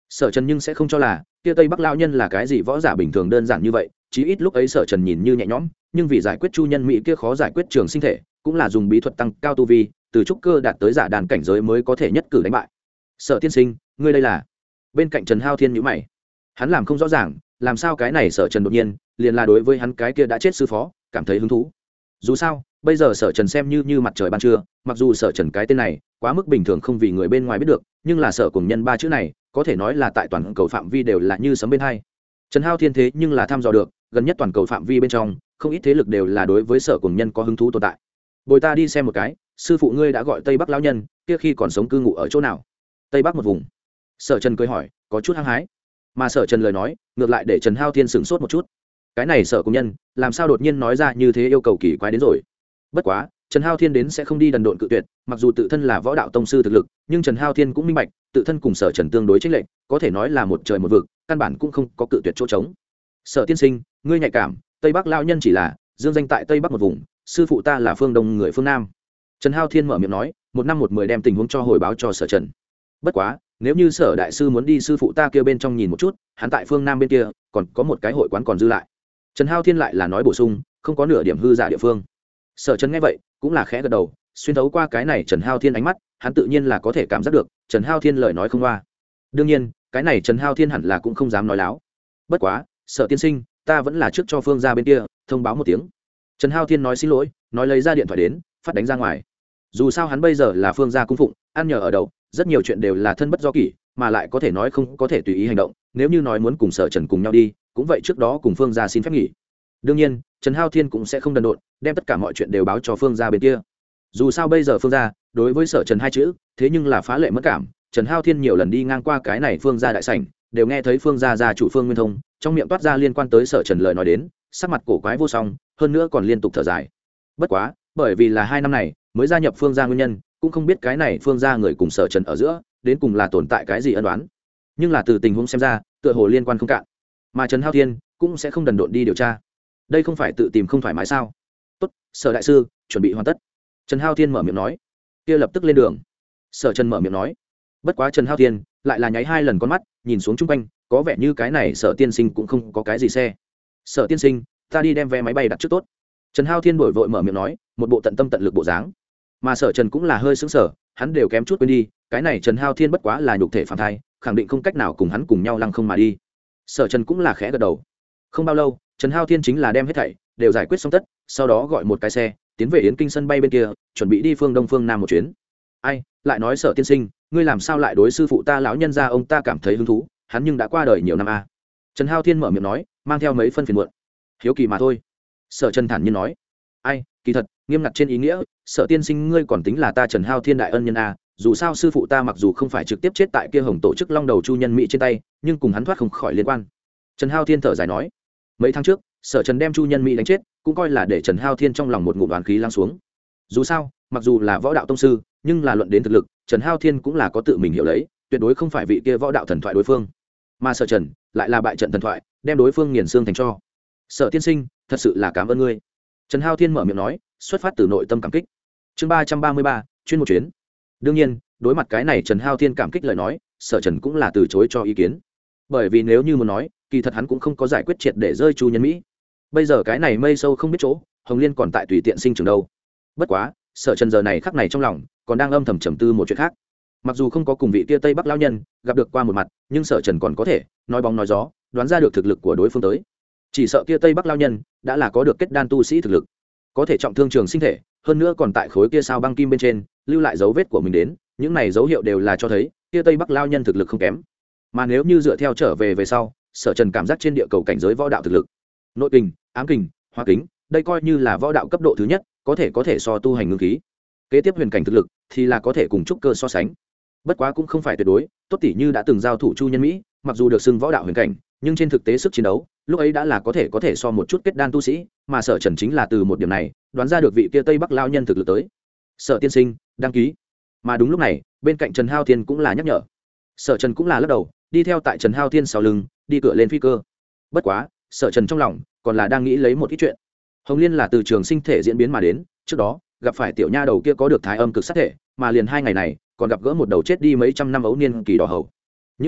Sở Trần nhưng sẽ không cho là kia Tây Bắc lão nhân là cái gì võ giả bình thường đơn giản như vậy, chí ít lúc ấy Sở Trần nhìn như nhẹ nhõm, nhưng vì giải quyết chu nhân mỹ kia khó giải quyết trường sinh thể, cũng là dùng bí thuật tăng cao tu vi, từ trúc cơ đạt tới giả đàn cảnh giới mới có thể nhất cử đánh bại. Sở tiên sinh, ngươi đây là? Bên cạnh Trần Hao Thiên nhíu mày, hắn làm không rõ ràng, làm sao cái này Sở Trần đột nhiên liền là đối với hắn cái kia đã chết sư phó cảm thấy hứng thú. Dù sao bây giờ Sở Trần xem như mặt trời ban trưa, mặc dù Sở Trần cái tên này quá mức bình thường không vì người bên ngoài biết được, nhưng là Sở cùng nhân ba chữ này có thể nói là tại toàn cầu phạm vi đều là như sấm bên hai. Trần Hao Thiên thế nhưng là thăm dò được, gần nhất toàn cầu phạm vi bên trong không ít thế lực đều là đối với Sở cùng nhân có hứng thú tồn tại. Bồi ta đi xem một cái, sư phụ ngươi đã gọi Tây Bắc lão nhân kia khi còn sống cư ngụ ở chỗ nào? Tây Bắc một vùng. Sở Trần cười hỏi, có chút hăng hái. Mà Sở Trần lời nói ngược lại để Trần Hao Thiên sửng sốt một chút. Cái này Sở cùng nhân làm sao đột nhiên nói ra như thế yêu cầu kỳ quái đến rồi. Bất quá Trần Hao Thiên đến sẽ không đi đần độn cự tuyệt, mặc dù tự thân là võ đạo tông sư thực lực, nhưng Trần Hao Thiên cũng minh bạch, tự thân cùng Sở Trần tương đối chênh lệch, có thể nói là một trời một vực, căn bản cũng không có cự tuyệt chỗ trống. Sở tiên sinh, ngươi nhạy cảm, Tây Bắc lão nhân chỉ là dương danh tại Tây Bắc một vùng, sư phụ ta là phương Đông người phương Nam. Trần Hao Thiên mở miệng nói, một năm một mười đem tình huống cho hồi báo cho Sở Trần. Bất quá, nếu như Sở đại sư muốn đi sư phụ ta kia bên trong nhìn một chút, hắn tại phương Nam bên kia còn có một cái hội quán còn dư lại. Trần Hao Thiên lại là nói bổ sung, không có nửa điểm hư giả địa phương. Sở Trần nghe vậy cũng là khẽ gật đầu, xuyên thấu qua cái này Trần Hao Thiên ánh mắt, hắn tự nhiên là có thể cảm giác được Trần Hao Thiên lời nói không loa. Đương nhiên cái này Trần Hao Thiên hẳn là cũng không dám nói láo. Bất quá Sở tiên sinh, ta vẫn là trước cho phương gia bên kia thông báo một tiếng. Trần Hao Thiên nói xin lỗi, nói lấy ra điện thoại đến phát đánh ra ngoài. Dù sao hắn bây giờ là phương gia cung phụng, ăn nhờ ở đậu, rất nhiều chuyện đều là thân bất do kỷ, mà lại có thể nói không có thể tùy ý hành động. Nếu như nói muốn cùng Sở Trần cùng nhau đi, cũng vậy trước đó cùng phương gia xin phép nghỉ. Đương nhiên Trần Hao Thiên cũng sẽ không đần độn đem tất cả mọi chuyện đều báo cho phương gia bên kia. Dù sao bây giờ phương gia đối với Sở Trần hai chữ thế nhưng là phá lệ mất cảm. Trần Hao Thiên nhiều lần đi ngang qua cái này phương gia đại sảnh, đều nghe thấy phương gia gia chủ Phương Nguyên Thông trong miệng toát ra liên quan tới Sở Trần lời nói đến, sắc mặt cổ quái vô song, hơn nữa còn liên tục thở dài. Bất quá bởi vì là 2 năm này mới gia nhập phương gia nguyên nhân, cũng không biết cái này phương gia người cùng Sở Trần ở giữa đến cùng là tồn tại cái gì ân oán, nhưng là từ tình huống xem ra tựa hồ liên quan không cạn, mà Trần Hao Thiên cũng sẽ không đần độn đi điều tra. Đây không phải tự tìm không thoải mái sao? Tốt, Sở đại sư chuẩn bị hoàn tất. Trần Hao Thiên mở miệng nói. Kia lập tức lên đường. Sở Trần mở miệng nói. Bất quá Trần Hao Thiên lại là nháy 2 lần con mắt, nhìn xuống chung quanh, có vẻ như cái này Sở tiên sinh cũng không có cái gì xe. Sở tiên sinh, ta đi đem vé máy bay đặt trước tốt. Trần Hao Thiên đổi vội mở miệng nói, một bộ tận tâm tận lực bộ dáng. Mà Sở Trần cũng là hơi sững sờ, hắn đều kém chút quên đi, cái này Trần Hao Thiên bất quá là nhục thể phàm thai, khẳng định không cách nào cùng hắn cùng nhau lăng không mà đi. Sở Trần cũng là khẽ gật đầu. Không bao lâu Trần Hao Thiên chính là đem hết thảy đều giải quyết xong tất, sau đó gọi một cái xe tiến về Yến Kinh sân bay bên kia, chuẩn bị đi phương Đông phương Nam một chuyến. Ai lại nói Sở tiên sinh, ngươi làm sao lại đối sư phụ ta lão nhân gia ông ta cảm thấy hứng thú, hắn nhưng đã qua đời nhiều năm a. Trần Hao Thiên mở miệng nói, mang theo mấy phân phiền muộn. Hiếu kỳ mà thôi. Sở Trần thản nhiên nói. Ai kỳ thật nghiêm ngặt trên ý nghĩa, Sở tiên sinh ngươi còn tính là ta Trần Hao Thiên đại ân nhân a. Dù sao sư phụ ta mặc dù không phải trực tiếp chết tại kia Hồng tổ chức long đầu chu nhân mỹ trên tay, nhưng cùng hắn thoát không khỏi liên quan. Trần Hao Thiên thở dài nói. Mấy tháng trước Sở Trần đem chu nhân mỹ đánh chết, cũng coi là để Trần Hao Thiên trong lòng một ngụm oán khí lắng xuống. Dù sao mặc dù là võ đạo tông sư, nhưng là luận đến thực lực, Trần Hao Thiên cũng là có tự mình hiểu lấy, tuyệt đối không phải vị kia võ đạo thần thoại đối phương, mà Sở Trần lại là bại trận thần thoại, đem đối phương nghiền xương thành tro. Sở tiên sinh thật sự là cảm ơn ngươi. Trần Hao Thiên mở miệng nói, xuất phát từ nội tâm cảm kích. Chương 333, chuyên một chuyến. Đương nhiên đối mặt cái này Trần Hao Thiên cảm kích lời nói, Sở Trần cũng là từ chối cho ý kiến, bởi vì nếu như muốn nói, kỳ thật hắn cũng không có giải quyết triệt để rơi chu nhân mỹ. Bây giờ cái này mây sâu không biết chỗ, Hồng Liên còn tại tùy tiện sinh trưởng đâu. Bất quá Sở Trần giờ này khắc này trong lòng còn đang âm thầm trầm tư một chuyện khác. Mặc dù không có cùng vị tia Tây Bắc lão nhân gặp được qua một mặt, nhưng Sở Trần còn có thể nói bóng nói gió, đoán ra được thực lực của đối phương tới. Chỉ sợ kia Tây Bắc lão nhân đã là có được kết đan tu sĩ thực lực, có thể trọng thương trường sinh thể, hơn nữa còn tại khối kia sao băng kim bên trên lưu lại dấu vết của mình đến, những này dấu hiệu đều là cho thấy kia Tây Bắc lão nhân thực lực không kém. Mà nếu như dựa theo trở về sau, Sở Trần cảm giác trên địa cầu cảnh giới võ đạo thực lực, nội kình, ám kình, hóa kính, đây coi như là võ đạo cấp độ thứ nhất, có thể so tu hành ngưng khí. Kế tiếp huyền cảnh thực lực thì là có thể cùng trúc cơ so sánh. Bất quá cũng không phải tuyệt đối, tốt tỷ như đã từng giao thủ chu nhân mỹ, mặc dù được xưng võ đạo huyền cảnh, nhưng trên thực tế sức chiến đấu lúc ấy đã là có thể so một chút kết đan tu sĩ, mà Sở Trần chính là từ một điểm này đoán ra được vị kia Tây Bắc lão nhân thực lực tới. Sở tiên sinh đăng ký. Mà đúng lúc này bên cạnh Trần Hao Thiên cũng là nhắc nhở. Sở Trần cũng là lắc đầu, đi theo tại Trần Hao Thiên sau lưng đi cửa lên phi cơ. Bất quá Sở Trần trong lòng còn là đang nghĩ lấy một ít chuyện. Hồng Liên là từ trường sinh thể diễn biến mà đến, trước đó gặp phải tiểu nha đầu kia có được thái âm cực sát thể, mà liền 2 ngày này còn gặp gỡ một đầu chết đi mấy trăm năm ấu niên kỳ đỏ hầu. Những vật này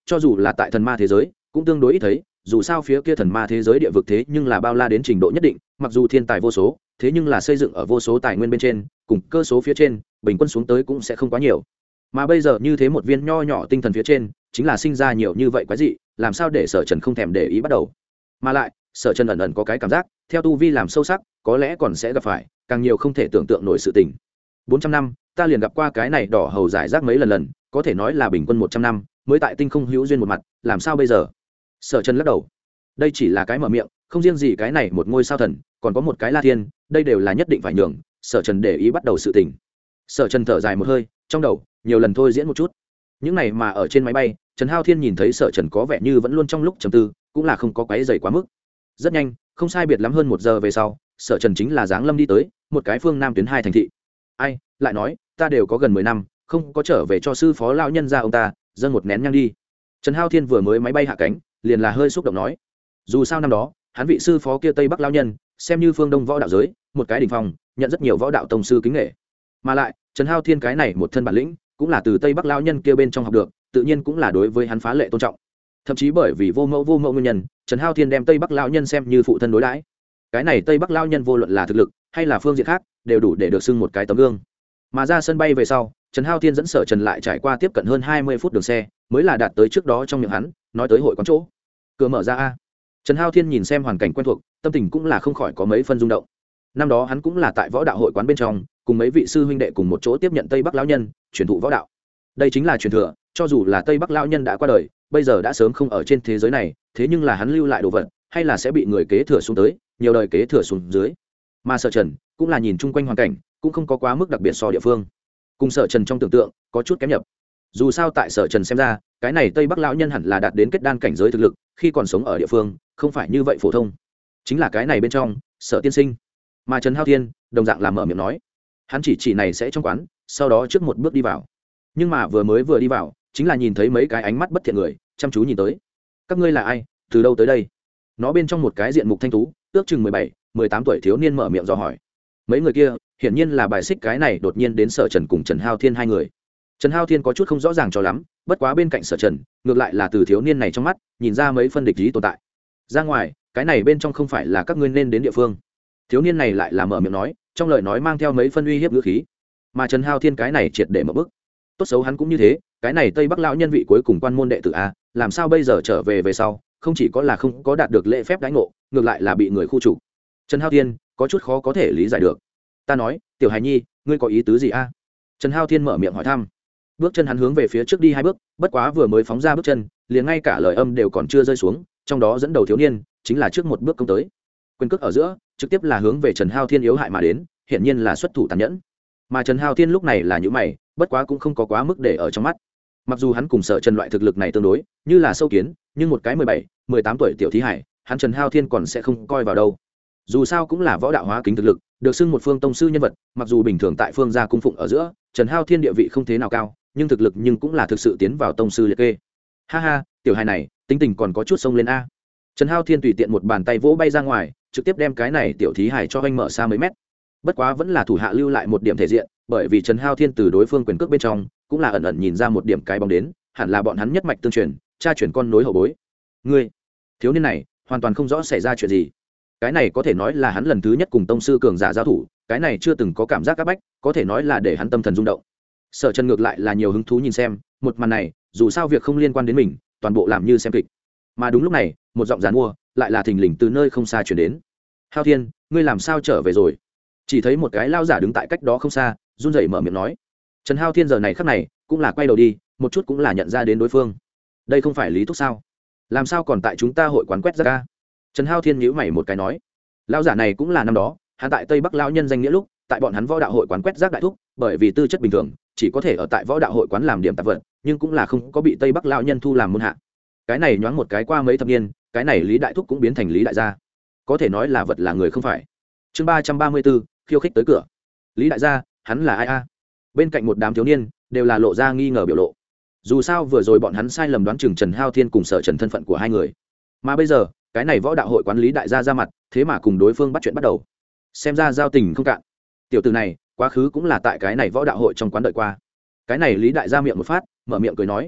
cho dù là tại thần ma thế giới cũng tương đối ít thấy, dù sao phía kia thần ma thế giới địa vực thế nhưng là bao la đến trình độ nhất định, mặc dù thiên tài vô số, thế nhưng là xây dựng ở vô số tài nguyên bên trên, cùng cơ số phía trên, bình quân xuống tới cũng sẽ không quá nhiều. Mà bây giờ như thế một viên nho nhỏ tinh thần phía trên, chính là sinh ra nhiều như vậy quái dị, làm sao để Sở Trần không thèm để ý bắt đầu. Mà lại, Sở Trần ẩn ẩn có cái cảm giác, theo tu vi làm sâu sắc, có lẽ còn sẽ gặp phải càng nhiều không thể tưởng tượng nổi sự tình. 400 năm, ta liền gặp qua cái này đỏ hầu giải rác mấy lần, có thể nói là bình quân 100 năm, mới tại tinh không hữu duyên một mặt, làm sao bây giờ? Sở Trần lắc đầu. Đây chỉ là cái mở miệng, không riêng gì cái này một ngôi sao thần, còn có một cái La Thiên, đây đều là nhất định phải nhường Sở Trần để ý bắt đầu sự tình. Sở Trần thở dài một hơi, trong đầu nhiều lần thôi diễn một chút. Những này mà ở trên máy bay, Trần Hao Thiên nhìn thấy Sở Trần có vẻ như vẫn luôn trong lúc trầm tư, cũng là không có quấy rầy quá mức. Rất nhanh, không sai biệt lắm hơn 1 giờ về sau, Sở Trần chính là giáng lâm đi tới một cái phương Nam tuyến 2 thành thị. Ai, lại nói, ta đều có gần 10 năm, không có trở về cho sư phó lão nhân gia ông ta, dâng một nén nhang đi. Trần Hao Thiên vừa mới máy bay hạ cánh, liền là hơi xúc động nói. Dù sao năm đó, hắn vị sư phó kia Tây Bắc lão nhân, xem như phương Đông võ đạo giới, một cái đỉnh phong, nhận rất nhiều võ đạo tông sư kính nể. Mà lại, Trần Hao Thiên cái này một thân bản lĩnh, cũng là từ Tây Bắc lão nhân kia bên trong học được, tự nhiên cũng là đối với hắn phá lệ tôn trọng. Thậm chí bởi vì vô mẫu nguyên nhân, Trần Hao Thiên đem Tây Bắc lão nhân xem như phụ thân đối đãi. Cái này Tây Bắc lão nhân vô luận là thực lực hay là phương diện khác, đều đủ để được xưng một cái tấm gương. Mà ra sân bay về sau, Trần Hao Thiên dẫn Sở Trần lại trải qua tiếp cận hơn 20 phút đường xe, mới là đạt tới trước đó trong miệng hắn nói tới hội quán chỗ. Cửa mở ra a. Trần Hao Thiên nhìn xem hoàn cảnh quen thuộc, tâm tình cũng là không khỏi có mấy phân rung động. Năm đó hắn cũng là tại võ đạo hội quán bên trong, cùng mấy vị sư huynh đệ cùng một chỗ tiếp nhận Tây Bắc lão nhân truyền thụ võ đạo. Đây chính là truyền thừa, cho dù là Tây Bắc lão nhân đã qua đời, bây giờ đã sớm không ở trên thế giới này, thế nhưng là hắn lưu lại đồ vật, hay là sẽ bị người kế thừa xuống tới, nhiều đời kế thừa xuống dưới. Mà Sở Trần cũng là nhìn chung quanh hoàn cảnh, cũng không có quá mức đặc biệt so địa phương. Cùng Sở Trần trong tưởng tượng có chút kém nhập. Dù sao tại Sở Trần xem ra, cái này Tây Bắc lão nhân hẳn là đạt đến kết đan cảnh giới thực lực, khi còn sống ở địa phương, không phải như vậy phổ thông. Chính là cái này bên trong, Sở tiên sinh. Mà Trần Hao Thiên đồng dạng làm mở miệng nói, hắn chỉ này sẽ trong quán, sau đó trước một bước đi vào. Nhưng mà vừa đi vào, chính là nhìn thấy mấy cái ánh mắt bất thiện người chăm chú nhìn tới. Các ngươi là ai, từ đâu tới đây? Nó bên trong một cái diện mục thanh tú, ước chừng 17, 18 tuổi thiếu niên mở miệng dò hỏi. Mấy người kia hiển nhiên là bài xích cái này đột nhiên đến Sở Trần cùng Trần Hao Thiên hai người. Trần Hao Thiên có chút không rõ ràng cho lắm, bất quá bên cạnh Sở Trần, ngược lại là từ thiếu niên này trong mắt nhìn ra mấy phân địch ý tồn tại. Ra ngoài, cái này bên trong không phải là các ngươi nên đến địa phương. Thiếu niên này lại là mở miệng nói, trong lời nói mang theo mấy phân uy hiếp ngữ khí. Mà Trần Hao Thiên cái này triệt để mở bức. Tốt xấu hắn cũng như thế, cái này Tây Bắc lão nhân vị cuối cùng quan môn đệ tử a, làm sao bây giờ trở về sau, không chỉ có là không có đạt được lễ phép đãi ngộ, ngược lại là bị người khu trục. Trần Hao Thiên có chút khó có thể lý giải được. Ta nói, tiểu hài nhi, ngươi có ý tứ gì a? Trần Hao Thiên mở miệng hỏi thăm. Bước chân hắn hướng về phía trước đi 2 bước, bất quá vừa mới phóng ra bước chân, liền ngay cả lời âm đều còn chưa rơi xuống, trong đó dẫn đầu thiếu niên chính là trước một bước công tới. Quyền cước ở giữa, trực tiếp là hướng về Trần Hao Thiên yếu hại mà đến, hiển nhiên là xuất thủ tàn nhẫn. Mà Trần Hao Thiên lúc này là nhíu mày, bất quá cũng không có quá mức để ở trong mắt. Mặc dù hắn cùng Sở Trần loại thực lực này tương đối, như là sâu kiến, nhưng một cái 17, 18 tuổi tiểu thí hải, hắn Trần Hao Thiên còn sẽ không coi vào đâu. Dù sao cũng là võ đạo hóa kính thực lực, được xưng một phương tông sư nhân vật, mặc dù bình thường tại phương gia cung phụng ở giữa, Trần Hao Thiên địa vị không thế nào cao, nhưng thực lực nhưng cũng là thực sự tiến vào tông sư liệt kê. Ha ha, tiểu hài này, tính tình còn có chút sông lên a. Trần Hao Thiên tùy tiện một bàn tay vỗ bay ra ngoài, trực tiếp đem cái này tiểu thí hải cho anh mở xa mấy mét. Bất quá vẫn là thủ hạ lưu lại một điểm thể diện, bởi vì Trần Hao Thiên từ đối phương quyền cước bên trong, cũng là ẩn ẩn nhìn ra một điểm cái bóng đến, hẳn là bọn hắn nhất mạch tương truyền, cha truyền con nối hậu bối. Ngươi, thiếu niên này, hoàn toàn không rõ xảy ra chuyện gì. Cái này có thể nói là hắn lần thứ nhất cùng tông sư cường giả giao thủ, cái này chưa từng có cảm giác áp bách, có thể nói là để hắn tâm thần rung động. Sở Trần ngược lại là nhiều hứng thú nhìn xem, một màn này, dù sao việc không liên quan đến mình, toàn bộ làm như xem kịch. Mà đúng lúc này, một giọng giàn mua lại là thình lình từ nơi không xa truyền đến. Hao Thiên, ngươi làm sao trở về rồi? Chỉ thấy một cái lao giả đứng tại cách đó không xa, run rẩy mở miệng nói. Trần Hao Thiên giờ này khắc này, cũng là quay đầu đi, một chút cũng là nhận ra đến đối phương. Đây không phải Lý Thúc sao? Làm sao còn tại chúng ta hội quán quét ra ca? Trần Hao Thiên nhíu mày một cái nói. Lao giả này cũng là năm đó, hắn tại Tây Bắc lão nhân danh nghĩa lúc, tại bọn hắn võ đạo hội quán quét rác đại thúc, bởi vì tư chất bình thường, chỉ có thể ở tại võ đạo hội quán làm điểm tạp vật, nhưng cũng là không có bị Tây Bắc lão nhân thu làm môn hạ. Cái này nhoáng một cái qua mấy thập niên, cái này Lý đại thúc cũng biến thành Lý đại gia. Có thể nói là vật là người không phải. Chương 334, khiêu khích tới cửa. Lý đại gia, hắn là ai a? Bên cạnh một đám thiếu niên, đều là lộ ra nghi ngờ biểu lộ. Dù sao vừa rồi bọn hắn sai lầm đoán chừng Trần Hao Thiên cùng Sở Trần thân phận của hai người. Mà bây giờ, cái này võ đạo hội quán Lý đại gia ra mặt, thế mà cùng đối phương bắt chuyện bắt đầu. Xem ra giao tình không cạn. Tiểu tử này, quá khứ cũng là tại cái này võ đạo hội trong quán đợi qua. Cái này Lý đại gia miệng một phát, mở miệng cười nói.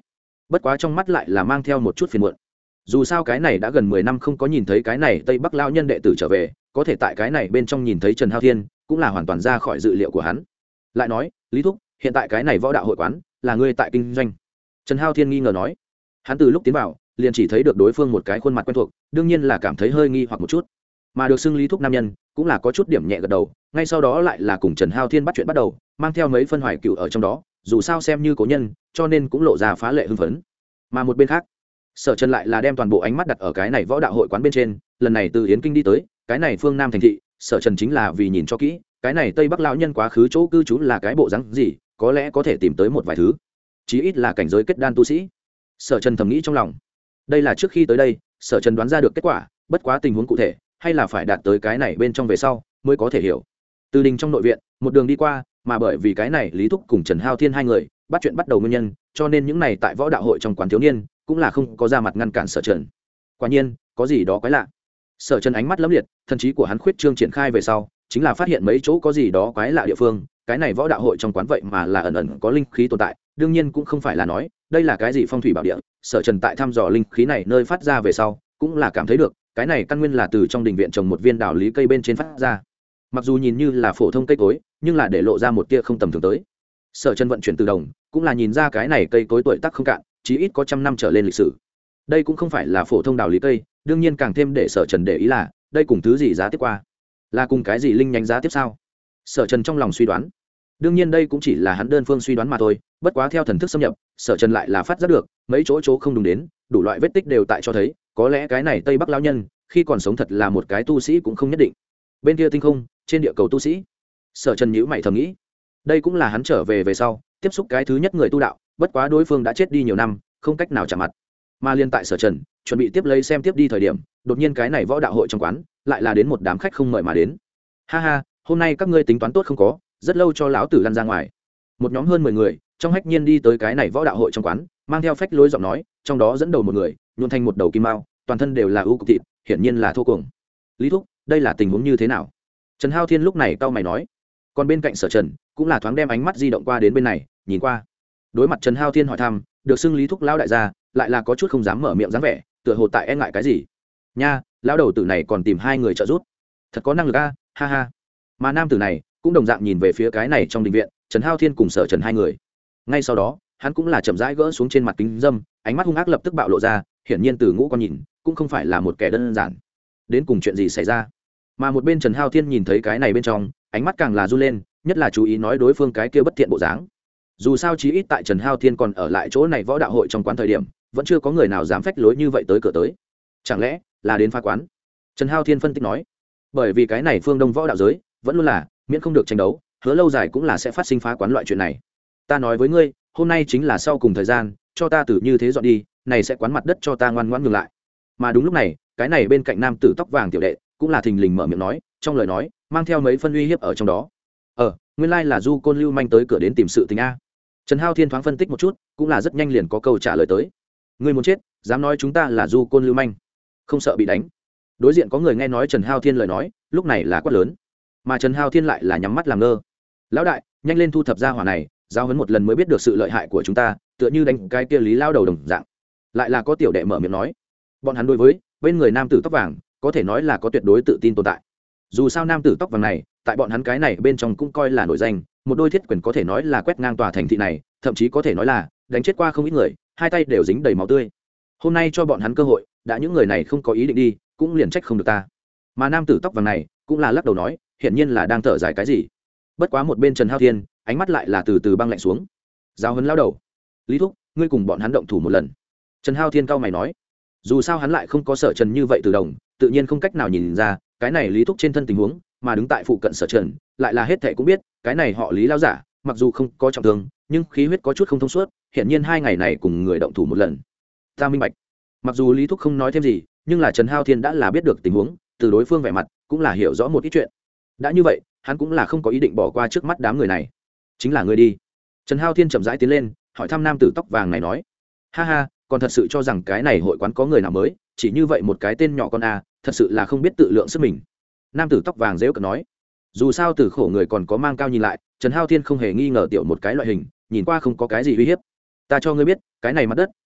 bất quá trong mắt lại là mang theo một chút phiền muộn. Dù sao cái này đã gần 10 năm không có nhìn thấy cái này Tây Bắc lão nhân đệ tử trở về, có thể tại cái này bên trong nhìn thấy Trần Hao Thiên, cũng là hoàn toàn ra khỏi dự liệu của hắn. Lại nói, Lý thúc, hiện tại cái này võ đạo hội quán là ngươi tại kinh doanh? Trần Hao Thiên nghi ngờ nói. Hắn từ lúc tiến vào, liền chỉ thấy được đối phương một cái khuôn mặt quen thuộc, đương nhiên là cảm thấy hơi nghi hoặc một chút. Mà được xưng Lý thúc nam nhân, cũng là có chút điểm nhẹ gật đầu, ngay sau đó lại là cùng Trần Hao Thiên bắt chuyện bắt đầu, mang theo mấy phân hoài cựu ở trong đó, dù sao xem như cố nhân, cho nên cũng lộ ra phá lệ hưng phấn. Mà một bên khác, Sở Trần lại là đem toàn bộ ánh mắt đặt ở cái này võ đạo hội quán bên trên, lần này từ Yến Kinh đi tới, cái này phương Nam thành thị, Sở Trần chính là vì nhìn cho kỹ, cái này Tây Bắc lão nhân quá khứ chỗ cư trú là cái bộ dáng gì, có lẽ có thể tìm tới một vài thứ, chí ít là cảnh giới kết đan tu sĩ. Sở Trần thầm nghĩ trong lòng. Đây là trước khi tới đây, Sở Trần đoán ra được kết quả, bất quá tình huống cụ thể, hay là phải đạt tới cái này bên trong về sau mới có thể hiểu. Từ đình trong nội viện, một đường đi qua, mà bởi vì cái này Lý thúc cùng Trần Hao Thiên hai người bắt chuyện bắt đầu nguyên nhân, cho nên những này tại võ đạo hội trong quán thiếu niên cũng là không có ra mặt ngăn cản Sở Trần. Quả nhiên, có gì đó quái lạ. Sở Trần ánh mắt lấm liệt, thần trí của hắn khuyết trương triển khai về sau, chính là phát hiện mấy chỗ có gì đó quái lạ địa phương, cái này võ đạo hội trong quán vậy mà là ẩn ẩn có linh khí tồn tại, đương nhiên cũng không phải là nói đây là cái gì phong thủy bảo địa. Sở Trần tại thăm dò linh khí này nơi phát ra về sau, cũng là cảm thấy được cái này căn nguyên là từ trong đình viện trồng một viên đào lý cây bên trên phát ra. Mặc dù nhìn như là phổ thông cây cối, nhưng là để lộ ra một tia không tầm thường tới. Sở Trần vận chuyển từ đồng, cũng là nhìn ra cái này cây cối tuổi tác không cạn, chí ít có trăm năm trở lên lịch sử. Đây cũng không phải là phổ thông đào lý cây, đương nhiên càng thêm để Sở Trần để ý là đây cùng thứ gì giá tiếp qua, là cùng cái gì linh nhánh giá tiếp sao? Sở Trần trong lòng suy đoán. Đương nhiên đây cũng chỉ là hắn đơn phương suy đoán mà thôi, bất quá theo thần thức xâm nhập, Sở Trần lại là phát giác được mấy chỗ không đúng đến, đủ loại vết tích đều tại cho thấy, có lẽ cái này Tây Bắc lão nhân khi còn sống thật là một cái tu sĩ cũng không nhất định. Bên kia tinh không, trên địa cầu tu sĩ, Sở Trần nhíu mày thầm nghĩ, đây cũng là hắn trở về sau tiếp xúc cái thứ nhất người tu đạo, bất quá đối phương đã chết đi nhiều năm, không cách nào chạm mặt. Mà liên tại Sở Trần chuẩn bị tiếp lấy xem tiếp đi thời điểm, đột nhiên cái này võ đạo hội trong quán lại là đến một đám khách không mời mà đến. Ha ha, hôm nay các ngươi tính toán tốt không có, rất lâu cho lão tử lăn ra ngoài. Một nhóm hơn 10 người trong hách nhiên đi tới cái này võ đạo hội trong quán, mang theo phách lối giọng nói, trong đó dẫn đầu một người nhuộn thành một đầu kim mao, toàn thân đều là ưu cục thịt, hiển nhiên là thô cuồng. Lý thúc, đây là tình huống như thế nào? Trần Hao Thiên lúc này cau mày nói. Còn bên cạnh Sở Trần cũng là thoáng đem ánh mắt di động qua đến bên này, nhìn qua. Đối mặt Trần Hao Thiên hỏi thăm, được xưng Lý thúc lão đại gia, lại là có chút không dám mở miệng dáng vẻ, tựa hồ tại e ngại cái gì. Nha, lão đầu tử này còn tìm hai người trợ giúp, thật có năng lực a, ha ha. Mà nam tử này cũng đồng dạng nhìn về phía cái này trong đình viện, Trần Hao Thiên cùng Sở Trần hai người. Ngay sau đó, hắn cũng là chậm rãi gỡ xuống trên mặt kính dâm, ánh mắt hung ác lập tức bạo lộ ra, hiển nhiên từ ngũ quan nhìn, cũng không phải là một kẻ đơn giản. Đến cùng chuyện gì xảy ra? Mà một bên Trần Hao Thiên nhìn thấy cái này bên trong, ánh mắt càng là run lên, nhất là chú ý nói đối phương cái kia bất thiện bộ dáng. Dù sao chí ít tại Trần Hao Thiên còn ở lại chỗ này võ đạo hội trong quán thời điểm, vẫn chưa có người nào dám phách lối như vậy tới cửa tới. Chẳng lẽ là đến phá quán? Trần Hao Thiên phân tích nói. Bởi vì cái này phương Đông võ đạo giới vẫn luôn là miễn không được tranh đấu, hứa lâu dài cũng là sẽ phát sinh phá quán loại chuyện này. Ta nói với ngươi, hôm nay chính là sau cùng thời gian, cho ta tử như thế dọn đi, này sẽ quán mặt đất cho ta ngoan ngoãn ngừng lại. Mà đúng lúc này, cái này bên cạnh nam tử tóc vàng tiểu đệ cũng là thình lình mở miệng nói, trong lời nói mang theo mấy phân uy hiếp ở trong đó. Nguyên lai là Du Côn Lưu Manh tới cửa đến tìm sự tình a. Trần Hao Thiên thoáng phân tích một chút, cũng là rất nhanh liền có câu trả lời tới. Ngươi muốn chết, dám nói chúng ta là Du Côn Lưu Manh, không sợ bị đánh? Đối diện có người nghe nói Trần Hao Thiên lời nói, lúc này là quát lớn. Mà Trần Hao Thiên lại là nhắm mắt làm ngơ. Lão đại, nhanh lên thu thập ra hỏa này, giao huấn một lần mới biết được sự lợi hại của chúng ta, tựa như đánh cái kia Lý lao đầu đồng dạng. Lại là có tiểu đệ mở miệng nói. Bọn hắn đối với bên người nam tử tóc vàng, có thể nói là có tuyệt đối tự tin tồn tại. Dù sao nam tử tóc vàng này, tại bọn hắn cái này bên trong cũng coi là nổi danh, một đôi thiết quyền có thể nói là quét ngang tòa thành thị này, thậm chí có thể nói là đánh chết qua không ít người, hai tay đều dính đầy máu tươi. Hôm nay cho bọn hắn cơ hội, đã những người này không có ý định đi, cũng liền trách không được ta. Mà nam tử tóc vàng này cũng là lắc đầu nói, hiển nhiên là đang thở dài cái gì. Bất quá một bên Trần Hao Thiên, ánh mắt lại là từ từ băng lạnh xuống. Giao huấn lao đầu, Lý thúc, ngươi cùng bọn hắn động thủ một lần. Trần Hao Thiên cau mày nói. Dù sao hắn lại không có Sở Trần như vậy từ đồng, tự nhiên không cách nào nhìn ra cái này Lý thúc trên thân tình huống, mà đứng tại phụ cận Sở Trần lại là hết thảy cũng biết, cái này họ Lý lao giả, mặc dù không có trọng thương, nhưng khí huyết có chút không thông suốt, hiển nhiên hai ngày này cùng người động thủ một lần. Ta minh bạch. Mặc dù Lý thúc không nói thêm gì, nhưng là Trần Hao Thiên đã là biết được tình huống, từ đối phương vẻ mặt cũng là hiểu rõ một ít chuyện. Đã như vậy, hắn cũng là không có ý định bỏ qua trước mắt đám người này. Chính là ngươi đi. Trần Hao Thiên chậm rãi tiến lên, hỏi thăm nam tử tóc vàng này nói. Ha ha, còn thật sự cho rằng cái này hội quán có người nào mới, chỉ như vậy một cái tên nhỏ con a, thật sự là không biết tự lượng sức mình. Nam tử tóc vàng dễ cợt nói. Dù sao từ khổ người còn có mang cao nhìn lại, Trần Hao Thiên không hề nghi ngờ tiểu một cái loại hình, nhìn qua không có cái gì uy hiếp. Ta cho ngươi biết, cái này mặt đất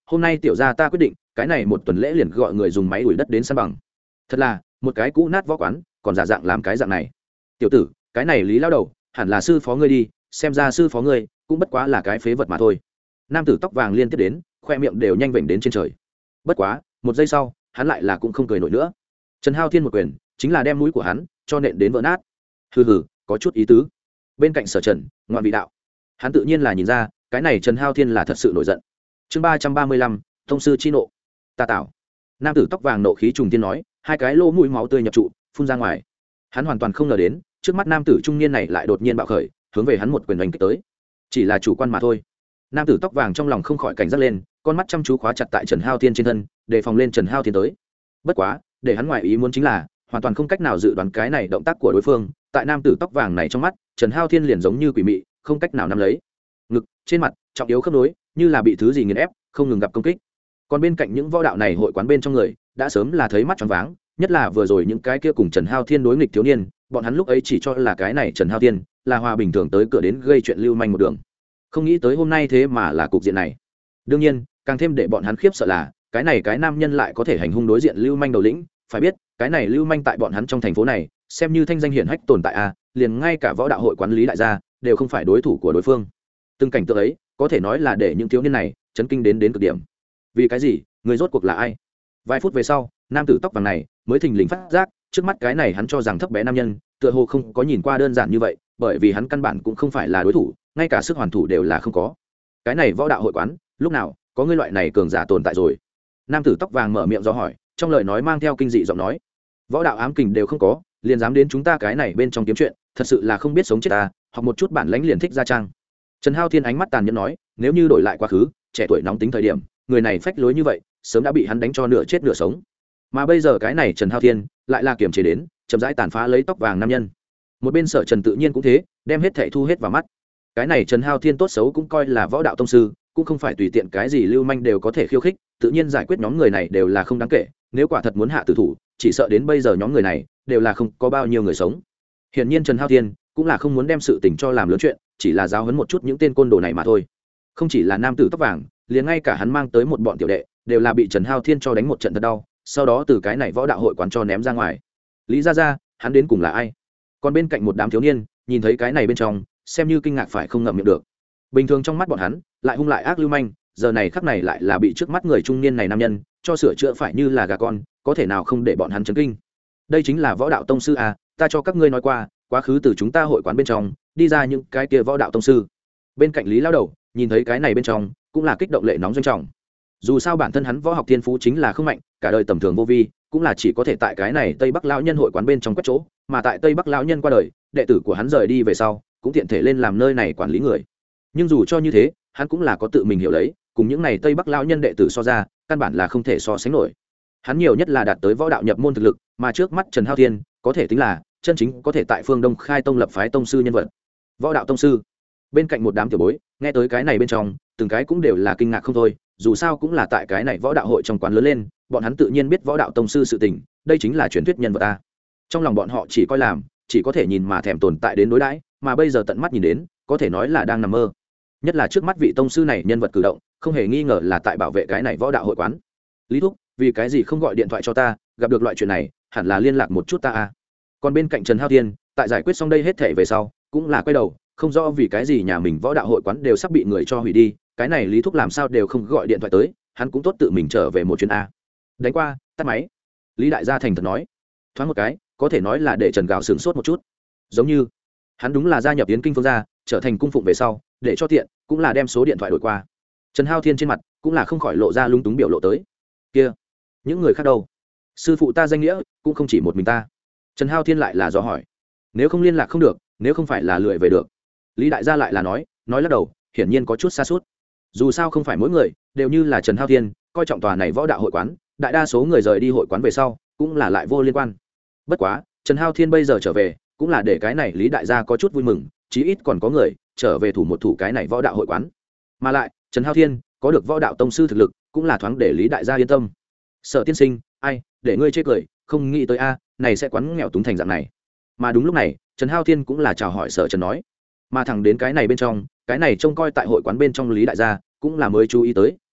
hôm nay tiểu gia ta quyết định cái này một tuần lễ liền gọi người dùng máy đuổi đất đến san bằng. Thật là một cái cũ nát võ quán còn giả dạng làm cái dạng này. Tiểu tử, cái này Lý lao đầu hẳn là sư phó ngươi đi, xem ra sư phó ngươi cũng bất quá là cái phế vật mà thôi. Nam tử tóc vàng liên tiếp đến, khoe miệng đều nhanh vểnh đến trên trời. Bất quá một giây sau hắn lại là cũng không cười nổi nữa. Trần Hao Thiên một quyền chính là đem mũi của hắn cho nện đến vỡ nát. Hừ hừ, có chút ý tứ. Bên cạnh Sở Trần ngoạn vị đạo, hắn tự nhiên là nhìn ra cái này Trần Hao Thiên là thật sự nổi giận. Chương 335, thông sư chi nộ. Ta tạo. Nam tử tóc vàng nộ khí trùng tiên nói, hai cái lỗ mũi máu tươi nhập trụ phun ra ngoài. Hắn hoàn toàn không ngờ đến trước mắt nam tử trung niên này lại đột nhiên bạo khởi, hướng về hắn một quyền đánh kích tới. Chỉ là chủ quan mà thôi. Nam tử tóc vàng trong lòng không khỏi cảnh giác lên, con mắt chăm chú khóa chặt tại Trần Hao Thiên trên thân, đề phòng lên Trần Hao Thiên tới. Bất quá để hắn ngoài ý muốn chính là hoàn toàn không cách nào dự đoán cái này động tác của đối phương. Tại nam tử tóc vàng này trong mắt, Trần Hao Thiên liền giống như quỷ mị, không cách nào nắm lấy. Ngực, trên mặt, trọng yếu khớp nối, như là bị thứ gì nghiền ép, không ngừng gặp công kích. Còn bên cạnh những võ đạo này hội quán bên trong người, đã sớm là thấy mắt choáng váng, nhất là vừa rồi những cái kia cùng Trần Hao Thiên đối nghịch thiếu niên, bọn hắn lúc ấy chỉ cho là cái này Trần Hao Thiên là hòa bình thường tới cửa đến gây chuyện lưu manh một đường, không nghĩ tới hôm nay thế mà là cục diện này. Đương nhiên càng thêm để bọn hắn khiếp sợ là cái này cái nam nhân lại có thể hành hung đối diện lưu manh đầu lĩnh. Phải biết cái này lưu manh tại bọn hắn trong thành phố này xem như thanh danh hiển hách tồn tại a, liền ngay cả võ đạo hội quán lý đại gia đều không phải đối thủ của đối phương. Từng cảnh tượng ấy có thể nói là để những thiếu niên này chấn kinh đến cực điểm. Vì cái gì? Người rốt cuộc là ai? Vài phút về sau, nam tử tóc vàng này mới thình lình phát giác trước mắt cái này hắn cho rằng thấp bé nam nhân tựa hồ không có nhìn qua đơn giản như vậy, bởi vì hắn căn bản cũng không phải là đối thủ, ngay cả sức hoàn thủ đều là không có. Cái này võ đạo hội quán lúc nào có ngươi loại này cường giả tồn tại rồi? Nam tử tóc vàng mở miệng do hỏi, trong lời nói mang theo kinh dị giọng nói. Võ đạo ám kình đều không có, liền dám đến chúng ta cái này bên trong kiếm chuyện, thật sự là không biết sống chết ta, học một chút bản lãnh liền thích ra trang. Trần Hao Thiên ánh mắt tàn nhẫn nói, nếu như đổi lại quá khứ trẻ tuổi nóng tính thời điểm, người này phách lối như vậy sớm đã bị hắn đánh cho nửa chết nửa sống, mà bây giờ cái này Trần Hao Thiên lại là kiềm chế đến chậm rãi tàn phá lấy tóc vàng nam nhân. Một bên Sở Trần tự nhiên cũng thế, đem hết thảy thu hết vào mắt. Cái này Trần Hao Thiên tốt xấu cũng coi là võ đạo tông sư, cũng không phải tùy tiện cái gì lưu manh đều có thể khiêu khích, tự nhiên giải quyết nhóm người này đều là không đáng kể, nếu quả thật muốn hạ tử thủ chỉ sợ đến bây giờ nhóm người này đều là không có bao nhiêu người sống. Hiển nhiên Trần Hao Thiên cũng là không muốn đem sự tình cho làm lớn chuyện, chỉ là giáo huấn một chút những tên côn đồ này mà thôi. Không chỉ là nam tử tóc vàng, liền ngay cả hắn mang tới một bọn tiểu đệ đều là bị Trần Hao Thiên cho đánh một trận thật đau, sau đó từ cái này võ đạo hội quán cho ném ra ngoài. Lý gia gia, hắn đến cùng là ai? Còn bên cạnh một đám thiếu niên nhìn thấy cái này bên trong xem như kinh ngạc phải không ngậm miệng được. Bình thường trong mắt bọn hắn lại hung lại ác lưu manh, giờ này khắc này lại là bị trước mắt người trung niên này nam nhân cho sửa chữa phải như là gà con, có thể nào không để bọn hắn chấn kinh. Đây chính là võ đạo tông sư à, ta cho các ngươi nói qua, quá khứ từ chúng ta hội quán bên trong đi ra những cái kia võ đạo tông sư. Bên cạnh Lý lão đầu nhìn thấy cái này bên trong cũng là kích động lệ nóng doanh trọng. Dù sao bản thân hắn võ học thiên phú chính là không mạnh, cả đời tầm thường vô vi, cũng là chỉ có thể tại cái này Tây Bắc lão nhân hội quán bên trong quét chỗ, mà tại Tây Bắc lão nhân qua đời, đệ tử của hắn rời đi về sau, cũng tiện thể lên làm nơi này quản lý người. Nhưng dù cho như thế, hắn cũng là có tự mình hiểu lấy, cùng những này Tây Bắc lão nhân đệ tử so ra, căn bản là không thể so sánh nổi. Hắn nhiều nhất là đạt tới võ đạo nhập môn thực lực, mà trước mắt Trần Hao Thiên có thể tính là chân chính có thể tại phương Đông khai tông lập phái tông sư nhân vật. Võ đạo tông sư. Bên cạnh một đám tiểu bối, nghe tới cái này bên trong, từng cái cũng đều là kinh ngạc không thôi, dù sao cũng là tại cái này võ đạo hội trong quán lớn lên, bọn hắn tự nhiên biết võ đạo tông sư sự tình, đây chính là truyền thuyết nhân vật ta. Trong lòng bọn họ chỉ coi làm, chỉ có thể nhìn mà thèm tồn tại đến đối đãi, mà bây giờ tận mắt nhìn đến, có thể nói là đang nằm mơ. Nhất là trước mắt vị tông sư này nhân vật cử động, không hề nghi ngờ là tại bảo vệ cái này võ đạo hội quán. Lý thúc, vì cái gì không gọi điện thoại cho ta, gặp được loại chuyện này, hẳn là liên lạc một chút ta a. Còn bên cạnh Trần Hao Thiên, tại giải quyết xong đây hết thể về sau, cũng là quay đầu, không rõ vì cái gì nhà mình võ đạo hội quán đều sắp bị người cho hủy đi, cái này Lý thúc làm sao đều không gọi điện thoại tới, hắn cũng tốt tự mình trở về một chuyến a. Đánh qua, tắt máy. Lý đại gia thành thật nói, thoáng một cái, có thể nói là để Trần Gạo sửng sốt một chút, giống như hắn đúng là gia nhập Yến Kinh Phương gia, trở thành cung phụng về sau, để cho tiện, cũng là đem số điện thoại đổi qua. Trần Hao Thiên trên mặt cũng là không khỏi lộ ra lung túng biểu lộ tới. Kia, những người khác đâu? Sư phụ ta danh nghĩa cũng không chỉ một mình ta. Trần Hao Thiên lại là dò hỏi. Nếu không liên lạc không được, nếu không phải là lười về được. Lý đại gia lại là nói lắc đầu, hiển nhiên có chút xa suốt. Dù sao không phải mỗi người đều như là Trần Hao Thiên coi trọng tòa này võ đạo hội quán, đại đa số người rời đi hội quán về sau cũng là lại vô liên quan. Bất quá Trần Hao Thiên bây giờ trở về cũng là để cái này Lý đại gia có chút vui mừng, chí ít còn có người trở về thủ một thủ cái này võ đạo hội quán. Mà lại Trần Hao Thiên có được võ đạo tông sư thực lực, cũng là thoáng để Lý đại gia yên tâm. Sở tiên sinh, ai để ngươi chê cười, không nghĩ tới a, này sẽ quán nghèo túng thành dạng này. Mà đúng lúc này Trần Hao Thiên cũng là chào hỏi Sở Trần nói, mà thẳng đến cái này bên trong, cái này trông coi tại hội quán bên trong Lý đại gia cũng là mới chú ý tới,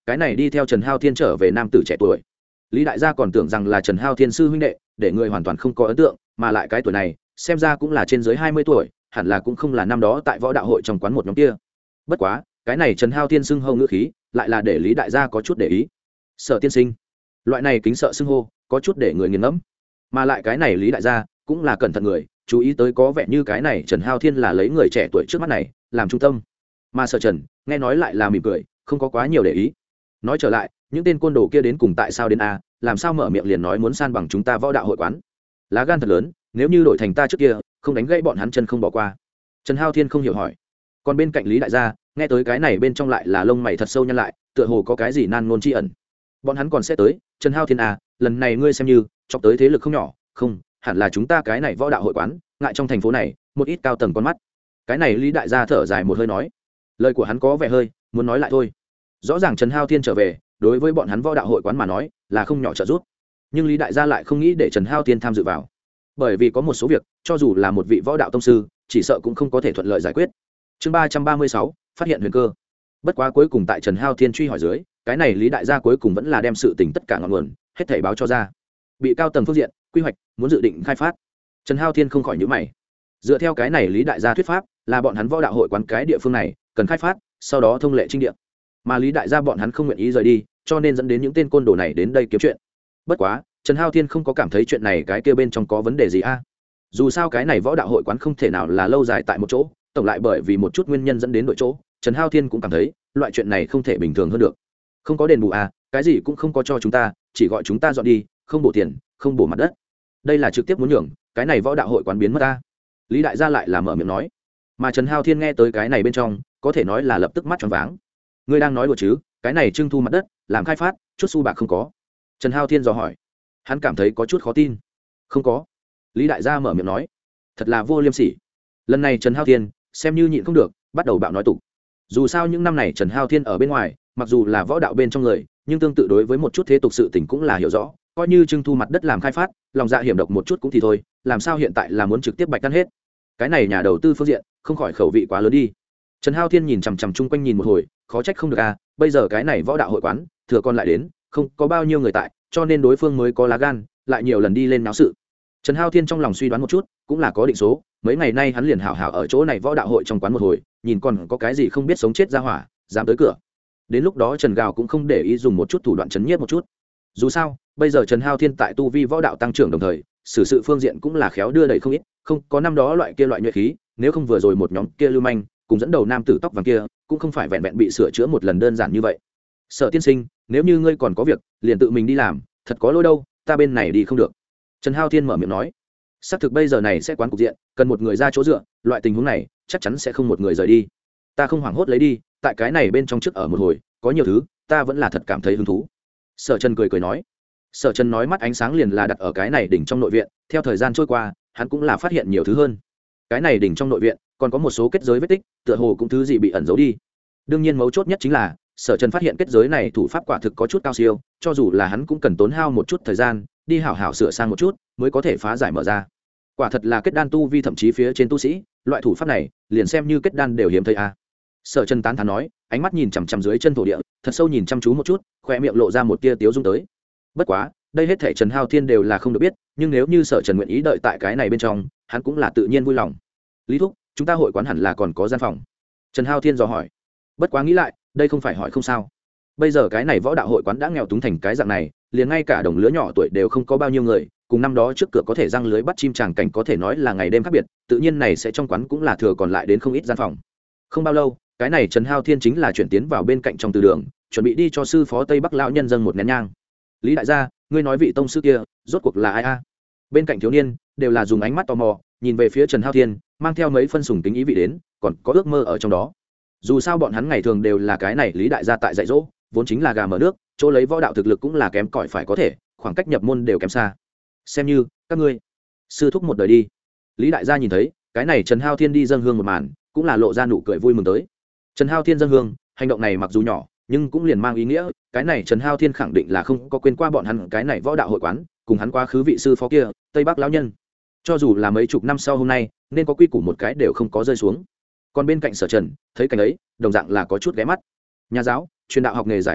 cái này đi theo Trần Hao Thiên trở về nam tử trẻ tuổi. Lý đại gia còn tưởng rằng là Trần Hao Thiên sư huynh đệ, để người hoàn toàn không có ấn tượng, mà lại cái tuổi này xem ra cũng là trên dưới 20 tuổi, hẳn là cũng không là năm đó tại võ đạo hội trong quán một nhóm kia. Bất quá cái này Trần Hao Thiên xưng hô ngữ khí lại là để Lý đại gia có chút để ý. Sở tiên sinh, loại này kính sợ xưng hô có chút để người nghiền ngẫm, mà lại cái này Lý đại gia cũng là cẩn thận người, chú ý tới có vẻ như cái này Trần Hao Thiên là lấy người trẻ tuổi trước mắt này làm trung tâm, mà Sở Trần nghe nói lại là mỉm cười, không có quá nhiều để ý. Nói trở lại, những tên côn đồ kia đến cùng tại sao đến a, làm sao mở miệng liền nói muốn san bằng chúng ta võ đạo hội quán? Lá gan thật lớn, nếu như đổi thành ta trước kia không đánh gãy bọn hắn chân không bỏ qua. Trần Hao Thiên không hiểu hỏi. Còn bên cạnh Lý đại gia nghe tới cái này bên trong lại là lông mày thật sâu nhăn lại, tựa hồ có cái gì nan ngôn tri ẩn. Bọn hắn còn sẽ tới. Trần Hao Thiên à, lần này ngươi xem như chọc tới thế lực không nhỏ, không hẳn là chúng ta cái này võ đạo hội quán ngại trong thành phố này một ít cao tầng con mắt. Cái này Lý đại gia thở dài một hơi nói, lời của hắn có vẻ hơi muốn nói lại thôi. Rõ ràng Trần Hao Thiên trở về đối với bọn hắn võ đạo hội quán mà nói là không nhỏ trợ giúp, nhưng Lý đại gia lại không nghĩ để Trần Hao Thiên tham dự vào, bởi vì có một số việc cho dù là một vị võ đạo tông sư chỉ sợ cũng không có thể thuận lợi giải quyết. Chương 336, phát hiện huyền cơ. Bất quá cuối cùng tại Trần Hao Thiên truy hỏi dưới, cái này Lý đại gia cuối cùng vẫn là đem sự tình tất cả ngọn nguồn hết thảy báo cho ra. Bị cao tầng phương diện quy hoạch muốn dự định khai phát. Trần Hao Thiên không khỏi nhíu mày. Dựa theo cái này Lý đại gia thuyết pháp, là bọn hắn võ đạo hội quán cái địa phương này cần khai phát, sau đó thông lệ trinh địa. Mà Lý đại gia bọn hắn không nguyện ý rời đi, cho nên dẫn đến những tên côn đồ này đến đây kiếm chuyện. Bất quá, Trần Hao Thiên không có cảm thấy chuyện này cái kia bên trong có vấn đề gì a. Dù sao cái này võ đạo hội quán không thể nào là lâu dài tại một chỗ, tổng lại bởi vì một chút nguyên nhân dẫn đến đổi chỗ, Trần Hao Thiên cũng cảm thấy loại chuyện này không thể bình thường hơn được. Không có đền bù à, cái gì cũng không có cho chúng ta, chỉ gọi chúng ta dọn đi, không bổ tiền, không bổ mặt đất. Đây là trực tiếp muốn nhường cái này võ đạo hội quán biến mất ta. Lý đại gia lại là mở miệng nói, mà Trần Hao Thiên nghe tới cái này bên trong có thể nói là lập tức mắt tròn váng. Ngươi đang nói đùa chứ? Cái này trưng thu mặt đất làm khai phát chút xu bạc không có? Trần Hao Thiên dò hỏi. Hắn cảm thấy có chút khó tin. Không có. Lý đại gia mở miệng nói, thật là vô liêm sỉ. Lần này Trần Hao Thiên xem như nhịn không được, bắt đầu bạo nói tục. Dù sao những năm này Trần Hao Thiên ở bên ngoài mặc dù là võ đạo bên trong người, nhưng tương tự đối với một chút thế tục sự tình cũng là hiểu rõ, coi như trưng thu mặt đất làm khai phát, lòng dạ hiểm độc một chút cũng thì thôi, làm sao hiện tại là muốn trực tiếp bạch tan hết? Cái này nhà đầu tư phương diện không khỏi khẩu vị quá lớn đi. Trần Hao Thiên nhìn chằm chằm chung quanh nhìn một hồi, khó trách không được à, bây giờ cái này võ đạo hội quán thừa con lại đến, không có bao nhiêu người tại, cho nên đối phương mới có lá gan lại nhiều lần đi lên náo sự. Trần Hao Thiên trong lòng suy đoán một chút, cũng là có định số, mấy ngày nay hắn liền hảo hảo ở chỗ này võ đạo hội trong quán một hồi, nhìn còn có cái gì không biết sống chết ra hỏa dám tới cửa. Đến lúc đó Trần Gào cũng không để ý dùng một chút thủ đoạn chấn nhiếp một chút. Dù sao bây giờ Trần Hao Thiên tại tu vi võ đạo tăng trưởng đồng thời xử sự phương diện cũng là khéo đưa đẩy không ít, không có năm đó loại kia loại nhuệ khí, nếu không vừa rồi một nhóm kia lưu manh cùng dẫn đầu nam tử tóc vàng kia cũng không phải vẹn vẹn bị sửa chữa một lần đơn giản như vậy. Sở tiên sinh, nếu như ngươi còn có việc liền tự mình đi làm, thật có lỗi đâu, ta bên này đi không được. Trần Hao Thiên mở miệng nói, xác thực bây giờ này sẽ quán cục diện cần một người ra chỗ dựa, loại tình huống này chắc chắn sẽ không một người rời đi. Ta không hoảng hốt lấy đi, tại cái này bên trong trước ở một hồi, có nhiều thứ ta vẫn là thật cảm thấy hứng thú. Sở Trần cười cười nói. Sở Trần nói mắt ánh sáng liền là đặt ở cái này đỉnh trong nội viện, theo thời gian trôi qua hắn cũng là phát hiện nhiều thứ hơn. Cái này đỉnh trong nội viện còn có một số kết giới vết tích, tựa hồ cũng thứ gì bị ẩn giấu đi. Đương nhiên mấu chốt nhất chính là Sở Trần phát hiện kết giới này thủ pháp quả thực có chút cao siêu, cho dù là hắn cũng cần tốn hao một chút thời gian đi hảo hảo sửa sang một chút mới có thể phá giải mở ra. Quả thật là kết đan tu vi thậm chí phía trên tu sĩ, loại thủ pháp này liền xem như kết đan đều hiếm thấy a. Sở Trần tán thán nói, ánh mắt nhìn chằm chằm dưới chân thổ địa, thật sâu nhìn chăm chú một chút, khoe miệng lộ ra một tia tiếu dung tới. Bất quá đây hết thảy Trần Hao Thiên đều là không được biết, nhưng nếu như Sở Trần nguyện ý đợi tại cái này bên trong, hắn cũng là tự nhiên vui lòng. Lý thúc, chúng ta hội quán hẳn là còn có gian phòng. Trần Hao Thiên dò hỏi. Bất quá nghĩ lại, đây không phải hỏi không sao. Bây giờ cái này võ đạo hội quán đã nghèo túng thành cái dạng này, liền ngay cả đồng lứa nhỏ tuổi đều không có bao nhiêu người, cùng năm đó trước cửa có thể răng lưới bắt chim tràng cảnh có thể nói là ngày đêm khác biệt, tự nhiên này sẽ trong quán cũng là thừa còn lại đến không ít gian phòng. Không bao lâu, cái này Trần Hao Thiên chính là chuyển tiến vào bên cạnh trong từ đường, chuẩn bị đi cho sư phó Tây Bắc lão nhân dâng một nén nhang. Lý đại gia, ngươi nói vị tông sư kia rốt cuộc là ai a? Bên cạnh thiếu niên đều là dùng ánh mắt tò mò nhìn về phía Trần Hao Thiên, mang theo mấy phân sùng tính ý vị đến, còn có ước mơ ở trong đó. Dù sao bọn hắn ngày thường đều là cái này Lý đại gia tại dạy dỗ, vốn chính là gà mở nước, chỗ lấy võ đạo thực lực cũng là kém cỏi phải có thể, khoảng cách nhập môn đều kém xa. Xem như các ngươi sư thúc một đời đi. Lý đại gia nhìn thấy cái này Trần Hao Thiên đi dâng hương một màn, cũng là lộ ra nụ cười vui mừng tới. Trần Hao Thiên dâng hương, hành động này mặc dù nhỏ nhưng cũng liền mang ý nghĩa cái này Trần Hao Thiên khẳng định là không có quên qua bọn hắn cái này võ đạo hội quán cùng hắn quá khứ vị sư phó kia Tây Bắc lão nhân. Cho dù là mấy chục năm sau hôm nay nên có quy củ một cái đều không có rơi xuống. Còn bên cạnh Sở Trần thấy cảnh ấy đồng dạng là có chút ghé mắt. Nhà giáo truyền đạo học nghề giải hoặc vậy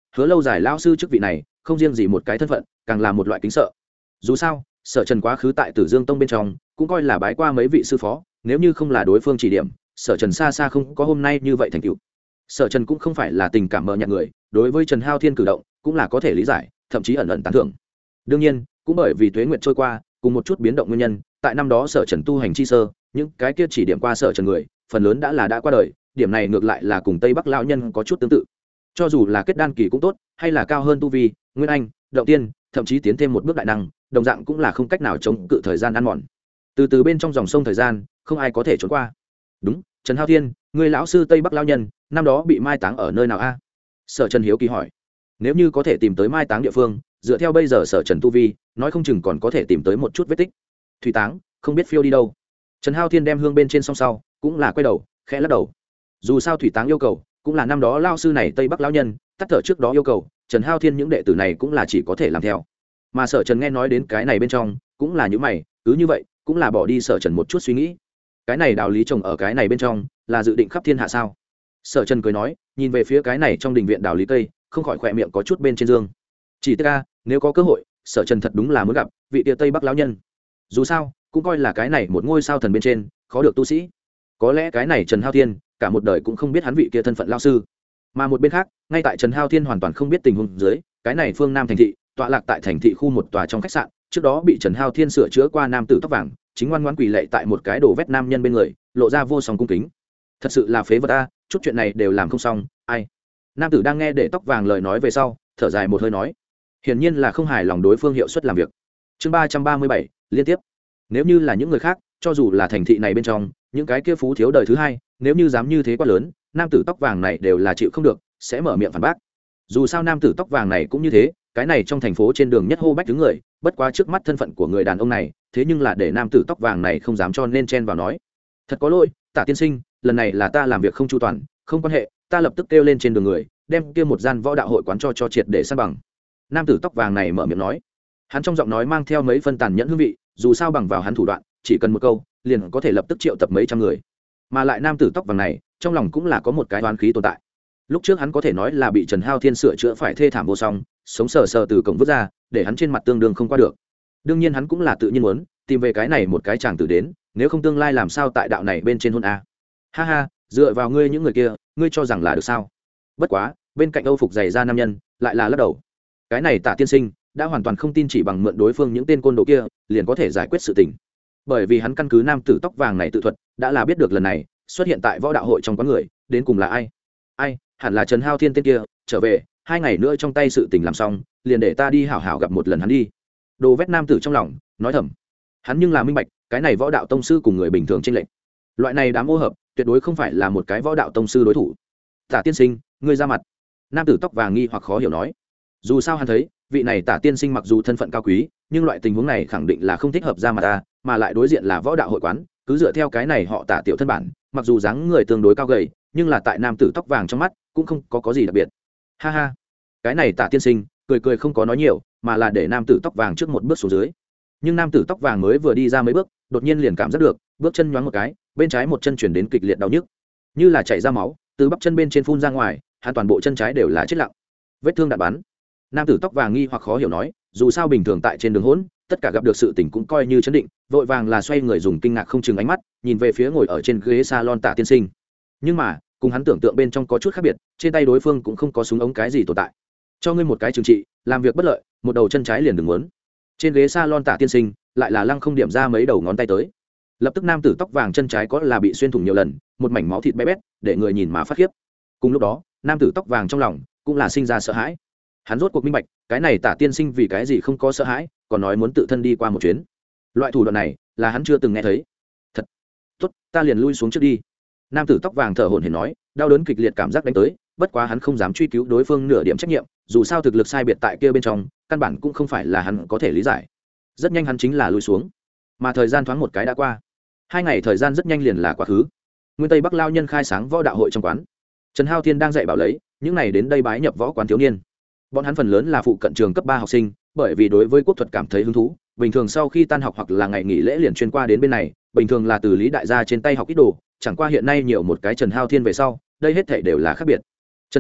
hứa lâu dài lao sư chức vị này không riêng gì một cái thân phận, càng là một loại kính sợ. Dù sao sở trần quá khứ tại Tử Dương Tông bên trong cũng coi là bái qua mấy vị sư phó, nếu như không là đối phương chỉ điểm, sở trần xa xa không có hôm nay như vậy thành tựu. Sở trần cũng không phải là tình cảm mờ nhạt người, đối với Trần Hao Thiên cử động cũng là có thể lý giải, thậm chí ẩn ẩn tán thưởng. Đương nhiên cũng bởi vì tuế nguyệt trôi qua cùng một chút biến động nguyên nhân, tại năm đó sở trần tu hành chi sơ, những cái kia chỉ điểm qua sở trần người phần lớn đã qua đời. Điểm này ngược lại là cùng Tây Bắc lão nhân có chút tương tự, cho dù là kết đan kỳ cũng tốt, hay là cao hơn tu vi, nguyên anh, động tiên, thậm chí tiến thêm một bước đại năng, đồng dạng cũng là không cách nào chống cự thời gian ăn mòn. Từ từ bên trong dòng sông thời gian, không ai có thể trốn qua. Đúng, Trần Hao Thiên, người lão sư Tây Bắc lão nhân, năm đó bị mai táng ở nơi nào a? Sở Trần hiếu kỳ hỏi. Nếu như có thể tìm tới mai táng địa phương, dựa theo bây giờ sở Trần tu vi, nói không chừng còn có thể tìm tới một chút vết tích. Thủy táng, không biết phiêu đi đâu. Trần Hao Thiên đem hương bên trên song sau, cũng là quay đầu, khẽ lắc đầu. Dù sao thủy táng yêu cầu, cũng là năm đó lao sư này Tây Bắc lão nhân tắt thở trước đó yêu cầu, Trần Hao Thiên những đệ tử này cũng là chỉ có thể làm theo. Mà sở Trần nghe nói đến cái này bên trong, cũng là những mày, cứ như vậy, cũng là bỏ đi sở Trần một chút suy nghĩ. Cái này đạo lý trồng ở cái này bên trong, là dự định khắp thiên hạ sao? Sở Trần cười nói, nhìn về phía cái này trong đình viện đạo lý cây, không khỏi khỏe miệng có chút bên trên dương. Chỉ tiếc a, nếu có cơ hội, sở Trần thật đúng là muốn gặp vị tia Tây Bắc lão nhân. Dù sao, cũng coi là cái này một ngôi sao thần bên trên, khó được tu sĩ. Có lẽ cái này Trần Hao Thiên cả một đời cũng không biết hắn vị kia thân phận lao sư. Mà một bên khác, ngay tại Trần Hao Thiên hoàn toàn không biết tình huống dưới, cái này phương Nam thành thị tọa lạc tại thành thị khu một tòa trong khách sạn, trước đó bị Trần Hao Thiên sửa chữa qua nam tử tóc vàng chính ngoan ngoãn quỳ lạy tại một cái đồ vét nam nhân bên người, lộ ra vô song cung kính. Thật sự là phế vật a, chút chuyện này đều làm không xong. Ai? Nam tử đang nghe để tóc vàng lời nói về sau, thở dài một hơi nói, hiển nhiên là không hài lòng đối phương hiệu suất làm việc. Chương 337, liên tiếp. Nếu như là những người khác, cho dù là thành thị này bên trong những cái kia phú thiếu đời thứ hai, nếu như dám như thế quá lớn, nam tử tóc vàng này đều là chịu không được, sẽ mở miệng phản bác. Dù sao nam tử tóc vàng này cũng như thế, cái này trong thành phố trên đường nhất hô bách đứng người, bất quá trước mắt thân phận của người đàn ông này, thế nhưng là để nam tử tóc vàng này không dám cho nên chen vào nói. Thật có lỗi, Tả tiên sinh, lần này là ta làm việc không chu toàn, không quan hệ, ta lập tức kêu lên trên đường người, đem kia một gian võ đạo hội quán cho triệt để san bằng. Nam tử tóc vàng này mở miệng nói, hắn trong giọng nói mang theo mấy phân tàn nhẫn hương vị, dù sao bằng vào hắn thủ đoạn, chỉ cần một câu liền có thể lập tức triệu tập mấy trăm người. Mà lại nam tử tóc vàng này trong lòng cũng là có một cái oán khí tồn tại. Lúc trước hắn có thể nói là bị Trần Hao Thiên sửa chữa phải thê thảm vô song, sống sờ sờ từ cổng vứt ra, để hắn trên mặt tương đương không qua được. Đương nhiên hắn cũng là tự nhiên muốn tìm về cái này một cái chàng tử đến, nếu không tương lai làm sao tại đạo này bên trên hôn a. Ha ha, dựa vào ngươi những người kia, ngươi cho rằng là được sao? Bất quá bên cạnh Âu phục dày ra nam nhân lại là lắc đầu. Cái này Tả tiên sinh đã hoàn toàn không tin chỉ bằng mượn đối phương những tên côn đồ kia liền có thể giải quyết sự tình, bởi vì hắn căn cứ nam tử tóc vàng này tự thuật đã là biết được lần này xuất hiện tại võ đạo hội trong quán người đến cùng là ai. Hẳn là Trần Hao Thiên tên kia trở về, 2 ngày nữa trong tay sự tình làm xong liền để ta đi hảo hảo gặp một lần hắn đi. Đồ vét nam tử trong lòng nói thầm, hắn nhưng là minh bạch cái này võ đạo tông sư cùng người bình thường trên lệnh, loại này đám ô hợp tuyệt đối không phải là một cái võ đạo tông sư đối thủ. Tả tiên sinh, ngươi ra mặt. Nam tử tóc vàng nghi hoặc khó hiểu nói, dù sao hắn thấy vị này Tả tiên sinh mặc dù thân phận cao quý, nhưng loại tình huống này khẳng định là không thích hợp ra mặt ta, mà lại đối diện là võ đạo hội quán, cứ dựa theo cái này họ Tả tiểu thân bản, mặc dù dáng người tương đối cao gầy, nhưng là tại nam tử tóc vàng trong mắt cũng không có gì đặc biệt. Ha ha, cái này Tả tiên sinh cười không có nói nhiều, mà là để nam tử tóc vàng trước một bước xuống dưới. Nhưng nam tử tóc vàng mới vừa đi ra mấy bước, đột nhiên liền cảm giác được bước chân nhoáng một cái, bên trái một chân chuyển đến kịch liệt đau nhức, như là chảy ra máu từ bắp chân bên trên phun ra ngoài, hắn toàn bộ chân trái đều là chết lặng, vết thương đạn bắn. Nam tử tóc vàng nghi hoặc khó hiểu nói, dù sao bình thường tại trên đường hỗn, tất cả gặp được sự tình cũng coi như chấn định, vội vàng là xoay người dùng kinh ngạc không chừng ánh mắt nhìn về phía ngồi ở trên ghế salon Tả tiên sinh. Nhưng mà cùng hắn tưởng tượng bên trong có chút khác biệt, trên tay đối phương cũng không có súng ống cái gì tồn tại. Cho ngươi một cái trừng trị, làm việc bất lợi, một đầu chân trái liền đừng muốn. Trên ghế salon Tả tiên sinh lại là lăng không điểm ra mấy đầu ngón tay tới. Lập tức nam tử tóc vàng chân trái có là bị xuyên thủng nhiều lần, một mảnh máu thịt bé bét, để người nhìn mà phát khiếp. Cùng lúc đó, nam tử tóc vàng trong lòng cũng là sinh ra sợ hãi. Hắn rốt cuộc minh bạch, cái này Tả tiên sinh vì cái gì không có sợ hãi, còn nói muốn tự thân đi qua một chuyến. Loại thủ đoạn này là hắn chưa từng nghe thấy. Thật tốt, ta liền lui xuống trước đi. Nam tử tóc vàng thở hổn hển nói, đau đớn kịch liệt cảm giác đánh tới, bất quá hắn không dám truy cứu đối phương nửa điểm trách nhiệm, dù sao thực lực sai biệt tại kia bên trong, căn bản cũng không phải là hắn có thể lý giải. Rất nhanh hắn chính là lui xuống, mà thời gian thoáng một cái đã qua. 2 ngày thời gian rất nhanh liền là quá khứ. Nguyên Tây Bắc lao nhân khai sáng võ đạo hội trong quán, Trần Hao Thiên đang dạy bảo lấy những này đến đây bái nhập võ quán thiếu niên. Bọn hắn phần lớn là phụ cận trường cấp 3 học sinh, bởi vì đối với quốc thuật cảm thấy hứng thú, bình thường sau khi tan học hoặc là ngày nghỉ lễ liền chuyên qua đến bên này, bình thường là từ Lý đại gia trên tay học ít đồ, chẳng qua hiện nay nhiều một cái Trần Hao Thiên về sau, đây hết thảy đều là khác biệt. Trần sư thúc,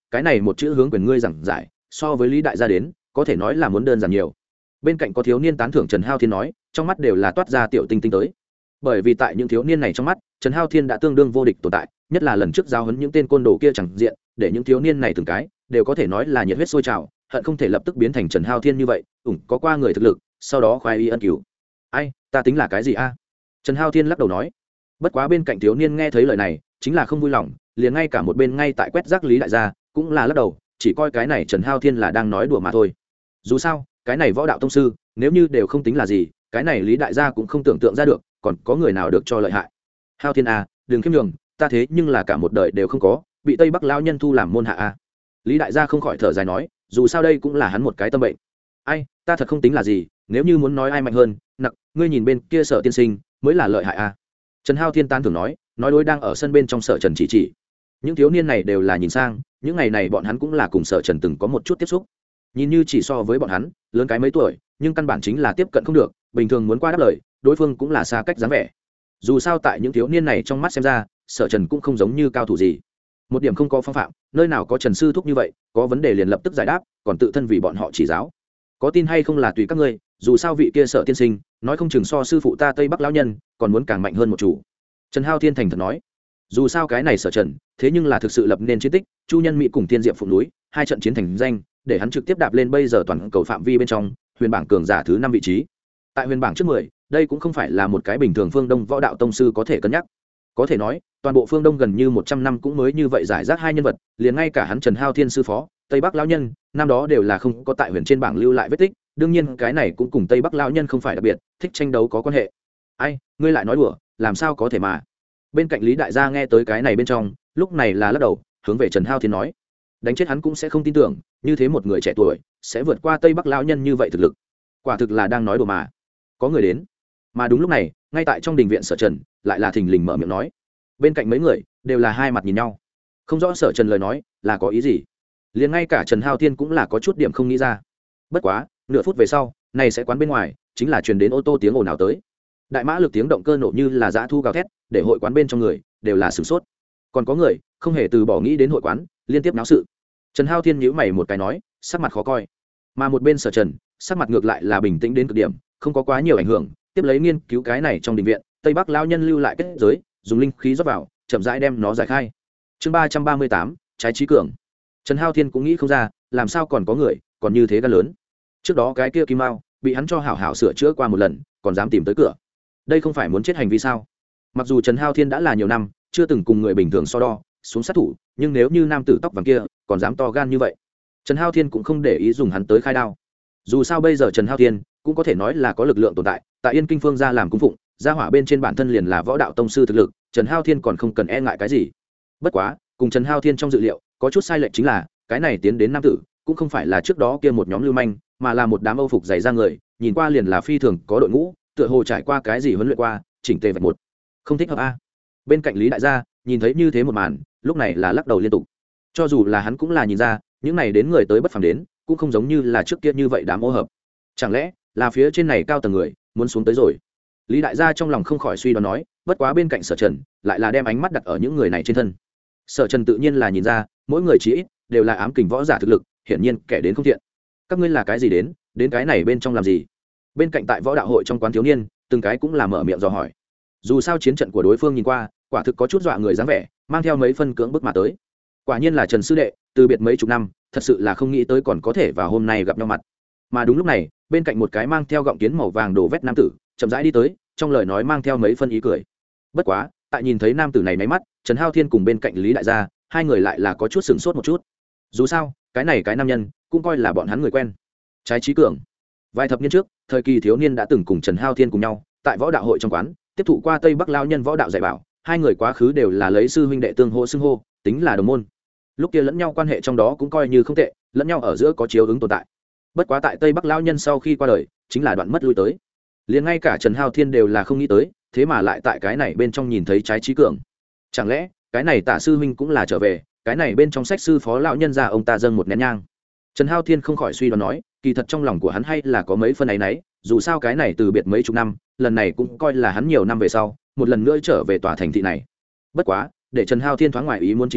cái này một chữ hướng quyền ngươi giảng giải so với lý đại gia đến có thể nói là muốn đơn giản nhiều. Bên cạnh có thiếu niên tán thưởng Trần Hao Thiên nói, trong mắt đều là toát ra tiểu tinh tinh tới. Bởi vì tại những thiếu niên này trong mắt, Trần Hao Thiên đã tương đương vô địch tồn tại, nhất là lần trước giao huấn những tên côn đồ kia chẳng diện, để những thiếu niên này từng cái đều có thể nói là nhiệt huyết sôi trào, hận không thể lập tức biến thành Trần Hao Thiên như vậy, có qua người thực lực, sau đó khoái y ân cứu. Ai, ta tính là cái gì a? Trần Hao Thiên lắc đầu nói. Bất quá bên cạnh thiếu niên nghe thấy lời này, chính là không vui lòng, liền ngay cả một bên ngay tại quét rác lý đại gia, cũng là lắc đầu, chỉ coi cái này Trần Hao Thiên là đang nói đùa mà thôi. Dù sao, cái này võ đạo tông sư, nếu như đều không tính là gì, cái này lý đại gia cũng không tưởng tượng ra được, còn có người nào được cho lợi hại. Hao Thiên a, đừng khiêm nhường, ta thế nhưng là cả một đời đều không có, bị Tây Bắc lão nhân thu làm môn hạ a. Lý đại gia không khỏi thở dài nói, dù sao đây cũng là hắn một cái tâm bệnh. Ai, ta thật không tính là gì, nếu như muốn nói ai mạnh hơn, nặc, ngươi nhìn bên kia Sở tiên sinh, mới là lợi hại a. Trần Hao Thiên tán thưởng nói đối đang ở sân bên trong Sở Trần chỉ. Những thiếu niên này đều là nhìn sang, những ngày này bọn hắn cũng là cùng Sở Trần từng có một chút tiếp xúc. Nhìn như chỉ so với bọn hắn lớn cái mấy tuổi, nhưng căn bản chính là tiếp cận không được, bình thường muốn qua đáp lời, đối phương cũng là xa cách dáng vẻ. Dù sao tại những thiếu niên này trong mắt xem ra, Sở Trần cũng không giống như cao thủ gì, một điểm không có phong phạm, nơi nào có Trần sư thúc như vậy, có vấn đề liền lập tức giải đáp, còn tự thân vì bọn họ chỉ giáo. Có tin hay không là tùy các ngươi, dù sao vị kia Sở tiên sinh nói không chừng so sư phụ ta Tây Bắc lão nhân còn muốn càng mạnh hơn một chủ. Trần Hao Thiên thành thật nói, dù sao cái này Sở Trần thế nhưng là thực sự lập nên chiến tích, Chu Nhân Mỹ cùng Thiên Diệp phụ núi hai trận chiến thành danh, để hắn trực tiếp đạp lên bây giờ toàn cầu phạm vi bên trong huyền bảng cường giả thứ 5 vị trí. Tại huyền bảng trước 10, đây cũng không phải là một cái bình thường phương Đông võ đạo tông sư có thể cân nhắc. Có thể nói, toàn bộ phương Đông gần như 100 năm cũng mới như vậy giải rác hai nhân vật, liền ngay cả hắn Trần Hao Thiên sư phó, Tây Bắc lão nhân, năm đó đều là không có tại huyền trên bảng lưu lại vết tích, đương nhiên cái này cũng cùng Tây Bắc lão nhân không phải đặc biệt, thích tranh đấu có quan hệ. Ai, ngươi lại nói đùa, làm sao có thể mà. Bên cạnh Lý đại gia nghe tới cái này bên trong, lúc này là lắc đầu, hướng về Trần Hao Thiên nói, đánh chết hắn cũng sẽ không tin tưởng, như thế một người trẻ tuổi sẽ vượt qua Tây Bắc lão nhân như vậy thực lực. Quả thực là đang nói đùa mà. Có người đến. Mà đúng lúc này, ngay tại trong đình viện Sở Trần, lại là thình lình mở miệng nói. Bên cạnh mấy người đều là hai mặt nhìn nhau, không rõ Sở Trần lời nói là có ý gì. Liền ngay cả Trần Hao Thiên cũng là có chút điểm không nghĩ ra. Bất quá, nửa phút về sau, này sẽ quán bên ngoài chính là truyền đến ô tô tiếng ồn ào tới. Đại mã lực tiếng động cơ nổ như là dã thu gào thét, để hội quán bên trong người đều là sửng sốt. Còn có người không hề từ bỏ nghĩ đến hội quán, liên tiếp náo sự. Trần Hao Thiên nhíu mày một cái nói, sắc mặt khó coi. Mà một bên Sở Trần, sắc mặt ngược lại là bình tĩnh đến cực điểm, không có quá nhiều ảnh hưởng, tiếp lấy nghiên cứu cái này trong đình viện, Tây Bắc lão nhân lưu lại kết giới, dùng linh khí rót vào, chậm rãi đem nó giải khai. Chương 338, trái trí cường. Trần Hao Thiên cũng nghĩ không ra, làm sao còn có người còn như thế gan lớn. Trước đó cái kia Kim Mao bị hắn cho hảo hảo sửa chữa qua một lần, còn dám tìm tới cửa. Đây không phải muốn chết hành vi sao? Mặc dù Trần Hao Thiên đã là nhiều năm chưa từng cùng người bình thường so đo xuống sát thủ, nhưng nếu như nam tử tóc vàng kia còn dám to gan như vậy, Trần Hao Thiên cũng không để ý dùng hắn tới khai đao. Dù sao bây giờ Trần Hao Thiên cũng có thể nói là có lực lượng tồn tại, tại Yên Kinh Phương gia làm cung phụng, gia hỏa bên trên bản thân liền là võ đạo tông sư thực lực, Trần Hao Thiên còn không cần e ngại cái gì. Bất quá, cùng Trần Hao Thiên trong dự liệu có chút sai lệch chính là, cái này tiến đến nam tử cũng không phải là trước đó kia một nhóm lưu manh, mà là một đám âu phục dày ra người, nhìn qua liền là phi thường có đội ngũ, tựa hồ trải qua cái gì huấn luyện qua, chỉnh tề vạch một. Không thích hợp a. Bên cạnh Lý đại gia nhìn thấy như thế một màn, lúc này là lắc đầu liên tục. Cho dù là hắn cũng là nhìn ra, những này đến người tới bất phàm đến, cũng không giống như là trước kia như vậy đám ô hợp. Chẳng lẽ là phía trên này cao tầng người muốn xuống tới rồi? Lý đại gia trong lòng không khỏi suy đoán nói, bất quá bên cạnh Sở Trần lại là đem ánh mắt đặt ở những người này trên thân. Sở Trần tự nhiên là nhìn ra, mỗi người chí ít đều là ám kình võ giả thực lực, hiển nhiên kẻ đến không thiện. Các ngươi là cái gì đến cái này bên trong làm gì? Bên cạnh tại võ đạo hội trong quán thiếu niên, từng cái cũng là mở miệng dò hỏi. Dù sao chiến trận của đối phương nhìn qua, quả thực có chút dọa người dáng vẻ, mang theo mấy phân cưỡng bức mà tới. Quả nhiên là Trần sư đệ, từ biệt mấy chục năm, thật sự là không nghĩ tới còn có thể vào hôm nay gặp nhau mặt. Mà đúng lúc này, bên cạnh một cái mang theo gọng kiến màu vàng đồ vét nam tử chậm rãi đi tới, trong lời nói mang theo mấy phân ý cười. Bất quá, tại nhìn thấy nam tử này máy mắt, Trần Hao Thiên cùng bên cạnh Lý đại gia, hai người lại là có chút sửng sốt một chút. Dù sao, cái này cái nam nhân cũng coi là bọn hắn người quen. Trái trí cường. Vài thập niên trước, thời kỳ thiếu niên đã từng cùng Trần Hao Thiên cùng nhau, tại võ đạo hội trong quán, tiếp thụ qua Tây Bắc lão nhân võ đạo dạy bảo, hai người quá khứ đều là lấy sư huynh đệ tương hỗ xưng hô, tính là đồng môn. Lúc kia lẫn nhau quan hệ trong đó cũng coi như không tệ, lẫn nhau ở giữa có chiếu ứng tồn tại. Bất quá tại Tây Bắc lão nhân sau khi qua đời, chính là đoạn mất lui tới. Liền ngay cả Trần Hao Thiên đều là không nghĩ tới, thế mà lại tại cái này bên trong nhìn thấy trái trí cường. Chẳng lẽ cái này Tạ sư huynh cũng là trở về, cái này bên trong sách sư phó lão nhân ra ông ta dâng một nén nhang. Trần Hao Thiên không khỏi suy đoán nói, kỳ thật trong lòng của hắn hay là có mấy phân áy náy, dù sao cái này từ biệt mấy chục năm, lần này cũng coi là hắn nhiều năm về sau một lần nữa trở về tòa thành thị này. Bất quá để Trần Hao Thiên thoáng ngoài ý muốn chính là,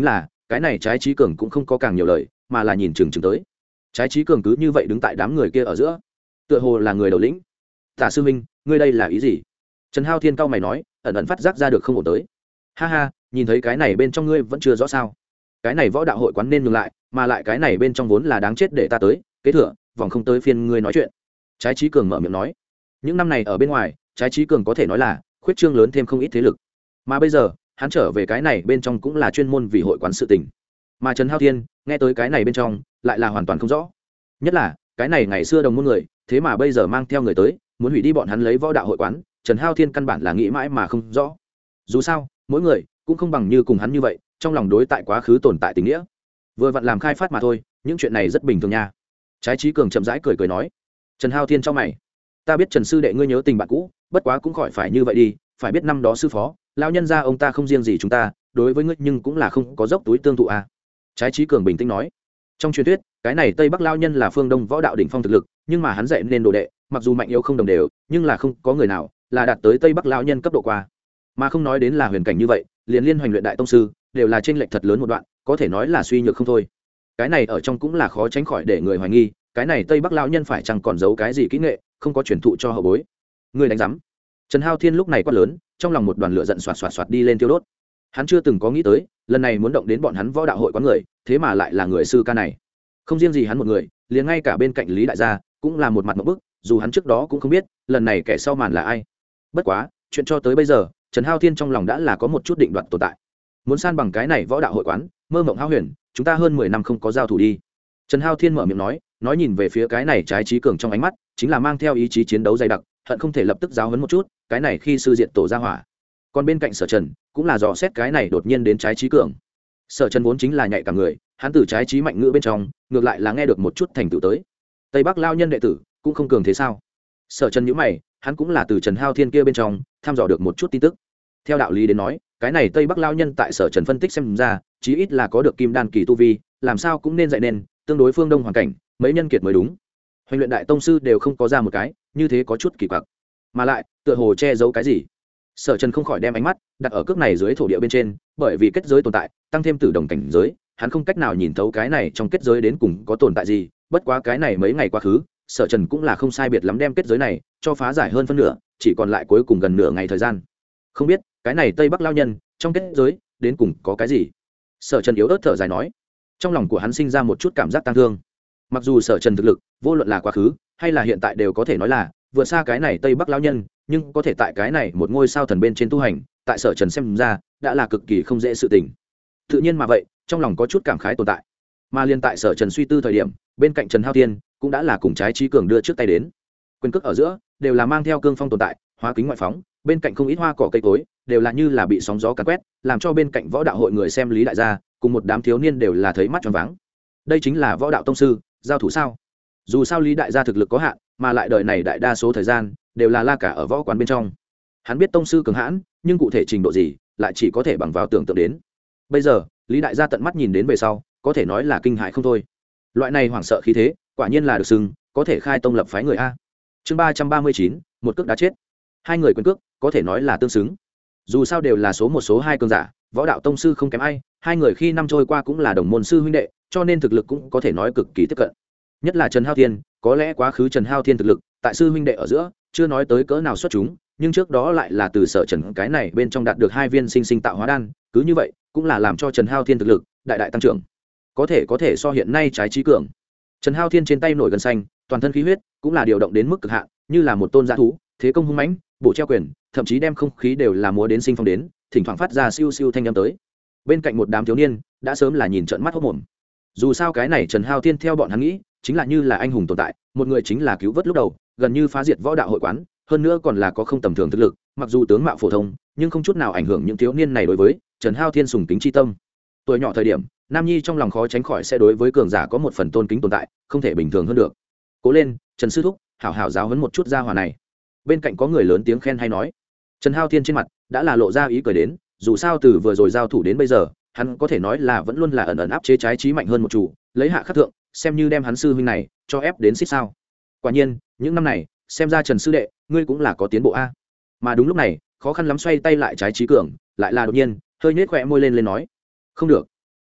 cái này trái trí cường cũng không có càng nhiều lời mà là nhìn chừng chừng tới. Trái trí cường cứ như vậy đứng tại đám người kia ở giữa, tựa hồ là người đầu lĩnh. Tả sư minh, ngươi đây là ý gì? Trần Hao Thiên cao mày nói, ẩn ẩn phát giác ra được không ổn tới. Ha ha, nhìn thấy cái này bên trong ngươi vẫn chưa rõ sao? Cái này võ đạo hội quán nên ngừng lại, mà lại cái này bên trong vốn là đáng chết để ta tới, kế thừa vòng không tới phiên ngươi nói chuyện. Trái trí cường mở miệng nói, những năm này ở bên ngoài, trái trí cường có thể nói là khuyết trương lớn thêm không ít thế lực, mà bây giờ hắn trở về cái này bên trong cũng là chuyên môn vì hội quán sự tình. Mà Trần Hao Thiên nghe tới cái này bên trong lại là hoàn toàn không rõ, nhất là cái này ngày xưa đồng môn người, thế mà bây giờ mang theo người tới muốn hủy đi bọn hắn lấy võ đạo hội quán. Trần Hao Thiên căn bản là nghĩ mãi mà không rõ. Dù sao mỗi người cũng không bằng như cùng hắn như vậy trong lòng đối tại quá khứ tồn tại tình nghĩa, vừa vặn làm khai phát mà thôi, những chuyện này rất bình thường nha. Trái trí cường chậm rãi cười cười nói. Trần Hao Thiên trong mày, ta biết Trần sư đệ ngươi nhớ tình bạn cũ, bất quá cũng khỏi phải như vậy đi, phải biết năm đó sư phó lão nhân gia ông ta không riêng gì chúng ta đối với ngươi nhưng cũng là không có dốc túi tương thụ à. Trái trí cường bình tĩnh nói, trong truyền thuyết cái này Tây Bắc lão nhân là phương Đông võ đạo đỉnh phong thực lực, nhưng mà hắn dạy nên đồ đệ mặc dù mạnh yếu không đồng đều, nhưng là không có người nào là đạt tới Tây Bắc lão nhân cấp độ qua, mà không nói đến là huyền cảnh như vậy, liền liên hoành luyện đại tông sư đều là chênh lệch thật lớn một đoạn, có thể nói là suy nhược không thôi. Cái này ở trong cũng là khó tránh khỏi để người hoài nghi, cái này Tây Bắc lão nhân phải chăng còn giấu cái gì kỹ nghệ không có truyền thụ cho hậu bối. Người đánh giám. Trần Hao Thiên lúc này quát lớn, trong lòng một đoàn lửa giận xoạt xoạt xoạt đi lên tiêu đốt. Hắn chưa từng có nghĩ tới lần này muốn động đến bọn hắn võ đạo hội quán người, thế mà lại là người sư ca này. Không riêng gì hắn một người, liền ngay cả bên cạnh Lý đại gia cũng là một mặt ngộp bức, dù hắn trước đó cũng không biết lần này kẻ sau màn là ai. Bất quá chuyện cho tới bây giờ, Trần Hao Thiên trong lòng đã là có một chút định đoạt tồn tại, muốn san bằng cái này võ đạo hội quán mơ mộng hão huyền. Chúng ta hơn 10 năm không có giao thủ đi. Trần Hao Thiên mở miệng nói nhìn về phía cái này trái trí cường trong ánh mắt chính là mang theo ý chí chiến đấu dày đặc, hận không thể lập tức giáo huấn một chút cái này khi sư diện tổ ra hỏa. Còn bên cạnh Sở Trần cũng là dò xét cái này đột nhiên đến trái trí cường. Sở Trần vốn chính là nhạy cả người, hắn từ trái trí mạnh ngữ bên trong ngược lại là nghe được một chút thành tựu tới. Tây Bắc lao nhân đệ tử cũng không cường thế sao? Sở Trần nhíu mày, hắn cũng là từ Trần Hao Thiên kia bên trong thăm dò được một chút tin tức. Theo đạo lý đến nói, cái này Tây Bắc lao nhân tại Sở Trần phân tích xem ra, chí ít là có được kim đan kỳ tu vi, làm sao cũng nên dạy nên tương đối phương Đông hoàn cảnh, mấy nhân kiệt mới đúng. Hoành luyện đại tông sư đều không có ra một cái, như thế có chút kỳ quặc. Mà lại, tựa hồ che giấu cái gì. Sở Trần không khỏi đem ánh mắt đặt ở cước này dưới thổ địa bên trên, bởi vì kết giới tồn tại, tăng thêm tử đồng cảnh giới, hắn không cách nào nhìn thấu cái này trong kết giới đến cùng có tồn tại gì. Bất quá cái này mấy ngày quá khứ, Sở Trần cũng là không sai biệt lắm đem kết giới này cho phá giải hơn phân nửa, chỉ còn lại cuối cùng gần nửa ngày thời gian. Không biết cái này Tây Bắc lao nhân trong kết giới đến cùng có cái gì. Sở Trần yếu ớt thở dài nói, trong lòng của hắn sinh ra một chút cảm giác tang thương. Mặc dù Sở Trần thực lực vô luận là quá khứ hay là hiện tại đều có thể nói là vượt xa cái này Tây Bắc lão nhân, nhưng có thể tại cái này một ngôi sao thần bên trên tu hành, tại Sở Trần xem ra đã là cực kỳ không dễ sự tình. Tự nhiên mà vậy, trong lòng có chút cảm khái tồn tại. Mà liên tại Sở Trần suy tư thời điểm, bên cạnh Trần Hao Thiên cũng đã là cùng trái trí cường đưa trước tay đến. Quyền cước ở giữa đều là mang theo cương phong tồn tại, hóa kính ngoại phóng, bên cạnh không ít hoa cỏ cây cối đều là như là bị sóng gió càn quét, làm cho bên cạnh võ đạo hội người xem Lý đại gia cùng một đám thiếu niên đều là thấy mắt choáng váng. Đây chính là võ đạo tông sư giao thủ sao? Dù sao Lý đại gia thực lực có hạn, mà lại đời này đại đa số thời gian đều là la cả ở võ quán bên trong. Hắn biết tông sư cường hãn, nhưng cụ thể trình độ gì lại chỉ có thể bằng vào tưởng tượng đến. Bây giờ Lý đại gia tận mắt nhìn đến về sau, có thể nói là kinh hãi không thôi. Loại này hoảng sợ khí thế, quả nhiên là được xưng có thể khai tông lập phái người a. Chương 339, một cước đá chết. Hai người quyền cước có thể nói là tương xứng. Dù sao đều là số một số hai cường giả, võ đạo tông sư không kém ai, hai người khi năm trôi qua cũng là đồng môn sư huynh đệ, cho nên thực lực cũng có thể nói cực kỳ tiếp cận. Nhất là Trần Hao Thiên, có lẽ quá khứ Trần Hao Thiên thực lực tại sư huynh đệ ở giữa chưa nói tới cỡ nào xuất chúng, nhưng trước đó lại là từ Sở Trần cái này bên trong đạt được hai viên sinh sinh tạo hóa đan, cứ như vậy cũng là làm cho Trần Hao Thiên thực lực đại đại tăng trưởng. Có thể so hiện nay trái trí cường. Trần Hao Thiên trên tay nổi gân xanh, toàn thân khí huyết cũng là điều động đến mức cực hạn, như là một tôn dã thú, thế công hung mãnh, bổ treo quyền, thậm chí đem không khí đều là múa đến sinh phong đến, thỉnh thoảng phát ra siêu siêu thanh âm tới. Bên cạnh một đám thiếu niên đã sớm là nhìn trợn mắt hốt mồm. Dù sao cái này Trần Hao Thiên theo bọn hắn nghĩ chính là như là anh hùng tồn tại, một người chính là cứu vớt lúc đầu gần như phá diệt võ đạo hội quán, hơn nữa còn là có không tầm thường thực lực, mặc dù tướng mạo phổ thông nhưng không chút nào ảnh hưởng những thiếu niên này đối với Trần Hao Thiên sùng kính chi tâm. Tuổi nhỏ thời điểm, nam nhi trong lòng khó tránh khỏi sẽ đối với cường giả có một phần tôn kính tồn tại, không thể bình thường hơn được. Cố lên, Trần sư thúc, hảo hảo giáo huấn một chút gia hỏa này. Bên cạnh có người lớn tiếng khen hay nói. Trần Hao Thiên trên mặt đã là lộ ra ý cười đến, dù sao từ vừa rồi giao thủ đến bây giờ, hắn có thể nói là vẫn luôn là ẩn ẩn áp chế trái trí mạnh hơn một chủ, lấy hạ khắc thượng, xem như đem hắn sư huynh này cho ép đến xích sao. Quả nhiên, những năm này, xem ra Trần sư đệ, ngươi cũng là có tiến bộ a. Mà đúng lúc này, khó khăn lắm xoay tay lại trái trí cường, lại là đột nhiên, hơi nhếch khóe môi lên nói, không được.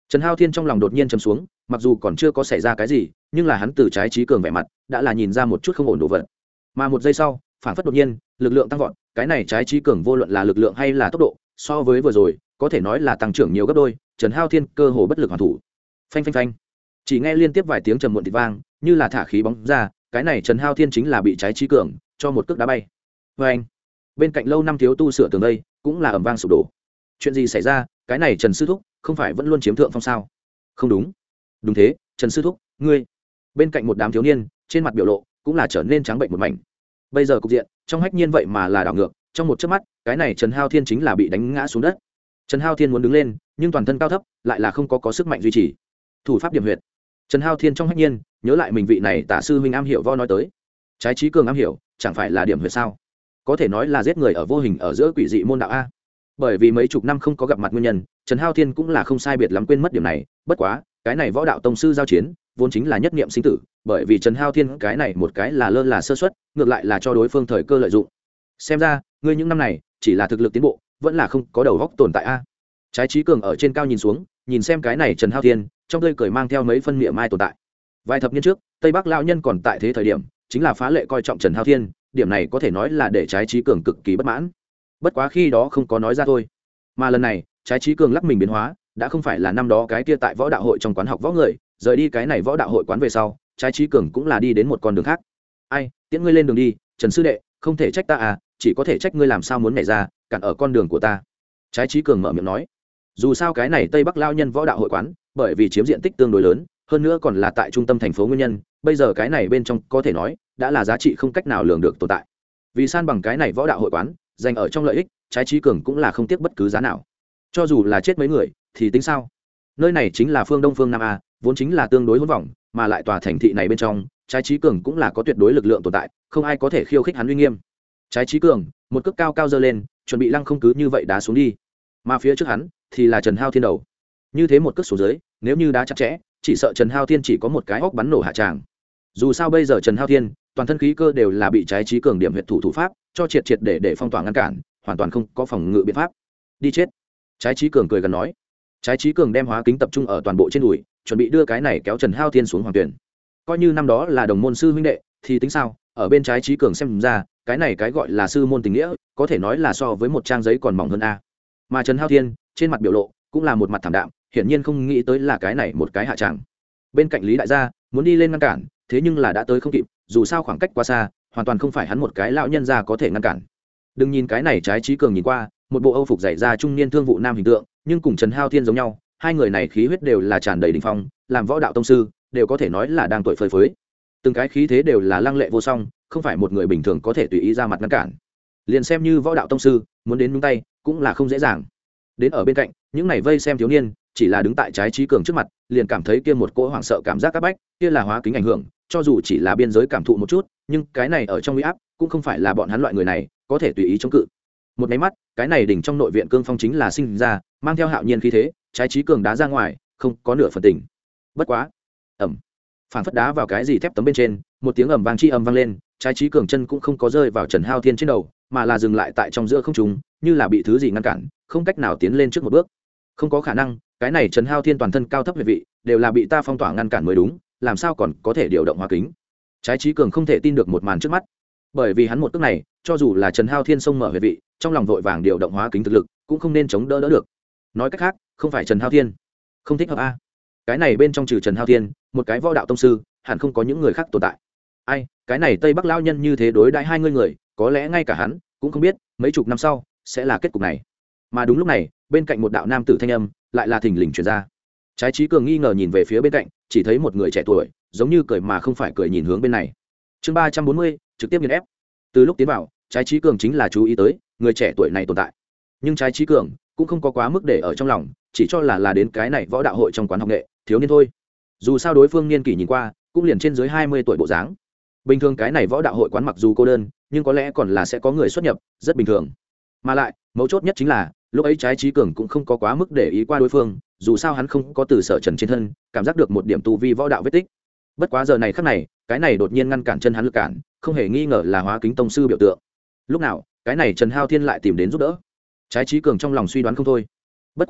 Trần Hao Thiên trong lòng đột nhiên trầm xuống, mặc dù còn chưa có xảy ra cái gì, nhưng là hắn từ trái trí cường vẻ mặt đã là nhìn ra một chút không ổn đồ vật. Mà một giây sau, phản phất đột nhiên lực lượng tăng vọt, cái này trái trí cường vô luận là lực lượng hay là tốc độ, so với vừa rồi có thể nói là tăng trưởng nhiều gấp đôi. Trần Hao Thiên cơ hồ bất lực hoàn thủ. Phanh phanh phanh, chỉ nghe liên tiếp vài tiếng trầm muộn thịt vang, như là thả khí bóng ra, cái này Trần Hao Thiên chính là bị trái trí cường cho một cước đá bay. Phanh, bên cạnh lâu năm thiếu tu sửa tường đây cũng là ầm vang sụp đổ. Chuyện gì xảy ra? Cái này Trần sư thúc không phải vẫn luôn chiếm thượng phong sao? Không đúng. Đúng thế, Trần sư thúc, ngươi. Bên cạnh một đám thiếu niên trên mặt biểu lộ cũng là trở nên trắng bệnh một mảnh. Bây giờ cục diện trong Hách Nhiên vậy mà là đảo ngược, trong một chớp mắt cái này Trần Hao Thiên chính là bị đánh ngã xuống đất. Trần Hao Thiên muốn đứng lên nhưng toàn thân cao thấp lại là không có sức mạnh duy trì. Thủ pháp điểm huyệt. Trần Hao Thiên trong Hách Nhiên nhớ lại mình vị này tả sư huynh am hiểu võ nói tới, trái trí cường am hiểu chẳng phải là điểm huyệt sao? Có thể nói là giết người ở vô hình ở giữa quỷ dị môn đạo a. Bởi vì mấy chục năm không có gặp mặt nguyên nhân, Trần Hao Thiên cũng là không sai biệt lắm quên mất điểm này. Bất quá cái này võ đạo tông sư giao chiến vốn chính là nhất niệm sinh tử, bởi vì Trần Hao Thiên cái này một cái là lơ là sơ suất, ngược lại là cho đối phương thời cơ lợi dụng. Xem ra ngươi những năm này chỉ là thực lực tiến bộ, vẫn là không có đầu óc tồn tại a. Trái trí cường ở trên cao nhìn xuống, nhìn xem cái này Trần Hao Thiên, trong tươi cười mang theo mấy phân miệng mai tồn tại. Vài thập niên trước, Tây Bắc lão nhân còn tại thế thời điểm, chính là phá lệ coi trọng Trần Hao Thiên, điểm này có thể nói là để trái trí cường cực kỳ bất mãn. Bất quá khi đó không có nói ra thôi. Mà lần này, trái trí cường lắc mình biến hóa, đã không phải là năm đó cái kia tại võ đạo hội trong quán học võ người, rời đi cái này võ đạo hội quán về sau, trái trí cường cũng là đi đến một con đường khác. Ai, tiễn ngươi lên đường đi, Trần sư đệ, không thể trách ta à, chỉ có thể trách ngươi làm sao muốn nhảy ra, cản ở con đường của ta. Trái trí cường mở miệng nói. Dù sao cái này Tây Bắc lao nhân võ đạo hội quán, bởi vì chiếm diện tích tương đối lớn, hơn nữa còn là tại trung tâm thành phố nguyên nhân, bây giờ cái này bên trong có thể nói đã là giá trị không cách nào lường được tồn tại. Vì san bằng cái này võ đạo hội quán, dành ở trong lợi ích, trái trí cường cũng là không tiếc bất cứ giá nào. Cho dù là chết mấy người thì tính sao? Nơi này chính là phương Đông phương Nam a, vốn chính là tương đối hỗn vọng, mà lại tòa thành thị này bên trong, trái trí cường cũng là có tuyệt đối lực lượng tồn tại, không ai có thể khiêu khích hắn uy nghiêm. Trái trí cường một cước cao cao giơ lên, chuẩn bị lăng không cứ như vậy đá xuống đi. Mà phía trước hắn thì là Trần Hao Thiên đầu. Như thế một cước xuống dưới, nếu như đá chặt chẽ, chỉ sợ Trần Hao Thiên chỉ có một cái óc bắn nổ hạ tràng. Dù sao bây giờ Trần Hao Thiên, toàn thân khí cơ đều là bị trái trí cường điểm huyệt thủ pháp cho triệt để phong tỏa ngăn cản, hoàn toàn không có phòng ngự biện pháp. Đi chết. Trái trí cường cười gần nói. Trái trí cường đem hóa kính tập trung ở toàn bộ trên đùi, chuẩn bị đưa cái này kéo Trần Hao Thiên xuống hoàng tuyển. Coi như năm đó là đồng môn sư huynh đệ thì tính sao? Ở bên trái trí cường xem ra, cái này cái gọi là sư môn tình nghĩa, có thể nói là so với một trang giấy còn mỏng hơn a. Mà Trần Hao Thiên trên mặt biểu lộ cũng là một mặt thảm đạm, hiển nhiên không nghĩ tới là cái này một cái hạ tràng. Bên cạnh Lý đại gia muốn đi lên ngăn cản, thế nhưng là đã tới không kịp, dù sao khoảng cách quá xa, hoàn toàn không phải hắn một cái lão nhân gia có thể ngăn cản. Đừng nhìn cái này trái trí cường nhìn qua một bộ âu phục dày ra trung niên thương vụ nam hình tượng, nhưng cùng Trần Hao Thiên giống nhau, hai người này khí huyết đều là tràn đầy đỉnh phong, làm võ đạo tông sư đều có thể nói là đang tuổi phơi phới, từng cái khí thế đều là lăng lệ vô song, không phải một người bình thường có thể tùy ý ra mặt ngăn cản. Liền xem như võ đạo tông sư muốn đến nhúng tay cũng là không dễ dàng. Đến ở bên cạnh những này vây xem thiếu niên, chỉ là đứng tại trái trí cường trước mặt, liền cảm thấy kia một cỗ hoảng sợ cảm giác áp bách, kia là hóa kính ảnh hưởng, cho dù chỉ là biên giới cảm thụ một chút, nhưng cái này ở trong uy áp cũng không phải là bọn hắn loại người này có thể tùy ý chống cự. Một cái mắt, cái này đỉnh trong nội viện cương phong chính là sinh ra, mang theo hạo nhiên khí thế, trái trí cường đá ra ngoài, không có nửa phần tỉnh. Bất quá, ầm, phản phất đá vào cái gì thép tấm bên trên, một tiếng ầm vang chi âm vang lên, trái trí cường chân cũng không có rơi vào Trần Hao Thiên trên đầu, mà là dừng lại tại trong giữa không trung, như là bị thứ gì ngăn cản, không cách nào tiến lên trước một bước. Không có khả năng, cái này Trần Hao Thiên toàn thân cao thấp huyệt vị đều là bị ta phong tỏa ngăn cản mới đúng, làm sao còn có thể điều động hóa kính? Trái trí cường không thể tin được một màn trước mắt, bởi vì hắn một cước này, cho dù là Trần Hao Thiên xông mở huyệt vị, trong lòng vội vàng điều động hóa kính thực lực, cũng không nên chống đỡ được. Nói cách khác, không phải Trần Hao Thiên, không thích hợp a. Cái này bên trong trừ Trần Hao Thiên, một cái võ đạo tông sư, hẳn không có những người khác tồn tại. Ai, cái này Tây Bắc lão nhân như thế đối đãi hai người, có lẽ ngay cả hắn cũng không biết, mấy chục năm sau sẽ là kết cục này. Mà đúng lúc này, bên cạnh một đạo nam tử thanh âm lại là thình lình truyền ra. Trái trí cường nghi ngờ nhìn về phía bên cạnh, chỉ thấy một người trẻ tuổi, giống như cười mà không phải cười nhìn hướng bên này. Chương 340, trực tiếp nghiền ép. Từ lúc tiến vào, trái trí cường chính là chú ý tới người trẻ tuổi này tồn tại, nhưng trái trí cường cũng không có quá mức để ở trong lòng, chỉ cho là đến cái này võ đạo hội trong quán học nghệ thiếu niên thôi. Dù sao đối phương niên kỷ nhìn qua cũng liền trên dưới 20 tuổi bộ dáng. Bình thường cái này võ đạo hội quán mặc dù cô đơn, nhưng có lẽ còn là sẽ có người xuất nhập, rất bình thường. Mà lại mấu chốt nhất chính là lúc ấy trái trí cường cũng không có quá mức để ý qua đối phương, dù sao hắn không có từ sở trần trên thân cảm giác được một điểm tu vi võ đạo vết tích. Bất quá giờ này khắc này, cái này đột nhiên ngăn cản chân hắn lực cản, không hề nghi ngờ là hóa kính tông sư biểu tượng. Lúc nào cái này Trần Hao Thiên lại tìm đến giúp đỡ, trái trí cường trong lòng suy đoán không thôi. Bất quá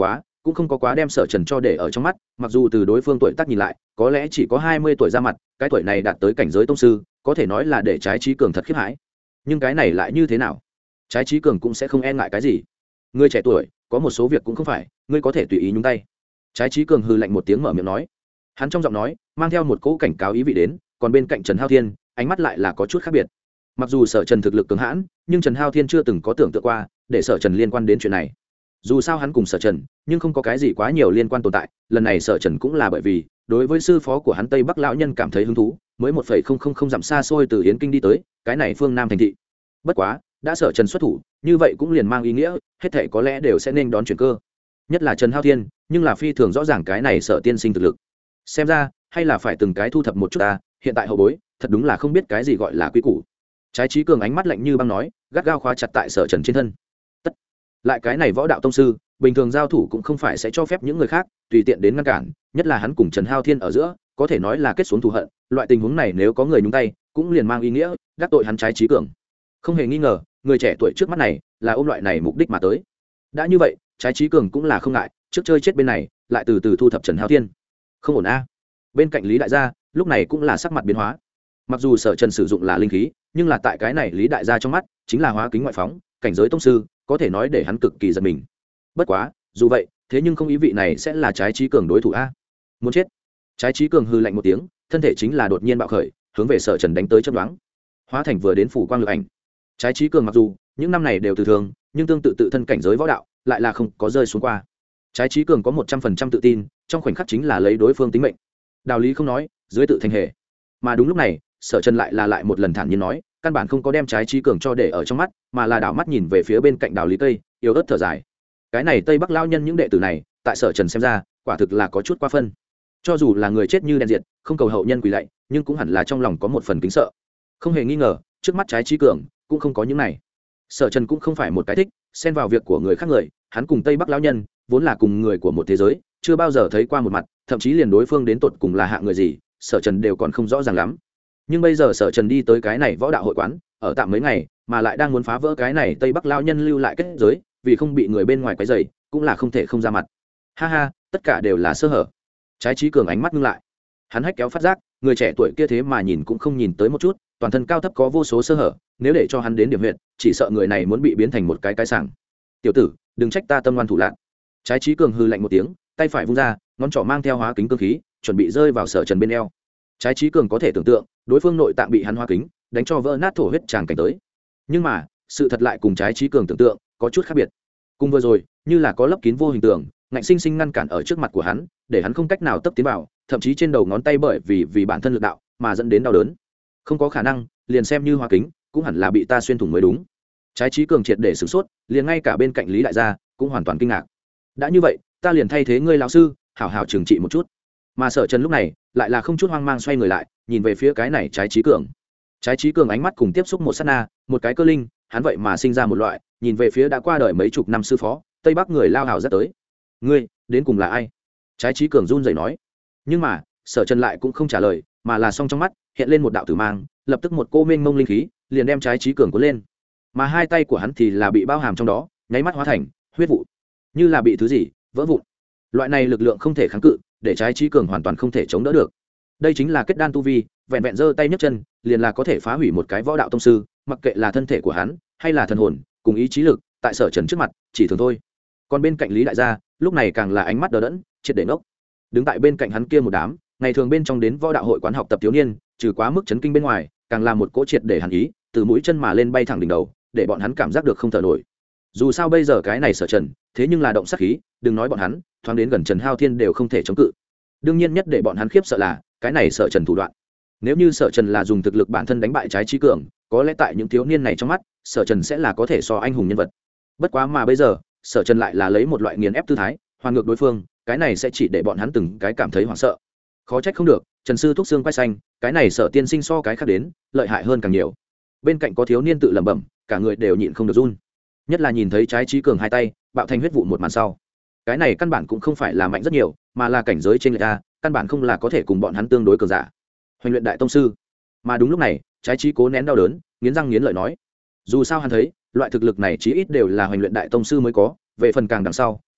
cũng không có quá đem Sở Trần cho để ở trong mắt, mặc dù từ đối phương tuổi tác nhìn lại có lẽ chỉ có 20 tuổi ra mặt, cái tuổi này đạt tới cảnh giới tông sư có thể nói là để Trái Chí Cường thật khiếp hãi. Nhưng cái này lại như thế nào? Trái Chí Cường cũng sẽ không e ngại cái gì. Ngươi trẻ tuổi có một số việc cũng không phải ngươi có thể tùy ý nhúng tay. Trái Chí Cường hừ lạnh một tiếng mở miệng nói. Hắn trong giọng nói mang theo một cỗ cảnh cáo ý vị đến, còn bên cạnh Trần Hao Thiên ánh mắt lại là có chút khác biệt. Mặc dù Sở Trần thực lực cường hãn, nhưng Trần Hao Thiên chưa từng có tưởng tượng qua để Sở Trần liên quan đến chuyện này. Dù sao hắn cùng Sở Trần nhưng không có cái gì quá nhiều liên quan tồn tại, lần này Sở Trần cũng là bởi vì đối với sư phó của hắn Tây Bắc lão nhân cảm thấy hứng thú, mới 1,000 dặm xa xôi từ Yến Kinh đi tới cái này phương Nam thành thị. Bất quá đã Sở Trần xuất thủ, như vậy cũng liền mang ý nghĩa hết thảy có lẽ đều sẽ nên đón chuyển cơ. Nhất là Trần Hao Thiên, nhưng là phi thường rõ ràng cái này Sở tiên sinh thực lực. Xem ra hay là phải từng cái thu thập một chút ta, hiện tại hậu bối thật đúng là không biết cái gì gọi là quý củ. Trái Chí Cường ánh mắt lạnh như băng nói, gắt gao khóa chặt tại Sở Trần trên thân. Tất lại cái này võ đạo tông sư bình thường giao thủ cũng không phải sẽ cho phép những người khác tùy tiện đến ngăn cản, nhất là hắn cùng Trần Hao Thiên ở giữa có thể nói là kết xuống thù hận, loại tình huống này nếu có người nhúng tay cũng liền mang ý nghĩa đắc tội hắn Trái Chí Cường. Không hề nghi ngờ người trẻ tuổi trước mắt này là ôm loại này mục đích mà tới. Đã như vậy Trái Chí Cường cũng là không ngại trước chơi chết bên này, lại từ từ thu thập Trần Hao Thiên. Không ổn a. Bên cạnh Lý đại gia lúc này cũng là sắc mặt biến hóa. Mặc dù Sở Trần sử dụng là linh khí, nhưng là tại cái này Lý đại gia trong mắt chính là hóa kính ngoại phóng, cảnh giới tông sư có thể nói để hắn cực kỳ giật mình. Bất quá dù vậy thế nhưng không ý vị này sẽ là Trái Chí Cường đối thủ a. Muốn chết. Trái Chí Cường hừ lạnh một tiếng, thân thể chính là đột nhiên bạo khởi, hướng về Sở Trần đánh tới chớp nhoáng, hóa thành vừa đến phủ quang lực ảnh. Trái Chí Cường mặc dù những năm này đều từ thường, nhưng tương tự tự thân cảnh giới võ đạo lại là không có rơi xuống qua. Trái Chí Cường có 100% tự tin, trong khoảnh khắc chính là lấy đối phương tính mệnh. Đạo lý không nói, dưới tự thành hệ. Mà đúng lúc này, Sở Trần lại một lần thản nhiên nói, căn bản không có đem Trái Chí Cường cho để ở trong mắt, mà là đảo mắt nhìn về phía bên cạnh Đào Lý Tây, yếu ớt thở dài. Cái này Tây Bắc lao nhân những đệ tử này, tại Sở Trần xem ra, quả thực là có chút quá phân. Cho dù là người chết như đèn diệt, không cầu hậu nhân quỳ lạy, nhưng cũng hẳn là trong lòng có một phần kính sợ. Không hề nghi ngờ, trước mắt Trái Chí Cường cũng không có những này. Sở Trần cũng không phải một cái thích xen vào việc của người khác người, hắn cùng Tây Bắc lão nhân vốn là cùng người của một thế giới, chưa bao giờ thấy qua một mặt, thậm chí liền đối phương đến tột cùng là hạng người gì, Sở Trần đều còn không rõ ràng lắm. Nhưng bây giờ Sở Trần đi tới cái này võ đạo hội quán, ở tạm mấy ngày, mà lại đang muốn phá vỡ cái này Tây Bắc lão nhân lưu lại kết giới, vì không bị người bên ngoài quấy rầy, cũng là không thể không ra mặt. Ha ha, tất cả đều là sơ hở. Trái Chí Cường ánh mắt ngưng lại, hắn hách kéo phát giác, người trẻ tuổi kia thế mà nhìn cũng không nhìn tới một chút, toàn thân cao thấp có vô số sơ hở, nếu để cho hắn đến điểm huyệt, chỉ sợ người này muốn bị biến thành một cái sảng. Tiểu tử, đừng trách ta tâm ngoan thủ lạn. Trái Chí Cường hừ lạnh một tiếng, tay phải vung ra, ngón trỏ mang theo hóa kính cương khí, chuẩn bị rơi vào Sở Trần bên eo. Trái Chí Cường có thể tưởng tượng, đối phương nội tạng bị hắn hóa kính đánh cho vỡ nát thổ huyết tràn cảnh tới. Nhưng mà, sự thật lại cùng Trái Chí Cường tưởng tượng có chút khác biệt. Cùng vừa rồi, như là có lấp kín vô hình tường, ngạnh sinh sinh ngăn cản ở trước mặt của hắn, để hắn không cách nào tấp tiến vào, thậm chí trên đầu ngón tay bởi vì bản thân lực đạo mà dẫn đến đau đớn. Không có khả năng, liền xem như hóa kính, cũng hẳn là bị ta xuyên thủng mới đúng. Trái Chí Cường triệt để sửng sốt, liền ngay cả bên cạnh Lý đại gia cũng hoàn toàn kinh ngạc. Đã như vậy, ta liền thay thế ngươi lão sư, hảo hảo trừng trị một chút. Mà Sở Trần lúc này lại là không chút hoang mang xoay người lại, nhìn về phía cái này Trái Chí Cường. Trái Chí Cường ánh mắt cùng tiếp xúc một sát na, một cái cơ linh, hắn vậy mà sinh ra một loại, nhìn về phía đã qua đời mấy chục năm sư phó, Tây Bắc người lao hào rất tới. Ngươi, đến cùng là ai? Trái Chí Cường run rẩy nói. Nhưng mà, Sở Trần lại cũng không trả lời, mà là song trong mắt hiện lên một đạo tử mang, lập tức một cô mênh mông linh khí liền đem Trái Chí Cường cuốn lên, mà hai tay của hắn thì là bị bao hàm trong đó, nháy mắt hóa thành huyết vụ, như là bị thứ gì vỡ vụn. Loại này lực lượng không thể kháng cự, để Trái Chí Cường hoàn toàn không thể chống đỡ được. Đây chính là kết đan tu vi, vẹn vẹn giơ tay nhấc chân liền là có thể phá hủy một cái võ đạo tông sư, mặc kệ là thân thể của hắn hay là thần hồn cùng ý chí lực, tại Sở Trần trước mặt chỉ thường thôi. Còn bên cạnh Lý đại gia lúc này càng là ánh mắt đờ đẫn, triệt để ngốc. Đứng tại bên cạnh hắn kia một đám ngày thường bên trong đến võ đạo hội quán học tập thiếu niên, trừ quá mức chấn kinh bên ngoài, càng là một cỗ triệt để hàn ý từ mũi chân mà lên bay thẳng đỉnh đầu, để bọn hắn cảm giác được không thở nổi. Dù sao bây giờ cái này Sở Trần thế nhưng là động sát khí, đừng nói bọn hắn thoáng đến gần Trần Hao Thiên đều không thể chống cự. Đương nhiên nhất để bọn hắn khiếp sợ là cái này Sở Trần thủ đoạn. Nếu như Sở Trần là dùng thực lực bản thân đánh bại Trái Chí Cường, có lẽ tại những thiếu niên này trong mắt, Sở Trần sẽ là có thể so anh hùng nhân vật. Bất quá mà bây giờ, Sở Trần lại là lấy một loại nghiền ép tư thái, hoàn ngược đối phương, cái này sẽ chỉ để bọn hắn từng cái cảm thấy hoảng sợ. Khó trách không được, Trần sư thúc xương quay xanh, cái này Sở tiên sinh so cái khác đến, lợi hại hơn càng nhiều. Bên cạnh có thiếu niên tự lẩm bẩm, cả người đều nhịn không được run. Nhất là nhìn thấy Trái Chí Cường hai tay bạo thành huyết vụ một màn sau, cái này căn bản cũng không phải là mạnh rất nhiều, mà là cảnh giới trên người ta, căn bản không là có thể cùng bọn hắn tương đối cường giả. Hoành luyện đại tông sư. Mà đúng lúc này, Trái Chí cố nén đau đớn, nghiến răng nghiến lợi nói, dù sao hắn thấy loại thực lực này chí ít đều là hoành luyện đại tông sư mới có, về phần càng đằng sau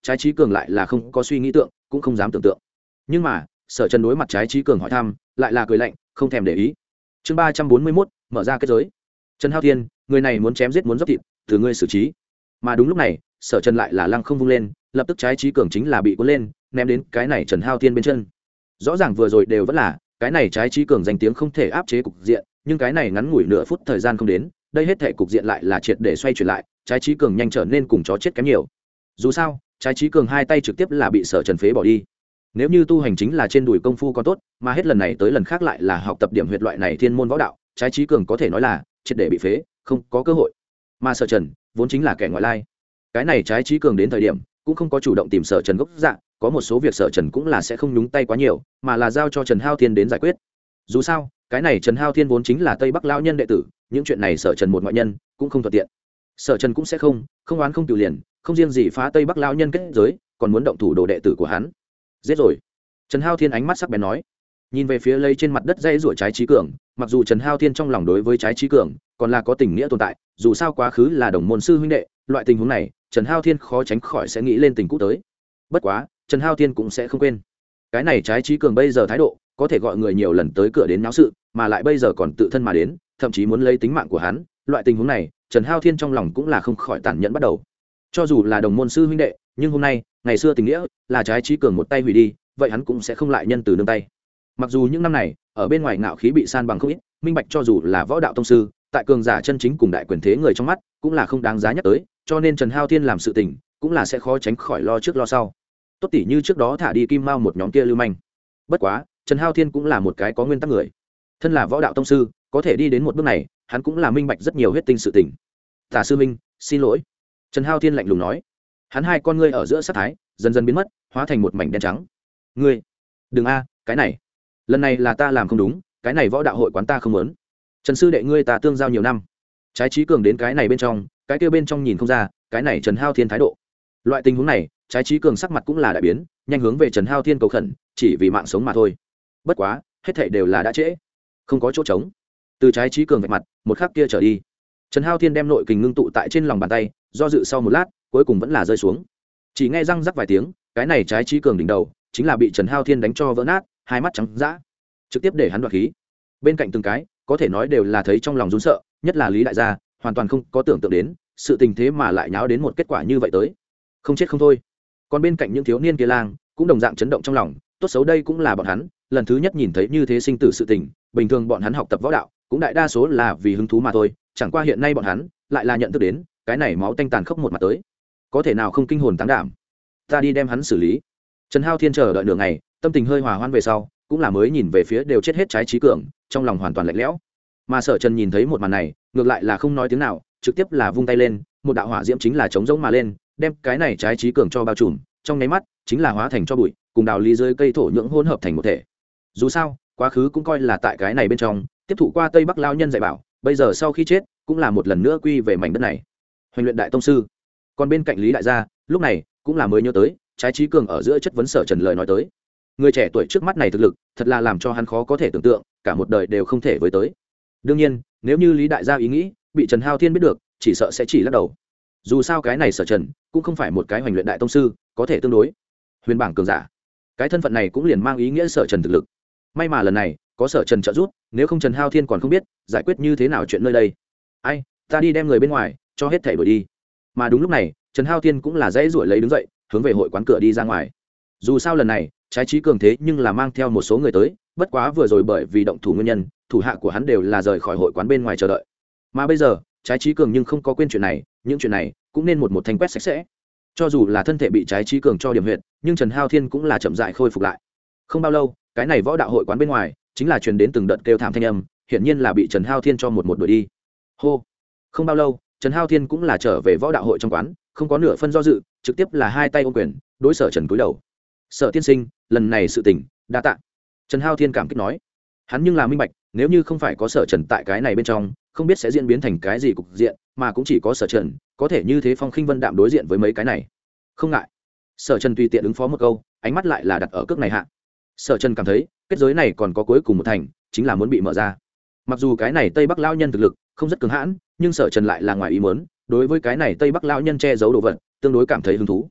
trái trí cường lại là không có suy nghĩ tượng cũng không dám tưởng tượng. Nhưng mà Sở Trần đối mặt trái trí cường hỏi thăm lại là cười lạnh, không thèm để ý. Chương 341, mở ra kết giới. Trần Hao Thiên, người này muốn chém giết muốn dốc thịt, từ ngươi xử trí. Mà đúng lúc này, Sở Trần lại là lăng không vung lên, lập tức trái trí cường chính là bị cuốn lên, ném đến cái này Trần Hao Thiên bên chân. Rõ ràng vừa rồi đều vẫn là cái này trái trí cường danh tiếng không thể áp chế cục diện, nhưng cái này ngắn ngủi nửa phút thời gian không đến, đây hết thảy cục diện lại là triệt để xoay chuyển lại, trái trí cường nhanh trở nên cùng chó chết kém nhiều. Dù sao, trái trí cường hai tay trực tiếp là bị Sở Trần phế bỏ đi. Nếu như tu hành chính là trên đùi công phu còn tốt, mà hết lần này tới lần khác lại là học tập điểm huyệt loại này thiên môn võ đạo, trái trí cường có thể nói là triệt để bị phế, không có cơ hội. Mà Sở Trần vốn chính là kẻ ngoại lai, cái này trái trí cường đến thời điểm cũng không có chủ động tìm Sở Trần gốc dạng, có một số việc Sở Trần cũng là sẽ không nhúng tay quá nhiều, mà là giao cho Trần Hao Thiên đến giải quyết. Dù sao, cái này Trần Hao Thiên vốn chính là Tây Bắc lão nhân đệ tử, những chuyện này Sở Trần một ngoại nhân cũng không thuận tiện. Sở Trần cũng sẽ không oán không cửu liền, không riêng gì phá Tây Bắc lão nhân kết giới, còn muốn động thủ đồ đệ tử của hắn. Giết rồi. Trần Hao Thiên ánh mắt sắc bén nói, nhìn về phía lấy trên mặt đất dây rủa trái trí cường, mặc dù Trần Hao Thiên trong lòng đối với trái trí cường còn là có tình nghĩa tồn tại, dù sao quá khứ là đồng môn sư huynh đệ, loại tình huống này Trần Hao Thiên khó tránh khỏi sẽ nghĩ lên tình cũ tới. Bất quá Trần Hao Thiên cũng sẽ không quên, cái này trái trí cường bây giờ thái độ có thể gọi người nhiều lần tới cửa đến náo sự, mà lại bây giờ còn tự thân mà đến, thậm chí muốn lấy tính mạng của hắn, loại tình huống này Trần Hao Thiên trong lòng cũng là không khỏi tàn nhẫn bắt đầu. Cho dù là đồng môn sư huynh đệ, nhưng hôm nay ngày xưa tình nghĩa là trái trí cường một tay hủy đi, vậy hắn cũng sẽ không lại nhân từ nương tay. Mặc dù những năm này ở bên ngoài ngạo khí bị san bằng không ít, minh bạch cho dù là võ đạo tông sư, tại cường giả chân chính cùng đại quyền thế người trong mắt cũng là không đáng giá nhắc tới, cho nên Trần Hao Thiên làm sự tình cũng là sẽ khó tránh khỏi lo trước lo sau. Tốt tỷ như trước đó thả đi Kim Mao một nhóm kia lưu manh. Bất quá Trần Hao Thiên cũng là một cái có nguyên tắc người, thân là võ đạo tông sư có thể đi đến một bước này, hắn cũng là minh bạch rất nhiều huyết tinh sự tình. Tả sư minh, xin lỗi. Trần Hao Thiên lạnh lùng nói, hắn hai con ngươi ở giữa sát thái dần dần biến mất, hóa thành một mảnh đen trắng. Ngươi đừng cái này lần này là ta làm không đúng, cái này võ đạo hội quán ta không muốn. Trần sư đệ ngươi ta tương giao nhiều năm, trái trí cường đến cái này bên trong, cái kia bên trong nhìn không ra, cái này Trần Hao Thiên thái độ. Loại tình huống này trái trí cường sắc mặt cũng là đại biến, nhanh hướng về Trần Hao Thiên cầu khẩn, chỉ vì mạng sống mà thôi. Bất quá hết thảy đều là đã trễ, không có chỗ trống. Từ trái trí cường vạch mặt một khắc kia trở đi, Trần Hao Thiên đem nội kình ngưng tụ tại trên lòng bàn tay, do dự sau một lát cuối cùng vẫn là rơi xuống. Chỉ nghe răng rắc vài tiếng, cái này trái trí cường đỉnh đầu chính là bị Trần Hao Thiên đánh cho vỡ nát, hai mắt trắng dã, trực tiếp để hắn đoạt khí. Bên cạnh từng cái có thể nói đều là thấy trong lòng run sợ, nhất là Lý đại gia hoàn toàn không có tưởng tượng đến sự tình thế mà lại nháo đến một kết quả như vậy tới, không chết không thôi. Còn bên cạnh những thiếu niên kia lang cũng đồng dạng chấn động trong lòng, tốt xấu đây cũng là bọn hắn lần thứ nhất nhìn thấy như thế sinh tử sự tình, bình thường bọn hắn học tập võ đạo cũng đại đa số là vì hứng thú mà thôi, chẳng qua hiện nay bọn hắn lại là nhận thức đến cái này máu tanh tàn khốc một mặt tới, có thể nào không kinh hồn táng đảm. Ta đi đem hắn xử lý. Trần Hao Thiên chờ đợi nửa ngày, tâm tình hơi hòa hoãn về sau, cũng là mới nhìn về phía đều chết hết trái trí cường, trong lòng hoàn toàn lạnh lẽo. Mà Sở Trần nhìn thấy một màn này, ngược lại là không nói tiếng nào, trực tiếp là vung tay lên, một đạo hỏa diễm chính là chống rỗng mà lên, đem cái này trái trí cường cho bao trùm, trong nháy mắt chính là hóa thành cho bụi, cùng đào ly rơi cây thổ nhưỡng hỗn hợp thành một thể. Dù sao, quá khứ cũng coi là tại cái này bên trong tiếp thụ qua Tây Bắc lao nhân dạy bảo, bây giờ sau khi chết cũng là một lần nữa quy về mảnh đất này. Hoành luyện đại tông sư. Còn bên cạnh Lý đại gia, lúc này cũng là mới nhớ tới, trái trí cường ở giữa chất vấn Sở Trần lời nói tới. Người trẻ tuổi trước mắt này thực lực, thật là làm cho hắn khó có thể tưởng tượng, cả một đời đều không thể với tới. Đương nhiên, nếu như Lý đại gia ý nghĩ bị Trần Hao Thiên biết được, chỉ sợ sẽ chỉ lắc đầu. Dù sao cái này Sở Trần cũng không phải một cái hoành luyện đại tông sư có thể tương đối. Huyền bảng cường giả, cái thân phận này cũng liền mang ý nghĩa Sở Trần thực lực. May mà lần này có Sở Trần trợ giúp, nếu không Trần Hao Thiên còn không biết giải quyết như thế nào chuyện nơi đây. Ai, ta đi đem người bên ngoài cho hết thảy đuổi đi. Mà đúng lúc này, Trần Hao Thiên cũng là dãy ruổi lấy đứng dậy, hướng về hội quán cửa đi ra ngoài. Dù sao lần này trái trí cường thế nhưng là mang theo một số người tới, bất quá vừa rồi bởi vì động thủ nguyên nhân, thủ hạ của hắn đều là rời khỏi hội quán bên ngoài chờ đợi. Mà bây giờ trái trí cường nhưng không có quên chuyện này, những chuyện này cũng nên một thanh quét sạch sẽ. Cho dù là thân thể bị trái trí cường cho điểm huyệt, nhưng Trần Hao Thiên cũng là chậm rãi khôi phục lại. Không bao lâu, cái này võ đạo hội quán bên ngoài chính là truyền đến từng đợt kêu thảm thanh âm, hiển nhiên là bị Trần Hao Thiên cho một đuổi đi. Hô. Không bao lâu, Trần Hao Thiên cũng là trở về võ đạo hội trong quán, không có nửa phân do dự, trực tiếp là hai tay ôm quyền, đối Sở Trần cúi đầu. Sở tiên sinh, lần này sự tình đa tạ. Trần Hao Thiên cảm kích nói, hắn nhưng là minh bạch, nếu như không phải có Sở Trần tại cái này bên trong, không biết sẽ diễn biến thành cái gì cục diện, mà cũng chỉ có Sở Trần có thể như thế phong khinh vân đạm đối diện với mấy cái này. Không ngại. Sở Trần tùy tiện ứng phó một câu, ánh mắt lại là đặt ở cước này hạ. Sở Trần cảm thấy kết giới này còn có cuối cùng một thành, chính là muốn bị mở ra. Mặc dù cái này Tây Bắc lão nhân thực lực không rất cường hãn, nhưng Sở Trần lại là ngoài ý muốn, đối với cái này Tây Bắc lão nhân che giấu đồ vật tương đối cảm thấy hứng thú.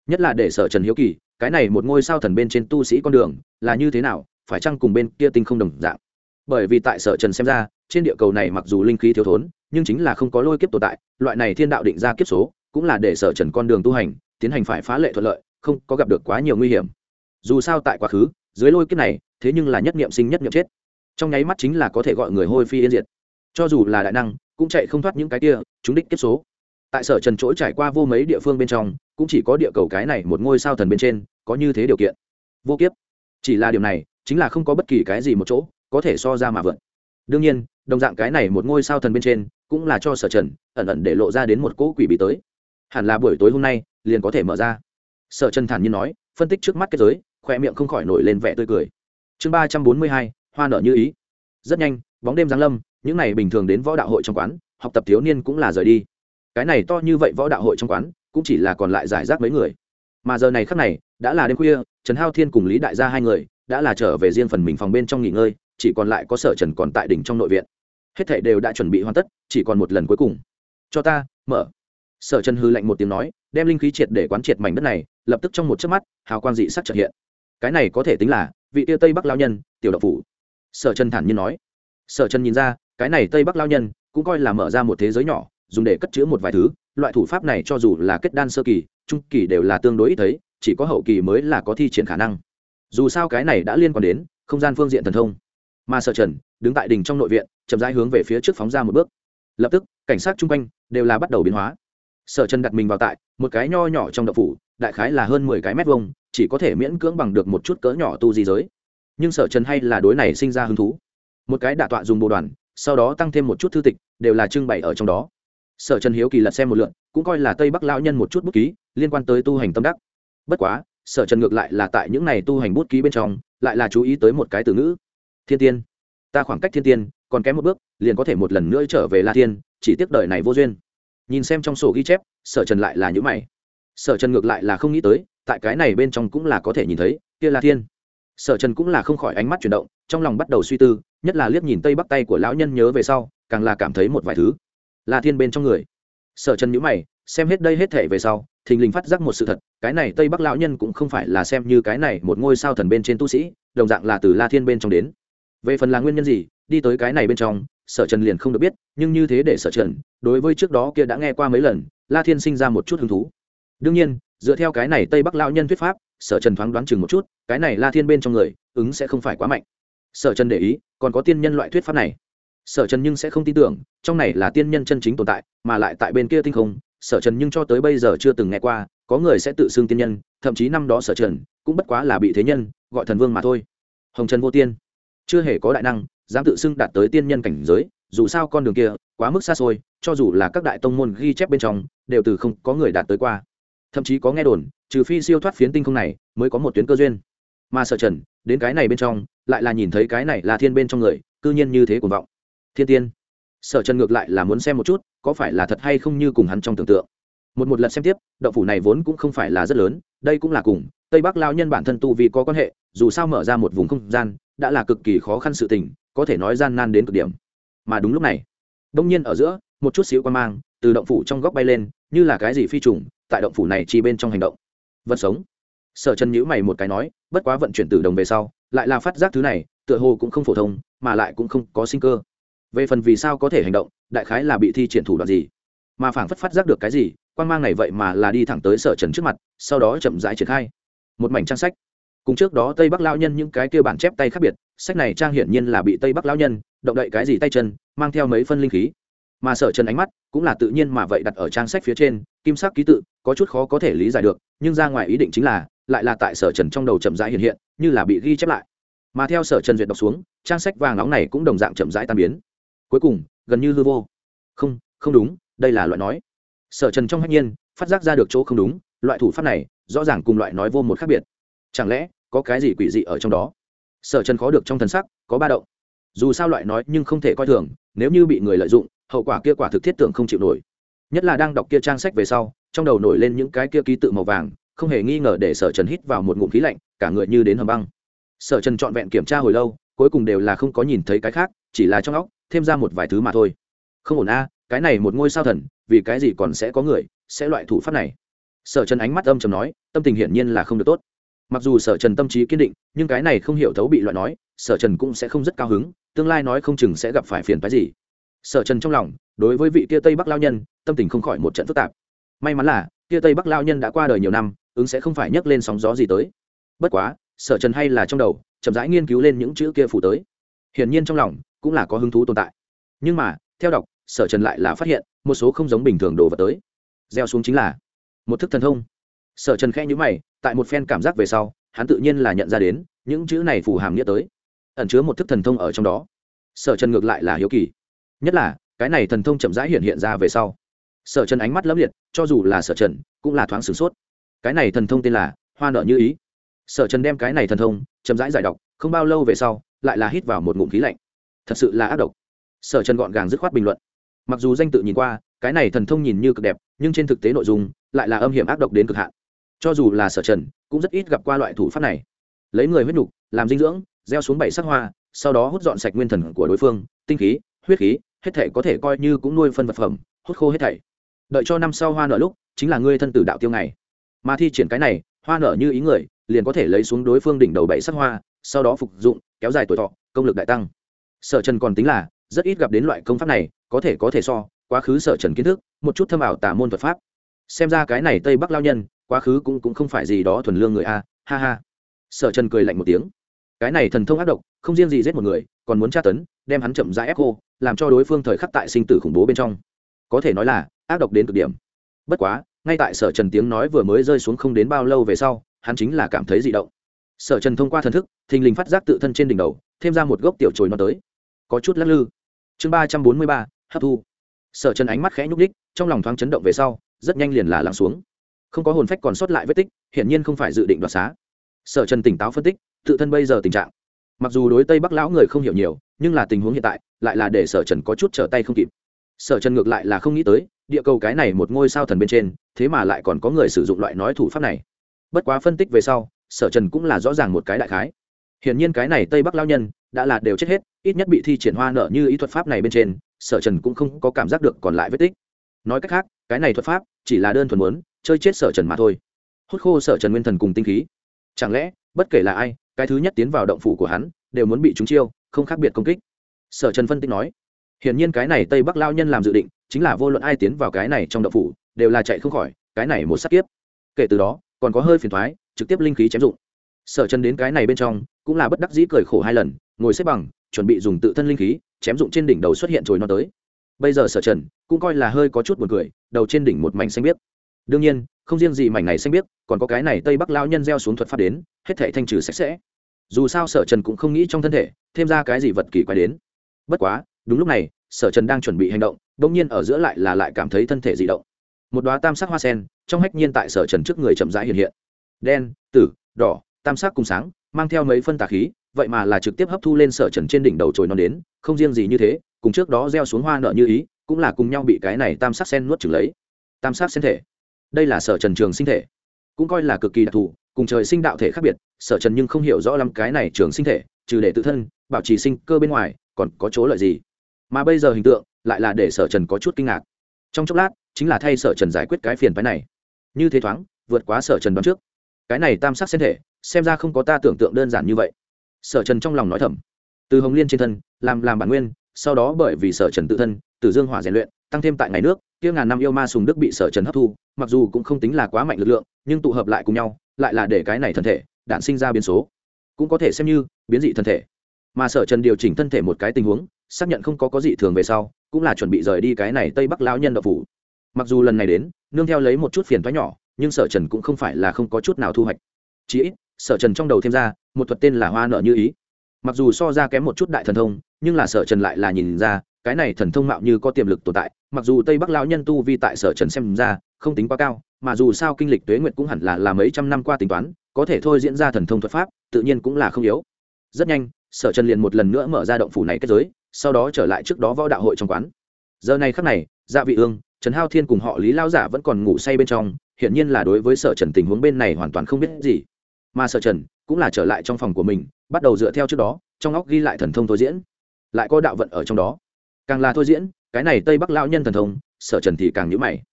nhất là để sở trần hiếu kỳ cái này một ngôi sao thần bên trên tu sĩ con đường là như thế nào, phải chăng cùng bên kia tinh không đồng dạng. Bởi vì tại sở trần xem ra trên địa cầu này mặc dù linh khí thiếu thốn nhưng chính là không có lôi kiếp tồn tại, loại này thiên đạo định ra kiếp số cũng là để sở trần con đường tu hành tiến hành phải phá lệ thuận lợi, không có gặp được quá nhiều nguy hiểm. Dù sao tại quá khứ dưới lôi kiếp này thế nhưng là nhất niệm sinh nhất niệm chết, trong nháy mắt chính là có thể gọi người hôi phi yên diệt, cho dù là đại năng cũng chạy không thoát những cái kia chúng đích kiếp số. Tại sở trần chỗ trải qua vô mấy địa phương bên trong cũng chỉ có địa cầu cái này một ngôi sao thần bên trên có như thế điều kiện vô kiếp. Chỉ là điều này chính là không có bất kỳ cái gì một chỗ có thể so ra mà vượt. Đương nhiên đồng dạng cái này một ngôi sao thần bên trên cũng là cho sở trần ẩn ẩn để lộ ra đến một cỗ quỷ bí tới, hẳn là buổi tối hôm nay liền có thể mở ra. Sở trần thản nhiên nói, phân tích trước mắt kết giới, khoe miệng không khỏi nổi lên vẻ tươi cười. Chương 342, hoa nở như ý. Rất nhanh bóng đêm giáng lâm, những này bình thường đến võ đạo hội trong quán học tập thiếu niên cũng là rời đi. Cái này to như vậy võ đạo hội trong quán cũng chỉ là còn lại giải rác mấy người, mà giờ này khắc này đã là đêm khuya, Trần Hao Thiên cùng Lý Đại gia hai người đã là trở về riêng phần mình phòng bên trong nghỉ ngơi, chỉ còn lại có sở trần còn tại đỉnh trong nội viện. Hết thảy đều đã chuẩn bị hoàn tất, chỉ còn một lần cuối cùng. Cho ta mở. Sở trần hư lạnh một tiếng nói, đem linh khí triệt để quán triệt mảnh đất này, lập tức trong một chớp mắt hào quang dị sắc chợt hiện. Cái này có thể tính là vị tiêu Tây Bắc lão nhân tiểu độc phủ. Sở trần thản nhiên nói. Sở trần nhìn ra cái này Tây Bắc lão nhân cũng coi là mở ra một thế giới nhỏ, dùng để cất chứa một vài thứ. Loại thủ pháp này cho dù là kết đan sơ kỳ trung kỳ đều là tương đối ít thấy, chỉ có hậu kỳ mới là có thi triển khả năng. Dù sao cái này đã liên quan đến không gian phương diện thần thông. Mà sở trần đứng tại đỉnh trong nội viện, chậm rãi hướng về phía trước phóng ra một bước. Lập tức cảnh sát chung quanh đều là bắt đầu biến hóa. Sở trần đặt mình vào tại một cái nho nhỏ trong động phủ, đại khái là hơn 10 cái mét vuông, chỉ có thể miễn cưỡng bằng được một chút cỡ nhỏ tu di giới. Nhưng sở trần hay là đối này sinh ra hứng thú. Một cái đả tọa dùng bồ đoàn, sau đó tăng thêm một chút thư tịch, đều là trưng bày ở trong đó. Sở trần hiếu kỳ lật xem một lượt, cũng coi là Tây Bắc lão nhân một chút bút ký liên quan tới tu hành tâm đắc. Bất quá sở trần ngược lại là tại những này tu hành bút ký bên trong lại là chú ý tới một cái từ ngữ: thiên tiên. Ta khoảng cách thiên tiên còn kém một bước, liền có thể một lần nữa trở về La Tiên, chỉ tiếc đời này vô duyên. Nhìn xem trong sổ ghi chép, sở trần lại là những mày. Sở trần ngược lại là không nghĩ tới tại cái này bên trong cũng là có thể nhìn thấy kia La Thiên. Sở trần cũng là không khỏi ánh mắt chuyển động, trong lòng bắt đầu suy tư, nhất là liếc nhìn Tây Bắc tay của lão nhân nhớ về sau, càng là cảm thấy một vài thứ. La Thiên bên trong người. Sở trần nhíu mày, xem hết đây hết thể về sau, thình lình phát giác một sự thật, cái này Tây Bắc lão nhân cũng không phải là xem như cái này một ngôi sao thần bên trên tu sĩ, đồng dạng là từ La Thiên bên trong đến. Về phần là nguyên nhân gì đi tới cái này bên trong, sở trần liền không được biết, nhưng như thế để sở trần đối với trước đó kia đã nghe qua mấy lần La Thiên sinh ra một chút hứng thú. Đương nhiên dựa theo cái này Tây Bắc lão nhân thuyết pháp, sở trần thoáng đoán chừng một chút, cái này La Thiên bên trong người ứng sẽ không phải quá mạnh. Sở trần để ý còn có tiên nhân loại thuyết pháp này. Sở trần nhưng sẽ không tin tưởng trong này là tiên nhân chân chính tồn tại, mà lại tại bên kia tinh không, sở trần nhưng cho tới bây giờ chưa từng nghe qua có người sẽ tự xưng tiên nhân, thậm chí năm đó sở trần cũng bất quá là bị thế nhân gọi thần vương mà thôi. Hồng trần vô tiên, chưa hề có đại năng dám tự xưng đạt tới tiên nhân cảnh giới, dù sao con đường kia quá mức xa xôi, cho dù là các đại tông môn ghi chép bên trong đều từ không có người đạt tới qua. Thậm chí có nghe đồn trừ phi siêu thoát phiến tinh không này mới có một tuyến cơ duyên, mà sở trần đến cái này bên trong lại là nhìn thấy cái này là thiên bên trong người cư nhiên như thế cuồng vọng. Thiên tiên. Sở trần ngược lại là muốn xem một chút có phải là thật hay không như cùng hắn trong tưởng tượng. Một lần xem tiếp, động phủ này vốn cũng không phải là rất lớn, đây cũng là cùng Tây Bắc lão nhân bản thân tu vì có quan hệ, dù sao mở ra một vùng không gian đã là cực kỳ khó khăn sự tình, có thể nói gian nan đến cực điểm. Mà đúng lúc này đông nhiên ở giữa một chút xíu quang mang từ động phủ trong góc bay lên, như là cái gì phi trùng tại động phủ này chi bên trong hành động. Vật sống. Sở trần nhíu mày một cái nói, bất quá vận chuyển tử đồng về sau lại là phát giác thứ này tựa hồ cũng không phổ thông, mà lại cũng không có sinh cơ. Về phần vì sao có thể hành động, đại khái là bị thi triển thủ đoạn gì, mà phảng phất phát giác được cái gì, quang mang này vậy mà là đi thẳng tới sở trần trước mặt, sau đó chậm rãi triển khai một mảnh trang sách. Cùng trước đó Tây Bắc lão nhân những cái kia bản chép tay khác biệt, sách này trang hiển nhiên là bị Tây Bắc lão nhân động đậy cái gì tay chân, mang theo mấy phân linh khí. Mà sở trần ánh mắt cũng là tự nhiên mà vậy đặt ở trang sách phía trên, kim sắc ký tự có chút khó có thể lý giải được, nhưng ra ngoài ý định chính là lại là tại sở trần trong đầu chậm rãi hiện hiện, như là bị ghi chép lại. Mà theo sở trần duyệt đọc xuống, trang sách vàng nóng này cũng đồng dạng chậm rãi tan biến, cuối cùng gần như hư vô. Không đúng, đây là loại nói. Sở trần trong hách nhiên phát giác ra được chỗ không đúng, loại thủ pháp này rõ ràng cùng loại nói vô một khác biệt, chẳng lẽ có cái gì quỷ dị ở trong đó? Sở trần khó được trong thần sắc có ba động. Dù sao loại nói nhưng không thể coi thường, nếu như bị người lợi dụng, hậu quả kia quả thực thiết tưởng không chịu nổi. Nhất là đang đọc kia trang sách về sau, trong đầu nổi lên những cái kia ký tự màu vàng, không hề nghi ngờ để sở trần hít vào một ngụm khí lạnh, cả người như đến hầm băng. Sở trần trọn vẹn kiểm tra hồi lâu, cuối cùng đều là không có nhìn thấy cái khác, chỉ là trong óc thêm ra một vài thứ mà thôi. Không ổn a, cái này một ngôi sao thần, vì cái gì còn sẽ có người sẽ loại thủ pháp này? Sở Trần ánh mắt âm trầm nói, tâm tình hiển nhiên là không được tốt. Mặc dù Sở Trần tâm trí kiên định, nhưng cái này không hiểu thấu bị loại nói, Sở Trần cũng sẽ không rất cao hứng, tương lai nói không chừng sẽ gặp phải phiền phức gì. Sở Trần trong lòng đối với vị kia Tây Bắc lao nhân, tâm tình không khỏi một trận phức tạp. May mắn là kia Tây Bắc lao nhân đã qua đời nhiều năm, ứng sẽ không phải nhấc lên sóng gió gì tới. Bất quá, Sở Trần hay là trong đầu chậm rãi nghiên cứu lên những chữ kia phủ tới. Hiển nhiên trong lòng cũng là có hứng thú tồn tại. Nhưng mà, theo đọc, Sở Trần lại là phát hiện một số không giống bình thường đồ vật tới. Gieo xuống chính là một thức thần thông. Sở Trần khẽ nhíu mày, tại một phen cảm giác về sau, hắn tự nhiên là nhận ra đến những chữ này phù hàm nghĩa tới, ẩn chứa một thức thần thông ở trong đó. Sở Trần ngược lại là hiếu kỳ, nhất là cái này thần thông chậm rãi hiện ra về sau. Sở Trần ánh mắt lấp liệt, cho dù là Sở Trần cũng là thoáng sửng sốt. Cái này thần thông tên là Hoa nợ như ý. Sở Trần đem cái này thần thông chậm rãi giải đọc, không bao lâu về sau, lại là hít vào một ngụm khí lạnh. Thật sự là ác độc. Sở Trần gọn gàng dứt khoát bình luận. Mặc dù danh tự nhìn qua, cái này thần thông nhìn như cực đẹp, nhưng trên thực tế nội dung lại là âm hiểm ác độc đến cực hạn. Cho dù là Sở Trần cũng rất ít gặp qua loại thủ pháp này. Lấy người huyết nhục làm dinh dưỡng, gieo xuống 7 sắc hoa, sau đó hút dọn sạch nguyên thần của đối phương, tinh khí, huyết khí, hết thảy có thể coi như cũng nuôi phân vật phẩm, hút khô hết thảy. Đợi cho năm sau hoa nở lúc, chính là ngươi thân tử đạo tiêu ngày. Mà thi triển cái này, hoa nở như ý người, liền có thể lấy xuống đối phương đỉnh đầu 7 sắc hoa, sau đó phục dụng, kéo dài tuổi thọ, công lực đại tăng. Sở Trần còn tính là rất ít gặp đến loại công pháp này, có thể so quá khứ Sở Trần kiến thức một chút thâm ảo tà môn thuật pháp. Xem ra cái này Tây Bắc lao nhân quá khứ cũng không phải gì đó thuần lương người a, ha ha. Sở Trần cười lạnh một tiếng. Cái này thần thông ác độc, không riêng gì giết một người, còn muốn tra tấn, đem hắn chậm rãi ép cô, làm cho đối phương thời khắc tại sinh tử khủng bố bên trong. Có thể nói là ác độc đến cực điểm. Bất quá, ngay tại Sở Trần tiếng nói vừa mới rơi xuống không đến bao lâu về sau, hắn chính là cảm thấy dị động. Sở Trần thông qua thần thức, thình lình phát giác tự thân trên đỉnh đầu, thêm ra một gốc tiểu chồi non tới. Có chút lắc lư. Chương 343, hấp thu. Sở Trần ánh mắt khẽ nhúc nhích, trong lòng thoáng chấn động về sau, rất nhanh liền là lắng xuống. Không có hồn phách còn sót lại vết tích, hiển nhiên không phải dự định đoạt xá. Sở Trần tỉnh táo phân tích, tự thân bây giờ tình trạng. Mặc dù đối Tây Bắc lão người không hiểu nhiều, nhưng là tình huống hiện tại, lại là để Sở Trần có chút trở tay không kịp. Sở Trần ngược lại là không nghĩ tới, địa cầu cái này một ngôi sao thần bên trên, thế mà lại còn có người sử dụng loại nói thủ pháp này. Bất quá phân tích về sau, Sở Trần cũng là rõ ràng một cái đại khái. Hiển nhiên cái này Tây Bắc lão nhân đã là đều chết hết, ít nhất bị thi triển hoa nợ như ý thuật pháp này bên trên, Sở Trần cũng không có cảm giác được còn lại vết tích. Nói cách khác, cái này thuật pháp chỉ là đơn thuần muốn chơi chết Sở Trần mà thôi. Hút khô Sở Trần nguyên thần cùng tinh khí. Chẳng lẽ bất kể là ai, cái thứ nhất tiến vào động phủ của hắn đều muốn bị trúng chiêu, không khác biệt công kích. Sở Trần phân tích nói. Hiển nhiên cái này Tây Bắc lão nhân làm dự định, chính là vô luận ai tiến vào cái này trong động phủ, đều là chạy không khỏi cái này một sát kiếp. Kể từ đó, còn có hơi phiền toái, trực tiếp linh khí chém dụng. Sở Trần đến cái này bên trong, cũng là bất đắc dĩ cười khổ hai lần, ngồi xếp bằng, chuẩn bị dùng tự thân linh khí chém dụng trên đỉnh đầu xuất hiện chồi non tới. Bây giờ Sở Trần cũng coi là hơi có chút buồn cười, đầu trên đỉnh một mảnh xanh biếc. Đương nhiên, không riêng gì mảnh này xanh biếc, còn có cái này Tây Bắc lão nhân gieo xuống thuật pháp đến, hết thảy thanh trừ sạch sẽ. Dù sao Sở Trần cũng không nghĩ trong thân thể thêm ra cái gì vật kỳ quái đến. Bất quá, đúng lúc này, Sở Trần đang chuẩn bị hành động, đột nhiên ở giữa lại cảm thấy thân thể dị động. Một đóa tam sắc hoa sen, trong hách nhiên tại Sở Trần trước người chậm rãi hiện hiện. Đen, tử, đỏ, tam sắc cùng sáng, mang theo mấy phân tà khí, vậy mà là trực tiếp hấp thu lên Sở Trần trên đỉnh đầu chồi non đến, không riêng gì như thế, cùng trước đó gieo xuống hoa nợ như ý, cũng là cùng nhau bị cái này tam sắc sen nuốt chửng lấy. Tam sắc sen thể, đây là Sở Trần trường sinh thể, cũng coi là cực kỳ đặc thù, cùng trời sinh đạo thể khác biệt. Sở Trần nhưng không hiểu rõ lắm cái này trường sinh thể, trừ để tự thân bảo trì sinh cơ bên ngoài, còn có chỗ lợi gì. Mà bây giờ hình tượng lại là để Sở Trần có chút kinh ngạc. Trong chốc lát, chính là thay Sở Trần giải quyết cái phiền phức này. Như thế thoáng vượt quá Sở Trần đoán trước. Cái này tam sắc sen thể, xem ra không có ta tưởng tượng đơn giản như vậy. Sở Trần trong lòng nói thầm. Từ Hồng Liên trên thân làm bản nguyên, sau đó bởi vì Sở Trần tự thân từ dương hỏa rèn luyện, tăng thêm tại ngày nước kia ngàn năm yêu ma sùng đức bị Sở Trần hấp thu, mặc dù cũng không tính là quá mạnh lực lượng, nhưng tụ hợp lại cùng nhau, lại là để cái này thân thể đản sinh ra biến số, cũng có thể xem như biến dị thân thể. Mà Sở Trần điều chỉnh thân thể một cái tình huống, xác nhận không có dị thường về sau, cũng là chuẩn bị rời đi cái này Tây Bắc lão nhân đạo phủ. Mặc dù lần này đến nương theo lấy một chút phiền toái nhỏ, nhưng Sở Trần cũng không phải là không có chút nào thu hoạch. Chỉ ít, Sở Trần trong đầu thêm ra một thuật tên là hoa nợ như ý. Mặc dù so ra kém một chút đại thần thông, nhưng là Sở Trần lại là nhìn ra cái này thần thông mạo như có tiềm lực tồn tại. Mặc dù Tây Bắc lão nhân tu vi tại Sở Trần xem ra không tính quá cao, mà dù sao kinh lịch tuế nguyệt cũng hẳn là mấy trăm năm qua tính toán, có thể thôi diễn ra thần thông thuật pháp, tự nhiên cũng là không yếu. Rất nhanh, Sở Trần liền một lần nữa mở ra động phủ này kết giới, sau đó trở lại trước đó võ đạo hội trong quán. Giờ này khắc này, Dạ Vị Ương, Trần Hao Thiên cùng họ Lý lão giả vẫn còn ngủ say bên trong, hiển nhiên là đối với Sở Trần tình huống bên này hoàn toàn không biết gì. Mà Sở Trần cũng là trở lại trong phòng của mình, bắt đầu dựa theo trước đó, trong óc ghi lại thần thông thôi diễn, lại có đạo vận ở trong đó. Càng là thôi diễn, cái này Tây Bắc lão nhân thần thông, Sở Trần thì càng nhíu mày.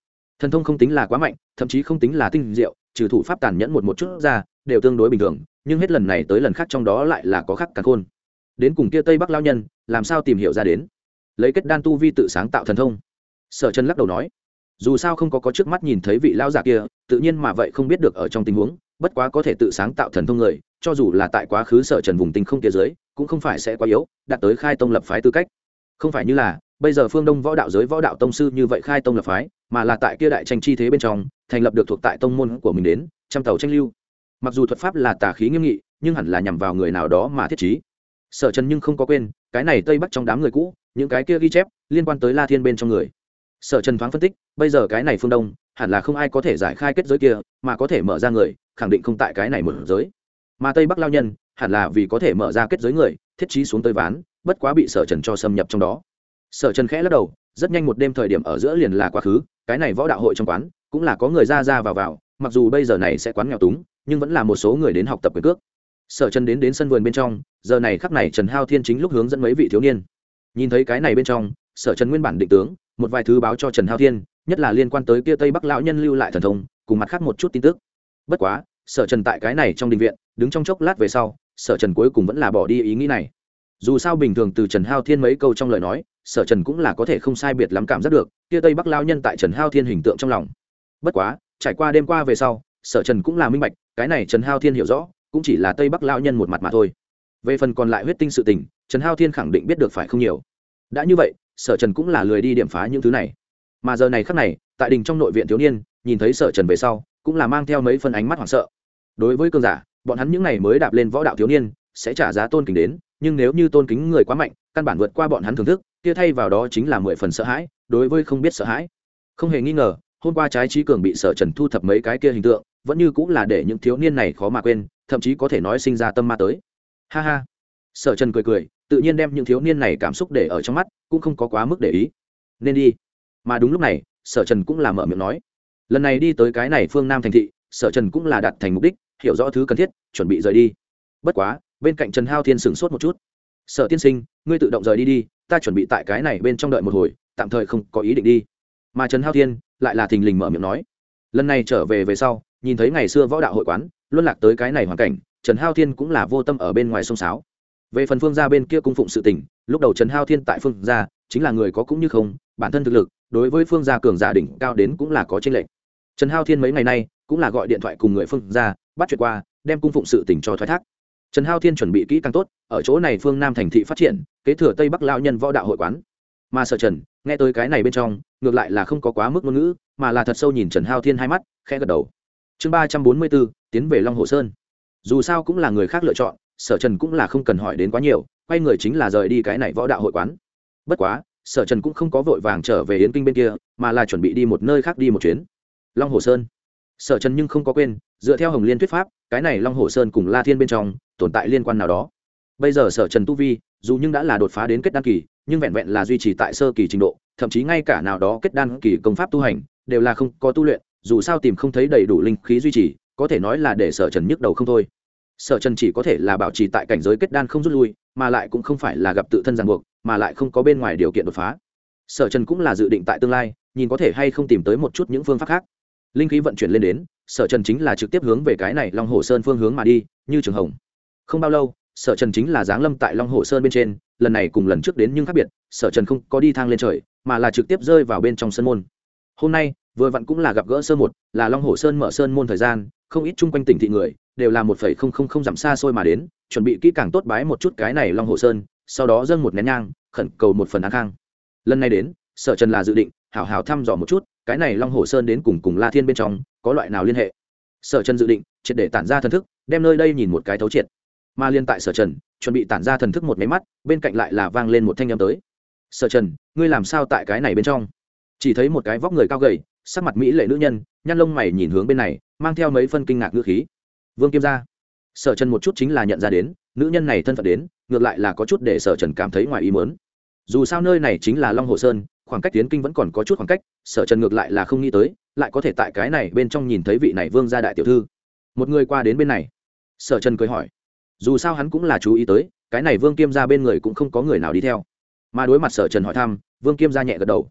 thần thông không tính là quá mạnh, thậm chí không tính là tinh diệu, trừ thủ pháp tàn nhẫn một chút ra đều tương đối bình thường, nhưng hết lần này tới lần khác trong đó lại là có khắc càn khôn. Đến cùng kia tây bắc lao nhân làm sao tìm hiểu ra đến lấy kết đan tu vi tự sáng tạo thần thông? Sở Trần lắc đầu nói, dù sao không có trước mắt nhìn thấy vị lao giả kia, tự nhiên mà vậy không biết được ở trong tình huống, bất quá có thể tự sáng tạo thần thông người, cho dù là tại quá khứ Sở Trần vùng tinh không kia dưới, cũng không phải sẽ quá yếu, đạt tới khai tông lập phái tư cách. Không phải như là bây giờ phương Đông võ đạo giới võ đạo tông sư như vậy khai tông lập phái, mà là tại kia đại tranh chi thế bên trong, thành lập được thuộc tại tông môn của mình đến, trăm tàu tranh lưu. Mặc dù thuật pháp là tà khí nghiêm nghị, nhưng hẳn là nhằm vào người nào đó mà thiết trí. Sở Trần nhưng không có quên, cái này tây bắc trong đám người cũ, những cái kia ghi chép liên quan tới La Thiên bên trong người. Sở Trần thoáng phân tích, bây giờ cái này phương Đông, hẳn là không ai có thể giải khai kết giới kia, mà có thể mở ra người, khẳng định không tại cái này một giới. Mà tây bắc lao nhân, hẳn là vì có thể mở ra kết giới người, thiết trí xuống tới ván, bất quá bị Sở Trần cho xâm nhập trong đó. Sở Trần khẽ lắc đầu, rất nhanh một đêm thời điểm ở giữa liền là quá khứ, cái này võ đạo hội trong quán, cũng là có người ra ra vào vào, mặc dù bây giờ này sẽ quán nghèo túng, nhưng vẫn là một số người đến học tập quyền cước. Sở Trần đến sân vườn bên trong, giờ này khắc này Trần Hao Thiên chính lúc hướng dẫn mấy vị thiếu niên. Nhìn thấy cái này bên trong, Sở Trần nguyên bản định tướng, một vài thứ báo cho Trần Hao Thiên, nhất là liên quan tới kia Tây Bắc lão nhân lưu lại thần thông, cùng mặt khác một chút tin tức. Bất quá, Sở Trần tại cái này trong đình viện, đứng trong chốc lát về sau, Sở Trần cuối cùng vẫn là bỏ đi ý nghĩ này. Dù sao bình thường từ Trần Hao Thiên mấy câu trong lời nói, Sở Trần cũng là có thể không sai biệt lắm cảm giác được, kia Tây Bắc lão nhân tại Trần Hao Thiên hình tượng trong lòng. Bất quá, trải qua đêm qua về sau, Sở Trần cũng là minh bạch, cái này Trần Hao Thiên hiểu rõ, cũng chỉ là Tây Bắc lão nhân một mặt mà thôi. Về phần còn lại huyết tinh sự tình, Trần Hao Thiên khẳng định biết được phải không nhiều. Đã như vậy, Sở Trần cũng là lười đi điểm phá những thứ này. Mà giờ này khắc này, tại đình trong nội viện thiếu niên, nhìn thấy Sở Trần về sau, cũng là mang theo mấy phần ánh mắt hoảng sợ. Đối với cường giả, bọn hắn những này mới đạp lên võ đạo thiếu niên, sẽ trả giá tôn kính đến, nhưng nếu như tôn kính người quá mạnh, căn bản vượt qua bọn hắn thưởng thức, kia thay vào đó chính là 10 phần sợ hãi, đối với không biết sợ hãi. Không hề nghi ngờ, hôm qua trái trí cường bị Sở Trần thu thập mấy cái kia hình tượng, vẫn như cũng là để những thiếu niên này khó mà quên, thậm chí có thể nói sinh ra tâm ma tới. Ha ha. Sở Trần cười cười, tự nhiên đem những thiếu niên này cảm xúc để ở trong mắt, cũng không có quá mức để ý. Nên đi. Mà đúng lúc này, Sở Trần cũng là mở miệng nói. Lần này đi tới cái này phương Nam thành thị, Sở Trần cũng là đạt thành mục đích, hiểu rõ thứ cần thiết, chuẩn bị rời đi. Bất quá, bên cạnh Trần Hao Thiên sửng sốt một chút. Sở tiên sinh, ngươi tự động rời đi đi, ta chuẩn bị tại cái này bên trong đợi một hồi, tạm thời không có ý định đi. Mà Trần Hao Thiên lại là thình lình mở miệng nói. Lần này trở về về sau, nhìn thấy ngày xưa võ đạo hội quán, luân lạc tới cái này hoàn cảnh, Trần Hao Thiên cũng là vô tâm ở bên ngoài sông sáo. Về phần phương gia bên kia cung phụng sự tình, lúc đầu Trần Hao Thiên tại phương gia chính là người có cũng như không, bản thân thực lực đối với phương gia cường giả đỉnh cao đến cũng là có chênh lệch. Trần Hao Thiên mấy ngày nay cũng là gọi điện thoại cùng người phương gia bắt chuyện qua, đem cung phụng sự tình cho thoái thác. Trần Hao Thiên chuẩn bị kỹ càng tốt, ở chỗ này phương Nam thành thị phát triển, kế thừa Tây Bắc lão nhân võ đạo hội quán. Mà Sở Trần nghe tới cái này bên trong, ngược lại là không có quá mức ngôn ngữ, mà là thật sâu nhìn Trần Hao Thiên hai mắt, khẽ gật đầu. Chương 344, tiến về Long Hồ Sơn. Dù sao cũng là người khác lựa chọn, Sở Trần cũng là không cần hỏi đến quá nhiều, quay người chính là rời đi cái này võ đạo hội quán. Bất quá, Sở Trần cũng không có vội vàng trở về Yến Kinh bên kia, mà là chuẩn bị đi một nơi khác đi một chuyến. Long Hồ Sơn. Sở Trần nhưng không có quên, dựa theo Hồng Liên thuyết pháp, cái này Long Hồ Sơn cùng La Thiên bên trong tồn tại liên quan nào đó. Bây giờ Sở Trần tu vi, dù nhưng đã là đột phá đến kết đan kỳ, nhưng vẹn vẹn là duy trì tại sơ kỳ trình độ, thậm chí ngay cả nào đó kết đan kỳ công pháp tu hành, đều là không có tu luyện, dù sao tìm không thấy đầy đủ linh khí duy trì, có thể nói là để Sở Trần nhức đầu không thôi. Sở Trần chỉ có thể là bảo trì tại cảnh giới kết đan không rút lui, mà lại cũng không phải là gặp tự thân ràng buộc, mà lại không có bên ngoài điều kiện đột phá. Sở Trần cũng là dự định tại tương lai, nhìn có thể hay không tìm tới một chút những phương pháp khác. Linh khí vận chuyển lên đến, Sở Trần chính là trực tiếp hướng về cái này Long Hồ Sơn phương hướng mà đi, như trường hồng. Không bao lâu, Sở Trần chính là giáng lâm tại Long Hồ Sơn bên trên, lần này cùng lần trước đến nhưng khác biệt, Sở Trần không có đi thang lên trời, mà là trực tiếp rơi vào bên trong sân môn. Hôm nay, vừa vặn cũng là gặp gỡ sơ một, là Long Hồ Sơn mở sơn môn thời gian, không ít chung quanh tỉnh thị người, đều là 1,000 dặm xa xôi mà đến, chuẩn bị kỹ càng tốt bái một chút cái này Long Hồ Sơn, sau đó dâng một nén nhang, khẩn cầu một phần an khang. Lần này đến, Sở Trần là dự định hảo hảo thăm dò một chút, cái này Long Hồ Sơn đến cùng La Thiên bên trong có loại nào liên hệ. Sở Trần dự định triệt để tản ra thần thức, đem nơi đây nhìn một cái thấu triệt. Mà liên tại Sở Trần chuẩn bị tản ra thần thức một máy mắt, bên cạnh lại là vang lên một thanh âm tới. Sở Trần, ngươi làm sao tại cái này bên trong? Chỉ thấy một cái vóc người cao gầy, sắc mặt mỹ lệ nữ nhân, nhăn lông mày nhìn hướng bên này, mang theo mấy phân kinh ngạc ngữ khí. Vương Kiêm gia. Sở Trần một chút chính là nhận ra đến, nữ nhân này thân phận đến, ngược lại là có chút để Sở Trần cảm thấy ngoài ý muốn. Dù sao nơi này chính là Long Hồ Sơn, khoảng cách tiến kinh vẫn còn có chút khoảng cách, Sở Trần ngược lại là không nghĩ tới, lại có thể tại cái này bên trong nhìn thấy vị này Vương gia đại tiểu thư. Một người qua đến bên này, Sở Trần cười hỏi. Dù sao hắn cũng là chú ý tới, cái này Vương Kiêm gia bên người cũng không có người nào đi theo. Mà đối mặt Sở Trần hỏi thăm, Vương Kiêm gia nhẹ gật đầu.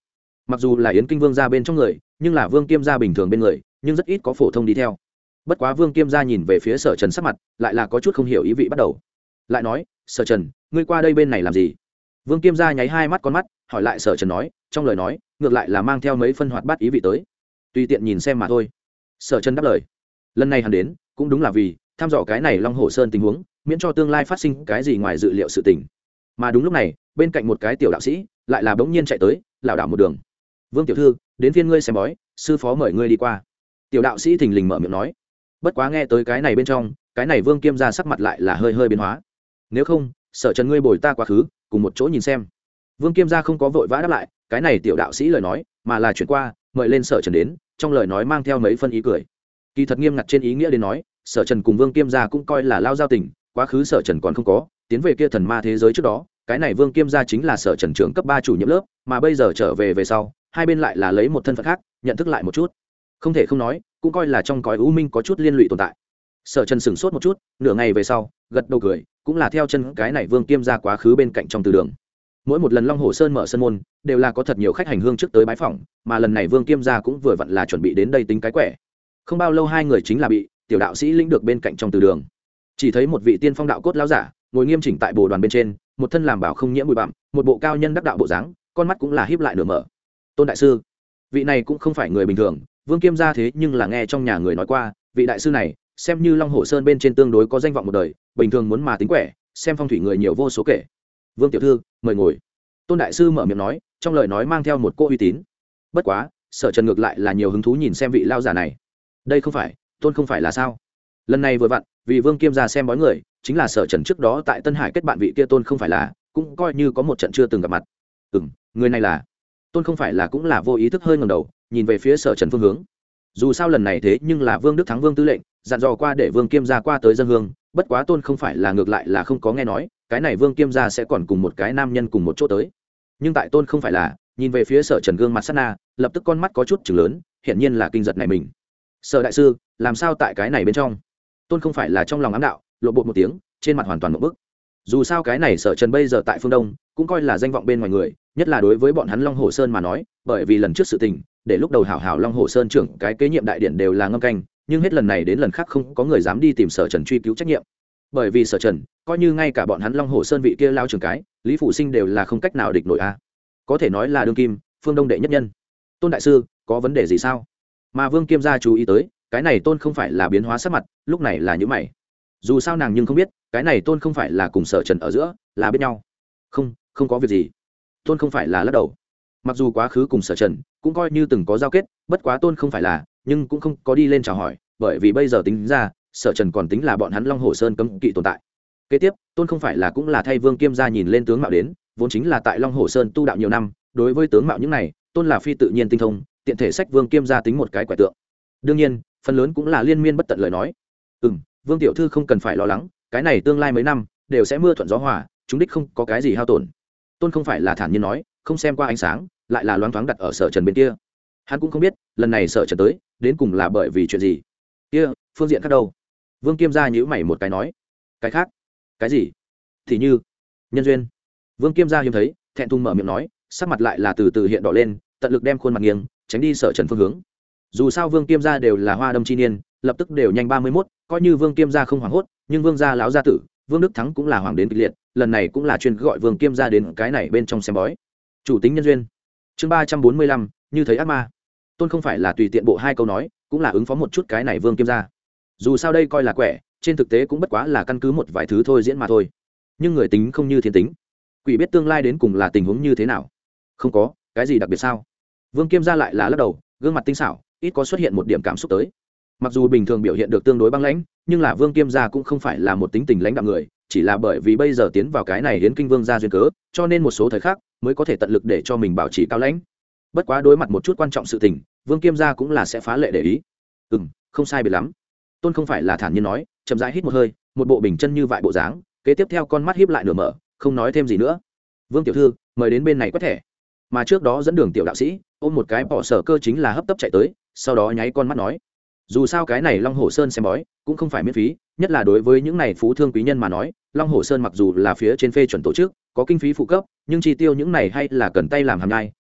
mặc dù là yến kinh vương gia bên trong người nhưng là vương kiêm gia bình thường bên người nhưng rất ít có phổ thông đi theo. Bất quá vương kiêm gia nhìn về phía Sở Trần sắc mặt lại là có chút không hiểu ý vị bắt đầu, lại nói Sở Trần, ngươi qua đây bên này làm gì? Vương kiêm gia nháy hai mắt con mắt hỏi lại Sở Trần, nói trong lời nói ngược lại là mang theo mấy phân hoạt bát ý vị tới, tùy tiện nhìn xem mà thôi. Sở Trần đáp lời, lần này hắn đến cũng đúng là vì thăm dò cái này Long Hồ Sơn tình huống, miễn cho tương lai phát sinh cái gì ngoài dự liệu sự tình. Mà đúng lúc này bên cạnh một cái tiểu đạo sĩ lại là bỗng nhiên chạy tới, lảo đảo một đường. Vương tiểu thư, đến phiên ngươi xem bói, sư phó mời ngươi đi qua. Tiểu đạo sĩ thình lình mở miệng nói. Bất quá nghe tới cái này bên trong, cái này Vương Kiêm gia sắc mặt lại là hơi hơi biến hóa. Nếu không, Sở Trần ngươi bồi ta quá khứ cùng một chỗ nhìn xem. Vương Kiêm gia không có vội vã đáp lại cái này tiểu đạo sĩ lời nói, mà là chuyển qua mời lên Sở Trần đến, trong lời nói mang theo mấy phân ý cười. Kỳ thật nghiêm ngặt trên ý nghĩa đến nói, Sở Trần cùng Vương Kiêm gia cũng coi là lao giao tình, quá khứ Sở Trần còn không có tiến về kia thần ma thế giới trước đó, cái này Vương Kiêm gia chính là Sở Trần trưởng cấp 3 chủ nhiệm lớp, mà bây giờ trở về sau, hai bên lại là lấy một thân phận khác, nhận thức lại một chút. Không thể không nói, cũng coi là trong cõi u minh có chút liên lụy tồn tại. Sở Trần sững sốt một chút, nửa ngày về sau, gật đầu cười, cũng là theo chân cái này Vương Kiêm gia quá khứ bên cạnh trong từ đường. Mỗi một lần Long Hồ Sơn mở sân môn, đều là có thật nhiều khách hành hương trước tới bái phỏng, mà lần này Vương Kiêm gia cũng vừa vặn là chuẩn bị đến đây tính cái quẻ. Không bao lâu hai người chính là bị tiểu đạo sĩ lĩnh được bên cạnh trong từ đường. Chỉ thấy một vị tiên phong đạo cốt lão giả, ngồi nghiêm chỉnh tại bồ đoàn bên trên, một thân làm bảo không nhiễm bụi bặm, một bộ cao nhân đắc đạo bộ dáng, con mắt cũng là híp lại nửa mở. Tôn đại sư, vị này cũng không phải người bình thường, Vương Kiêm gia thế nhưng là nghe trong nhà người nói qua, vị đại sư này xem như Long Hồ Sơn bên trên tương đối có danh vọng một đời, bình thường muốn mà tính quẻ, xem phong thủy người nhiều vô số kể. Vương tiểu thư, mời ngồi. Tôn đại sư mở miệng nói, trong lời nói mang theo một cô uy tín. Bất quá, Sở Trần ngược lại là nhiều hứng thú nhìn xem vị lao giả này. Đây không phải, Tôn không phải là sao? Lần này vừa vặn, vì Vương Kiêm gia xem bói người, chính là Sở Trần trước đó tại Tân Hải kết bạn vị kia Tôn không phải là, cũng coi như có một trận chưa từng gặp mặt. Người này là Tôn không phải là cũng là vô ý thức hơi ngẩng đầu, nhìn về phía Sở Trần phương hướng. Dù sao lần này thế nhưng là Vương Đức Thắng Vương tư lệnh dặn dò qua để Vương Kiêm gia qua tới dân hương, bất quá Tôn không phải là ngược lại là không có nghe nói, cái này Vương Kiêm gia sẽ còn cùng một cái nam nhân cùng một chỗ tới. Nhưng tại Tôn không phải là nhìn về phía Sở Trần gương mặt sát na, lập tức con mắt có chút chừng lớn, hiển nhiên là kinh giật này mình. Sở đại sư, làm sao tại cái này bên trong? Tôn không phải là trong lòng ám đạo, lộ bộ một tiếng, trên mặt hoàn toàn một bức. Dù sao cái này Sở Trần bây giờ tại phương Đông cũng coi là danh vọng bên ngoài người, nhất là đối với bọn hắn Long Hồ Sơn mà nói, bởi vì lần trước sự tình, để lúc đầu hảo hảo Long Hồ Sơn trưởng cái kế nhiệm đại điện đều là ngâm canh, nhưng hết lần này đến lần khác không có người dám đi tìm Sở Trần truy cứu trách nhiệm. Bởi vì Sở Trần, coi như ngay cả bọn hắn Long Hồ Sơn vị kia lao trưởng cái, Lý Phụ Sinh đều là không cách nào địch nổi a. Có thể nói là đương kim, phương Đông đệ nhất nhân. Tôn đại sư, có vấn đề gì sao? Mà Vương Kiêm gia chú ý tới, cái này Tôn không phải là biến hóa sắc mặt, lúc này là những mày. Dù sao nàng nhưng không biết, cái này Tôn không phải là cùng Sở Trần ở giữa, là biết nhau. Không có việc gì. Tôn không phải là lắc đầu. Mặc dù quá khứ cùng Sở Trần cũng coi như từng có giao kết, bất quá Tôn không phải là, nhưng cũng không có đi lên chào hỏi, bởi vì bây giờ tính ra, Sở Trần còn tính là bọn hắn Long Hồ Sơn cấm kỵ tồn tại. Kế tiếp, Tôn không phải là cũng là thay Vương Kiêm gia nhìn lên tướng mạo đến, vốn chính là tại Long Hồ Sơn tu đạo nhiều năm, đối với tướng mạo những này, Tôn là phi tự nhiên tinh thông, tiện thể sách Vương Kiêm gia tính một cái quẻ tượng. Đương nhiên, phần lớn cũng là liên miên bất tận lời nói. Vương tiểu thư không cần phải lo lắng, cái này tương lai mấy năm đều sẽ mưa thuận gió hòa, chúng đích không có cái gì hao tổn. Tôn không phải là thản nhiên nói, không xem qua ánh sáng, lại là loáng thoáng đặt ở Sở Trần bên kia. Hắn cũng không biết, lần này Sở Trần tới, đến cùng là bởi vì chuyện gì. Kia, phương diện khác đâu? Vương Kiêm gia nhíu mày một cái nói, cái khác? Cái gì? Thì như nhân duyên. Vương Kiêm gia hiếm thấy, thẹn thùng mở miệng nói, sắc mặt lại là từ từ hiện đỏ lên, tận lực đem khuôn mặt nghiêng, tránh đi Sở Trần phương hướng. Dù sao Vương Kiêm gia đều là hoa đâm chi niên, lập tức đều nhanh 31, coi như Vương Kiêm gia không hoảng hốt, nhưng Vương gia lão gia tử, Vương Đức Thắng cũng là hoàng đến kịch liệt, lần này cũng là chuyên gọi Vương Kiêm gia đến cái này bên trong xem bói. Chủ tính nhân duyên. Chương 345, như thấy ác ma. Tôn không phải là tùy tiện bộ hai câu nói, cũng là ứng phó một chút cái này Vương Kiêm gia. Dù sao đây coi là quẻ, trên thực tế cũng bất quá là căn cứ một vài thứ thôi diễn mà thôi. Nhưng người tính không như thiên tính, quỷ biết tương lai đến cùng là tình huống như thế nào. Không có cái gì đặc biệt sao? Vương Kiêm gia lại là lắc đầu, gương mặt tinh xảo, ít có xuất hiện một điểm cảm xúc tới. Mặc dù bình thường biểu hiện được tương đối băng lãnh, nhưng là Vương Kiêm gia cũng không phải là một tính tình lãnh đạm người, chỉ là bởi vì bây giờ tiến vào cái này hiến kinh vương gia duyên cớ, cho nên một số thời khắc mới có thể tận lực để cho mình bảo trì cao lãnh. Bất quá đối mặt một chút quan trọng sự tình, Vương Kiêm gia cũng là sẽ phá lệ để ý. Không sai biệt lắm. Tôn không phải là thản nhiên nói, chậm rãi hít một hơi, một bộ bình chân như vại bộ dáng, kế tiếp theo con mắt híp lại nửa mở, không nói thêm gì nữa. Vương tiểu thư, mời đến bên này quét thẻ. Mà trước đó dẫn đường tiểu đạo sĩ ôm một cái bỏ sở cơ chính là hấp tấp chạy tới, sau đó nháy con mắt nói, dù sao cái này Long Hồ Sơn xem bói cũng không phải miễn phí, nhất là đối với những này phú thương quý nhân mà nói, Long Hồ Sơn mặc dù là phía trên phê chuẩn tổ chức có kinh phí phụ cấp, nhưng chi tiêu những này hay là cần tay làm hàm nhai,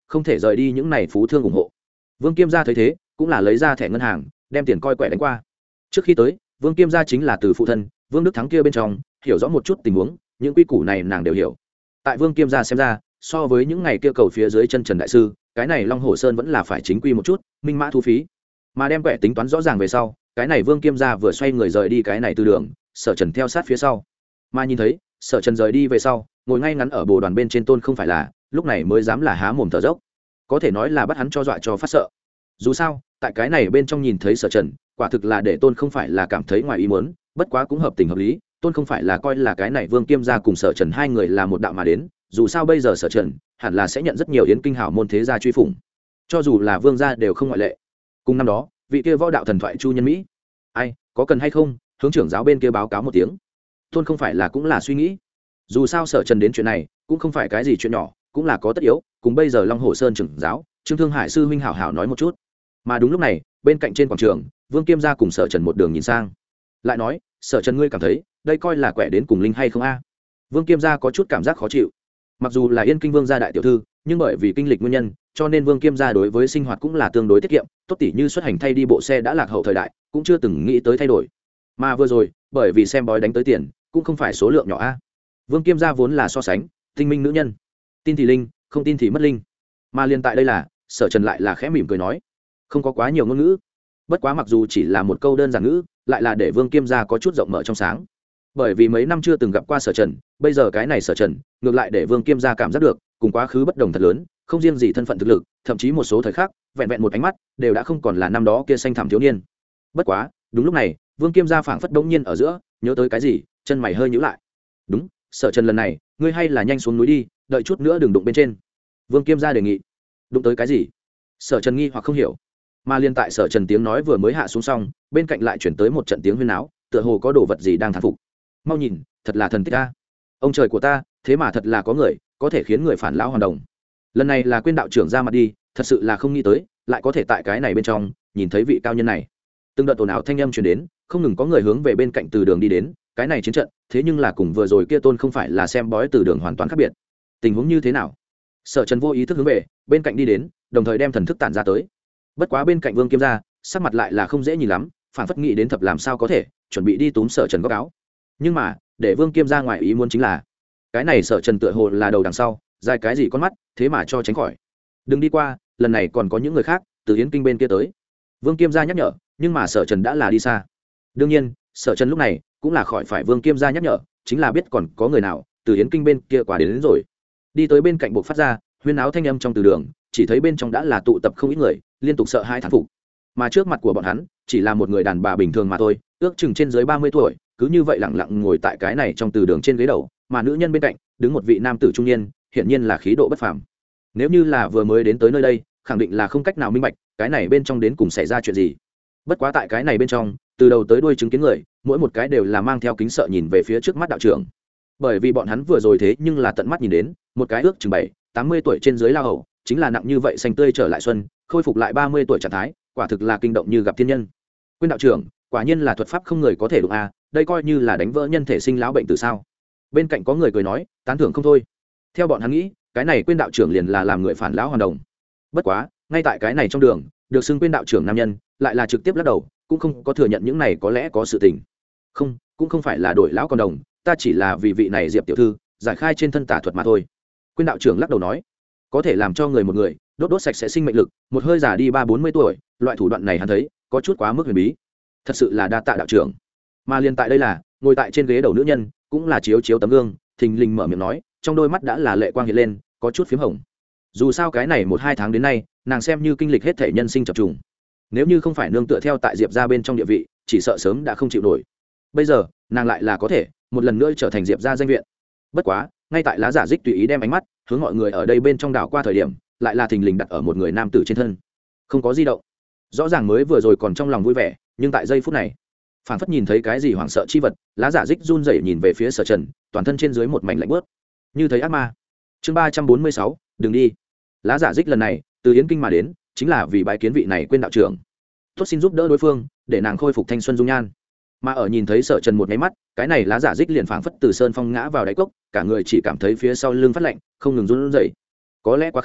không thể rời đi những này phú thương ủng hộ. Vương Kiêm gia thấy thế cũng là lấy ra thẻ ngân hàng đem tiền coi quẻ đánh qua. Trước khi tới, Vương Kiêm gia chính là từ phụ thân Vương Đức Thắng kia bên trong hiểu rõ một chút tình huống, những quy củ này nàng đều hiểu. Tại Vương Kiêm gia xem ra, so với những ngày kia cầu phía dưới chân Trần đại sư, cái này Long Hồ Sơn vẫn là phải chính quy một chút, minh mã thu phí. Mà đem quẻ tính toán rõ ràng về sau, cái này Vương Kiêm gia vừa xoay người rời đi cái này từ đường, Sở Trần theo sát phía sau. Mà nhìn thấy Sở Trần rời đi về sau, ngồi ngay ngắn ở bồ đoàn bên trên Tôn không phải là, lúc này mới dám là há mồm thở dốc, có thể nói là bắt hắn cho dọa cho phát sợ. Dù sao tại cái này bên trong nhìn thấy Sở Trần, quả thực là để Tôn không phải là cảm thấy ngoài ý muốn, bất quá cũng hợp tình hợp lý. Tôn không phải là coi là cái này Vương Kiêm gia cùng Sở Trần hai người là một đạo mà đến, dù sao bây giờ Sở Trần hẳn là sẽ nhận rất nhiều yến kinh hào môn thế gia truy phủng, cho dù là vương gia đều không ngoại lệ. Cùng năm đó vị kia võ đạo thần thoại Chu Nhân Mỹ, ai có cần hay không hướng trưởng giáo bên kia báo cáo một tiếng. Tôn không phải là cũng là suy nghĩ, dù sao Sở Trần đến chuyện này cũng không phải cái gì chuyện nhỏ, cũng là có tất yếu cùng bây giờ Long Hồ Sơn trưởng giáo Trương Thương Hải sư huynh hảo hảo nói một chút. Mà đúng lúc này bên cạnh trên quảng trường, Vương Kiêm gia cùng Sở Trần một đường nhìn sang, lại nói Sở Trần ngươi cảm thấy đây coi là quẻ đến cùng linh hay không a? Vương Kiêm gia có chút cảm giác khó chịu. Mặc dù là Yên Kinh Vương gia đại tiểu thư, nhưng bởi vì kinh lịch nguyên nhân, cho nên Vương Kiêm gia đối với sinh hoạt cũng là tương đối tiết kiệm, tốt tỷ như xuất hành thay đi bộ xe đã lạc hậu thời đại, cũng chưa từng nghĩ tới thay đổi. Mà vừa rồi, bởi vì xem bói đánh tới tiền, cũng không phải số lượng nhỏ a. Vương Kiêm gia vốn là so sánh tinh minh nữ nhân, tin thì linh, không tin thì mất linh. Mà liên tại đây là, Sở Trần lại là khẽ mỉm cười nói, không có quá nhiều ngôn ngữ. Bất quá mặc dù chỉ là một câu đơn giản ngữ, lại là để Vương Kiêm gia có chút rộng mở trong sáng. Bởi vì mấy năm chưa từng gặp qua Sở Trần, bây giờ cái này Sở Trần ngược lại để Vương Kiêm gia cảm giác được cùng quá khứ bất đồng thật lớn, không riêng gì thân phận thực lực, thậm chí một số thời khắc vẹn vẹn một ánh mắt đều đã không còn là năm đó kia xanh thẳm thiếu niên. Bất quá đúng lúc này, Vương Kiêm gia phảng phất đống nhiên ở giữa nhớ tới cái gì, chân mày hơi nhíu lại. Đúng, Sở Trần lần này ngươi hay là nhanh xuống núi đi, đợi chút nữa đừng đụng bên trên. Vương Kiêm gia đề nghị. Đụng tới cái gì? Sở Trần nghi hoặc không hiểu. Mà liên tại Sở Trần tiếng nói vừa mới hạ xuống xong, bên cạnh lại chuyển tới một trận tiếng huyên náo, tựa hồ có đồ vật gì đang thán phục. Mau nhìn, thật là thần tích a! Ông trời của ta, thế mà thật là có người có thể khiến người phản lão hoàn đồng. Lần này là quên đạo trưởng ra mặt đi, thật sự là không nghĩ tới lại có thể tại cái này bên trong nhìn thấy vị cao nhân này. Từng đợt ồn ào thanh âm truyền đến, không ngừng có người hướng về bên cạnh từ đường đi đến. Cái này chiến trận thế nhưng là cùng vừa rồi kia Tôn không phải là xem bói từ đường hoàn toàn khác biệt. Tình huống như thế nào? Sở Trần vô ý thức hướng về bên cạnh đi đến, đồng thời đem thần thức tản ra tới. Bất quá bên cạnh Vương Kiêm gia sắc mặt lại là không dễ nhìn lắm, phản phất nghĩ đến thập làm sao có thể chuẩn bị đi túm Sở Trần góc áo. Nhưng mà để Vương Kiêm gia ngoài ý muốn chính là, cái này Sở Trần tựa hồ là đầu đằng sau dài cái gì con mắt, thế mà cho tránh khỏi. Đừng đi qua, lần này còn có những người khác từ Yến Kinh bên kia tới. Vương Kiêm gia nhắc nhở, nhưng mà Sở Trần đã là đi xa. Đương nhiên Sở Trần lúc này cũng là khỏi phải Vương Kiêm gia nhắc nhở, chính là biết còn có người nào từ Yến Kinh bên kia qua đến rồi. Đi tới bên cạnh buộc phát ra huyên áo thanh âm trong từ đường, chỉ thấy bên trong đã là tụ tập không ít người, liên tục sợ hãi thán phục. Mà trước mặt của bọn hắn chỉ là một người đàn bà bình thường mà thôi, ước chừng trên dưới 30 tuổi, cứ như vậy lặng lặng ngồi tại cái này trong từ đường trên ghế đầu, mà nữ nhân bên cạnh đứng một vị nam tử trung niên, hiển nhiên là khí độ bất phàm. Nếu như là vừa mới đến tới nơi đây, khẳng định là không cách nào minh bạch cái này bên trong đến cùng xảy ra chuyện gì. Bất quá tại cái này bên trong, từ đầu tới đuôi chứng kiến người, mỗi một cái đều là mang theo kính sợ nhìn về phía trước mắt đạo trưởng. Bởi vì bọn hắn vừa rồi thế nhưng là tận mắt nhìn đến, một cái ước chừng 80 tuổi trên dưới lao hầu, chính là nặng như vậy xanh tươi trở lại xuân, khôi phục lại 30 tuổi trạng thái, quả thực là kinh động như gặp thiên nhân. Quyên đạo trưởng, quả nhiên là thuật pháp không người có thể đụng a, đây coi như là đánh vỡ nhân thể sinh lão bệnh từ sao? Bên cạnh có người cười nói, tán thưởng không thôi. Theo bọn hắn nghĩ, cái này Quyên đạo trưởng liền là làm người phản lão hoàn đồng. Bất quá, ngay tại cái này trong đường, được xưng Quyên đạo trưởng nam nhân, lại là trực tiếp lắc đầu, cũng không có thừa nhận những này có lẽ có sự tình. Không, cũng không phải là đổi lão con đồng, ta chỉ là vì vị này Diệp tiểu thư giải khai trên thân tà thuật mà thôi. Quyên đạo trưởng lắc đầu nói, có thể làm cho người một người đốt sạch sẽ sinh mệnh lực, một hơi già đi 30-40 tuổi, loại thủ đoạn này hắn thấy có chút quá mức huyền bí, thật sự là đa tạ đạo trưởng. Mà liên tại đây là ngồi tại trên ghế đầu nữ nhân, cũng là chiếu chiếu tấm gương, thình lình mở miệng nói, trong đôi mắt đã là lệ quang hiện lên, có chút phím hồng. Dù sao cái này 1-2 tháng đến nay, nàng xem như kinh lịch hết thể nhân sinh chập trùng, nếu như không phải nương tựa theo tại Diệp gia bên trong địa vị, chỉ sợ sớm đã không chịu nổi. Bây giờ nàng lại là có thể một lần nữa trở thành Diệp gia danh viện. Bất quá ngay tại Lá Giả Dích tùy ý đem ánh mắt hướng mọi người ở đây bên trong đảo qua thời điểm, lại là thình lình đặt ở một người nam tử trên thân, không có di động. Rõ ràng mới vừa rồi còn trong lòng vui vẻ, nhưng tại giây phút này phảng phất nhìn thấy cái gì hoảng sợ chi vật. Lá Giả Dích run rẩy nhìn về phía Sở Trần, toàn thân trên dưới một mảnh lạnh bớt, như thấy ác ma. Chương 346, đừng đi. Lá Giả Dích lần này từ Yến Kinh mà đến, chính là vì bái kiến vị này Quyên đạo trưởng, tốt xin giúp đỡ đối phương để nàng khôi phục thanh xuân dung nhan. Mà ở nhìn thấy Sở Trần một cái mắt, cái này Lá Giả Dích liền phảng phất từ sơn phong ngã vào đáy cốc, cả người chỉ cảm thấy phía sau lưng phát lạnh, không ngừng run rẩy. Có lẽ quá khứ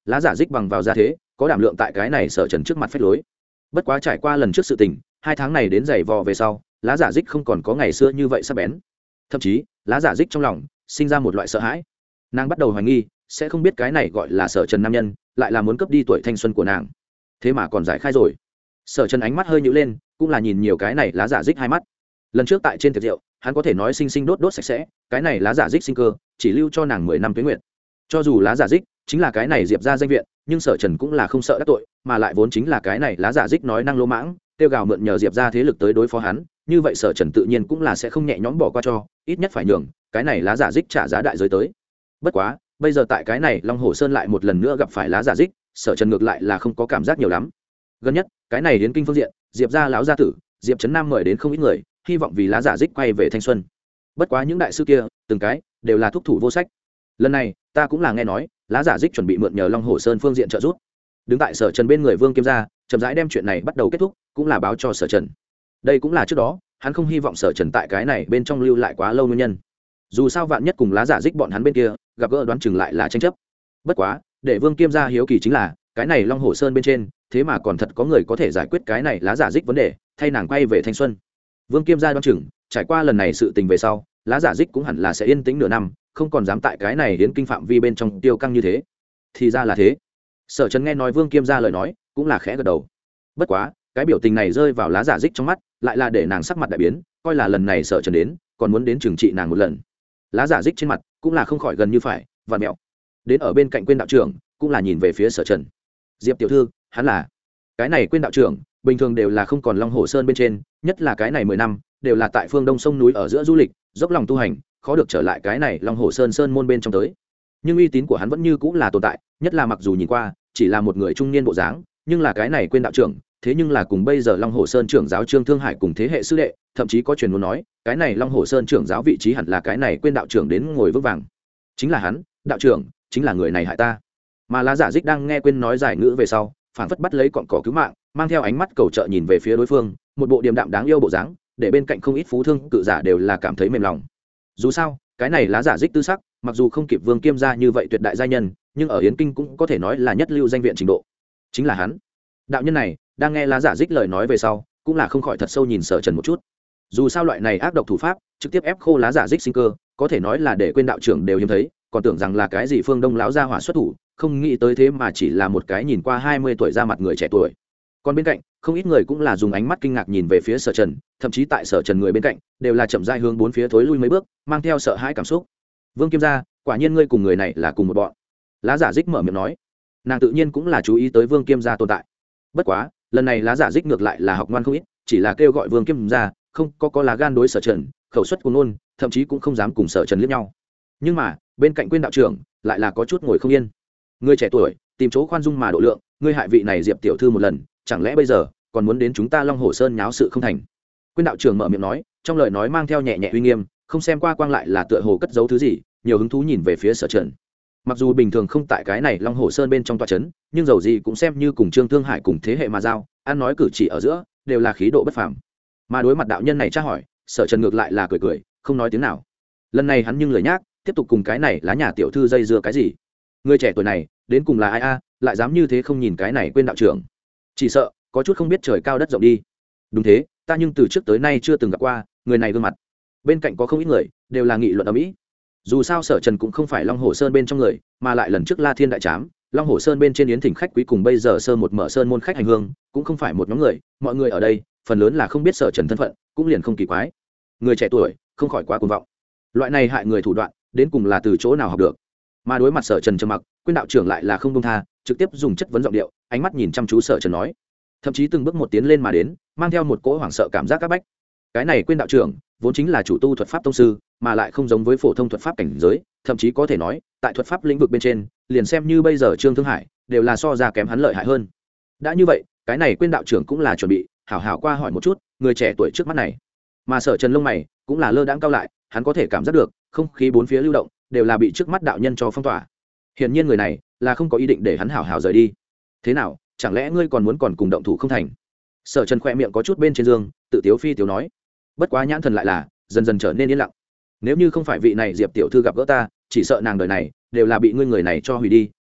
lá giả dích bằng vào ra thế có đảm lượng tại cái này sở trần trước mặt phách lối. Bất quá trải qua lần trước sự tình 2 tháng này đến giày vò về sau, lá giả dích không còn có ngày xưa như vậy sắc bén. Thậm chí lá giả dích trong lòng sinh ra một loại sợ hãi, nàng bắt đầu hoài nghi sẽ không biết cái này gọi là sở trần nam nhân lại là muốn cướp đi tuổi thanh xuân của nàng, thế mà còn giải khai rồi. Sở trần ánh mắt hơi nhíu lên, cũng là nhìn nhiều cái này lá giả dích hai mắt. Lần trước tại trên tiệc rượu hắn có thể nói sinh sinh đốt sạch sẽ cái này lá giả dích sinh cơ, chỉ lưu cho nàng 10 năm tuế nguyện. Cho dù lá giả dích chính là cái này diệp ra danh viện, nhưng sở trần cũng là không sợ đắc tội, mà lại vốn chính là cái này lá giả dích nói năng lỗ mãng tiêu gào mượn nhờ diệp ra thế lực tới đối phó hắn, như vậy sở trần tự nhiên cũng là sẽ không nhẹ nhõm bỏ qua cho, ít nhất phải nhường cái này lá giả dích trả giá đại giới tới. Bất quá bây giờ tại cái này long hồ sơn lại một lần nữa gặp phải lá giả dích, sở trần ngược lại là không có cảm giác nhiều lắm. Gần nhất cái này đến kinh phương diện, diệp ra lão gia tử diệp trấn nam mời đến không ít người, hy vọng vì lá giả dích quay về thanh xuân. Bất quá những đại sư kia từng cái đều là thúc thủ vô sách. Lần này ta cũng là nghe nói lá giả dích chuẩn bị mượn nhờ long hồ sơn phương diện trợ giúp. Đứng tại sở trần bên người vương kiêm gia chậm rãi đem chuyện này bắt đầu kết thúc, cũng là báo cho sở trần. Đây cũng là trước đó hắn không hy vọng sở trần tại cái này bên trong lưu lại quá lâu nguyên nhân. Dù sao vạn nhất cùng lá giả dích bọn hắn bên kia gặp gỡ đoán chừng lại là tranh chấp. Bất quá để vương kiêm gia hiếu kỳ chính là cái này long hồ sơn bên trên thế mà còn thật có người có thể giải quyết cái này lá giả dích vấn đề, thay nàng quay về thanh xuân. Vương kiêm gia đoán chừng trải qua lần này sự tình về sau, lá giả dích cũng hẳn là sẽ yên tĩnh nửa năm, không còn dám tại cái này hiến kinh phạm vi bên trong tiêu căng như thế. Thì ra là thế. Sở trần nghe nói vương kiêm gia lời nói cũng là khẽ gật đầu. Bất quá cái biểu tình này rơi vào lá giả dích trong mắt lại là để nàng sắc mặt đại biến, coi là lần này sở trần đến còn muốn đến trừng trị nàng một lần. Lá giả dích trên mặt cũng là không khỏi gần như phải vặn mẹo. Đến ở bên cạnh quên đạo trưởng cũng là nhìn về phía sở trần. Diệp tiểu thư hắn là cái này quên đạo trưởng bình thường đều là không còn long hồ sơn bên trên, nhất là cái này 10 năm đều là tại phương đông sông núi ở giữa du lịch dốc lòng tu hành, khó được trở lại cái này long hồ sơn sơn môn bên trong tới. Nhưng uy tín của hắn vẫn như cũng là tồn tại, nhất là mặc dù nhìn qua chỉ là một người trung niên bộ dáng, nhưng là cái này quên đạo trưởng thế nhưng là cùng bây giờ long hồ sơn trưởng giáo trương thương hải cùng thế hệ sư đệ, thậm chí có truyền muốn nói cái này long hồ sơn trưởng giáo vị trí hẳn là cái này quên đạo trưởng đến ngồi vững vàng. Chính là hắn, đạo trưởng chính là người này hại ta. Mà lá giả dích đang nghe quên nói giải ngữ về sau phản phất bắt lấy cọn cỏ cứu mạng, mang theo ánh mắt cầu trợ nhìn về phía đối phương, một bộ điềm đạm đáng yêu bộ dáng, để bên cạnh không ít phú thương cự giả đều là cảm thấy mềm lòng. Dù sao cái này lá giả dích tư sắc mặc dù không kịp vương kiêm gia như vậy tuyệt đại gia nhân, nhưng ở yến kinh cũng có thể nói là nhất lưu danh viện trình độ. Chính là hắn. Đạo nhân này đang nghe lá giả dích lời nói về sau cũng là không khỏi thật sâu nhìn sở trần một chút. Dù sao loại này ác độc thủ pháp trực tiếp ép khô lá giả dích sinh cơ, có thể nói là để quên đạo trưởng đều hiếm thấy, còn tưởng rằng là cái gì phương đông lão gia hỏa xuất thủ, không nghĩ tới thế mà chỉ là một cái nhìn qua 20 tuổi ra mặt người trẻ tuổi. Còn bên cạnh không ít người cũng là dùng ánh mắt kinh ngạc nhìn về phía sở trần, thậm chí tại sở trần người bên cạnh đều là chậm rãi hướng bốn phía thối lui mấy bước, mang theo sợ hãi cảm xúc. Vương kiêm gia, quả nhiên ngươi cùng người này là cùng một bọn. Lá giả dích mở miệng nói. Nàng tự nhiên cũng là chú ý tới vương kiêm gia tồn tại. Bất quá lần này lá giả dích ngược lại là học ngoan không ít, chỉ là kêu gọi vương kiêm gia không có lá gan đối sở trần khẩu suất cuồng ngôn, thậm chí cũng không dám cùng sở trần liếc nhau. Nhưng mà bên cạnh quên đạo trưởng lại là có chút ngồi không yên. Ngươi trẻ tuổi tìm chỗ khoan dung mà độ lượng, ngươi hại vị này diệp tiểu thư một lần, chẳng lẽ bây giờ còn muốn đến chúng ta long hồ sơn nháo sự không thành? Quên đạo trưởng mở miệng nói, trong lời nói mang theo nhẹ nhẹ uy nghiêm, không xem qua quang lại là tựa hồ cất giấu thứ gì, nhiều hứng thú nhìn về phía sở trần. Mặc dù bình thường không tại cái này long hồ sơn bên trong tòa trấn, nhưng dầu gì cũng xem như cùng trương thương hải cùng thế hệ mà giao, ăn nói cử chỉ ở giữa đều là khí độ bất phàm. Mà đối mặt đạo nhân này tra hỏi, sở trần ngược lại là cười cười, không nói tiếng nào. Lần này hắn nhưng lời nhác tiếp tục cùng cái này lá nhà tiểu thư dây dưa cái gì? Người trẻ tuổi này đến cùng là ai a, lại dám như thế không nhìn cái này quên đạo trưởng? Chỉ sợ có chút không biết trời cao đất rộng đi. Đúng thế, ta nhưng từ trước tới nay chưa từng gặp qua người này gương mặt. Bên cạnh có không ít người đều là nghị luận ở mỹ. Dù sao sở trần cũng không phải long hồ sơn bên trong người, mà lại lần trước la thiên đại trám long hồ sơn bên trên yến thỉnh khách quý cùng bây giờ sơ một mở sơn môn khách hành hương cũng không phải một nhóm người, mọi người ở đây phần lớn là không biết sở trần thân phận, cũng liền không kỳ quái. Người trẻ tuổi không khỏi quá cuồng vọng, loại này hại người thủ đoạn đến cùng là từ chỗ nào học được? Mà đối mặt sở trần trầm mặc, quyên đạo trưởng lại là không buông tha, trực tiếp dùng chất vấn giọng điệu, ánh mắt nhìn chăm chú sở trần nói, thậm chí từng bước một tiến lên mà đến, mang theo một cỗ hoảng sợ cảm giác các bách. Cái này quyên đạo trưởng vốn chính là chủ tu thuật pháp tông sư, mà lại không giống với phổ thông thuật pháp cảnh giới, thậm chí có thể nói tại thuật pháp lĩnh vực bên trên liền xem như bây giờ trương thương hải đều là so ra kém hắn lợi hại hơn. Đã như vậy cái này quyên đạo trưởng cũng là chuẩn bị hảo hảo qua hỏi một chút người trẻ tuổi trước mắt này. Mà sở trần lông mày cũng là lơ đãng cao lại, hắn có thể cảm giác được không khí bốn phía lưu động đều là bị trước mắt đạo nhân cho phong tỏa. Hiển nhiên người này là không có ý định để hắn hảo hảo rời đi. Thế nào, chẳng lẽ ngươi còn muốn cùng động thủ không thành? Sở trần khoe miệng có chút bên trên dương, tự tiếu phi tiếu nói. Bất quá nhãn thần lại là dần dần trở nên yên lặng. Nếu như không phải vị này diệp tiểu thư gặp gỡ ta, chỉ sợ nàng đời này đều là bị ngươi người này cho hủy đi,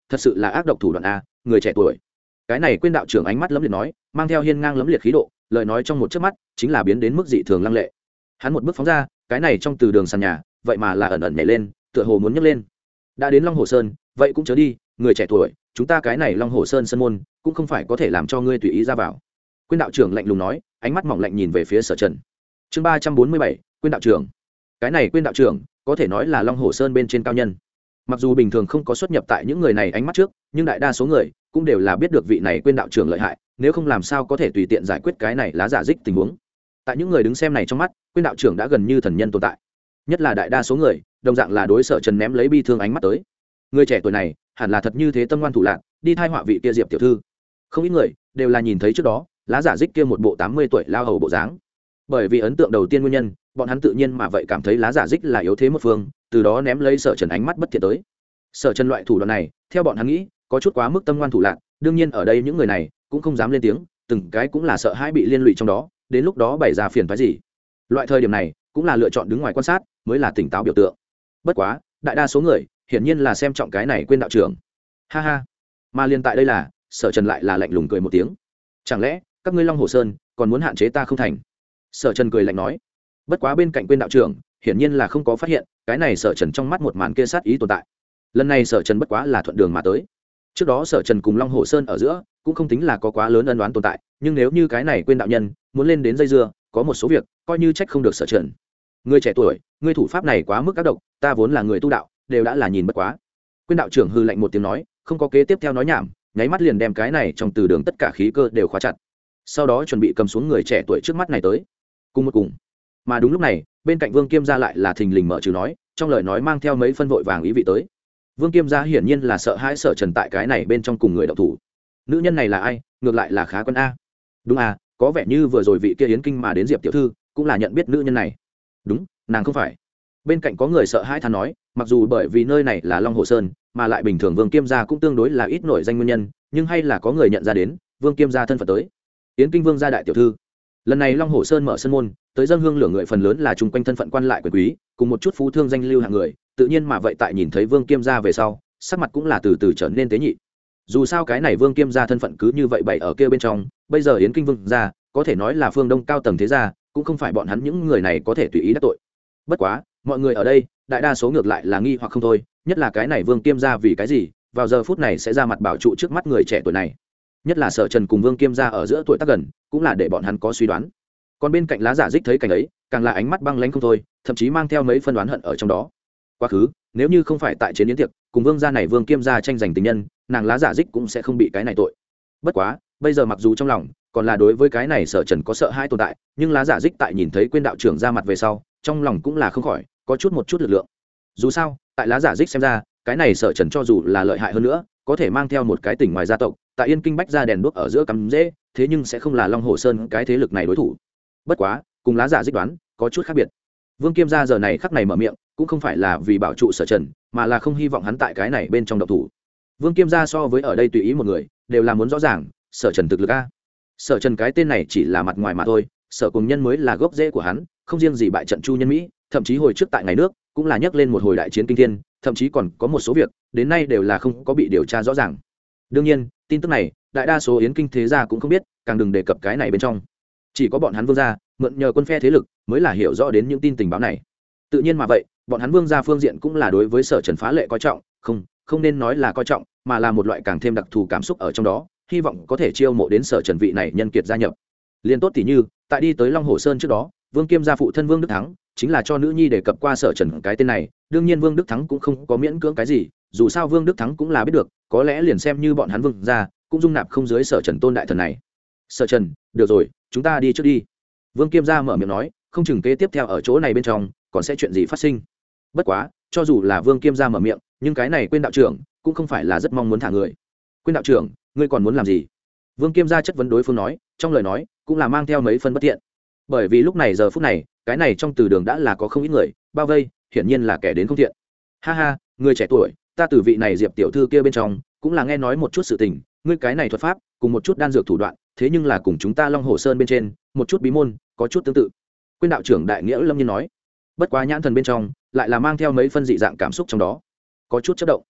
thật sự là ác độc thủ đoạn a, người trẻ tuổi. Cái này quên đạo trưởng ánh mắt lấm liệt nói, mang theo hiên ngang lấm liệt khí độ, lời nói trong một chớp mắt chính là biến đến mức dị thường lăng lệ. Hắn một bước phóng ra, cái này trong từ đường sàn nhà vậy mà là ẩn ẩn nhảy lên, tựa hồ muốn nhấc lên. Đã đến Long Hồ Sơn, vậy cũng chớ đi, người trẻ tuổi, chúng ta cái này Long Hồ Sơn sân môn cũng không phải có thể làm cho ngươi tùy ý ra vào. Quyên đạo trưởng lạnh lùng nói, ánh mắt mỏng lạnh nhìn về phía Sở Trần. Chương 347, Quyên đạo trưởng. Cái này Quyên đạo trưởng có thể nói là Long Hồ Sơn bên trên cao nhân. Mặc dù bình thường không có xuất nhập tại những người này ánh mắt trước, nhưng đại đa số người cũng đều là biết được vị này Quyên đạo trưởng lợi hại, nếu không làm sao có thể tùy tiện giải quyết cái này lá giả dích tình huống. Tại những người đứng xem này trong mắt, Quyên đạo trưởng đã gần như thần nhân tồn tại. Nhất là đại đa số người, đồng dạng là đối Sở Trần ném lấy bi thương ánh mắt tới. Người trẻ tuổi này, hẳn là thật như thế tâm ngoan thủ lạn, đi thai họa vị kia Diệp tiểu thư. Không ít người đều là nhìn thấy trước đó, lá giả dích kia một bộ 80 tuổi lao hầu bộ dáng. Bởi vì ấn tượng đầu tiên nguyên nhân, bọn hắn tự nhiên mà vậy cảm thấy lá giả dích là yếu thế một phương, từ đó ném lấy Sở Trần ánh mắt bất thiện tới. Sở Trần loại thủ đoạn này, theo bọn hắn nghĩ, có chút quá mức tâm ngoan thủ lạn, đương nhiên ở đây những người này cũng không dám lên tiếng, từng cái cũng là sợ hãi bị liên lụy trong đó, đến lúc đó bày ra phiền phức gì. Loại thời điểm này, cũng là lựa chọn đứng ngoài quan sát, mới là tỉnh táo biểu tượng. Bất quá, đại đa số người, hiển nhiên là xem trọng cái này Quyên đạo trưởng. Ha ha. Mà liên tại đây là, Sở Trần lại là lạnh lùng cười một tiếng. Chẳng lẽ, các ngươi Long Hồ Sơn còn muốn hạn chế ta không thành? Sở Trần cười lạnh nói. Bất quá bên cạnh Quyên đạo trưởng, hiển nhiên là không có phát hiện, cái này Sở Trần trong mắt một màn kia sát ý tồn tại. Lần này Sở Trần bất quá là thuận đường mà tới. Trước đó Sở Trần cùng Long Hồ Sơn ở giữa cũng không tính là có quá lớn ân oán tồn tại, nhưng nếu như cái này Quyên đạo nhân muốn lên đến dây dưa, có một số việc coi như trách không được Sở Trần. Ngươi trẻ tuổi, ngươi thủ pháp này quá mức ác độc, ta vốn là người tu đạo, đều đã là nhìn bất quá. Quyên đạo trưởng hư lạnh một tiếng nói, không có kế tiếp theo nói nhảm, nháy mắt liền đem cái này trong từ đường tất cả khí cơ đều khóa chặt. Sau đó chuẩn bị cầm xuống người trẻ tuổi trước mắt này tới. Cùng. Mà đúng lúc này, bên cạnh Vương Kiêm gia lại là thình lình mở trừ nói, trong lời nói mang theo mấy phân vội vàng ý vị tới. Vương Kiêm gia hiển nhiên là sợ hãi Sở Trần tại cái này bên trong cùng người động thủ. Nữ nhân này là ai, ngược lại là khá quân a. Đúng à, có vẻ như vừa rồi vị kia yến kinh mà đến Diệp tiểu thư, cũng là nhận biết nữ nhân này. Đúng, nàng không phải. Bên cạnh có người sợ hãi than nói, mặc dù bởi vì nơi này là Long Hồ Sơn, mà lại bình thường Vương Kiêm gia cũng tương đối là ít nổi danh nguyên nhân, nhưng hay là có người nhận ra đến Vương Kiêm gia thân phận tới. Yến kinh Vương gia đại tiểu thư. Lần này Long Hồ Sơn mở sân môn, tới dân hương lửa người phần lớn là chung quanh thân phận quan lại quyền quý, cùng một chút phú thương danh lưu hạng người, tự nhiên mà vậy tại nhìn thấy Vương Kiêm gia về sau, sắc mặt cũng là từ từ trở nên tế nhị. Dù sao cái này Vương Kiêm gia thân phận cứ như vậy bày ở kia bên trong, bây giờ Yến kinh Vương gia có thể nói là phương Đông cao tầng thế gia, cũng không phải bọn hắn những người này có thể tùy ý đắc tội. Bất quá, mọi người ở đây, đại đa số ngược lại là nghi hoặc không thôi, nhất là cái này Vương Kiêm gia vì cái gì, vào giờ phút này sẽ ra mặt bảo trụ trước mắt người trẻ tuổi này. Nhất là Sở Trần cùng Vương Kiêm gia ở giữa tuổi tác gần, cũng là để bọn hắn có suy đoán. Còn bên cạnh lá giả dích thấy cảnh ấy, càng là ánh mắt băng lãnh không thôi, thậm chí mang theo mấy phân đoán hận ở trong đó. Quá khứ, nếu như không phải tại chiến yến tiệc, cùng Vương gia này Vương Kiêm gia tranh giành tình nhân, nàng lá giả dích cũng sẽ không bị cái này tội. Bất quá, bây giờ mặc dù trong lòng còn là đối với cái này Sở Trần có sợ hãi tồn tại, nhưng lá giả dích tại nhìn thấy Quyên đạo trưởng ra mặt về sau, trong lòng cũng là không khỏi có một chút lực lượng. Dù sao, tại lá giả dích xem ra, cái này Sở Trần cho dù là lợi hại hơn nữa, có thể mang theo một cái tỉnh ngoài gia tộc, tại Yên Kinh bách ra đèn đuốc ở giữa cắm dễ, thế nhưng sẽ không là Long Hồ Sơn cái thế lực này đối thủ. Bất quá, cùng lá giả dích đoán có chút khác biệt. Vương Kiêm gia giờ này khắc này mở miệng, cũng không phải là vì bảo trụ Sở Trần, mà là không hy vọng hắn tại cái này bên trong độc thủ. Vương Kiêm gia so với ở đây tùy ý một người, đều là muốn rõ ràng Sở Trần thực lực a. Sở Trần cái tên này chỉ là mặt ngoài mà thôi, Sở Cùng Nhân mới là gốc rễ của hắn, không riêng gì bại trận Chu Nhân Mỹ, thậm chí hồi trước tại ngày nước cũng là nhắc lên một hồi đại chiến kinh thiên, thậm chí còn có một số việc đến nay đều là không có bị điều tra rõ ràng. Đương nhiên, tin tức này đại đa số yến kinh thế gia cũng không biết, càng đừng đề cập cái này bên trong. Chỉ có bọn hắn Vương gia mượn nhờ quân phe thế lực mới là hiểu rõ đến những tin tình báo này. Tự nhiên mà vậy, bọn hắn Vương gia phương diện cũng là đối với Sở Trần phá lệ coi trọng, không nên nói là coi trọng, mà là một loại càng thêm đặc thù cảm xúc ở trong đó, hy vọng có thể chiêu mộ đến Sở Trần vị này nhân kiệt gia nhập. Liên tốt tỉ như, tại đi tới Long Hồ Sơn trước đó, Vương Kiêm gia phụ thân Vương Đức Thắng chính là cho nữ nhi đề cập qua Sở Trần cái tên này, đương nhiên Vương Đức Thắng cũng không có miễn cưỡng cái gì, dù sao Vương Đức Thắng cũng là biết được, có lẽ liền xem như bọn hắn Vương gia cũng dung nạp không dưới Sở Trần tôn đại thần này. Sở Trần, được rồi, chúng ta đi trước đi. Vương Kiêm gia mở miệng nói, không chừng kế tiếp theo ở chỗ này bên trong còn sẽ chuyện gì phát sinh. Bất quá, cho dù là Vương Kiêm gia mở miệng, nhưng cái này Quyên đạo trưởng cũng không phải là rất mong muốn thả người. Quyên đạo trưởng, ngươi còn muốn làm gì? Vương Kiêm gia chất vấn đối phương nói, trong lời nói cũng là mang theo mấy phân bất tiện. Bởi vì lúc này giờ phút này, cái này trong từ đường đã là có không ít người bao vây, hiển nhiên là kẻ đến không thiện. Ha ha, người trẻ tuổi, ta từ vị này Diệp tiểu thư kia bên trong cũng là nghe nói một chút sự tình, ngươi cái này thuật pháp cùng một chút đan dược thủ đoạn, thế nhưng là cùng chúng ta Long Hồ Sơn bên trên một chút bí môn có chút tương tự. Quyên đạo trưởng đại nghĩa lâm nhiên nói. Bất quá nhãn thần bên trong lại là mang theo mấy phân dị dạng cảm xúc trong đó, có chút chớp động.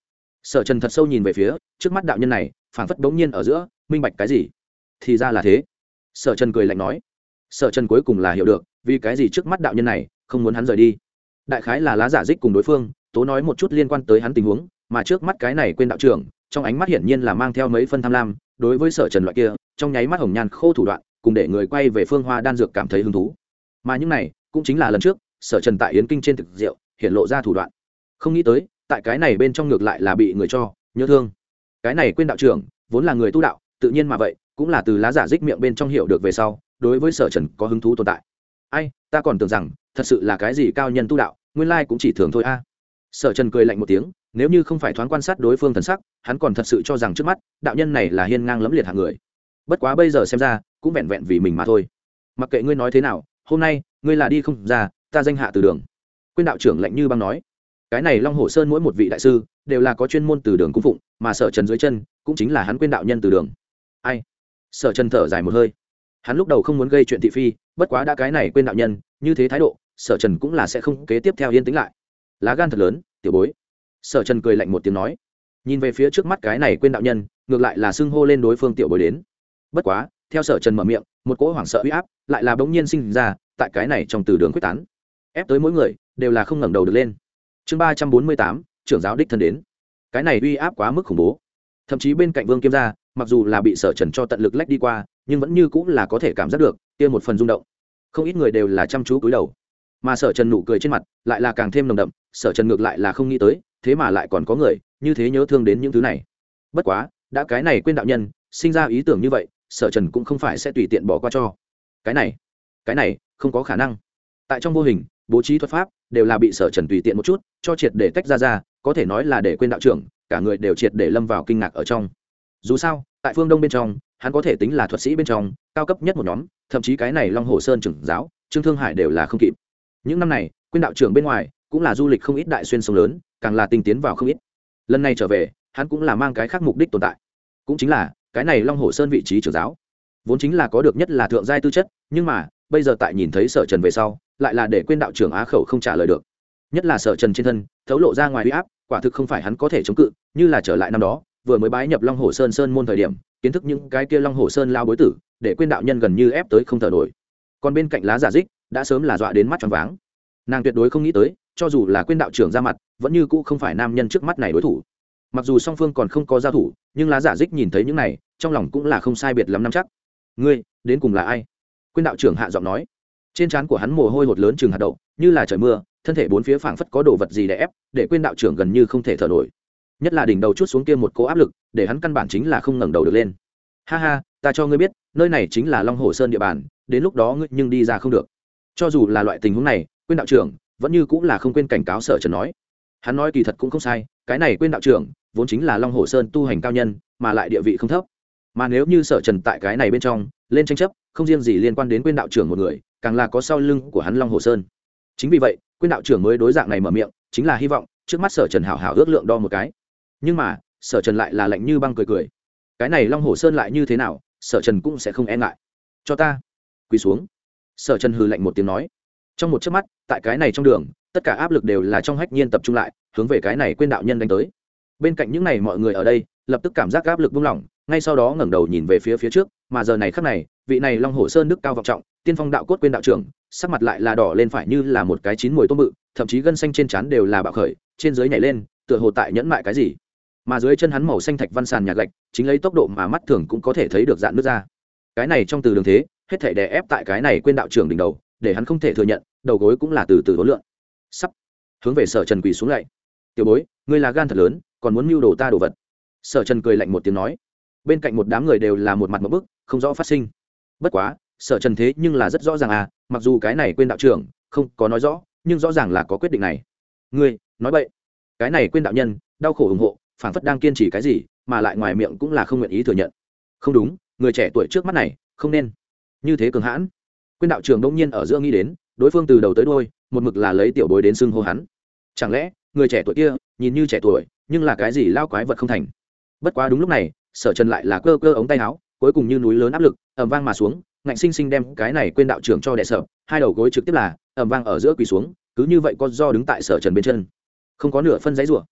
Sở Trần thật sâu nhìn về phía trước mắt đạo nhân này, phảng phất bỗng nhiên ở giữa minh bạch cái gì. Thì ra là thế. Sở Trần cười lạnh nói. Sở Trần cuối cùng là hiểu được vì cái gì trước mắt đạo nhân này không muốn hắn rời đi. Đại khái là lá giả dích cùng đối phương tố nói một chút liên quan tới hắn tình huống, mà trước mắt cái này quên đạo trưởng trong ánh mắt hiển nhiên là mang theo mấy phân tham lam, đối với Sở Trần loại kia trong nháy mắt hồng nhan khô thủ đoạn, cùng để người quay về phương hoa đan dược cảm thấy hứng thú. Mà những này cũng chính là lần trước Sở Trần tại Yến Kinh trên thực rượu hiện lộ ra thủ đoạn. Không nghĩ tới tại cái này bên trong ngược lại là bị người cho nhớ thương. Cái này quên đạo trưởng vốn là người tu đạo, tự nhiên mà vậy cũng là từ lá giả dích miệng bên trong hiểu được về sau đối với Sở Trần có hứng thú tồn tại. Ai, ta còn tưởng rằng thật sự là cái gì cao nhân tu đạo, nguyên lai cũng chỉ thường thôi a. Sở Trần cười lạnh một tiếng, nếu như không phải thoáng quan sát đối phương thần sắc, hắn còn thật sự cho rằng trước mắt đạo nhân này là hiên ngang lẫm liệt hạng người. Bất quá bây giờ xem ra cũng vẹn vẹn vì mình mà thôi. Mặc kệ ngươi nói thế nào, hôm nay ngươi là đi không ra, ta danh hạ từ đường. Quyên đạo trưởng lạnh như băng nói. Cái này Long Hổ Sơn mỗi một vị đại sư đều là có chuyên môn từ đường cung phụng, mà Sở Trần dưới chân cũng chính là hắn Quyên đạo nhân từ đường. Ai? Sở Trần thở dài một hơi. Hắn lúc đầu không muốn gây chuyện thị phi, bất quá đã cái này Quyên đạo nhân như thế thái độ, Sở Trần cũng là sẽ không kế tiếp theo yên tĩnh lại. Lá gan thật lớn, tiểu bối. Sở Trần cười lạnh một tiếng nói, nhìn về phía trước mắt cái này Quyên đạo nhân, ngược lại là xưng hô lên đối phương tiểu bối đến. Bất quá theo Sở Trần mở miệng, một cỗ hoảng sợ uy áp lại là bỗng nhiên sinh ra tại cái này trong từ đường quyết tán, ép tới mỗi người đều là không ngẩng đầu được lên. Chương 348, trưởng giáo đích thân đến. Cái này uy áp quá mức khủng bố, thậm chí bên cạnh Vương Kiêm gia mặc dù là bị Sở Trần cho tận lực lách đi qua, nhưng vẫn như cũng là có thể cảm giác được kia một phần rung động. Không ít người đều là chăm chú cúi đầu, mà Sở Trần nụ cười trên mặt lại là càng thêm nồng đậm. Sở Trần ngược lại là không nghĩ tới, thế mà lại còn có người như thế nhớ thương đến những thứ này. Bất quá đã cái này Quyên đạo nhân sinh ra ý tưởng như vậy, Sở Trần cũng không phải sẽ tùy tiện bỏ qua cho. Cái này không có khả năng. Tại trong vô hình bố trí thuật pháp đều là bị Sở Trần tùy tiện một chút cho triệt để tách ra, có thể nói là để Quyên đạo trưởng cả người đều triệt để lâm vào kinh ngạc ở trong. Dù sao tại phương Đông bên trong, hắn có thể tính là thuật sĩ bên trong cao cấp nhất một nhóm, thậm chí cái này Long Hồ Sơn trưởng giáo Trương Thương Hải đều là không kịp. Những năm này Quyên đạo trưởng bên ngoài cũng là du lịch không ít đại xuyên sông lớn, càng là tinh tiến vào không ít. Lần này trở về hắn cũng là mang cái khác mục đích tồn tại, cũng chính là cái này Long Hồ Sơn vị trí trưởng giáo vốn chính là có được nhất là thượng giai tư chất, nhưng mà bây giờ tại nhìn thấy Sở Trần về sau, lại là để Quyên đạo trưởng á khẩu không trả lời được. Nhất là Sở Trần trên thân thấu lộ ra ngoài uy áp, quả thực không phải hắn có thể chống cự. Như là trở lại năm đó vừa mới bái nhập Long Hồ Sơn sơn môn thời điểm, kiến thức những cái kia Long Hồ Sơn lao bối tử, để Quyên đạo nhân gần như ép tới không thở nổi. Còn bên cạnh lá giả dích đã sớm là dọa đến mắt tròn váng. Nàng tuyệt đối không nghĩ tới, cho dù là Quyên đạo trưởng ra mặt, vẫn như cũ không phải nam nhân trước mắt này đối thủ. Mặc dù song phương còn không có giao thủ, nhưng lá giả dích nhìn thấy những này, trong lòng cũng là không sai biệt lắm nắm chắc. Ngươi đến cùng là ai? Quyên đạo trưởng hạ giọng nói. Trên trán của hắn mồ hôi hột lớn chừng hạt đậu, như là trời mưa, thân thể bốn phía phảng phất có đồ vật gì đè ép, để Quyên đạo trưởng gần như không thể thở nổi. Nhất là đỉnh đầu chút xuống kia một cỗ áp lực, để hắn căn bản chính là không ngẩng đầu được lên. Ha ha, ta cho ngươi biết, nơi này chính là Long Hồ Sơn địa bàn, đến lúc đó ngươi nhưng đi ra không được. Cho dù là loại tình huống này, Quyên đạo trưởng vẫn như cũng là không quên cảnh cáo Sở Trần nói. Hắn nói kỳ thật cũng không sai, cái này Quyên đạo trưởng vốn chính là Long Hồ Sơn tu hành cao nhân, mà lại địa vị không thấp. Mà nếu như Sở Trần tại cái này bên trong lên tranh chấp, không riêng gì liên quan đến Quyên đạo trưởng một người, càng là có sau lưng của hắn Long Hồ Sơn. Chính vì vậy, Quyên đạo trưởng mới đối dạng này mở miệng, chính là hy vọng trước mắt Sở Trần hảo hảo ước lượng đo một cái. Nhưng mà Sở Trần lại là lạnh như băng cười cười. Cái này Long Hồ Sơn lại như thế nào, Sở Trần cũng sẽ không e ngại. Cho ta quỳ xuống. Sở Trần hừ lạnh một tiếng nói. Trong một chớp mắt, tại cái này trong đường, tất cả áp lực đều là trong hách nhiên tập trung lại, hướng về cái này Quyên đạo nhân đánh tới. Bên cạnh những này mọi người ở đây lập tức cảm giác áp lực buông lỏng, ngay sau đó ngẩng đầu nhìn về phía trước, mà giờ này khắc này, vị này Long Hồ Sơn đức cao vọng trọng, tiên phong đạo cốt Quyên đạo trưởng, sắc mặt lại là đỏ lên phải như là một cái chín mùi tôm bự, thậm chí gân xanh trên trán đều là bạo khởi, trên dưới nhảy lên, tựa hồ tại nhẫn mại cái gì. Mà dưới chân hắn màu xanh thạch văn sàn nhà gạch, chính lấy tốc độ mà mắt thường cũng có thể thấy được dạn nước ra. Cái này trong từ đường thế, hết thảy đè ép tại cái này Quyên đạo trưởng đỉnh đầu, để hắn không thể thừa nhận, đầu gối cũng là từ từ hối lượng. Sắp hướng về Sở Trần quỳ xuống lại. Tiểu bối, ngươi là gan thật lớn, còn muốn mưu đồ ta đồ vật. Sở Trần cười lạnh một tiếng nói. Bên cạnh một đám người đều là một mặt một bức, không rõ phát sinh. Bất quá Sở Trần thế nhưng là rất rõ ràng à, mặc dù cái này Quyên đạo trưởng không có nói rõ, nhưng rõ ràng là có quyết định này. Ngươi nói bậy. Cái này Quyên đạo nhân đau khổ ủng hộ, phảng phất đang kiên trì cái gì, mà lại ngoài miệng cũng là không nguyện ý thừa nhận. Không đúng, người trẻ tuổi trước mắt này không nên như thế cường hãn. Quyên đạo trưởng đông nhiên ở giữa nghĩ đến, đối phương từ đầu tới đuôi một mực là lấy tiểu bối đến xưng hô hắn. Chẳng lẽ người trẻ tuổi kia nhìn như trẻ tuổi, nhưng là cái gì lao quái vật không thành. Bất quá đúng lúc này, Sở Trần lại là cơ ống tay áo, cuối cùng như núi lớn áp lực ầm vang mà xuống, ngạnh sinh sinh đem cái này Quyên đạo trưởng cho đè sợ, hai đầu gối trực tiếp là ầm vang ở giữa quỳ xuống, cứ như vậy có do đứng tại Sở Trần bên chân, không có nửa phân giấy rủa.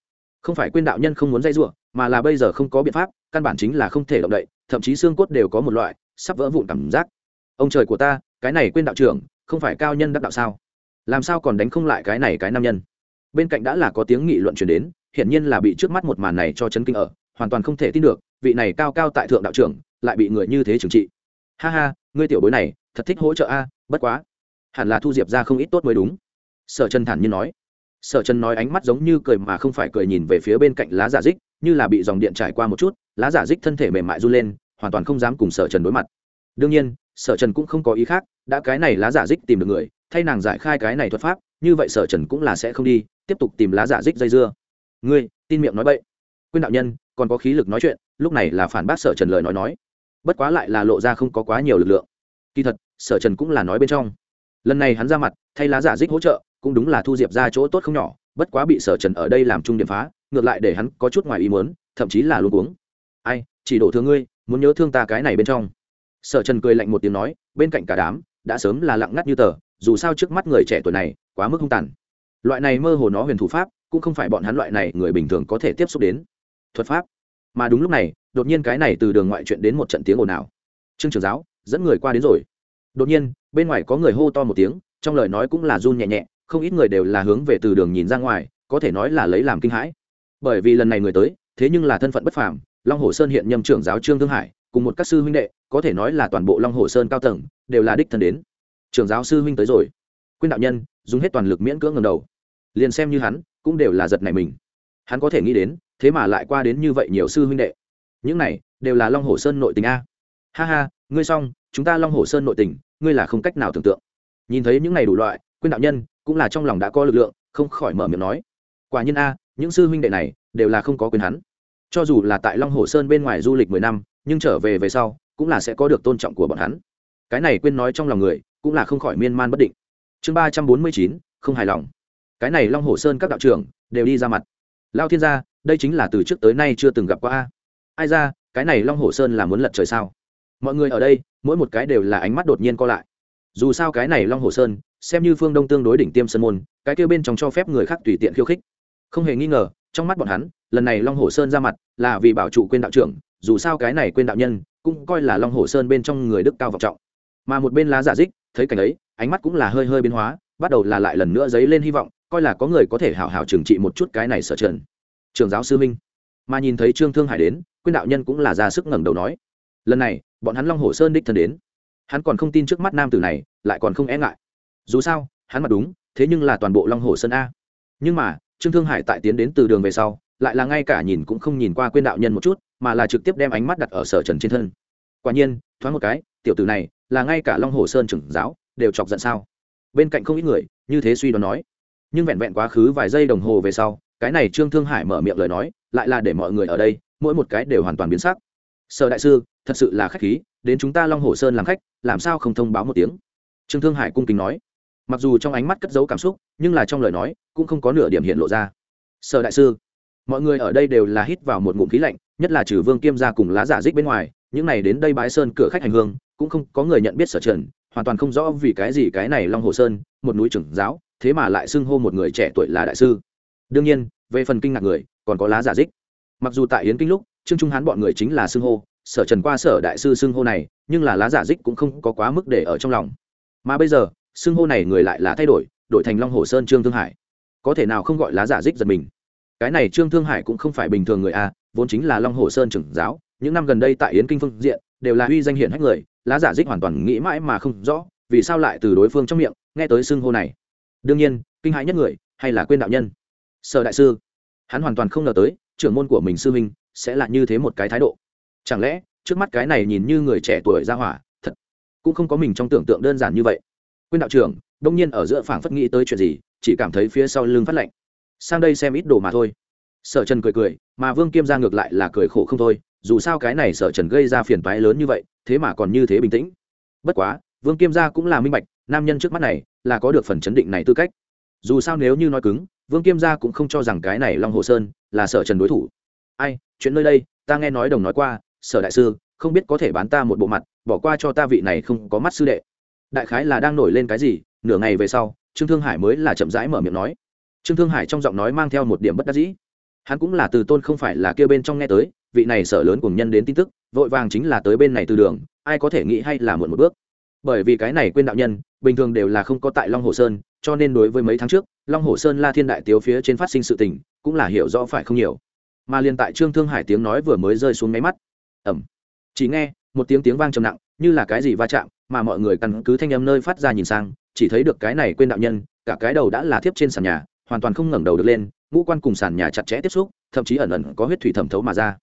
không phải quên đạo nhân không muốn dây giụa, mà là bây giờ không có biện pháp, căn bản chính là không thể động đậy, thậm chí xương cốt đều có một loại sắp vỡ vụn cảm giác. Ông trời của ta, cái này quên đạo trưởng không phải cao nhân đắc đạo sao? Làm sao còn đánh không lại cái này cái nam nhân? Bên cạnh đã là có tiếng nghị luận truyền đến, hiển nhiên là bị trước mắt một màn này cho chấn kinh ở, hoàn toàn không thể tin được, vị này cao cao tại thượng đạo trưởng lại bị người như thế trừng trị. Ha ha, ngươi tiểu bối này thật thích hỗ trợ a, bất quá hẳn là thu diệp ra không ít tốt mới đúng. Sở Trần thản nhiên nói. Sở Trần nói, ánh mắt giống như cười mà không phải cười, nhìn về phía bên cạnh lá giả dích, như là bị dòng điện trải qua một chút, lá giả dích thân thể mềm mại run lên, hoàn toàn không dám cùng Sở Trần đối mặt. Đương nhiên Sở Trần cũng không có ý khác, đã cái này lá giả dích tìm được người thay nàng giải khai cái này thuật pháp, như vậy Sở Trần cũng là sẽ không đi tiếp tục tìm lá giả dích dây dưa. Ngươi tin miệng nói bậy. Quyên đạo nhân còn có khí lực nói chuyện, lúc này là phản bác Sở Trần lời nói, bất quá lại là lộ ra không có quá nhiều lực lượng. Kỳ thật Sở Trần cũng là nói bên trong, lần này hắn ra mặt thay lá giả dích hỗ trợ, cũng đúng là thu diệp ra chỗ tốt không nhỏ, bất quá bị Sở Trần ở đây làm trung điểm phá, ngược lại để hắn có chút ngoài ý muốn, thậm chí là luống cuống. Ai chỉ đổ thương ngươi, muốn nhớ thương ta cái này bên trong. Sở Trần cười lạnh một tiếng nói, bên cạnh cả đám đã sớm là lặng ngắt như tờ, dù sao trước mắt người trẻ tuổi này quá mức hung tàn, loại này mơ hồ nó huyền thủ pháp cũng không phải bọn hắn loại này người bình thường có thể tiếp xúc đến thuật pháp. Mà đúng lúc này đột nhiên cái này từ đường ngoại chuyện đến một trận tiếng ồn ào. Trương trưởng giáo dẫn người qua đến rồi. Đột nhiên bên ngoài có người hô to một tiếng, trong lời nói cũng là run nhẹ nhẹ, không ít người đều là hướng về từ đường nhìn ra ngoài, có thể nói là lấy làm kinh hãi, bởi vì lần này người tới thế nhưng là thân phận bất phàm, Long Hồ Sơn hiện nhâm trưởng giáo Trương Thương Hải cùng một các sư huynh đệ, có thể nói là toàn bộ Long Hồ Sơn cao tầng đều là đích thân đến. Trưởng giáo sư huynh tới rồi. Quyên đạo nhân dùng hết toàn lực miễn cưỡng ngẩng đầu, liền xem như hắn cũng đều là giật nảy mình, hắn có thể nghĩ đến thế mà lại qua đến như vậy nhiều sư huynh đệ, những này đều là Long Hồ Sơn nội tình a. Ha ha, ngươi xong, chúng ta Long Hồ Sơn nội tình ngươi là không cách nào tưởng tượng. Nhìn thấy những này đủ loại, Quyên đạo nhân cũng là trong lòng đã có lực lượng, không khỏi mở miệng nói, quả nhiên a, những sư huynh đệ này đều là không có quyền hắn, cho dù là tại Long Hồ Sơn bên ngoài du lịch 10 năm, nhưng trở về về sau cũng là sẽ có được tôn trọng của bọn hắn. Cái này Quyên nói trong lòng người cũng là không khỏi miên man bất định. Chương 349, không hài lòng. Cái này Long Hồ Sơn các đạo trưởng đều đi ra mặt. Lao thiên gia, đây chính là từ trước tới nay chưa từng gặp qua a. Ai ra, cái này Long Hồ Sơn là muốn lật trời sao? Mọi người ở đây mỗi một cái đều là ánh mắt đột nhiên co lại. Dù sao cái này Long Hồ Sơn xem như phương Đông tương đối đỉnh tiêm sơn môn, cái kia bên trong cho phép người khác tùy tiện khiêu khích. Không hề nghi ngờ, trong mắt bọn hắn, lần này Long Hồ Sơn ra mặt là vì bảo trụ Quyên đạo trưởng, dù sao cái này Quyên đạo nhân cũng coi là Long Hồ Sơn bên trong người đức cao vọng trọng. Mà một bên lá giả dích thấy cảnh ấy, ánh mắt cũng là hơi hơi biến hóa, bắt đầu là lại lần nữa dấy lên hy vọng, coi là có người có thể hảo hảo trừng trị một chút cái này Sở Trần trưởng giáo sư minh. Mà nhìn thấy Trương Thương Hải đến, Quyên đạo nhân cũng là ra sức ngẩng đầu nói, lần này bọn hắn Long Hồ Sơn đích thân đến, hắn còn không tin trước mắt nam tử này lại còn không e ngại. Dù sao hắn mặt đúng, thế nhưng là toàn bộ Long Hồ Sơn a. Nhưng mà Trương Thương Hải tại tiến đến từ đường về sau, lại là ngay cả nhìn cũng không nhìn qua Quyên đạo nhân một chút, mà là trực tiếp đem ánh mắt đặt ở Sở Trần trên thân. Quả nhiên thoáng một cái, tiểu tử này là ngay cả Long Hồ Sơn trưởng giáo đều chọc giận sao? Bên cạnh không ít người như thế suy đoán nói, nhưng vẹn vẹn quá khứ vài giây đồng hồ về sau, cái này Trương Thương Hải mở miệng lời nói lại là để mọi người ở đây mỗi một cái đều hoàn toàn biến sắc. Sở đại sư thật sự là khách khí, đến chúng ta Long Hồ Sơn làm khách, làm sao không thông báo một tiếng? Trương Thương Hải cung kính nói, mặc dù trong ánh mắt cất giấu cảm xúc, nhưng là trong lời nói cũng không có nửa điểm hiện lộ ra. Sở đại sư, mọi người ở đây đều là hít vào một ngụm khí lạnh, nhất là trừ Vương Kiêm gia cùng lá giả dích bên ngoài, những này đến đây bái sơn cửa khách hành hương cũng không có người nhận biết Sở Trần, hoàn toàn không rõ vì cái gì cái này Long Hồ Sơn một núi trưởng giáo thế mà lại xưng hô một người trẻ tuổi là đại sư. Đương nhiên về phần kinh ngạc người còn có lá giả dích, mặc dù tại yến kinh lúc Trương Trung Hán bọn người chính là xưng hô Sở Trần qua Sở đại sư xưng hô này, nhưng là lá giả dích cũng không có quá mức để ở trong lòng. Mà bây giờ xưng hô này người lại là thay đổi, đổi thành Long Hồ Sơn Trương Thương Hải, có thể nào không gọi lá giả dích giật mình. Cái này Trương Thương Hải cũng không phải bình thường người a, vốn chính là Long Hồ Sơn trưởng giáo, những năm gần đây tại yến kinh phương diện đều là uy danh hiển hách người, lá giả dích hoàn toàn nghĩ mãi mà không rõ vì sao lại từ đối phương trong miệng nghe tới xưng hô này. Đương nhiên kinh hãi nhất người hay là Quyên đạo nhân. Sở đại sư, hắn hoàn toàn không ngờ tới trưởng môn của mình sư huynh sẽ là như thế một cái thái độ. Chẳng lẽ trước mắt cái này nhìn như người trẻ tuổi ra hỏa thật cũng không có mình trong tưởng tượng đơn giản như vậy? Quyên đạo trưởng đông nhiên ở giữa phảng phất nghĩ tới chuyện gì, chỉ cảm thấy phía sau lưng phát lạnh, sang đây xem ít đồ mà thôi. Sở Trần cười cười, mà Vương Kiêm gia ngược lại là cười khổ không thôi, dù sao cái này Sở Trần gây ra phiền toái lớn như vậy, thế mà còn như thế bình tĩnh. Bất quá Vương Kiêm gia cũng là minh bạch, nam nhân trước mắt này là có được phần chấn định này tư cách. Dù sao nếu như nói cứng, Vương Kiêm gia cũng không cho rằng cái này Long Hồ Sơn là Sở Trần đối thủ. Ai, chuyện nơi đây ta nghe nói đồng nói qua, Sở đại sư không biết có thể bán ta một bộ mặt, bỏ qua cho ta vị này không có mắt sư đệ. Đại khái là đang nổi lên cái gì, nửa ngày về sau Trương Thương Hải mới là chậm rãi mở miệng nói. Trương Thương Hải trong giọng nói mang theo một điểm bất đắc dĩ. hắn cũng là từ tôn không phải là kia bên trong nghe tới vị này sở lớn cùng nhân đến tin tức, vội vàng chính là tới bên này từ đường, ai có thể nghĩ hay là muộn một bước. Bởi vì cái này quên đạo nhân bình thường đều là không có tại Long Hồ Sơn, cho nên đối với mấy tháng trước Long Hồ Sơn La Thiên đại tiếu phía trên phát sinh sự tình cũng là hiểu rõ phải không nhiều. Mà liền tại Trương Thương Hải tiếng nói vừa mới rơi xuống máy mắt, ầm, chỉ nghe một tiếng vang trầm nặng, như là cái gì va chạm, mà mọi người căn cứ thanh âm nơi phát ra nhìn sang, chỉ thấy được cái này quên đạo nhân cả cái đầu đã là thiếp trên sàn nhà, hoàn toàn không ngẩng đầu được lên, ngũ quan cùng sàn nhà chặt chẽ tiếp xúc, thậm chí ẩn ẩn có huyết thủy thẩm thấu mà ra.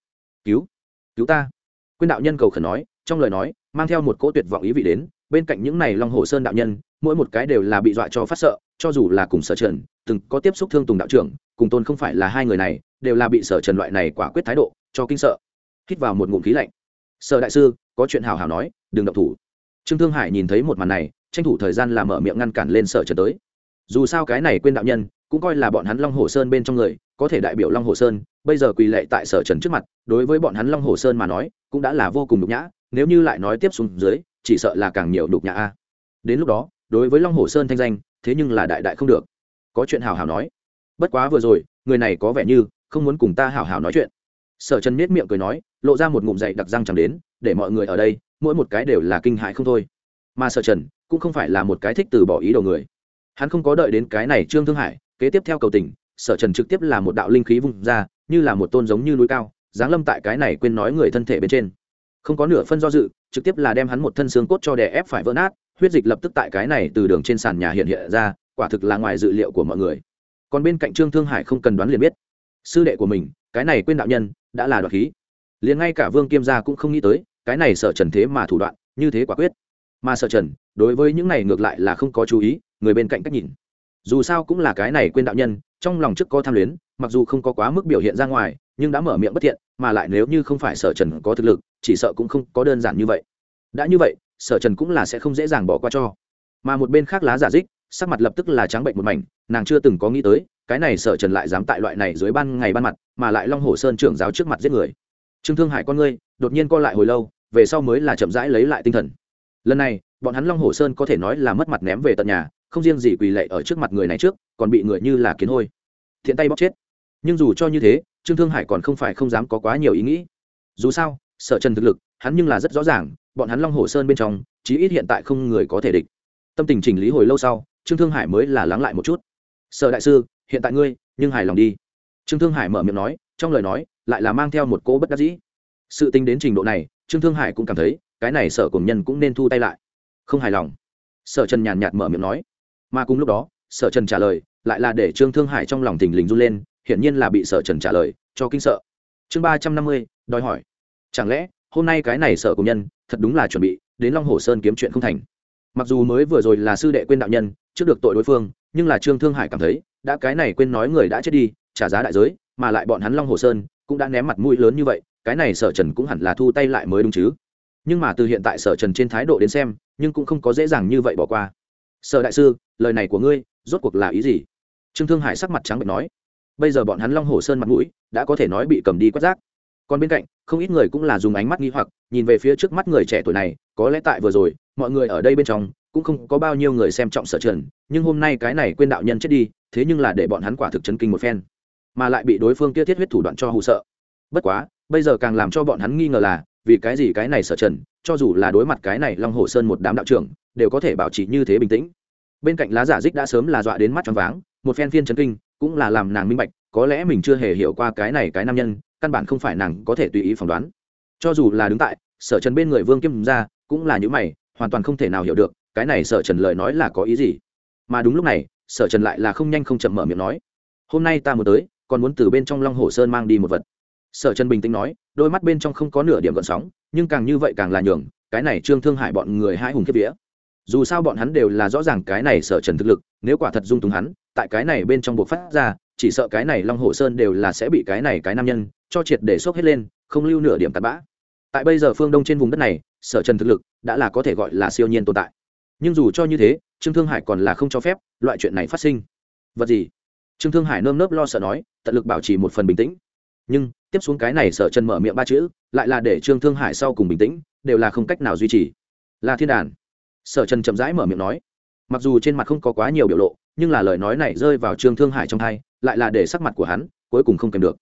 Cứu ta! Quên đạo nhân cầu khẩn nói, trong lời nói mang theo một cỗ tuyệt vọng ý vị đến. Bên cạnh những này Long Hồ Sơn đạo nhân, mỗi một cái đều là bị dọa cho phát sợ, cho dù là cùng Sở Trần từng có tiếp xúc Thương Tùng đạo trưởng, cùng Tôn không phải là hai người này, đều là bị Sở Trần loại này quả quyết thái độ cho kinh sợ. Hít vào một ngụm khí lạnh. Sở đại sư, có chuyện hào hào nói, đừng động thủ. Trương Thương Hải nhìn thấy một màn này, tranh thủ thời gian là mở miệng ngăn cản lên Sở Trần tới. Dù sao cái này quên đạo nhân cũng coi là bọn hắn Long Hồ Sơn bên trong người, có thể đại biểu Long Hồ Sơn, bây giờ quỳ lệ tại Sở Trần trước mặt, đối với bọn hắn Long Hồ Sơn mà nói, cũng đã là vô cùng nhục nhã, nếu như lại nói tiếp xuống dưới, chỉ sợ là càng nhiều nhục nhã a. Đến lúc đó, đối với Long Hồ Sơn thanh danh, thế nhưng là đại đại không được. Có chuyện hào hào nói. Bất quá vừa rồi, người này có vẻ như không muốn cùng ta hào hào nói chuyện. Sở Trần nhếch miệng cười nói, lộ ra một ngụm dậy đặc răng chẳng đến, để mọi người ở đây, mỗi một cái đều là kinh hãi không thôi. Mà Sở Trần cũng không phải là một cái thích từ bỏ ý đồ người. Hắn không có đợi đến cái này Trương Thương Hải kế tiếp theo cầu tình, Sở Trần trực tiếp là một đạo linh khí vung ra, như là một tôn giống như núi cao, giáng lâm tại cái này quên nói người thân thể bên trên. Không có nửa phân do dự, trực tiếp là đem hắn một thân xương cốt cho đè ép phải vỡ nát, huyết dịch lập tức tại cái này từ đường trên sàn nhà hiện ra, quả thực là ngoài dự liệu của mọi người. Còn bên cạnh Trương Thương Hải không cần đoán liền biết, sư đệ của mình, cái này quên đạo nhân, đã là đoạt khí. Liền ngay cả Vương Kiêm gia cũng không nghĩ tới, cái này Sở Trần thế mà thủ đoạn như thế quả quyết. Mà Sở Trần, đối với những này ngược lại là không có chú ý, người bên cạnh cách nhìn. Dù sao cũng là cái này quên đạo nhân, trong lòng trước có tham luyến, mặc dù không có quá mức biểu hiện ra ngoài, nhưng đã mở miệng bất thiện, mà lại nếu như không phải Sở Trần có thực lực, chỉ sợ cũng không có đơn giản như vậy. Đã như vậy, Sở Trần cũng là sẽ không dễ dàng bỏ qua cho. Mà một bên khác Lá Giả Dích, sắc mặt lập tức là trắng bệnh một mảnh, nàng chưa từng có nghĩ tới, cái này Sở Trần lại dám tại loại này dưới ban ngày ban mặt, mà lại Long Hồ Sơn trưởng giáo trước mặt giết người. Trương Thương Hải con ngươi đột nhiên co lại hồi lâu, về sau mới là chậm rãi lấy lại tinh thần. Lần này, bọn hắn Long Hồ Sơn có thể nói là mất mặt ném về tận nhà, không riêng gì quỳ lạy ở trước mặt người này trước, còn bị người như là kiến hôi thiện tay bóc chết. Nhưng dù cho như thế, Trương Thương Hải còn không phải không dám có quá nhiều ý nghĩ. Dù sao, Sở Trần thực lực, hắn nhưng là rất rõ ràng, bọn hắn Long Hồ Sơn bên trong, chí ít hiện tại không người có thể địch. Tâm tình chỉnh lý hồi lâu sau, Trương Thương Hải mới là lắng lại một chút. Sở đại sư, hiện tại ngươi, nhưng hài lòng đi. Trương Thương Hải mở miệng nói, trong lời nói lại là mang theo một cỗ bất đắc dĩ. Sự tình đến trình độ này, Trương Thương Hải cũng cảm thấy, cái này Sở cùng nhân cũng nên thu tay lại. Không hài lòng. Sở Trần nhàn nhạt mở miệng nói. Mà cùng lúc đó, Sở Trần trả lời lại là để Trương Thương Hải trong lòng thình lình run lên, hiển nhiên là bị Sở Trần trả lời cho kinh sợ. Chương 350, đòi hỏi. Chẳng lẽ hôm nay cái này Sở cùng nhân thật đúng là chuẩn bị đến Long Hồ Sơn kiếm chuyện không thành? Mặc dù mới vừa rồi là sư đệ quên đạo nhân trước được tội đối phương, nhưng là Trương Thương Hải cảm thấy đã cái này quên nói người đã chết đi, trả giá đại giới, mà lại bọn hắn Long Hồ Sơn cũng đã ném mặt mũi lớn như vậy, cái này Sở Trần cũng hẳn là thu tay lại mới đúng chứ. Nhưng mà từ hiện tại Sở Trần trên thái độ đến xem, nhưng cũng không có dễ dàng như vậy bỏ qua. Sở đại sư, lời này của ngươi rốt cuộc là ý gì? Trương Thương Hải sắc mặt trắng bệch nói. Bây giờ bọn hắn Long Hồ Sơn mặt mũi đã có thể nói bị cầm đi quét rác. Còn bên cạnh, không ít người cũng là dùng ánh mắt nghi hoặc nhìn về phía trước mắt người trẻ tuổi này, có lẽ tại vừa rồi, mọi người ở đây bên trong cũng không có bao nhiêu người xem trọng Sở Trần, nhưng hôm nay cái này quên đạo nhân chết đi, thế nhưng là để bọn hắn quả thực chấn kinh một phen, mà lại bị đối phương kia thiết huyết thủ đoạn cho hù sợ. Bất quá, bây giờ càng làm cho bọn hắn nghi ngờ là, vì cái gì cái này Sở Trần, cho dù là đối mặt cái này Long Hồ Sơn một đám đạo trưởng, đều có thể bảo trì như thế bình tĩnh. Bên cạnh Lá Giả Dích đã sớm là dọa đến mắt tròn váng, một phen phiên chấn kinh, cũng là làm nàng minh bạch, có lẽ mình chưa hề hiểu qua cái này cái nam nhân, căn bản không phải nàng có thể tùy ý phỏng đoán. Cho dù là đứng tại Sở Trần bên người Vương Kiêm gia, cũng là những mày, hoàn toàn không thể nào hiểu được, cái này Sở Trần lời nói là có ý gì. Mà đúng lúc này, Sở Trần lại là không nhanh không chậm mở miệng nói, hôm nay ta muốn tới, còn muốn từ bên trong Long Hồ Sơn mang đi một vật. Sở Trần bình tĩnh nói, đôi mắt bên trong không có nửa điểm gợn sóng, nhưng càng như vậy càng là nhường cái này Trương Thương Hải bọn người hãi hùng khiếp vía. Dù sao bọn hắn đều là rõ ràng cái này Sở Trần thực lực, nếu quả thật dung túng hắn, tại cái này bên trong buộc phát ra, chỉ sợ cái này Long Hồ Sơn đều là sẽ bị cái này cái nam nhân cho triệt để sốc hết lên, không lưu nửa điểm tạt bã. Tại bây giờ phương Đông trên vùng đất này, Sở Trần thực lực đã là có thể gọi là siêu nhiên tồn tại. Nhưng dù cho như thế, Trương Thương Hải còn là không cho phép loại chuyện này phát sinh. Vật gì? Trương Thương Hải nơm nớp lo sợ nói, tận lực bảo trì một phần bình tĩnh. Nhưng tiếp xuống cái này Sở Trần mở miệng ba chữ, lại là để Trương Thương Hải sau cùng bình tĩnh, đều là không cách nào duy trì. Là thiên đàn. Sở Trần chậm rãi mở miệng nói, mặc dù trên mặt không có quá nhiều biểu lộ, nhưng là lời nói này rơi vào Trương Thương Hải trong tai, lại là để sắc mặt của hắn cuối cùng không kèm được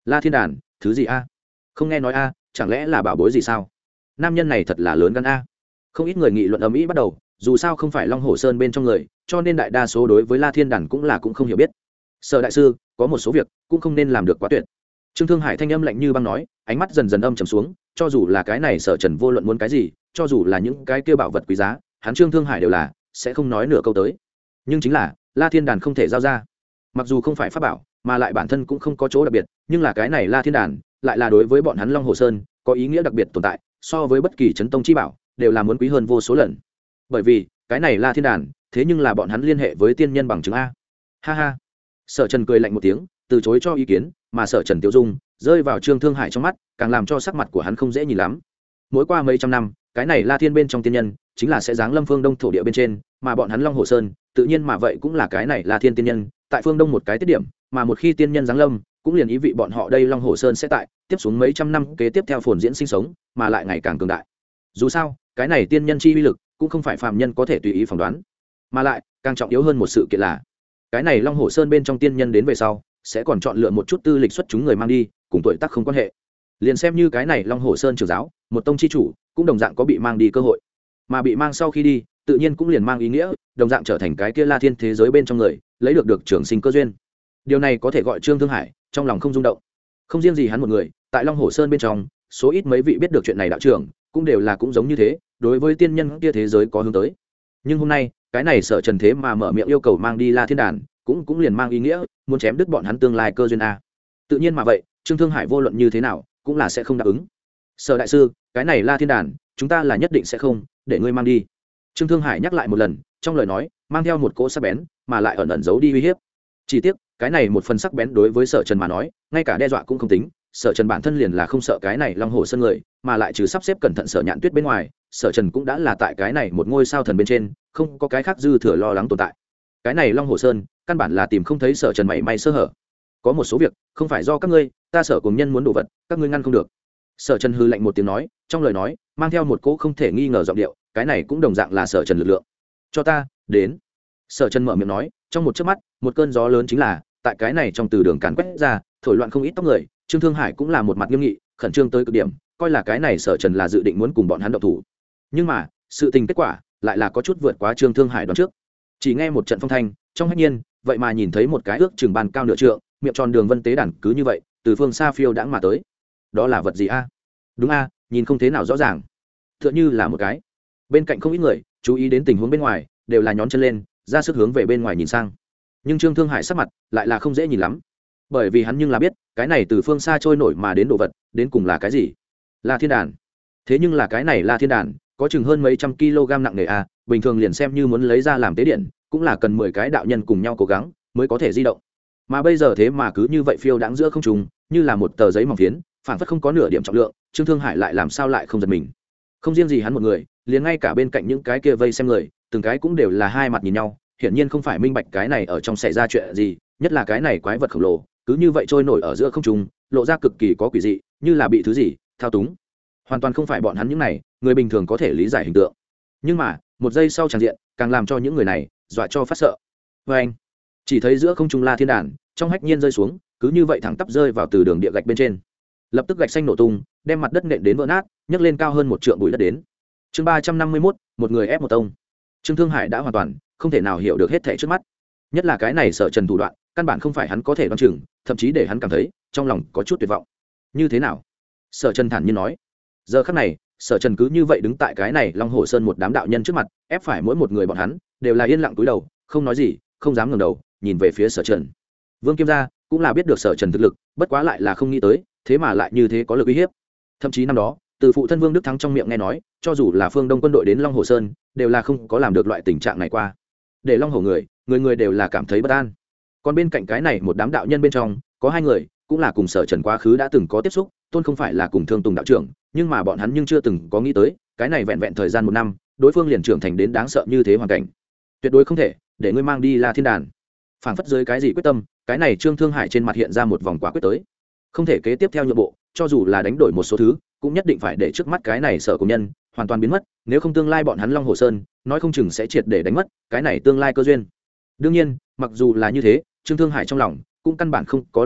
La Thiên Đàn, thứ gì a? Không nghe nói a, chẳng lẽ là bảo bối gì sao? Nam nhân này thật là lớn gan a. Không ít người nghị luận ầm ĩ bắt đầu, dù sao không phải Long Hồ Sơn bên trong người, cho nên đại đa số đối với La Thiên Đàn cũng không hiểu biết. Sở đại sư, có một số việc cũng không nên làm được quá tuyệt. Trương Thương Hải thanh âm lạnh như băng nói, ánh mắt dần dần âm trầm xuống, cho dù là cái này Sở Trần vô luận muốn cái gì, cho dù là những cái kia bảo vật quý giá, hắn Trương Thương Hải đều là sẽ không nói nửa câu tới. Nhưng chính là La Thiên Đàn không thể giao ra. Mặc dù không phải pháp bảo, mà lại bản thân cũng không có chỗ đặc biệt, nhưng là cái này La Thiên Đàn lại là đối với bọn hắn Long Hồ Sơn có ý nghĩa đặc biệt tồn tại, so với bất kỳ chấn tông chi bảo đều là muốn quý hơn vô số lần. Bởi vì cái này La Thiên Đàn, thế nhưng là bọn hắn liên hệ với tiên nhân bằng chứng a. Ha ha. Sở Trần cười lạnh một tiếng, từ chối cho ý kiến, mà Sở Trần tiêu dung rơi vào Trương Thương Hải trong mắt, càng làm cho sắc mặt của hắn không dễ nhìn lắm. Mỗi qua mấy trăm năm, cái này La Thiên bên trong tiên nhân chính là sẽ giáng lâm phương Đông thổ địa bên trên, mà bọn hắn Long Hồ Sơn tự nhiên mà vậy cũng là cái này La Thiên tiên nhân tại phương Đông một cái tiết điểm, mà một khi tiên nhân giáng lâm, cũng liền ý vị bọn họ đây Long Hồ Sơn sẽ tại tiếp xuống mấy trăm năm kế tiếp theo phồn diễn sinh sống, mà lại ngày càng cường đại. Dù sao, cái này tiên nhân chi uy lực cũng không phải phàm nhân có thể tùy ý phỏng đoán, mà lại càng trọng yếu hơn một sự kiện là cái này Long Hồ Sơn bên trong tiên nhân đến về sau sẽ còn chọn lựa một chút tư lịch xuất chúng người mang đi, cùng tuổi tác không quan hệ. Liền xem như cái này Long Hồ Sơn trưởng giáo, một tông chi chủ, cũng đồng dạng có bị mang đi cơ hội, mà bị mang sau khi đi, tự nhiên cũng liền mang ý nghĩa đồng dạng trở thành cái kia La Thiên thế giới bên trong người, lấy được trường sinh cơ duyên. Điều này có thể gọi Trương Thương Hải trong lòng không rung động. Không riêng gì hắn một người, tại Long Hồ Sơn bên trong, số ít mấy vị biết được chuyện này đạo trưởng, cũng đều là cũng giống như thế, đối với tiên nhân kia thế giới có hướng tới. Nhưng hôm nay, cái này Sở Trần thế mà mở miệng yêu cầu mang đi La Thiên Đàn, cũng liền mang ý nghĩa muốn chém đứt bọn hắn tương lai cơ duyên a. Tự nhiên mà vậy, Trương Thương Hải vô luận như thế nào, cũng là sẽ không đáp ứng. Sở đại sư, cái này La Thiên Đàn, chúng ta là nhất định sẽ không để ngươi mang đi. Trương Thương Hải nhắc lại một lần, trong lời nói mang theo một cỗ sắc bén, mà lại ẩn giấu đi uy hiếp. Chỉ tiếc, cái này một phần sắc bén đối với Sở Trần mà nói, ngay cả đe dọa cũng không tính. Sở Trần bản thân liền là không sợ cái này Long Hồ Sơn người, mà lại trừ sắp xếp cẩn thận Sở Nhạn Tuyết bên ngoài, Sở Trần cũng đã là tại cái này một ngôi sao thần bên trên, không có cái khác dư thừa lo lắng tồn tại. Cái này Long Hồ Sơn, căn bản là tìm không thấy Sở Trần mảy may sơ hở. Có một số việc, không phải do các ngươi, ta Sở cùng nhân muốn đồ vật, các ngươi ngăn không được. Sở Trần hừ lạnh một tiếng nói, trong lời nói mang theo một cỗ không thể nghi ngờ giọng điệu, cái này cũng đồng dạng là Sở Trần lực lượng. Cho ta, đến. Sở Trần mở miệng nói, trong một chớp mắt, một cơn gió lớn chính là tại cái này trong từ đường càn quét ra, thổi loạn không ít tóc người. Trương Thương Hải cũng là một mặt nghiêm nghị, khẩn trương tới cực điểm, coi là cái này Sở Trần là dự định muốn cùng bọn hắn động thủ. Nhưng mà, sự tình kết quả lại là có chút vượt quá Trương Thương Hải đoán trước. Chỉ nghe một trận phong thanh, trong hách nhiên, vậy mà nhìn thấy một cái ước chừng bàn cao nửa trượng, miệng tròn đường vân tế đàn cứ như vậy, từ phương xa phiêu đãng mà tới. Đó là vật gì a? Đúng a, nhìn không thế nào rõ ràng. Tựa như là một cái. Bên cạnh không ít người chú ý đến tình huống bên ngoài, đều là nhón chân lên, ra sức hướng về bên ngoài nhìn sang. Nhưng Trương Thương Hải sắc mặt lại là không dễ nhìn lắm, bởi vì hắn nhưng là biết, cái này từ phương xa trôi nổi mà đến đồ vật, đến cùng là cái gì? La Thiên Đàn. Thế nhưng là cái này La Thiên Đàn, có chừng hơn mấy trăm kg nặng nề a, bình thường liền xem như muốn lấy ra làm tế điện, cũng là cần 10 cái đạo nhân cùng nhau cố gắng mới có thể di động. Mà bây giờ thế mà cứ như vậy phiêu đãng giữa không trung, như là một tờ giấy mỏng phiến, phản phất không có nửa điểm trọng lượng. Trương Thương Hải lại làm sao lại không giật mình? Không riêng gì hắn một người, liền ngay cả bên cạnh những cái kia vây xem người, từng cái cũng đều là hai mặt nhìn nhau, hiển nhiên không phải minh bạch cái này ở trong xảy ra chuyện gì, nhất là cái này quái vật khổng lồ, cứ như vậy trôi nổi ở giữa không trung, lộ ra cực kỳ có quỷ dị, như là bị thứ gì thao túng. Hoàn toàn không phải bọn hắn những này người bình thường có thể lý giải hình tượng. Nhưng mà, một giây sau tràn diện, càng làm cho những người này dọa cho phát sợ. Và anh, chỉ thấy giữa không trung La Thiên Đàn, trong hách nhiên rơi xuống, cứ như vậy thẳng tắp rơi vào từ đường địa gạch bên trên. Lập tức gạch xanh nổ tung, đem mặt đất nện đến vỡ nát, nhấc lên cao hơn một trượng bụi đất đến. Chương 351, một người ép một tông. Trương Thương Hải đã hoàn toàn không thể nào hiểu được hết thảy trước mắt, nhất là cái này Sở Trần thủ đoạn, căn bản không phải hắn có thể đoán chừng, thậm chí để hắn cảm thấy trong lòng có chút tuyệt vọng. Như thế nào? Sở Trần thản nhiên nói. Giờ khắc này, Sở Trần cứ như vậy đứng tại cái này Long Hồ Sơn một đám đạo nhân trước mặt, ép phải mỗi một người bọn hắn đều là yên lặng cúi đầu, không nói gì, không dám ngẩng đầu nhìn về phía Sở Trần. Vương Kiêm gia cũng là biết được Sở Trần thực lực, bất quá lại là không nghĩ tới, thế mà lại như thế có lực uy hiếp. Thậm chí năm đó, từ phụ thân Vương Đức Thắng trong miệng nghe nói, cho dù là phương Đông quân đội đến Long Hồ Sơn, đều là không có làm được loại tình trạng này qua. Để Long Hồ người người đều là cảm thấy bất an. Còn bên cạnh cái này một đám đạo nhân bên trong, có hai người cũng là cùng Sở Trần quá khứ đã từng có tiếp xúc, Tôn không phải là cùng Thương Tùng đạo trưởng, nhưng mà bọn hắn nhưng chưa từng có nghĩ tới, cái này vẹn vẹn thời gian một năm, đối phương liền trưởng thành đến đáng sợ như thế hoàn cảnh. Tuyệt đối không thể để ngươi mang đi La Thiên Đàn. Phảng phất dưới cái gì quyết tâm, cái này Trương Thương Hải trên mặt hiện ra một vòng quả quyết tới. Không thể kế tiếp theo nhượng bộ, cho dù là đánh đổi một số thứ, cũng nhất định phải để trước mắt cái này Sở công nhân hoàn toàn biến mất, nếu không tương lai bọn hắn Long Hồ Sơn nói không chừng sẽ triệt để đánh mất cái này tương lai cơ duyên. Đương nhiên, mặc dù là như thế, Trương Thương Hải trong lòng cũng căn bản không có lực lượng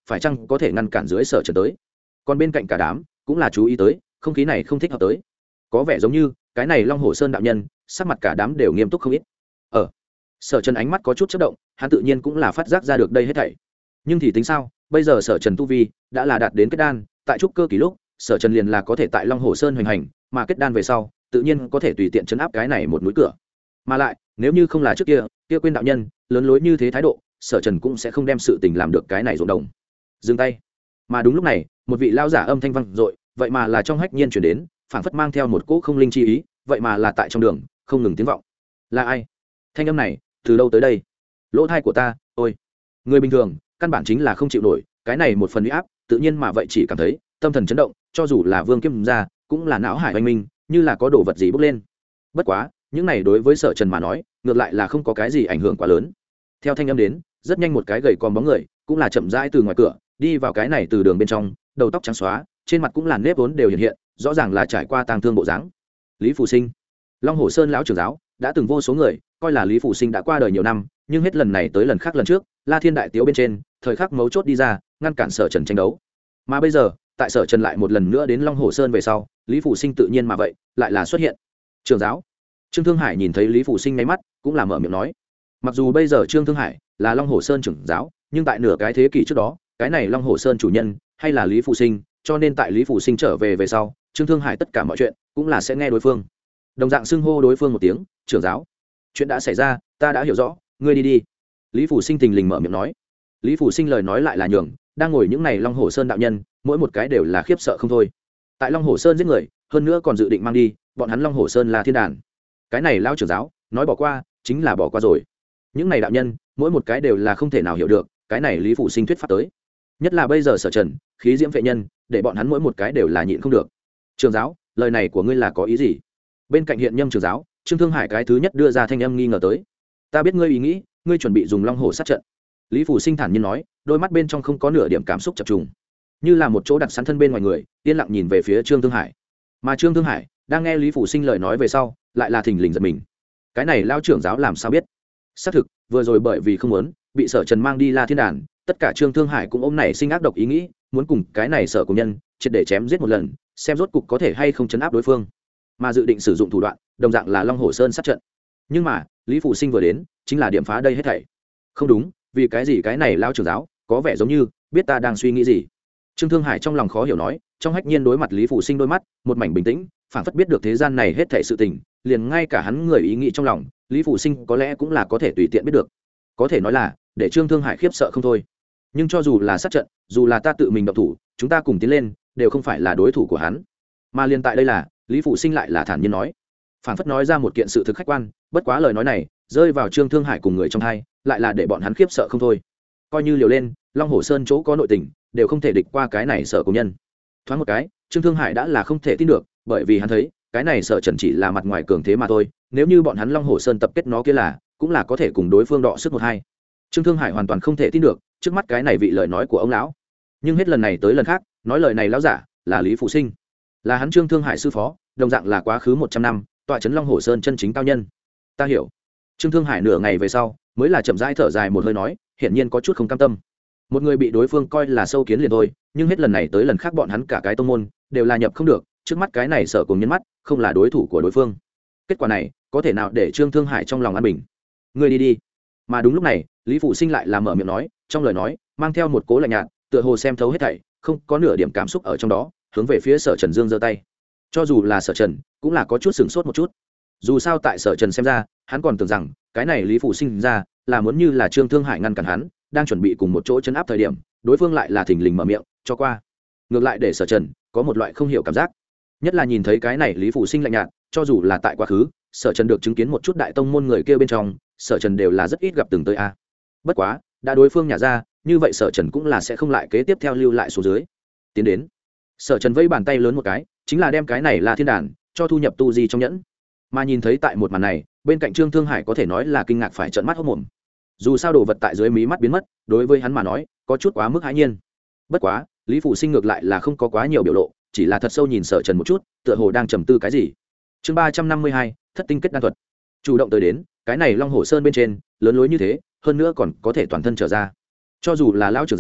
phải chăng có thể ngăn cản dưới sở trần tới. Còn bên cạnh cả đám cũng là chú ý tới không khí này không thích hợp tới, có vẻ giống như cái này Long Hồ Sơn đạo nhân sắc mặt cả đám đều nghiêm túc không ít. Sở Trần ánh mắt có chút chớp động, hắn tự nhiên cũng là phát giác ra được đây hết thảy. Nhưng thì tính sao, bây giờ Sở Trần tu vi đã là đạt đến kết đan, tại trúc cơ kỳ lúc, Sở Trần liền là có thể tại Long Hồ Sơn hoành hành, mà kết đan về sau, tự nhiên có thể tùy tiện chấn áp cái này một núi cửa. Mà lại, nếu như không là trước kia quên đạo nhân, lớn lối như thế thái độ, Sở Trần cũng sẽ không đem sự tình làm được cái này rộng đồng. Dừng tay. Mà đúng lúc này, một vị lão giả âm thanh vang dội, vậy mà là trong hách nhiên truyền đến, phảng phất mang theo một cỗ không linh chi ý, vậy mà là tại trong đường, không ngừng tiếng vọng. Là ai? Thanh âm này, từ đâu tới đây? Lỗ tai của ta, ôi. Người bình thường, căn bản chính là không chịu nổi, cái này một phần uy áp, tự nhiên mà vậy chỉ cảm thấy tâm thần chấn động, cho dù là Vương Kiêm gia, cũng là não hải oanh minh, như là có đồ vật gì bốc lên. Bất quá, những này đối với Sở Trần mà nói, ngược lại là không có cái gì ảnh hưởng quá lớn. Theo thanh âm đến, rất nhanh một cái gầy còm bóng người, cũng là chậm rãi từ ngoài cửa đi vào cái này từ đường bên trong, đầu tóc trắng xóa, trên mặt cũng là nếp vốn đều hiện hiện, rõ ràng là trải qua tang thương bộ dáng. Lý Phù Sinh, Long Hồ Sơn lão trưởng giáo, đã từng vô số người coi là Lý Phù Sinh đã qua đời nhiều năm, nhưng hết lần này tới lần khác lần trước, La Thiên đại tiếu bên trên, thời khắc mấu chốt đi ra, ngăn cản Sở Trần tranh đấu. Mà bây giờ, tại Sở Trần lại một lần nữa đến Long Hồ Sơn về sau, Lý Phù Sinh tự nhiên mà vậy, lại là xuất hiện. Trưởng giáo. Trương Thương Hải nhìn thấy Lý Phù Sinh ngay mắt, cũng là mở miệng nói. Mặc dù bây giờ Trương Thương Hải là Long Hồ Sơn trưởng giáo, nhưng tại nửa cái thế kỷ trước đó, cái này Long Hồ Sơn chủ nhân hay là Lý Phù Sinh, cho nên tại Lý Phù Sinh trở về sau, Trương Thương Hải tất cả mọi chuyện cũng là sẽ nghe đối phương. Đồng dạng xưng hô đối phương một tiếng, trưởng giáo. Chuyện đã xảy ra, ta đã hiểu rõ, ngươi đi đi. Lý Phù Sinh thình lình mở miệng nói. Lý Phù Sinh lời nói lại là nhường, đang ngồi những này Long Hồ Sơn đạo nhân, mỗi một cái đều là khiếp sợ không thôi. Tại Long Hồ Sơn giết người, hơn nữa còn dự định mang đi, bọn hắn Long Hồ Sơn là thiên đàn. Cái này lão trưởng giáo, nói bỏ qua, chính là bỏ qua rồi. Những này đạo nhân, mỗi một cái đều là không thể nào hiểu được, cái này Lý Phù Sinh thuyết pháp tới. Nhất là bây giờ Sở Trần, khí diễm vệ nhân, để bọn hắn mỗi một cái đều là nhịn không được. Trưởng giáo, lời này của ngươi là có ý gì? Bên cạnh hiện nhâm trưởng giáo, Trương Thương Hải cái thứ nhất đưa ra thanh âm nghi ngờ tới. Ta biết ngươi ý nghĩ, ngươi chuẩn bị dùng Long Hồ sát trận. Lý Phù Sinh thản nhiên nói, đôi mắt bên trong không có nửa điểm cảm xúc chập trùng, như là một chỗ đặt sẵn thân bên ngoài người, yên lặng nhìn về phía Trương Thương Hải. Mà Trương Thương Hải đang nghe Lý Phù Sinh lời nói về sau, lại là thình lình giật mình. Cái này lao trưởng giáo làm sao biết? Xác thực, vừa rồi bởi vì không muốn bị Sở Trần mang đi La Thiên Đàn, tất cả Trương Thương Hải cũng ôm nảy sinh ác độc ý nghĩ, muốn cùng cái này Sở Cổ Nhân triệt để chém giết một lần, xem rốt cục có thể hay không chấn áp đối phương. Mà dự định sử dụng thủ đoạn, đồng dạng là Long Hồ Sơn sát trận. Nhưng mà, Lý Phù Sinh vừa đến, chính là điểm phá đây hết thảy. Không đúng, vì cái gì cái này lao trưởng giáo có vẻ giống như biết ta đang suy nghĩ gì. Trương Thương Hải trong lòng khó hiểu nói, trong hách nhiên đối mặt Lý Phù Sinh đôi mắt, một mảnh bình tĩnh, phảng phất biết được thế gian này hết thảy sự tình, liền ngay cả hắn người ý nghĩ trong lòng, Lý Phù Sinh có lẽ cũng là có thể tùy tiện biết được. Có thể nói là, để Trương Thương Hải khiếp sợ không thôi. Nhưng cho dù là sát trận, dù là ta tự mình động thủ, chúng ta cùng tiến lên, đều không phải là đối thủ của hắn. Mà liên tại đây là, Lý Phù Sinh lại là thản nhiên nói, phảng phất nói ra một kiện sự thực khách quan, bất quá lời nói này rơi vào Trương Thương Hải cùng người trong hai, lại là để bọn hắn khiếp sợ không thôi. Coi như liều lên, Long Hồ Sơn chỗ có nội tình, đều không thể địch qua cái này Sở Cổ Nhân. Thoáng một cái, Trương Thương Hải đã là không thể tin được, bởi vì hắn thấy, cái này Sở Trần chỉ là mặt ngoài cường thế mà thôi, nếu như bọn hắn Long Hồ Sơn tập kết nó kia là, cũng là có thể cùng đối phương đọ sức một hai. Trương Thương Hải hoàn toàn không thể tin được, trước mắt cái này vị lời nói của ông lão. Nhưng hết lần này tới lần khác, nói lời này lão giả là Lý Phù Sinh, là hắn Trương Thương Hải sư phó, đồng dạng là quá khứ 100 năm, tọa trấn Long Hồ Sơn chân chính cao nhân. Ta hiểu. Trương Thương Hải nửa ngày về sau, mới là chậm rãi thở dài một hơi nói, hiển nhiên có chút không cam tâm. Một người bị đối phương coi là sâu kiến liền thôi, nhưng hết lần này tới lần khác bọn hắn cả cái tông môn đều là nhập không được, trước mắt cái này Sở cùng nhân mắt, không là đối thủ của đối phương. Kết quả này, có thể nào để Trương Thương Hải trong lòng an bình. Ngươi đi đi. Mà đúng lúc này, Lý Phù Sinh lại là mở miệng nói, trong lời nói mang theo một cố lạnh nhạt, tựa hồ xem thấu hết thảy, không có nửa điểm cảm xúc ở trong đó, hướng về phía Sở Trần Dương giơ tay. Cho dù là Sở Trần, cũng là có chút sửng sốt một chút. Dù sao tại Sở Trần xem ra, hắn còn tưởng rằng cái này Lý Phù Sinh ra là muốn như là Trương Thương Hải ngăn cản hắn, đang chuẩn bị cùng một chỗ chấn áp thời điểm, đối phương lại là thình lình mở miệng cho qua. Ngược lại để Sở Trần có một loại không hiểu cảm giác, nhất là nhìn thấy cái này Lý Phù Sinh lạnh nhạt, cho dù là tại quá khứ, Sở Trần được chứng kiến một chút đại tông môn người kia bên trong, Sở Trần đều là rất ít gặp từng tới a. Bất quá, đã đối phương nhả ra, như vậy Sở Trần cũng là sẽ không lại kế tiếp theo lưu lại xuống dưới. Tiến đến, Sở Trần vẫy bàn tay lớn một cái, chính là đem cái này là thiên đàn cho thu nhập tu di trong nhẫn. Mà nhìn thấy tại một màn này, bên cạnh Trương Thương Hải có thể nói là kinh ngạc phải trợn mắt hốt mồm. Dù sao đồ vật tại dưới mí mắt biến mất, đối với hắn mà nói, có chút quá mức hãi nhiên. Bất quá, Lý Phù Sinh ngược lại là không có quá nhiều biểu lộ, chỉ là thật sâu nhìn Sở Trần một chút, tựa hồ đang trầm tư cái gì. Chương 352, thất tinh kết đan thuật. Chủ động tới đến, cái này Long Hồ Sơn bên trên, lớn lối như thế, hơn nữa còn có thể toàn thân trở ra. Cho dù là lão trưởng giáo,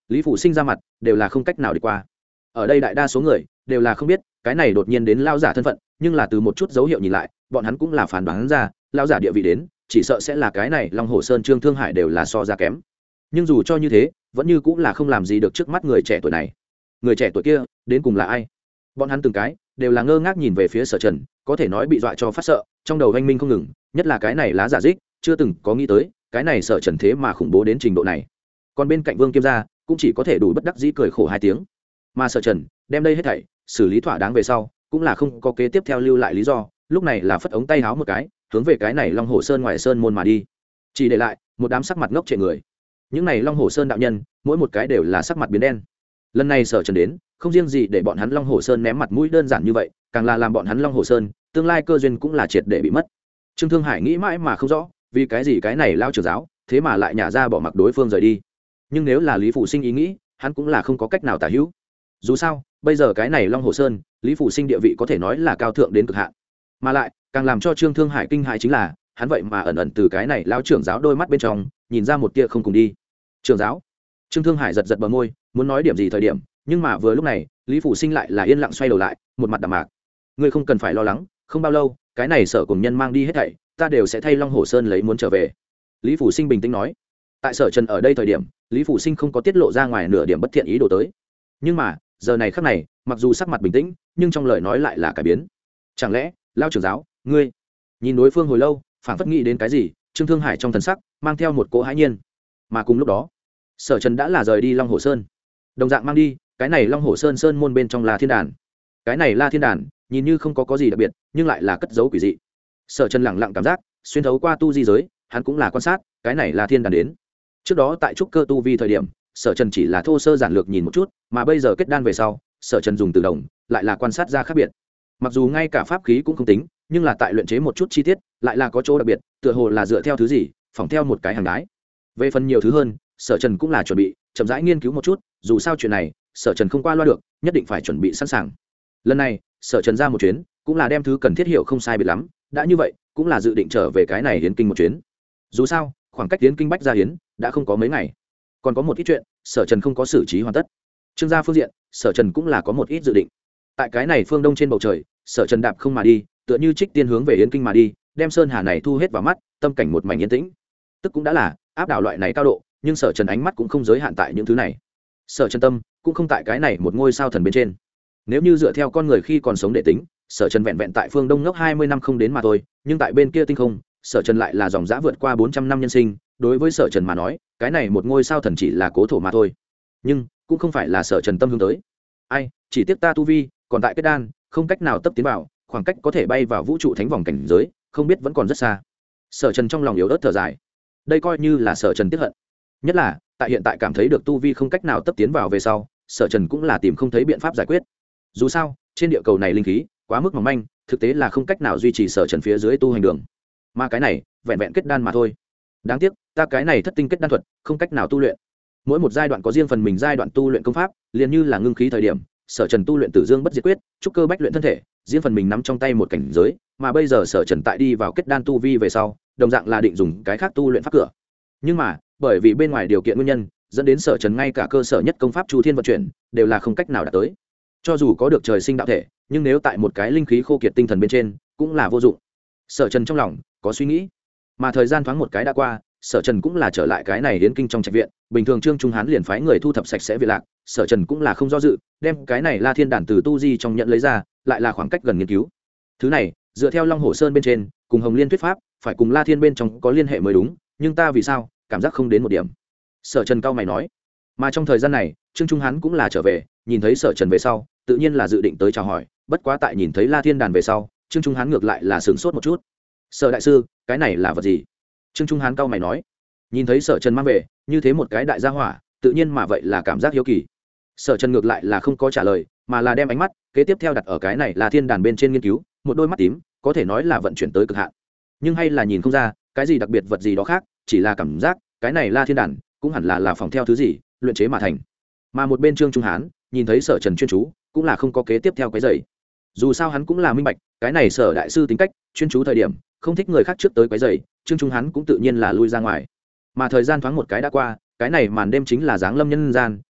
Lý Phủ Sinh ra mặt đều là không cách nào đi qua. Ở đây đại đa số người đều là không biết cái này đột nhiên đến lao giả thân phận, nhưng là từ một chút dấu hiệu nhìn lại, bọn hắn cũng là phán đoán ra lao giả địa vị đến, chỉ sợ sẽ là cái này Long Hồ Sơn Trương Thương Hải đều là so ra kém. Nhưng dù cho như thế, vẫn như cũng là không làm gì được trước mắt người trẻ tuổi này. Người trẻ tuổi kia đến cùng là ai? Bọn hắn từng cái đều là ngơ ngác nhìn về phía Sở Trần, có thể nói bị dọa cho phát sợ, trong đầu oanh minh không ngừng, nhất là cái này lá giả dích, chưa từng có nghĩ tới cái này Sở Trần thế mà khủng bố đến trình độ này. Còn bên cạnh Vương Kiêm gia cũng chỉ có thể đủ bất đắc dĩ cười khổ hai tiếng. Mà Sở Trần đem đây hết thảy xử lý thỏa đáng về sau, cũng là không có kế tiếp theo lưu lại lý do, lúc này là phất ống tay háo một cái, hướng về cái này Long Hồ Sơn ngoài sơn môn mà đi, chỉ để lại một đám sắc mặt ngốc trệ người. Những này Long Hồ Sơn đạo nhân, mỗi một cái đều là sắc mặt biến đen. Lần này Sở Trần đến, không riêng gì để bọn hắn Long Hồ Sơn ném mặt mũi đơn giản như vậy, càng là làm bọn hắn Long Hồ Sơn tương lai cơ duyên cũng là triệt để bị mất. Trương Thương Hải nghĩ mãi mà không rõ, vì cái gì cái này lao trưởng giáo thế mà lại nhả ra bỏ mặc đối phương rời đi. Nhưng nếu là Lý Phủ Sinh ý nghĩ, hắn cũng là không có cách nào tả hữu. Dù sao bây giờ cái này Long Hồ Sơn, Lý Phủ Sinh địa vị có thể nói là cao thượng đến cực hạn. Mà lại càng làm cho Trương Thương Hải kinh hãi chính là hắn vậy mà ẩn ẩn từ cái này lao trưởng giáo đôi mắt bên trong nhìn ra một tia không cùng đi. Trưởng giáo. Trương Thương Hải giật giật bờ môi, muốn nói điểm gì thời điểm, nhưng mà vừa lúc này Lý Phủ Sinh lại là yên lặng xoay đầu lại, một mặt đạm mạc. Ngươi không cần phải lo lắng, không bao lâu cái này Sở cùng nhân mang đi hết thảy, ta đều sẽ thay Long Hồ Sơn lấy muốn trở về. Lý Phủ Sinh bình tĩnh nói. Tại Sở Trần ở đây thời điểm, Lý Phủ Sinh không có tiết lộ ra ngoài nửa điểm bất thiện ý đồ tới. Nhưng mà giờ này khắc này, mặc dù sắc mặt bình tĩnh, nhưng trong lời nói lại là cải biến. Chẳng lẽ lao trưởng giáo, ngươi? Nhìn đối phương hồi lâu, phảng phất nghĩ đến cái gì, Trương Thương Hải trong thần sắc mang theo một cỗ hãi nhiên. Mà cùng lúc đó, Sở Trần đã là rời đi Long Hồ Sơn, đồng dạng mang đi cái này Long Hồ Sơn sơn môn bên trong La Thiên Đàn. Cái này La Thiên Đàn nhìn như không có gì đặc biệt, nhưng lại là cất giấu quỷ dị. Sở Trần lẳng lặng cảm giác xuyên thấu qua tu di giới, hắn cũng là quan sát cái này La Thiên Đàn đến. Trước đó tại trúc cơ tu vi thời điểm, Sở Trần chỉ là thô sơ giản lược nhìn một chút, mà bây giờ kết đan về sau, Sở Trần dùng từ đồng lại là quan sát ra khác biệt. Mặc dù ngay cả pháp khí cũng không tính, nhưng là tại luyện chế một chút chi tiết lại là có chỗ đặc biệt, tựa hồ là dựa theo thứ gì phỏng theo một cái hàng đái. Về phần nhiều thứ hơn, Sở Trần cũng là chuẩn bị chậm rãi nghiên cứu một chút, dù sao chuyện này Sở Trần không qua loa được, nhất định phải chuẩn bị sẵn sàng. Lần này Sở Trần ra một chuyến, cũng là đem thứ cần thiết hiểu không sai biệt lắm, đã như vậy cũng là dự định trở về cái này hiến kinh một chuyến. Dù sao khoảng cách hiến kinh bách gia hiến đã không có mấy ngày, còn có một ít chuyện Sở Trần không có xử trí hoàn tất. Trương gia phương diện, Sở Trần cũng là có một ít dự định. Tại cái này phương đông trên bầu trời, Sở Trần đạp không mà đi, tựa như trích tiên hướng về yến kinh mà đi, đem sơn hà này thu hết vào mắt, tâm cảnh một mảnh yên tĩnh. Tức cũng đã là áp đảo loại này cao độ, nhưng Sở Trần ánh mắt cũng không giới hạn tại những thứ này. Sở Trần tâm cũng không tại cái này một ngôi sao thần bên trên. Nếu như dựa theo con người khi còn sống để tính, Sở Trần vẹn vẹn tại phương đông ngốc 20 năm không đến mà thôi, nhưng tại bên kia tinh không, Sở Trần lại là dòng dã vượt qua 400 năm nhân sinh, đối với Sở Trần mà nói, cái này một ngôi sao thần chỉ là cố thổ mà thôi. Nhưng cũng không phải là Sở Trần tâm hướng tới. Ai, chỉ tiếc ta tu vi còn tại kết đan, không cách nào tấp tiến vào, khoảng cách có thể bay vào vũ trụ thánh vòng cảnh giới, không biết vẫn còn rất xa. Sở Trần trong lòng yếu ớt thở dài. Đây coi như là Sở Trần tiếc hận. Nhất là, tại hiện tại cảm thấy được tu vi không cách nào tấp tiến vào về sau, Sở Trần cũng là tìm không thấy biện pháp giải quyết. Dù sao, trên địa cầu này linh khí quá mức mỏng manh, thực tế là không cách nào duy trì Sở Trần phía dưới tu hành đường. Mà cái này, vẹn vẹn kết đan mà thôi. Đáng tiếc, ta cái này thất tinh kết đan thuật, không cách nào tu luyện. Mỗi một giai đoạn có riêng phần mình giai đoạn tu luyện công pháp, liền như là ngưng khí thời điểm, Sở Trần tu luyện Tử Dương Bất Diệt Quyết, trúc cơ bách luyện thân thể, riêng phần mình nắm trong tay một cảnh giới, mà bây giờ Sở Trần tại đi vào kết đan tu vi về sau, đồng dạng là định dùng cái khác tu luyện pháp cửa. Nhưng mà, bởi vì bên ngoài điều kiện nguyên nhân, dẫn đến Sở Trần ngay cả cơ sở nhất công pháp Chu Thiên vận chuyển đều là không cách nào đạt tới. Cho dù có được trời sinh đạo thể, nhưng nếu tại một cái linh khí khô kiệt tinh thần bên trên, cũng là vô dụng. Sở Trần trong lòng có suy nghĩ, mà thời gian thoáng một cái đã qua, Sở Trần cũng là trở lại cái này hiến kinh trong trạch viện, bình thường Trương Trung Hán liền phái người thu thập sạch sẽ viện lạc, Sở Trần cũng là không do dự, đem cái này La Thiên Đàn từ tu di trong nhận lấy ra, lại là khoảng cách gần nghiên cứu. Thứ này, dựa theo Long Hồ Sơn bên trên, cùng Hồng Liên thuyết pháp, phải cùng La Thiên bên trong có liên hệ mới đúng, nhưng ta vì sao cảm giác không đến một điểm. Sở Trần cao mày nói. Mà trong thời gian này, Trương Trung Hán cũng là trở về, nhìn thấy Sở Trần về sau, tự nhiên là dự định tới chào hỏi, bất quá tại nhìn thấy La Thiên Đàn về sau, Trương Trung Hán ngược lại là sửng sốt một chút. Sở đại sư, cái này là vật gì? Trương Trung Hán cao mày nói. Nhìn thấy Sở Trần mang về như thế một cái đại gia hỏa, tự nhiên mà vậy là cảm giác hiếu kỳ. Sở Trần ngược lại là không có trả lời, mà là đem ánh mắt kế tiếp theo đặt ở cái này là Thiên Đàn bên trên nghiên cứu, một đôi mắt tím có thể nói là vận chuyển tới cực hạn, nhưng hay là nhìn không ra cái gì đặc biệt vật gì đó khác, chỉ là cảm giác cái này La Thiên Đàn cũng hẳn là phòng theo thứ gì luyện chế mà thành. Mà một bên Trương Trung Hán nhìn thấy Sở Trần chuyên chú, cũng là không có kế tiếp theo cái dậy. Dù sao hắn cũng là minh bạch, cái này Sở đại sư tính cách chuyên chú thời điểm không thích người khác trước tới quấy rầy, Trương Trung Hán cũng tự nhiên là lui ra ngoài. Mà thời gian thoáng một cái đã qua, cái này màn đêm chính là giáng lâm nhân gian,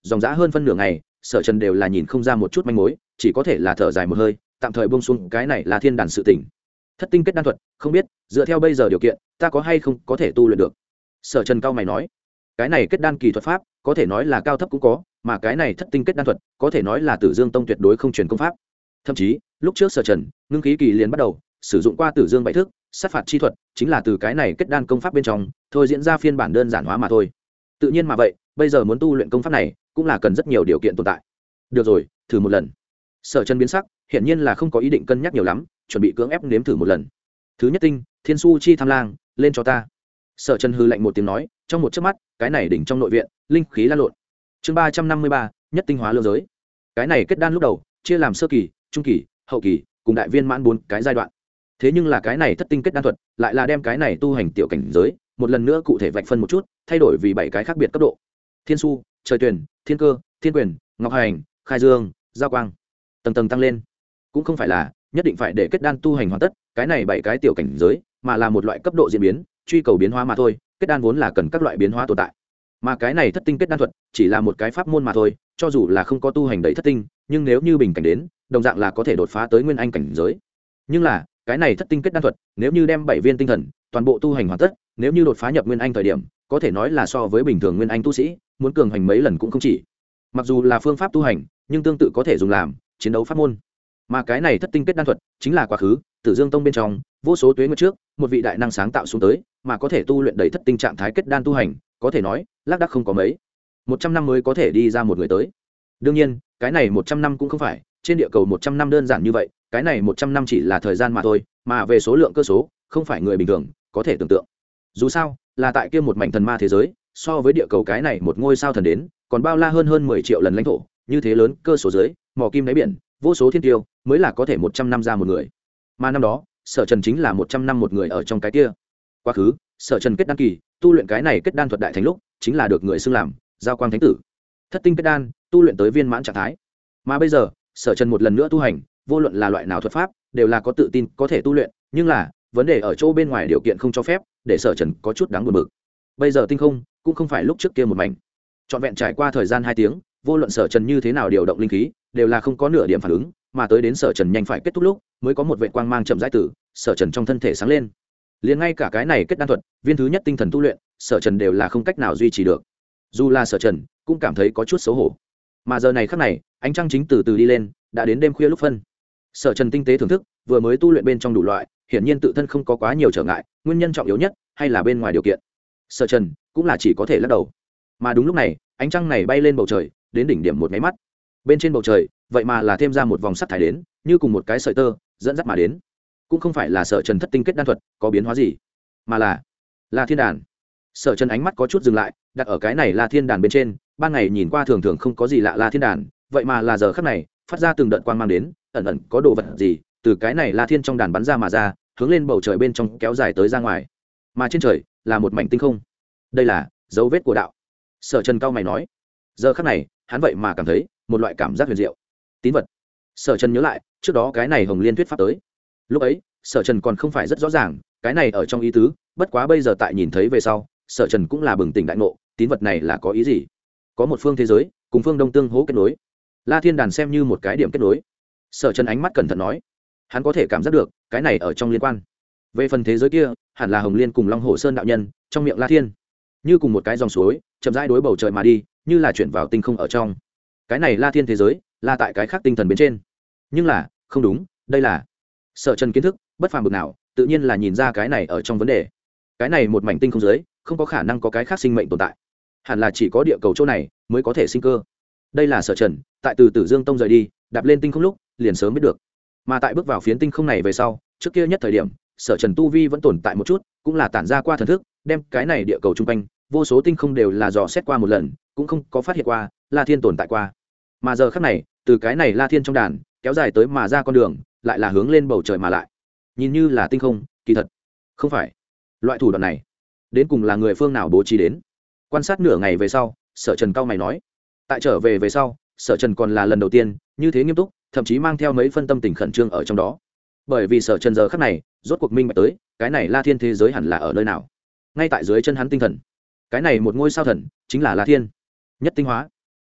dòng dã hơn phân nửa ngày Sở Trần đều là nhìn không ra một chút manh mối, chỉ có thể là thở dài một hơi, tạm thời buông xuống cái này là thiên đàn sự tỉnh. Thất tinh kết đan thuật, không biết dựa theo bây giờ điều kiện ta có hay không có thể tu luyện được. Sở Trần cao mày nói, cái này kết đan kỳ thuật pháp có thể nói là cao thấp cũng có, mà cái này thất tinh kết đan thuật có thể nói là Tử Dương Tông tuyệt đối không truyền công pháp. Thậm chí lúc trước Sở Trần ngưng khí kỳ liền bắt đầu sử dụng qua Tử Dương bảy thức sát phạt chi thuật, chính là từ cái này kết đan công pháp bên trong thôi diễn ra phiên bản đơn giản hóa mà thôi. Tự nhiên mà vậy, bây giờ muốn tu luyện công pháp này cũng là cần rất nhiều điều kiện tồn tại. Được rồi, thử một lần. Sở Trần biến sắc, hiển nhiên là không có ý định cân nhắc nhiều lắm, chuẩn bị cưỡng ép nếm thử một lần. Thứ nhất tinh, Thiên Su Chi Tham Lang, lên cho ta. Sở Trần hừ lạnh một tiếng nói, trong một chớp mắt, cái này đỉnh trong nội viện, linh khí lan lộn. Chương 353, nhất tinh hóa lương giới. Cái này kết đan lúc đầu chia làm sơ kỳ, trung kỳ, hậu kỳ, cùng đại viên mãn 4 cái giai đoạn. Thế nhưng là cái này thất tinh kết đan thuật, lại là đem cái này tu hành tiểu cảnh giới, một lần nữa cụ thể vạch phân một chút, thay đổi vì 7 cái khác biệt cấp độ. Thiên Su, Trời Tuyển, Thiên Cơ, Thiên Quyền, Ngọc Hành, Khai Dương, Giao Quang, tầng tầng tăng lên. Cũng không phải là nhất định phải để kết đan tu hành hoàn tất, cái này 7 cái tiểu cảnh giới, mà là một loại cấp độ diễn biến, truy cầu biến hóa mà thôi. Kết đan vốn là cần các loại biến hóa tồn tại, mà cái này thất tinh kết đan thuật chỉ là một cái pháp môn mà thôi. Cho dù là không có tu hành đầy thất tinh, nhưng nếu như bình cảnh đến, đồng dạng là có thể đột phá tới nguyên anh cảnh giới. Nhưng là cái này thất tinh kết đan thuật, nếu như đem 7 viên tinh thần toàn bộ tu hành hoàn tất, nếu như đột phá nhập nguyên anh thời điểm, có thể nói là so với bình thường nguyên anh tu sĩ muốn cường hành mấy lần cũng không chỉ. Mặc dù là phương pháp tu hành, nhưng tương tự có thể dùng làm chiến đấu pháp môn. Mà cái này thất tinh kết đan thuật chính là quá khứ Tử Dương Tông bên trong vô số tuế nguyệt trước một vị đại năng sáng tạo xuống tới, mà có thể tu luyện đầy thất tinh trạng thái kết đan tu hành, có thể nói lác đác không có mấy. 100 năm mới có thể đi ra một người tới. Đương nhiên, cái này 100 năm cũng không phải trên địa cầu 100 năm đơn giản như vậy, cái này 100 năm chỉ là thời gian mà thôi, mà về số lượng cơ số, không phải người bình thường có thể tưởng tượng. Dù sao, là tại kia một mảnh thần ma thế giới, so với địa cầu cái này một ngôi sao thần đến, còn bao la hơn 10 triệu lần lãnh thổ, như thế lớn cơ số dưới, mỏ kim đáy biển, vô số thiên tiêu, mới là có thể 100 năm ra một người. Mà năm đó, Sở Trần chính là 100 năm một người ở trong cái kia. Quá khứ, Sở Trần kết đan kỳ, tu luyện cái này kết đan thuật đại thành lúc, chính là được người xưng làm Giao Quang Thánh Tử. Thất tinh kết đan, tu luyện tới viên mãn trạng thái. Mà bây giờ, Sở Trần một lần nữa tu hành, vô luận là loại nào thuật pháp, đều là có tự tin có thể tu luyện, nhưng là vấn đề ở chỗ bên ngoài điều kiện không cho phép, để Sở Trần có chút đáng buồn bực. Bây giờ tinh không cũng không phải lúc trước kia một mảnh. Trọn vẹn trải qua thời gian 2 tiếng, vô luận Sở Trần như thế nào điều động linh khí, đều là không có nửa điểm phản ứng, mà tới đến Sở Trần nhanh phải kết thúc lúc, mới có một vệt quang mang chậm rãi từ Sở Trần trong thân thể sáng lên. Liền ngay cả cái này kết đan thuật, viên thứ nhất tinh thần tu luyện, Sở Trần đều là không cách nào duy trì được. Dù là Sở Trần cũng cảm thấy có chút xấu hổ. Mà giờ này khắc này, ánh trăng chính từ từ đi lên, đã đến đêm khuya lúc phân. Sở Trần tinh tế thưởng thức, vừa mới tu luyện bên trong đủ loại, hiển nhiên tự thân không có quá nhiều trở ngại, nguyên nhân trọng yếu nhất hay là bên ngoài điều kiện. Sở Trần cũng là chỉ có thể lắc đầu. Mà đúng lúc này, ánh trăng này bay lên bầu trời, đến đỉnh điểm một cái mắt. Bên trên bầu trời, vậy mà là thêm ra một vòng sắc thải đến, như cùng một cái sợi tơ dẫn dắt mà đến. Cũng không phải là Sở Trần thất tinh kết đan thuật có biến hóa gì, mà là thiên đàn. Sở Trần ánh mắt có chút dừng lại, đặt ở cái này là thiên đàn bên trên, ban ngày nhìn qua thường thường không có gì lạ là thiên đàn, vậy mà là giờ khắc này, phát ra từng đợt quang mang đến, ẩn ẩn có đồ vật gì từ cái này là thiên trong đàn bắn ra mà ra, hướng lên bầu trời bên trong kéo dài tới ra ngoài. Mà trên trời là một mảnh tinh không. Đây là dấu vết của đạo. Sở Trần cao mày nói. Giờ khắc này, hắn vậy mà cảm thấy một loại cảm giác huyền diệu. Tín vật. Sở Trần nhớ lại, trước đó cái này Hồng Liên thuyết pháp tới. Lúc ấy, Sở Trần còn không phải rất rõ ràng, cái này ở trong ý tứ, bất quá bây giờ tại nhìn thấy về sau, Sở Trần cũng là bừng tỉnh đại ngộ, tín vật này là có ý gì? Có một phương thế giới, cùng phương Đông tương hỗ kết nối. La Thiên Đàn xem như một cái điểm kết nối. Sở Trần ánh mắt cẩn thận nói, hắn có thể cảm giác được, cái này ở trong liên quan. Về phần thế giới kia, hẳn là Hồng Liên cùng Long Hổ Sơn đạo nhân, trong miệng La Thiên, như cùng một cái dòng suối, chậm rãi đối bầu trời mà đi, như là chuyển vào tinh không ở trong. Cái này La Thiên thế giới, là tại cái khác tinh thần bên trên. Nhưng là, không đúng, đây là Sở Trần kiến thức bất phàm bực nào, tự nhiên là nhìn ra cái này ở trong vấn đề. Cái này một mảnh tinh không giới, không có khả năng có cái khác sinh mệnh tồn tại, hẳn là chỉ có địa cầu chỗ này mới có thể sinh cơ. Đây là Sở Trần tại từ Tử Dương Tông rời đi, đạp lên tinh không lúc liền sớm biết được. Mà tại bước vào phiến tinh không này về sau, trước kia nhất thời điểm, Sở Trần tu vi vẫn tồn tại một chút, cũng là tản ra qua thần thức, đem cái này địa cầu trung quanh vô số tinh không đều là dò xét qua một lần, cũng không có phát hiện qua La Thiên tồn tại qua. Mà giờ khắc này, từ cái này La Thiên trong đàn kéo dài tới mà ra con đường, lại là hướng lên bầu trời mà lại. Nhìn như là tinh không, kỳ thật không phải. Loại thủ đoạn này, đến cùng là người phương nào bố trí đến? Quan sát nửa ngày về sau, Sở Trần cao mày nói. Tại trở về sau, Sở Trần còn là lần đầu tiên như thế nghiêm túc, thậm chí mang theo mấy phân tâm tình khẩn trương ở trong đó. Bởi vì Sở Trần giờ khắc này, rốt cuộc minh bạch tới, cái này La Thiên thế giới hẳn là ở nơi nào? Ngay tại dưới chân hắn tinh thần. Cái này một ngôi sao thần, chính là La Thiên. Nhất tinh hóa,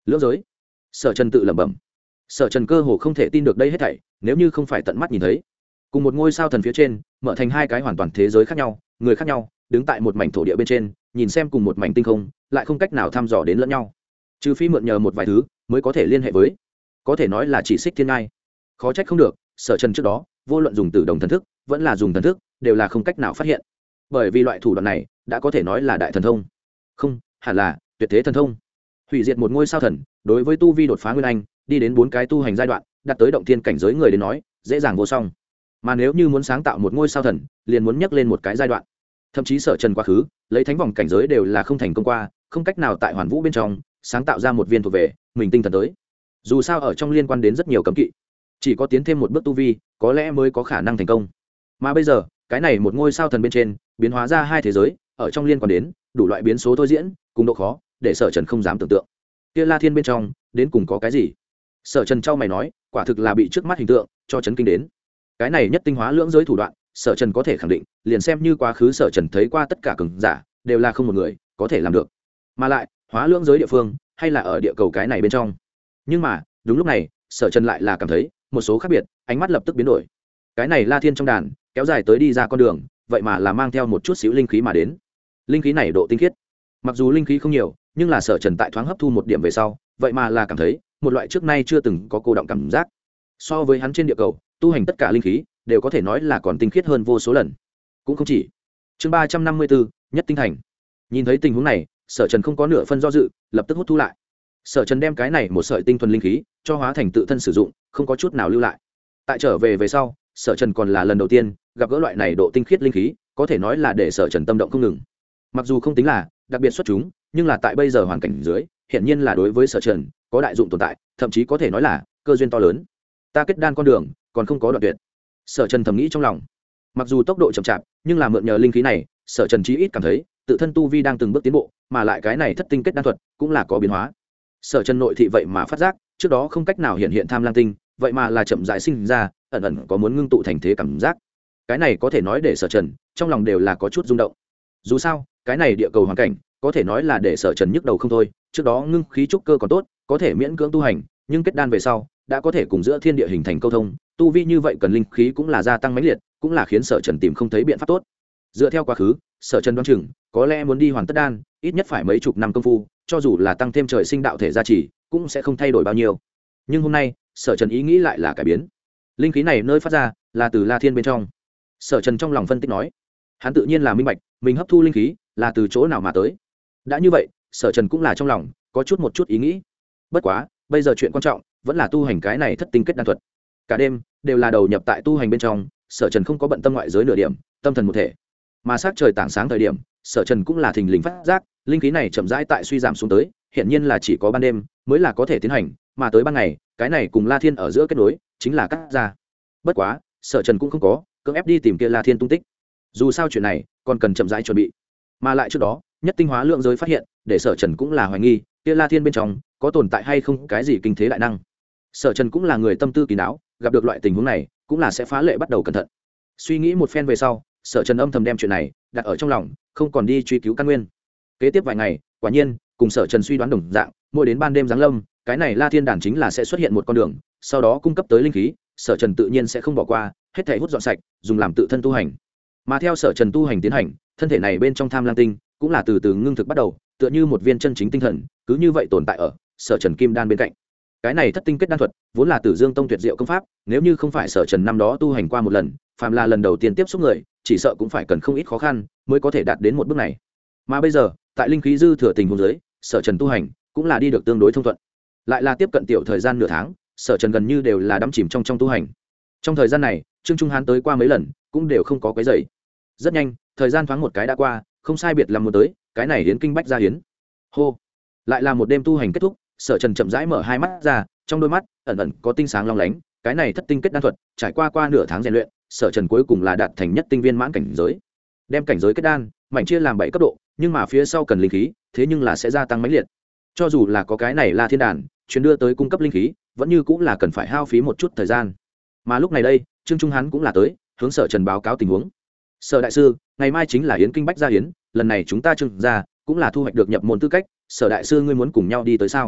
lưỡng giới. Sở Trần tự lẩm bẩm. Sở Trần cơ hồ không thể tin được đây hết thảy, nếu như không phải tận mắt nhìn thấy. Cùng một ngôi sao thần phía trên, mở thành hai cái hoàn toàn thế giới khác nhau, người khác nhau, đứng tại một mảnh thổ địa bên trên, nhìn xem cùng một mảnh tinh không, lại không cách nào thăm dò đến lẫn nhau. Trừ phi mượn nhờ một vài thứ, mới có thể liên hệ với. Có thể nói là chỉ xích thiên ngai. Khó trách không được, Sở Trần trước đó, vô luận dùng tử đồng thần thức, vẫn là dùng thần thức, đều là không cách nào phát hiện. Bởi vì loại thủ đoạn này, đã có thể nói là đại thần thông. Không, hẳn là tuyệt thế thần thông. Hủy diệt một ngôi sao thần, đối với tu vi đột phá nguyên anh, đi đến 4 cái tu hành giai đoạn, đạt tới động thiên cảnh giới người đến nói, dễ dàng vô song. Mà nếu như muốn sáng tạo một ngôi sao thần, liền muốn nhắc lên một cái giai đoạn. Thậm chí Sở Trần quá khứ, lấy thánh vòng cảnh giới đều là không thành công qua, không cách nào tại hoàn vũ bên trong sáng tạo ra một viên thuộc về mình tinh thần tới. Dù sao ở trong liên quan đến rất nhiều cấm kỵ, chỉ có tiến thêm một bước tu vi, có lẽ mới có khả năng thành công. Mà bây giờ, cái này một ngôi sao thần bên trên, biến hóa ra hai thế giới, ở trong liên quan đến đủ loại biến số thôi diễn, cùng độ khó, để Sở Trần không dám tưởng tượng. Kia La Thiên bên trong, đến cùng có cái gì? Sở Trần trao mày nói, quả thực là bị trước mắt hình tượng cho chấn kinh đến. Cái này nhất tinh hóa lưỡng giới thủ đoạn, Sở Trần có thể khẳng định, liền xem như quá khứ Sở Trần thấy qua tất cả cường giả, đều là không một người có thể làm được. Mà lại, hóa lưỡng giới địa phương, hay là ở địa cầu cái này bên trong. Nhưng mà, đúng lúc này, Sở Trần lại là cảm thấy một số khác biệt, ánh mắt lập tức biến đổi. Cái này La Thiên trong đàn, kéo dài tới đi ra con đường, vậy mà là mang theo một chút xíu linh khí mà đến. Linh khí này độ tinh khiết. Mặc dù linh khí không nhiều, nhưng là Sở Trần tại thoáng hấp thu một điểm về sau, vậy mà là cảm thấy một loại trước nay chưa từng có cô động cảm giác. So với hắn trên địa cầu, tu hành tất cả linh khí đều có thể nói là còn tinh khiết hơn vô số lần. Cũng không chỉ. Chương 354, nhất tinh thành. Nhìn thấy tình huống này, Sở Trần không có nửa phân do dự, lập tức hút thu lại. Sở Trần đem cái này một sợi tinh thuần linh khí cho hóa thành tự thân sử dụng, không có chút nào lưu lại. Tại trở về sau, Sở Trần còn là lần đầu tiên gặp gỡ loại này độ tinh khiết linh khí, có thể nói là để Sở Trần tâm động không ngừng. Mặc dù không tính là đặc biệt xuất chúng, nhưng là tại bây giờ hoàn cảnh dưới, hiện nhiên là đối với Sở Trần có đại dụng tồn tại, thậm chí có thể nói là cơ duyên to lớn. Ta kết đan con đường còn không có đoạn tuyệt. Sở Trần thầm nghĩ trong lòng. Mặc dù tốc độ chậm chạp, nhưng là mượn nhờ linh khí này, Sở Trần chí ít cảm thấy tự thân tu vi đang từng bước tiến bộ, mà lại cái này thất tinh kết đan thuật cũng là có biến hóa. Sở Trần nội thị vậy mà phát giác, trước đó không cách nào hiện tham lang tinh, vậy mà là chậm rãi sinh ra, ẩn ẩn có muốn ngưng tụ thành thế cảm giác. Cái này có thể nói để Sở Trần trong lòng đều là có chút rung động. Dù sao, cái này địa cầu hoàn cảnh, có thể nói là để Sở Trần nhức đầu không thôi, trước đó ngưng khí trúc cơ còn tốt, có thể miễn cưỡng tu hành, nhưng kết đan về sau, đã có thể cùng giữa thiên địa hình thành câu thông, tu vi như vậy cần linh khí cũng là gia tăng mãnh liệt, cũng là khiến Sở Trần tìm không thấy biện pháp tốt. Dựa theo quá khứ, Sở Trần đoán chừng có lẽ muốn đi hoàn tất đan, ít nhất phải mấy chục năm công phu, cho dù là tăng thêm trời sinh đạo thể gia trì, cũng sẽ không thay đổi bao nhiêu. Nhưng hôm nay, Sở Trần ý nghĩ lại là cải biến. Linh khí này nơi phát ra là từ La Thiên bên trong. Sở Trần trong lòng phân tích nói, hắn tự nhiên là minh bạch, mình hấp thu linh khí là từ chỗ nào mà tới. Đã như vậy, Sở Trần cũng là trong lòng có một chút ý nghĩ. Bất quá, bây giờ chuyện quan trọng vẫn là tu hành cái này thất tinh kết đan thuật. Cả đêm đều là đầu nhập tại tu hành bên trong, Sở Trần không có bận tâm ngoại giới nửa điểm, tâm thần một thể. Mà sát trời tảng sáng thời điểm, Sở Trần cũng là thình lình phát giác, linh khí này chậm rãi tại suy giảm xuống tới, hiện nhiên là chỉ có ban đêm mới là có thể tiến hành, mà tới ban ngày, cái này cùng La Thiên ở giữa kết nối, chính là cắt ra. Bất quá, Sở Trần cũng không có cưỡng ép đi tìm kia La Thiên tung tích. Dù sao chuyện này còn cần chậm rãi chuẩn bị. Mà lại trước đó, nhất tinh hóa lượng giới phát hiện, để Sở Trần cũng là hoài nghi, kia La Thiên bên trong có tồn tại hay không cái gì kinh thế đại năng. Sở Trần cũng là người tâm tư kỳ não, gặp được loại tình huống này, cũng là sẽ phá lệ bắt đầu cẩn thận. Suy nghĩ một phen về sau, Sở Trần âm thầm đem chuyện này đặt ở trong lòng, không còn đi truy cứu căn nguyên. Kế tiếp vài ngày, quả nhiên, cùng Sở Trần suy đoán đồng dạng, mỗi đến ban đêm giáng lâm, cái này La Thiên đàn chính là sẽ xuất hiện một con đường, sau đó cung cấp tới linh khí, Sở Trần tự nhiên sẽ không bỏ qua, hết thảy hút dọn sạch, dùng làm tự thân tu hành. Mà theo Sở Trần tu hành tiến hành, thân thể này bên trong tham lang tinh cũng là từ từ ngưng thực bắt đầu, tựa như một viên chân chính tinh thần, cứ như vậy tồn tại ở Sở Trần kim đan bên cạnh. Cái này thất tinh kết đan thuật, vốn là Tử Dương Tông tuyệt diệu công pháp, nếu như không phải Sở Trần năm đó tu hành qua một lần, phàm là lần đầu tiên tiếp xúc người, chỉ sợ cũng phải cần không ít khó khăn mới có thể đạt đến một bước này. Mà bây giờ, tại linh khí dư thừa tình huống dưới, Sở Trần tu hành cũng là đi được tương đối thông thuận. Lại là tiếp cận tiểu thời gian nửa tháng, Sở Trần gần như đều là đắm chìm trong tu hành. Trong thời gian này, Trương Trung Hán tới qua mấy lần, cũng đều không có quấy rầy. Rất nhanh, thời gian thoáng một cái đã qua, không sai biệt lắm muốn tới, cái này hiến kinh bách gia hiến. Hô, lại là một đêm tu hành kết thúc, Sở Trần chậm rãi mở hai mắt ra, trong đôi mắt ẩn ẩn có tinh sáng long lánh, cái này thất tinh kết đan thuật, trải qua nửa tháng rèn luyện, Sở Trần cuối cùng là đạt thành nhất tinh viên mãn cảnh giới. Đem cảnh giới kết đan, mảnh chia làm 7 cấp độ, nhưng mà phía sau cần linh khí, thế nhưng là sẽ gia tăng mãnh liệt. Cho dù là có cái này La Thiên đàn, truyền đưa tới cung cấp linh khí, vẫn như cũng là cần phải hao phí một chút thời gian. Mà lúc này đây, Trương Trung Hán cũng là tới, hướng Sở Trần báo cáo tình huống. Sở đại sư, ngày mai chính là hiến kinh bách gia hiến, lần này chúng ta Trương gia cũng là thu hoạch được nhập môn tư cách, Sở đại sư ngươi muốn cùng nhau đi tới sao?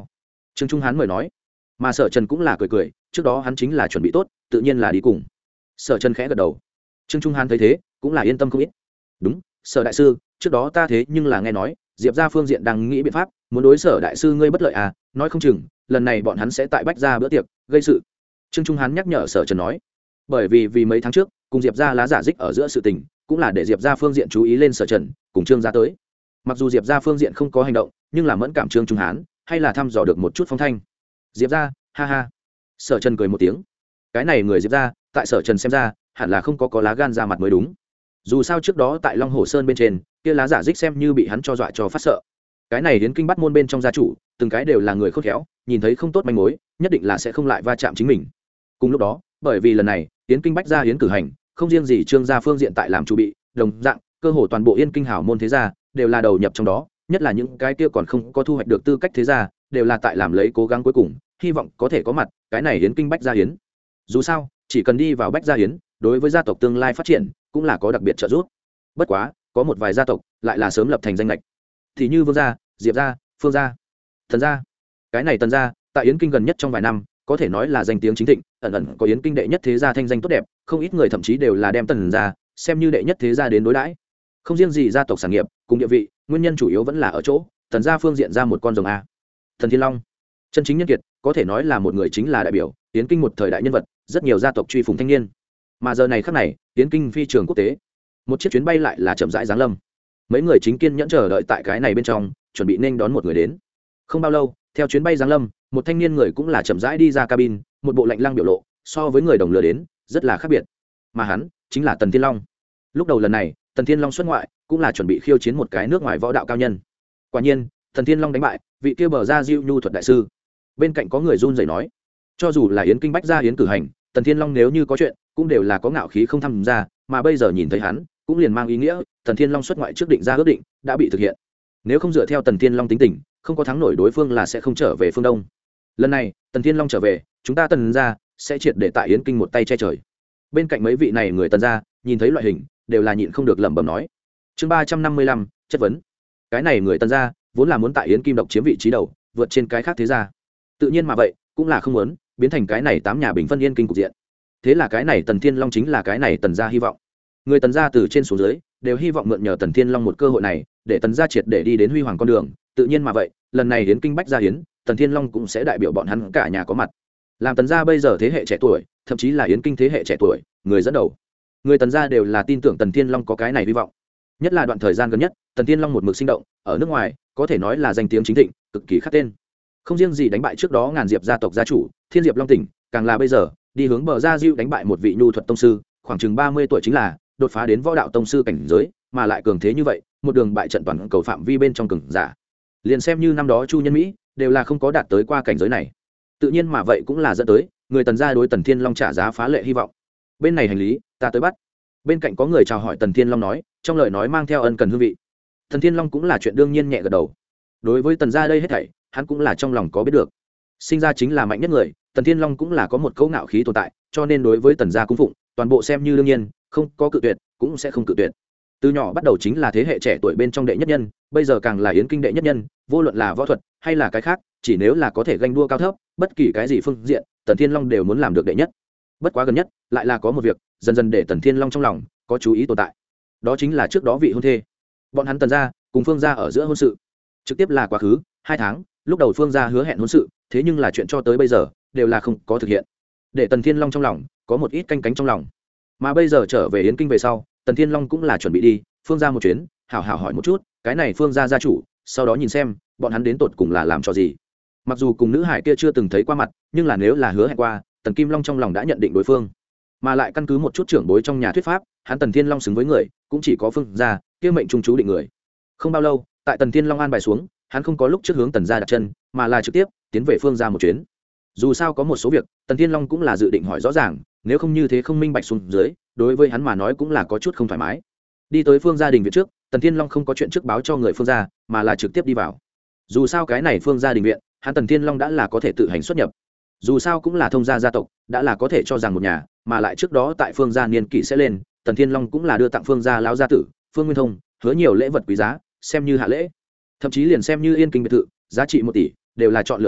Trương Trung Hán mời nói. Mà Sở Trần cũng là cười cười, trước đó hắn chính là chuẩn bị tốt, tự nhiên là đi cùng. Sở Trần khẽ gật đầu. Trương Trung Hán thấy thế cũng là yên tâm không ít. Đúng, Sở đại sư, trước đó ta thế nhưng là nghe nói Diệp gia phương diện đang nghĩ biện pháp muốn đối Sở đại sư ngươi bất lợi à, nói không chừng lần này bọn hắn sẽ tại Bách gia bữa tiệc gây sự. Trương Trung Hán nhắc nhở Sở Trần nói. Bởi vì mấy tháng trước cùng Diệp gia lá giả dích ở giữa sự tình, cũng là để Diệp gia phương diện chú ý lên Sở Trần cùng Trương gia tới. Mặc dù Diệp gia phương diện không có hành động, nhưng là mẫn cảm Trương Trung Hán hay là thăm dò được một chút phong thanh. Diệp gia, ha ha. Sở Trần cười một tiếng. Cái này người Diệp gia, tại Sở Trần xem ra hẳn là không có lá gan ra mặt mới đúng. Dù sao trước đó tại Long Hồ Sơn bên trên, kia lá giả dích xem như bị hắn cho dọa cho phát sợ. Cái này Yến Kinh Bắt môn bên trong gia chủ, từng cái đều là người khôn khéo, nhìn thấy không tốt manh mối, nhất định là sẽ không lại va chạm chính mình. Cùng lúc đó, bởi vì lần này Yến Kinh Bách gia Yến cử hành, không riêng gì Trương gia phương diện tại làm chuẩn bị, đồng dạng cơ hồ toàn bộ Yên Kinh hảo môn thế gia đều là đầu nhập trong đó, nhất là những cái kia còn không có thu hoạch được tư cách thế gia, đều là tại làm lấy cố gắng cuối cùng, hy vọng có thể có mặt cái này Yến Kinh Bách gia Yến. Dù sao, chỉ cần đi vào Bách gia Yến, đối với gia tộc tương lai phát triển cũng là có đặc biệt trợ giúp. Bất quá, có một vài gia tộc lại là sớm lập thành danh lệch, thì như Vương gia, Diệp gia, Phương gia, Thần gia. Cái này Tần gia tại Yến Kinh gần nhất trong vài năm có thể nói là danh tiếng chính thịnh, ẩn ẩn có Yến Kinh đệ nhất thế gia thanh danh tốt đẹp, không ít người thậm chí đều là đem Tần gia xem như đệ nhất thế gia đến đối đãi. Không riêng gì gia tộc sản nghiệp cùng địa vị, nguyên nhân chủ yếu vẫn là ở chỗ Tần gia phương diện ra một con rồng a. Thần Thiên Long, chân chính nhân kiệt, có thể nói là một người chính là đại biểu Yến Kinh một thời đại nhân vật, rất nhiều gia tộc truy phùng thanh niên. Mà giờ này khắc này, Yến Kinh phi trường quốc tế, một chiếc chuyến bay lại là chậm rãi giáng lâm. Mấy người chính kiên nhẫn chờ đợi tại cái này bên trong, chuẩn bị nên đón một người đến. Không bao lâu, theo chuyến bay giáng lâm, một thanh niên người cũng là chậm rãi đi ra cabin, một bộ lạnh lăng biểu lộ, so với người đồng lứa đến rất là khác biệt. Mà hắn chính là Tần Thiên Long. Lúc đầu lần này, Tần Thiên Long xuất ngoại cũng là chuẩn bị khiêu chiến một cái nước ngoài võ đạo cao nhân. Quả nhiên, Tần Thiên Long đánh bại vị kia bờ ra Diệu Nhu thuật đại sư. Bên cạnh có người run rẩy nói, cho dù là Yến Kinh Bách gia Yến cử hành, Tần Thiên Long nếu như có chuyện, cũng đều là có ngạo khí không tham gia, mà bây giờ nhìn thấy hắn, cũng liền mang ý nghĩa Tần Thiên Long xuất ngoại trước định ra ước định đã bị thực hiện. Nếu không dựa theo Tần Thiên Long tính tình, không có thắng nổi đối phương là sẽ không trở về phương Đông. Lần này, Tần Thiên Long trở về, chúng ta Tần gia sẽ triệt để tại Yến Kinh một tay che trời. Bên cạnh mấy vị này người Tần gia, nhìn thấy loại hình, đều là nhịn không được lẩm bẩm nói. Chương 355, chất vấn. Cái này người Tần gia, vốn là muốn tại Yến Kim độc chiếm vị trí đầu, vượt trên cái khác thế gia. Tự nhiên mà vậy, cũng là không muốn biến thành cái này 8 nhà bình phân Yên Kinh cục diện. Thế là cái này Tần Thiên Long chính là cái này Tần gia hy vọng. Người Tần gia từ trên xuống dưới đều hy vọng mượn nhờ Tần Thiên Long một cơ hội này, để Tần gia triệt để đi đến huy hoàng con đường. Tự nhiên mà vậy, lần này Yến Kinh Bách gia Yến, Tần Thiên Long cũng sẽ đại biểu bọn hắn cả nhà có mặt. Làm Tần gia bây giờ thế hệ trẻ tuổi, thậm chí là Yến Kinh thế hệ trẻ tuổi, người dẫn đầu. Người Tần gia đều là tin tưởng Tần Thiên Long có cái này hy vọng. Nhất là đoạn thời gian gần nhất, Tần Thiên Long một mực sinh động, ở nước ngoài, có thể nói là danh tiếng chính thịnh, cực kỳ khắc tên. Không riêng gì đánh bại trước đó ngàn diệp gia tộc gia chủ, Thiên Diệp Long Tỉnh, càng là bây giờ, đi hướng bờ gia Diệu đánh bại một vị nhu thuật tông sư, khoảng chừng 30 tuổi chính là đột phá đến võ đạo tông sư cảnh giới, mà lại cường thế như vậy, một đường bại trận toàn cầu phạm vi bên trong cường giả. Liền xem như năm đó Chu Nhân Mỹ, đều là không có đạt tới qua cảnh giới này. Tự nhiên mà vậy cũng là dẫn tới người Tần gia đối Tần Thiên Long trả giá phá lệ hy vọng. Bên này hành lý, ta tới bắt. Bên cạnh có người chào hỏi Tần Thiên Long nói, trong lời nói mang theo ân cần hương vị. Tần Thiên Long cũng là chuyện đương nhiên nhẹ gật đầu. Đối với Tần gia đây hết thảy, hắn cũng là trong lòng có biết được. Sinh ra chính là mạnh nhất người, Tần Thiên Long cũng là có một cấu ngạo khí tồn tại, cho nên đối với Tần gia cung phụng, toàn bộ xem như đương nhiên, không có cự tuyệt, cũng sẽ không cự tuyệt. Từ nhỏ bắt đầu chính là thế hệ trẻ tuổi bên trong đệ nhất nhân, bây giờ càng là Yến Kinh đệ nhất nhân, vô luận là võ thuật hay là cái khác, chỉ nếu là có thể ganh đua cao thấp, bất kỳ cái gì phương diện, Tần Thiên Long đều muốn làm được đệ nhất. Bất quá gần nhất, lại là có một việc, dần dần để Tần Thiên Long trong lòng có chú ý tồn tại. Đó chính là trước đó vị hôn thê. Bọn hắn Tần gia cùng Phương gia ở giữa hôn sự, trực tiếp là quá khứ 2 tháng, lúc đầu Phương gia hứa hẹn hôn sự, thế nhưng là chuyện cho tới bây giờ đều là không có thực hiện. Để Tần Thiên Long trong lòng có một ít canh cánh trong lòng. Mà bây giờ trở về Yến Kinh về sau, Tần Thiên Long cũng là chuẩn bị đi Phương gia một chuyến, hảo hảo hỏi một chút, cái này Phương gia gia chủ, sau đó nhìn xem bọn hắn đến tột cùng là làm cho gì. Mặc dù cùng nữ hải kia chưa từng thấy qua mặt, nhưng là nếu là hứa hẹn qua, Tần Kim Long trong lòng đã nhận định đối phương. Mà lại căn cứ một chút trưởng bối trong nhà thuyết pháp, hắn Tần Thiên Long xứng với người, cũng chỉ có Phương gia, kia mệnh trung chú định người. Không bao lâu, tại Tần Thiên Long an bài xuống, hắn không có lúc trước hướng Tần gia đặt chân, mà là trực tiếp tiến về Phương gia một chuyến. Dù sao có một số việc, Tần Thiên Long cũng là dự định hỏi rõ ràng, nếu không như thế không minh bạch xuống dưới, đối với hắn mà nói cũng là có chút không thoải mái. Đi tới Phương gia đình viện trước, Tần Thiên Long không có chuyện trước báo cho người Phương gia, mà là trực tiếp đi vào. Dù sao cái này Phương gia đình viện, hắn Tần Thiên Long đã là có thể tự hành xuất nhập. Dù sao cũng là thông gia gia tộc, đã là có thể cho rằng một nhà, mà lại trước đó tại Phương gia niên kỷ sẽ lên, Tần Thiên Long cũng là đưa tặng Phương gia lão gia tử, Phương Nguyên Thông, hứa nhiều lễ vật quý giá, xem như hạ lễ. Thậm chí liền xem như Yên Kinh biệt thự, giá trị 1 tỷ, đều là chọn lựa ra,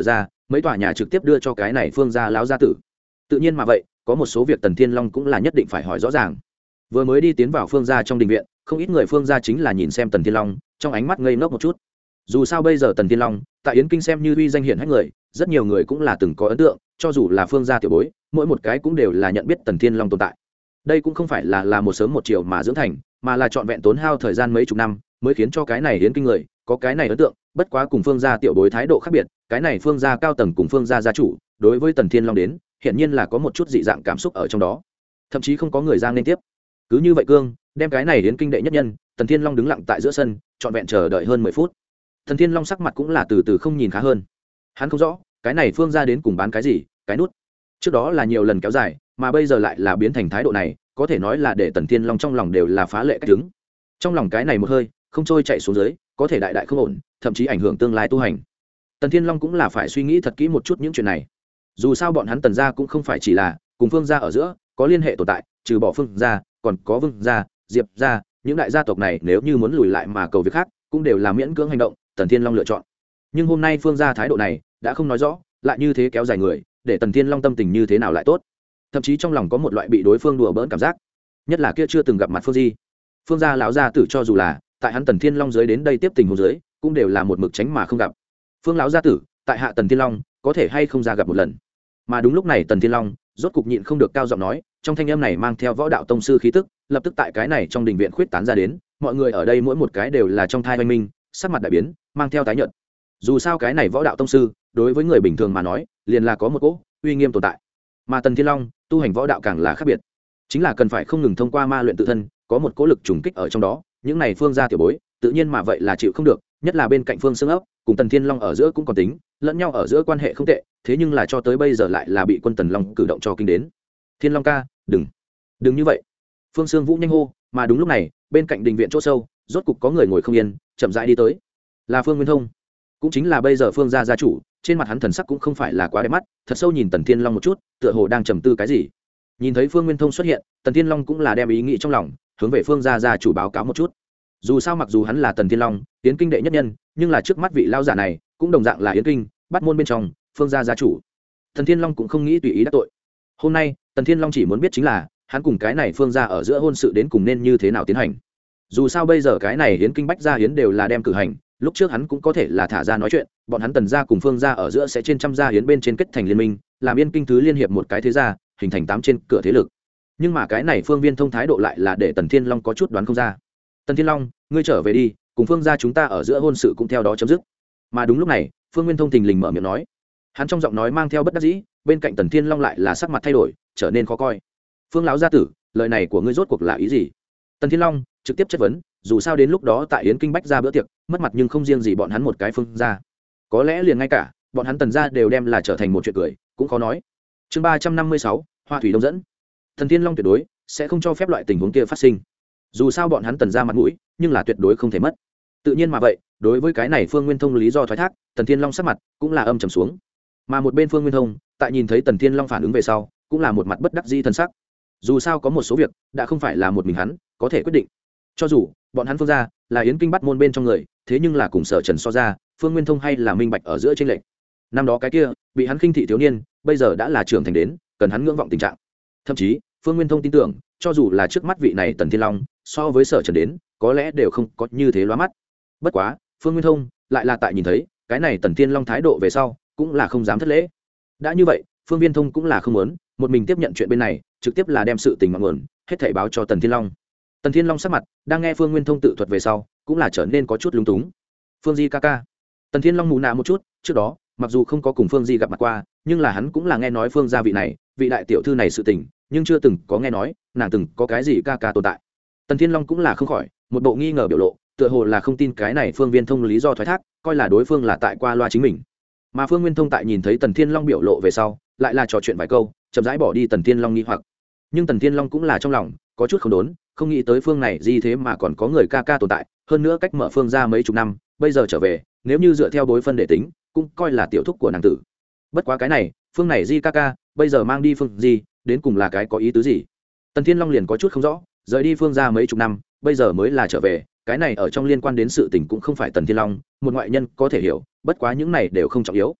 mấy tòa nhà trực tiếp đưa cho cái này phương gia lão gia tử. Tự nhiên mà vậy, có một số việc Tần Thiên Long cũng là nhất định phải hỏi rõ ràng. Vừa mới đi tiến vào phương gia trong đình viện, không ít người phương gia chính là nhìn xem Tần Thiên Long, trong ánh mắt ngây ngốc một chút. Dù sao bây giờ Tần Thiên Long tại Yến Kinh xem như uy danh hiển hách người, rất nhiều người cũng là từng có ấn tượng, cho dù là phương gia tiểu bối, mỗi một cái cũng đều là nhận biết Tần Thiên Long tồn tại. Đây cũng không phải là một sớm một chiều mà dưỡng thành, mà là trọn vẹn tốn hao thời gian mấy chục năm mới khiến cho cái này Yến Kinh người có cái này ấn tượng. Bất quá cùng phương gia tiểu bối thái độ khác biệt, cái này phương gia cao tầng cùng phương gia gia chủ đối với Tần Thiên Long đến hiện nhiên là có một chút dị dạng cảm xúc ở trong đó, thậm chí không có người ra nên tiếp. Cứ như vậy cương đem cái này Yến Kinh đệ nhất nhân Tần Thiên Long đứng lặng tại giữa sân trọn vẹn chờ đợi hơn 10 phút. Tần Thiên Long sắc mặt cũng là từ từ không nhìn khá hơn. Hắn không rõ cái này phương gia đến cùng bán cái gì, cái nút trước đó là nhiều lần kéo dài, mà bây giờ lại là biến thành thái độ này, có thể nói là để Tần Thiên Long trong lòng đều là phá lệ cách đứng. Trong lòng cái này một hơi không trôi chạy xuống dưới, có thể đại đại không ổn, thậm chí ảnh hưởng tương lai tu hành. Tần Thiên Long cũng là phải suy nghĩ thật kỹ một chút những chuyện này. Dù sao bọn hắn Tần gia cũng không phải chỉ là cùng phương gia ở giữa có liên hệ tồn tại, trừ bỏ phương gia còn có vương gia, diệp gia, những đại gia tộc này nếu như muốn lùi lại mà cầu việc khác cũng đều là miễn cưỡng hành động, Tần Thiên Long lựa chọn. Nhưng hôm nay phương gia thái độ này đã không nói rõ, lại như thế kéo dài người, để Tần Thiên Long tâm tình như thế nào lại tốt, thậm chí trong lòng có một loại bị đối phương đùa bỡn cảm giác. Nhất là kia chưa từng gặp mặt phương di, phương gia lão gia tử, cho dù là tại hắn Tần Thiên Long dưới đến đây tiếp tình hồ dưới cũng đều là một mực tránh mà không gặp. Phương lão gia tử tại hạ Tần Thiên Long có thể hay không ra gặp một lần. Mà đúng lúc này Tần Thiên Long rốt cục nhịn không được cao giọng nói, trong thanh âm này mang theo võ đạo tông sư khí tức, lập tức tại cái này trong đình viện khuyết tán ra đến, mọi người ở đây mỗi một cái đều là trong thai oanh minh, sắc mặt đại biến, mang theo tái nhợt. Dù sao cái này võ đạo tông sư đối với người bình thường mà nói liền là có một cỗ uy nghiêm tồn tại, mà Tần Thiên Long tu hành võ đạo càng là khác biệt, chính là cần phải không ngừng thông qua ma luyện tự thân, có một cỗ lực trùng kích ở trong đó. Những này phương gia tiểu bối tự nhiên mà vậy là chịu không được, nhất là bên cạnh phương xương ấp cùng Tần Thiên Long ở giữa cũng còn tính lẫn nhau ở giữa quan hệ không tệ, thế nhưng là cho tới bây giờ lại là bị quân Tần Long cử động cho kinh đến. Thiên Long ca, đừng như vậy, phương Sương Vũ nhanh hô. Mà đúng lúc này bên cạnh đình viện chỗ sâu rốt cục có người ngồi không yên, chậm rãi đi tới, là Phương Nguyên Thông, cũng chính là bây giờ phương gia gia chủ. Trên mặt hắn thần sắc cũng không phải là quá đẹp mắt, thật sâu nhìn Tần Thiên Long một chút, tựa hồ đang trầm tư cái gì. Nhìn thấy Phương Nguyên Thông xuất hiện, Tần Thiên Long cũng là đem ý nghĩ trong lòng hướng về phương gia gia chủ báo cáo một chút. Dù sao mặc dù hắn là Tần Thiên Long Yến Kinh đệ nhất nhân, nhưng là trước mắt vị lao giả này cũng đồng dạng là Yến Kinh bắt môn bên trong phương gia gia chủ. Tần Thiên Long cũng không nghĩ tùy ý đắc tội. Hôm nay Tần Thiên Long chỉ muốn biết chính là hắn cùng cái này phương gia ở giữa hôn sự đến cùng nên như thế nào tiến hành. Dù sao bây giờ cái này Yến Kinh bách gia Yến đều là đem cử hành, lúc trước hắn cũng có thể là thả ra nói chuyện, bọn hắn Tần gia cùng phương gia ở giữa sẽ trên trăm gia Yến bên trên kết thành liên minh, làm Yên Kinh thứ liên hiệp một cái thế gia, hình thành 8 trên cửa thế lực. Nhưng mà cái này Phương Viên Thông thái độ lại là để Tần Thiên Long có chút đoán không ra. Tần Thiên Long, ngươi trở về đi, cùng phương gia chúng ta ở giữa hôn sự cũng theo đó chấm dứt. Mà đúng lúc này Phương Nguyên Thông thình lình mở miệng nói, hắn trong giọng nói mang theo bất đắc dĩ, bên cạnh Tần Thiên Long lại là sắc mặt thay đổi, trở nên khó coi. Phương lão gia tử, lời này của ngươi rốt cuộc là ý gì? Tần Thiên Long trực tiếp chất vấn, dù sao đến lúc đó tại Yến Kinh bách gia bữa tiệc mất mặt, nhưng không riêng gì bọn hắn một cái phương gia, có lẽ liền ngay cả bọn hắn Tần gia đều đem là trở thành một chuyện cười, cũng khó nói. Chương 356, Hoa thủy đông dẫn. Tần Thiên Long tuyệt đối sẽ không cho phép loại tình huống kia phát sinh. Dù sao bọn hắn Tần gia mặt mũi, nhưng là tuyệt đối không thể mất. Tự nhiên mà vậy, đối với cái này Phương Nguyên Thông lý do thoái thác, Tần Thiên Long sắc mặt cũng là âm trầm xuống. Mà một bên Phương Nguyên Thông tại nhìn thấy Tần Thiên Long phản ứng về sau, cũng là một mặt bất đắc dĩ thân sắc. Dù sao có một số việc đã không phải là một mình hắn có thể quyết định. Cho dù bọn hắn phương gia là Yến Kinh bắt môn bên trong người, thế nhưng là cùng Sở Trần so ra, Phương Nguyên Thông hay là minh bạch ở giữa trên lệnh. Năm đó cái kia bị hắn khinh thị thiếu niên, bây giờ đã là trưởng thành đến cần hắn ngưỡng vọng tình trạng. Thậm chí Phương Nguyên Thông tin tưởng, cho dù là trước mắt vị này Tần Thiên Long so với Sở Trần đến, có lẽ đều không có như thế lóa mắt. Bất quá Phương Nguyên Thông lại là tại nhìn thấy cái này Tần Thiên Long thái độ về sau, cũng là không dám thất lễ. Đã như vậy, Phương Viên Thông cũng là không muốn một mình tiếp nhận chuyện bên này, trực tiếp là đem sự tình ngọn nguồn hết thảy báo cho Tần Thiên Long. Tần Thiên Long sắc mặt đang nghe Phương Nguyên Thông tự thuật về sau, cũng là trở nên có chút lúng túng. Phương Di ca ca. Tần Thiên Long mù nạ một chút, trước đó mặc dù không có cùng Phương Di gặp mặt qua, nhưng là hắn cũng là nghe nói Phương gia vị này, vị đại tiểu thư này sự tình, nhưng chưa từng có nghe nói nàng từng có cái gì ca ca tồn tại. Tần Thiên Long cũng là không khỏi một bộ nghi ngờ biểu lộ, tựa hồ là không tin cái này Phương Viên Thông lý do thoái thác, coi là đối phương là tại qua loa chính mình. Mà Phương Nguyên Thông tại nhìn thấy Tần Thiên Long biểu lộ về sau, lại là trò chuyện vài câu, chậm rãi bỏ đi Tần Thiên Long nghi hoặc. Nhưng Tần Thiên Long cũng là trong lòng có chút không đốn, không nghĩ tới phương này gì thế mà còn có người ca ca tồn tại, hơn nữa cách mở phương ra mấy chục năm, bây giờ trở về, nếu như dựa theo đối phân để tính, cũng coi là tiểu thúc của nàng tử. Bất quá cái này phương này di ca ca bây giờ mang đi phương gì, đến cùng là cái có ý tứ gì? Tần Thiên Long liền có chút không rõ, rời đi phương ra mấy chục năm, bây giờ mới là trở về, cái này ở trong liên quan đến sự tình cũng không phải Tần Thiên Long một ngoại nhân có thể hiểu, bất quá những này đều không trọng yếu.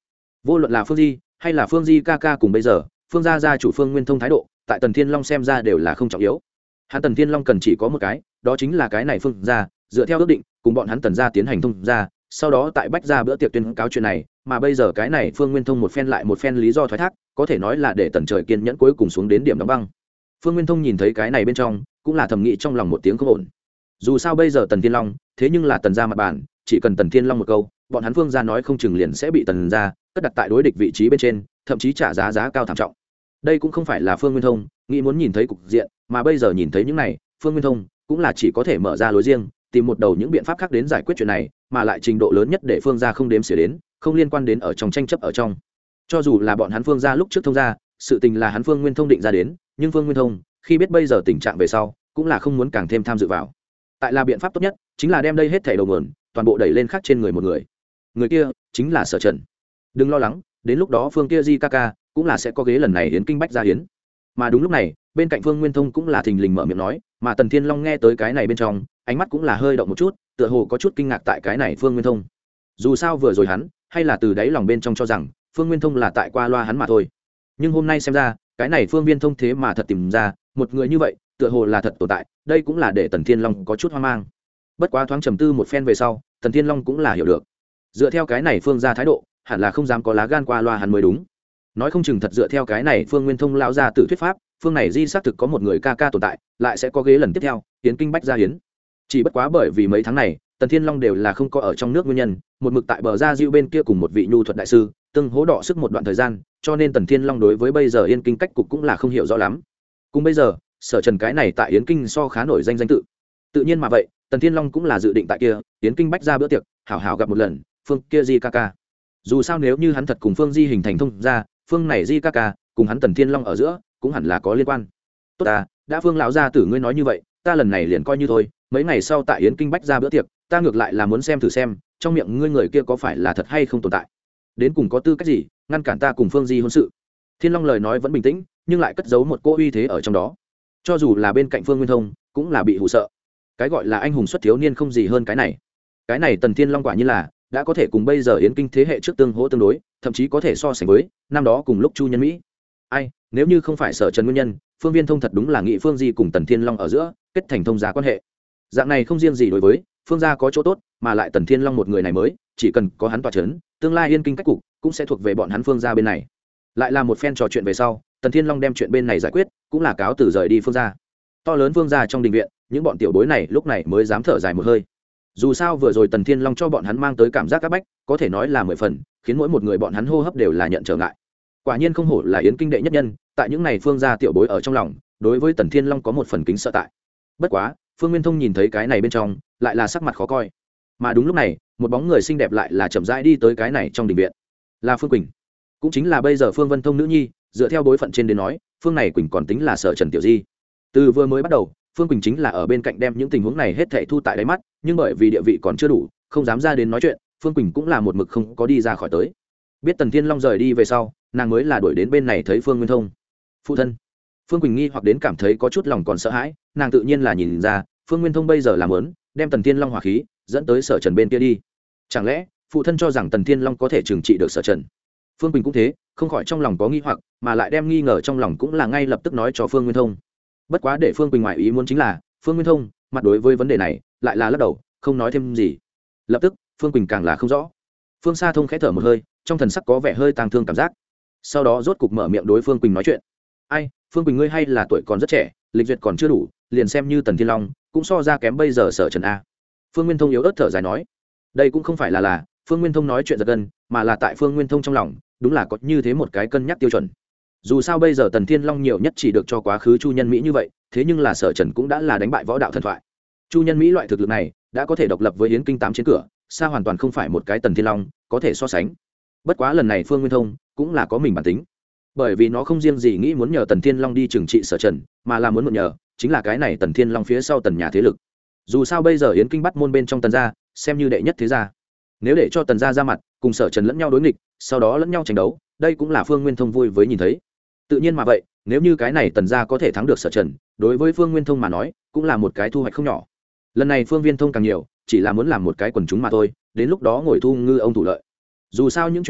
vô luận là phương di hay là phương di ca ca cùng bây giờ phương gia gia chủ phương nguyên thông thái độ tại tần thiên long xem ra đều là không trọng yếu. Hắn tần thiên long cần chỉ có một cái, đó chính là cái này phương gia dựa theo ước định cùng bọn hắn tần gia tiến hành thông gia, sau đó tại bách gia bữa tiệc tuyên cáo chuyện này. Mà bây giờ cái này phương nguyên thông một phen lại một phen lý do thoái thác, có thể nói là để tần trời kiên nhẫn cuối cùng xuống đến điểm đóng băng. Phương nguyên thông nhìn thấy cái này bên trong cũng là thầm nghĩ trong lòng một tiếng không ổn. Dù sao bây giờ tần thiên long thế nhưng là tần gia mặt bản, chỉ cần tần thiên long một câu bọn hắn phương gia nói không chừng liền sẽ bị tần gia cất đặt tại đối địch vị trí bên trên, thậm chí trả giá cao thảm trọng. Đây cũng không phải là phương nguyên thông nghĩ muốn nhìn thấy cục diện, mà bây giờ nhìn thấy những này phương nguyên thông cũng là chỉ có thể mở ra lối riêng, tìm một đầu những biện pháp khác đến giải quyết chuyện này, mà lại trình độ lớn nhất để phương gia không đếm xỉa đến, không liên quan đến ở trong tranh chấp ở trong. Cho dù là bọn hắn phương gia lúc trước thông gia, sự tình là hắn phương nguyên thông định ra đến, nhưng phương nguyên thông khi biết bây giờ tình trạng về sau cũng là không muốn càng thêm tham dự vào. Tại là biện pháp tốt nhất chính là đem đây hết thảy đầu nguồn toàn bộ đẩy lên khác trên người một người, người kia chính là Sở Trần. Đừng lo lắng, đến lúc đó phương kia di ca ca cũng là sẽ có ghế lần này hiến kinh bách gia hiến. Mà đúng lúc này bên cạnh phương nguyên thông cũng là thình lình mở miệng nói, mà tần thiên long nghe tới cái này bên trong ánh mắt cũng là hơi động một chút, tựa hồ có chút kinh ngạc tại cái này phương nguyên thông. Dù sao vừa rồi hắn hay là từ đáy lòng bên trong cho rằng phương nguyên thông là tại qua loa hắn mà thôi, nhưng hôm nay xem ra cái này phương viên thông thế mà thật tìm ra một người như vậy, tựa hồ là thật tồn tại. Đây cũng là để tần thiên long có chút hoang mang. Bất quá thoáng trầm tư một phen về sau, tần thiên long cũng là hiểu được, dựa theo cái này phương ra thái độ hẳn là không dám có lá gan qua loa hắn mới đúng. Nói không chừng thật dựa theo cái này phương nguyên thông lão ra tự thuyết pháp, phương này di xác thực có một người ca ca tồn tại, lại sẽ có ghế lần tiếp theo hiến kinh bách gia hiến. Chỉ bất quá bởi vì mấy tháng này tần thiên long đều là không có ở trong nước nguyên nhân, một mực tại bờ gia diệu bên kia cùng một vị nhu thuật đại sư tương hỗ đọ sức một đoạn thời gian, cho nên tần thiên long đối với bây giờ yên kinh cách cục cũng là không hiểu rõ lắm. Cùng bây giờ Sở Trần cái này tại yến kinh so khá nổi danh tự nhiên mà vậy tần thiên long cũng là dự định tại kia yến kinh bách ra bữa tiệc hảo hảo gặp một lần phương kia di ca ca. Dù sao nếu như hắn thật cùng phương di hình thành thông ra, phương này di ca ca cùng hắn tần thiên long ở giữa cũng hẳn là có liên quan. Tốt à, đã phương lão gia tử ngươi nói như vậy, ta lần này liền coi như thôi. Mấy ngày sau tại yến kinh bách ra bữa tiệc, ta ngược lại là muốn xem thử xem trong miệng ngươi người kia có phải là thật hay không tồn tại, đến cùng có tư cách gì ngăn cản ta cùng phương di hôn sự. Thiên long lời nói vẫn bình tĩnh, nhưng lại cất giấu một cỗ uy thế ở trong đó. Cho dù là bên cạnh phương nguyên thông cũng là bị hù sợ. Cái gọi là anh hùng xuất thiếu niên không gì hơn cái này. Cái này tần thiên long quả như là đã có thể cùng bây giờ yến kinh thế hệ trước tương hỗ tương đối, thậm chí có thể so sánh với năm đó cùng lúc chu nhân mỹ. Ai, nếu như không phải Sở Trần nguyên nhân, phương viên thông thật đúng là nghị phương di cùng tần thiên long ở giữa kết thành thông gia quan hệ. Dạng này không riêng gì đối với phương gia có chỗ tốt, mà lại tần thiên long một người này mới chỉ cần có hắn tỏa chấn, tương lai yên kinh cách cục cũng sẽ thuộc về bọn hắn phương gia bên này. Lại là một phen trò chuyện về sau, tần thiên long đem chuyện bên này giải quyết, cũng là cáo từ rời đi phương gia. To lớn phương gia trong đình viện, những bọn tiểu bối này lúc này mới dám thở dài một hơi. Dù sao vừa rồi tần thiên long cho bọn hắn mang tới cảm giác áp bách, có thể nói là 10 phần, khiến mỗi một người bọn hắn hô hấp đều là nhận trở ngại. Quả nhiên không hổ là yến kinh đệ nhất nhân, tại những này phương gia tiểu bối ở trong lòng đối với tần thiên long có một phần kính sợ tại. Bất quá phương nguyên thông nhìn thấy cái này bên trong lại là sắc mặt khó coi. Mà đúng lúc này một bóng người xinh đẹp lại là chậm rãi đi tới cái này trong đình viện, là phương quỳnh, cũng chính là bây giờ phương vân thông nữ nhi. Dựa theo bối phận trên đến nói, phương này quỳnh còn tính là Sở Trần tiểu di. Từ vừa mới bắt đầu phương quỳnh chính là ở bên cạnh đem những tình huống này hết thảy thu tại đáy mắt, nhưng bởi vì địa vị còn chưa đủ không dám ra đến nói chuyện, phương quỳnh cũng là một mực không có đi ra khỏi tới. Biết tần thiên long rời đi về sau, nàng mới là đuổi đến bên này thấy phương nguyên thông. Phụ thân. Phương quỳnh nghi hoặc đến cảm thấy có chút lòng còn sợ hãi, nàng tự nhiên là nhìn ra phương nguyên thông bây giờ làm lớn đem tần thiên long hỏa khí dẫn tới Sở Trần bên kia đi. Chẳng lẽ phụ thân cho rằng tần thiên long có thể trừng trị được Sở Trần? Phương quỳnh cũng thế, không khỏi trong lòng có nghi hoặc, mà lại đem nghi ngờ trong lòng cũng là ngay lập tức nói cho phương nguyên thông. Bất quá để phương quỳnh ngoại ý muốn chính là phương nguyên thông mặt đối với vấn đề này lại là lắc đầu không nói thêm gì. Lập tức phương quỳnh càng là không rõ. Phương Sa Thông khẽ thở một hơi, trong thần sắc có vẻ hơi tang thương cảm giác, sau đó rốt cục mở miệng đối phương quỳnh nói chuyện. Ai, phương quỳnh ngươi hay là tuổi còn rất trẻ, lịch duyệt còn chưa đủ, liền xem như tần thiên long cũng so ra kém bây giờ Sở Trần a. Phương nguyên thông yếu ớt thở dài nói. Đây cũng không phải là phương nguyên thông nói chuyện giật gân, mà là tại phương nguyên thông trong lòng đúng là có như thế một cái cân nhắc tiêu chuẩn. Dù sao bây giờ tần thiên long nhiều nhất chỉ được cho quá khứ chu nhân mỹ như vậy, thế nhưng là Sở Trần cũng đã là đánh bại võ đạo thần thoại. Chu nhân mỹ loại thực lực này đã có thể độc lập với yến kinh 8 chiến cửa, xa hoàn toàn không phải một cái tần thiên long có thể so sánh. Bất quá lần này phương nguyên thông cũng là có mình bản tính, bởi vì nó không riêng gì nghĩ muốn nhờ tần thiên long đi trừng trị Sở Trần, mà là muốn mượn nhờ chính là cái này tần thiên long phía sau tần nhà thế lực. Dù sao bây giờ yến kinh bắt môn bên trong tần gia xem như đệ nhất thế gia, nếu để cho tần gia ra mặt cùng Sở Trần lẫn nhau đối nghịch, sau đó lẫn nhau tranh đấu, đây cũng là phương nguyên thông vui với nhìn thấy. Tự nhiên mà vậy nếu như cái này tần gia có thể thắng được Sở Trần, đối với phương nguyên thông mà nói cũng là một cái thu hoạch không nhỏ. Lần này phương viên thông càng nhiều chỉ là muốn làm một cái quần chúng mà thôi, đến lúc đó ngồi thu ngư ông thủ lợi. Dù sao những chuyện này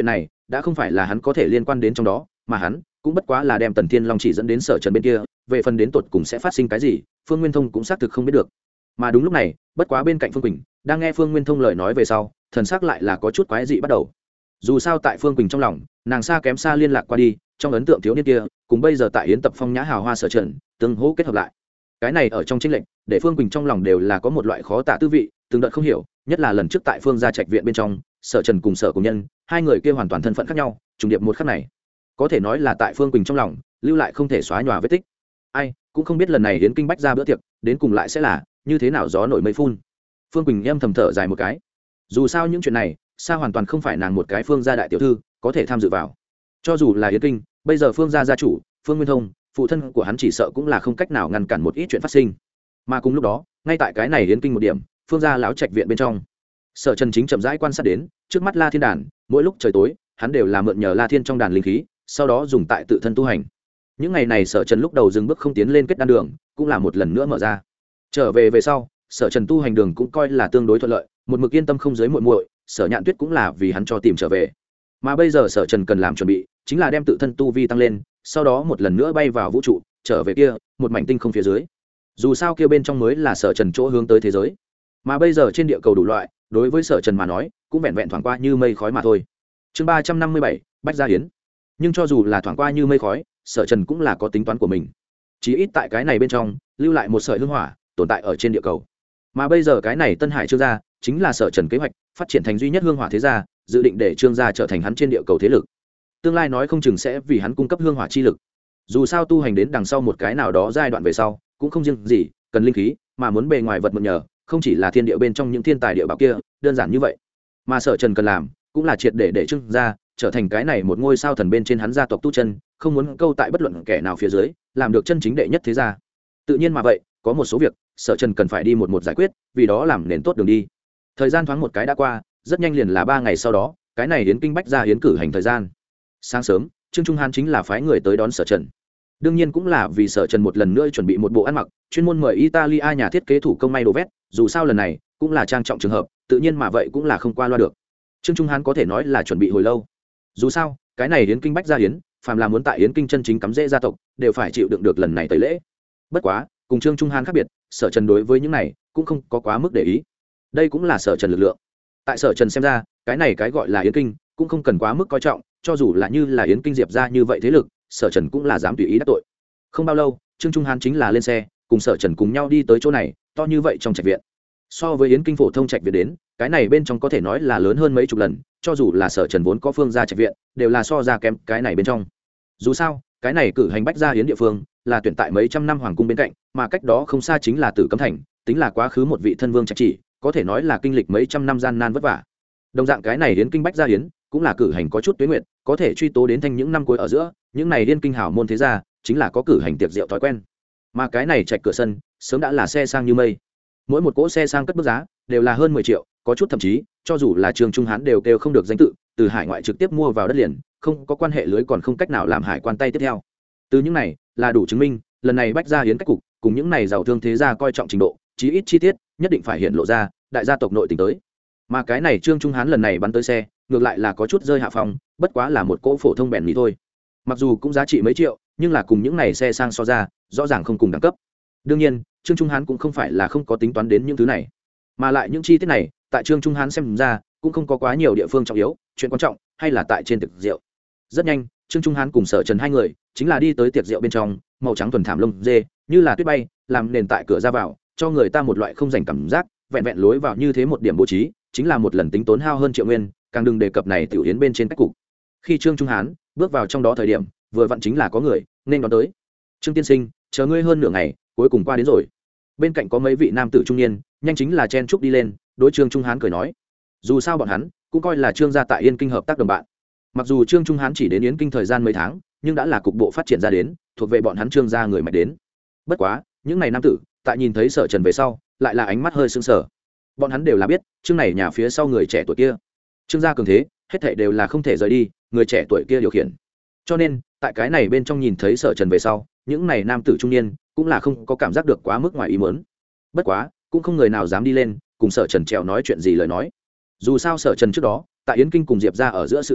đã không phải là hắn có thể liên quan đến trong đó, mà hắn cũng bất quá là đem Tần Thiên Long chỉ dẫn đến Sở Trần bên kia, về phần đến tột cùng sẽ phát sinh cái gì, Phương Nguyên Thông cũng xác thực không biết được. Mà đúng lúc này, bất quá bên cạnh Phương Quỳnh, đang nghe Phương Nguyên Thông lời nói về sau, thần sắc lại là có chút quái dị bắt đầu. Dù sao tại Phương Quỳnh trong lòng, nàng xa kém xa liên lạc qua đi, trong ấn tượng thiếu niên kia, cùng bây giờ tại Yến Tập Phong nhã hào hoa Sở Trần, tương hỗ kết hợp lại. Cái này ở trong chênh lệnh, để Phương Quỳnh trong lòng đều là có một loại khó tả tư vị, từng đợt không hiểu, nhất là lần trước tại Phương gia trạch viện bên trong, Sở Trần cùng Sở Cùng Nhân, hai người kia hoàn toàn thân phận khác nhau, trùng điệp một khắc này, có thể nói là tại Phương Quỳnh trong lòng, lưu lại không thể xóa nhòa vết tích. Ai cũng không biết lần này Yến Kinh Bách ra bữa tiệc, đến cùng lại sẽ là như thế nào gió nổi mây phun. Phương Quỳnh em thầm thở dài một cái. Dù sao những chuyện này, xa hoàn toàn không phải nàng một cái Phương gia đại tiểu thư có thể tham dự vào. Cho dù là Yến Kinh, bây giờ Phương gia gia chủ, Phương Nguyên Thông, phụ thân của hắn chỉ sợ cũng là không cách nào ngăn cản một ít chuyện phát sinh. Mà cùng lúc đó, ngay tại cái này Yến Kinh một điểm, Phương gia lão trạch viện bên trong, Sở Trần chính chậm rãi quan sát đến, trước mắt La Thiên đàn, mỗi lúc trời tối, hắn đều là mượn nhờ La Thiên trong đàn linh khí, sau đó dùng tại tự thân tu hành. Những ngày này Sở Trần lúc đầu dừng bước không tiến lên kết đan đường, cũng là một lần nữa mở ra. Trở về sau, Sở Trần tu hành đường cũng coi là tương đối thuận lợi, một mực yên tâm không giới muội muội, Sở Nhạn Tuyết cũng là vì hắn cho tìm trở về. Mà bây giờ Sở Trần cần làm chuẩn bị, chính là đem tự thân tu vi tăng lên, sau đó một lần nữa bay vào vũ trụ, trở về kia, một mảnh tinh không phía dưới. Dù sao kia bên trong mới là Sở Trần chỗ hướng tới thế giới. Mà bây giờ trên địa cầu đủ loại, đối với Sở Trần mà nói, cũng vẹn vẹn thoảng qua như mây khói mà thôi. Chương 357, Bách Gia Hiến. Nhưng cho dù là thoảng qua như mây khói, Sở Trần cũng là có tính toán của mình. Chí ít tại cái này bên trong, lưu lại một sợi hương hỏa, tồn tại ở trên địa cầu. Mà bây giờ cái này Tân Hải Trương gia, chính là Sở Trần kế hoạch, phát triển thành duy nhất hương hỏa thế gia, dự định để Trương gia trở thành hắn trên địa cầu thế lực. Tương lai nói không chừng sẽ vì hắn cung cấp hương hỏa chi lực. Dù sao tu hành đến đằng sau một cái nào đó giai đoạn về sau, cũng không riêng gì cần linh khí, mà muốn bề ngoài vật mượn nhờ, không chỉ là thiên địa bên trong những thiên tài địa bảo kia, đơn giản như vậy. Mà Sở Trần cần làm, cũng là triệt để Trương gia trở thành cái này một ngôi sao thần bên trên hắn gia tộc tu chân, không muốn câu tại bất luận kẻ nào phía dưới, làm được chân chính đệ nhất thế gia. Tự nhiên mà vậy, có một số việc, Sở Trần cần phải đi một giải quyết, vì đó làm nền tốt đường đi. Thời gian thoáng một cái đã qua, rất nhanh liền là 3 ngày sau đó, cái này Yến Kinh Bách gia hiến cử hành thời gian. Sáng sớm, Trương Trung Hán chính là phái người tới đón Sở Trần. Đương nhiên cũng là vì Sở Trần một lần nữa chuẩn bị một bộ ăn mặc, chuyên môn mời Italia nhà thiết kế thủ công may đồ vest, dù sao lần này cũng là trang trọng trường hợp, tự nhiên mà vậy cũng là không qua loa được. Trương Trung Hán có thể nói là chuẩn bị hồi lâu. Dù sao, cái này Yến Kinh Bách gia hiến, phàm là muốn tại Yến Kinh chân chính cắm rễ gia tộc, đều phải chịu đựng được lần này tẩy lễ. Bất quá, cùng Trương Trung Hán khác biệt, Sở Trần đối với những này cũng không có quá mức để ý. Đây cũng là Sở Trần lực lượng. Tại Sở Trần xem ra, cái này cái gọi là Yến Kinh, cũng không cần quá mức coi trọng, cho dù là như là Yến Kinh Diệp gia như vậy thế lực, Sở Trần cũng là dám tùy ý đắc tội. Không bao lâu, Trương Trung Hán chính là lên xe, cùng Sở Trần cùng nhau đi tới chỗ này, to như vậy trong trạch viện. So với Yến Kinh phổ thông trạch viện đến, cái này bên trong có thể nói là lớn hơn mấy chục lần, cho dù là Sở Trần vốn có Phương gia trạch viện, đều là so ra kém cái này bên trong. Dù sao, cái này cử hành Bách gia hiến địa phương, là tuyển tại mấy trăm năm hoàng cung bên cạnh, mà cách đó không xa chính là Tử Cấm thành, tính là quá khứ một vị thân vương trạch chỉ, có thể nói là kinh lịch mấy trăm năm gian nan vất vả. Đồng dạng cái này Yến Kinh Bách gia hiến, cũng là cử hành có chút tuế nguyện, có thể truy tố đến thanh những năm cuối ở giữa, những này Yến Kinh hảo môn thế gia, chính là có cử hành tiệc rượu thói quen. Mà cái này trạch cửa sân, sớm đã là xe sang như mây. Mỗi một cỗ xe sang cất bước giá đều là hơn 10 triệu, có chút thậm chí, cho dù là Trương Trung Hán đều kêu không được danh tự, từ hải ngoại trực tiếp mua vào đất liền, không có quan hệ lưới còn không cách nào làm hải quan tay tiếp theo. Từ những này là đủ chứng minh, lần này Bách gia hiến cách cục, cùng những này giàu thương thế gia coi trọng trình độ, chí ít chi tiết, nhất định phải hiện lộ ra, đại gia tộc nội tình tới. Mà cái này Trương Trung Hán lần này bắn tới xe, ngược lại là có chút rơi hạ phòng, bất quá là một cỗ phổ thông bèn mì thôi. Mặc dù cũng giá trị mấy triệu, nhưng là cùng những này xe sang so ra, rõ ràng không cùng đẳng cấp. Đương nhiên, Trương Trung Hán cũng không phải là không có tính toán đến những thứ này, mà lại những chi tiết này, tại Trương Trung Hán xem ra, cũng không có quá nhiều địa phương trọng yếu, chuyện quan trọng hay là tại trên tiệc rượu. Rất nhanh, Trương Trung Hán cùng Sở Trần hai người chính là đi tới tiệc rượu bên trong, màu trắng thuần thảm lông dê, như là tuyết bay, làm nền tại cửa ra vào, cho người ta một loại không rảnh cảm giác, vẹn vẹn lối vào như thế một điểm bố trí, chính là một lần tính tốn hao hơn triệu nguyên, càng đừng đề cập này tiểu yến bên trên cách cục. Khi Trương Trung Hán bước vào trong đó thời điểm, vừa vặn chính là có người nên đón tới. Trương tiên sinh, chờ ngươi hơn nửa ngày, cuối cùng qua đến rồi. Bên cạnh có mấy vị nam tử trung niên, nhanh chính là chen chúc đi lên, đối Trương Trung Hán cười nói. Dù sao bọn hắn cũng coi là Trương gia tại Yên Kinh hợp tác đồng bạn. Mặc dù Trương Trung Hán chỉ đến Yến Kinh thời gian mấy tháng, nhưng đã là cục bộ phát triển ra đến, thuộc về bọn hắn Trương gia người mạnh đến. Bất quá, những này nam tử, tại nhìn thấy Sở Trần về sau, lại là ánh mắt hơi sững sờ. Bọn hắn đều là biết, Trương này nhà phía sau người trẻ tuổi kia, Trương gia cường thế, hết thảy đều là không thể rời đi, người trẻ tuổi kia điều khiển. Cho nên, tại cái này bên trong nhìn thấy Sở Trần về sau, những này nam tử trung niên cũng là không có cảm giác được quá mức ngoài ý muốn. Bất quá, cũng không người nào dám đi lên cùng Sở Trần trèo nói chuyện gì lời nói. Dù sao Sở Trần trước đó, tại Yến Kinh cùng Diệp gia ở giữa sự tình,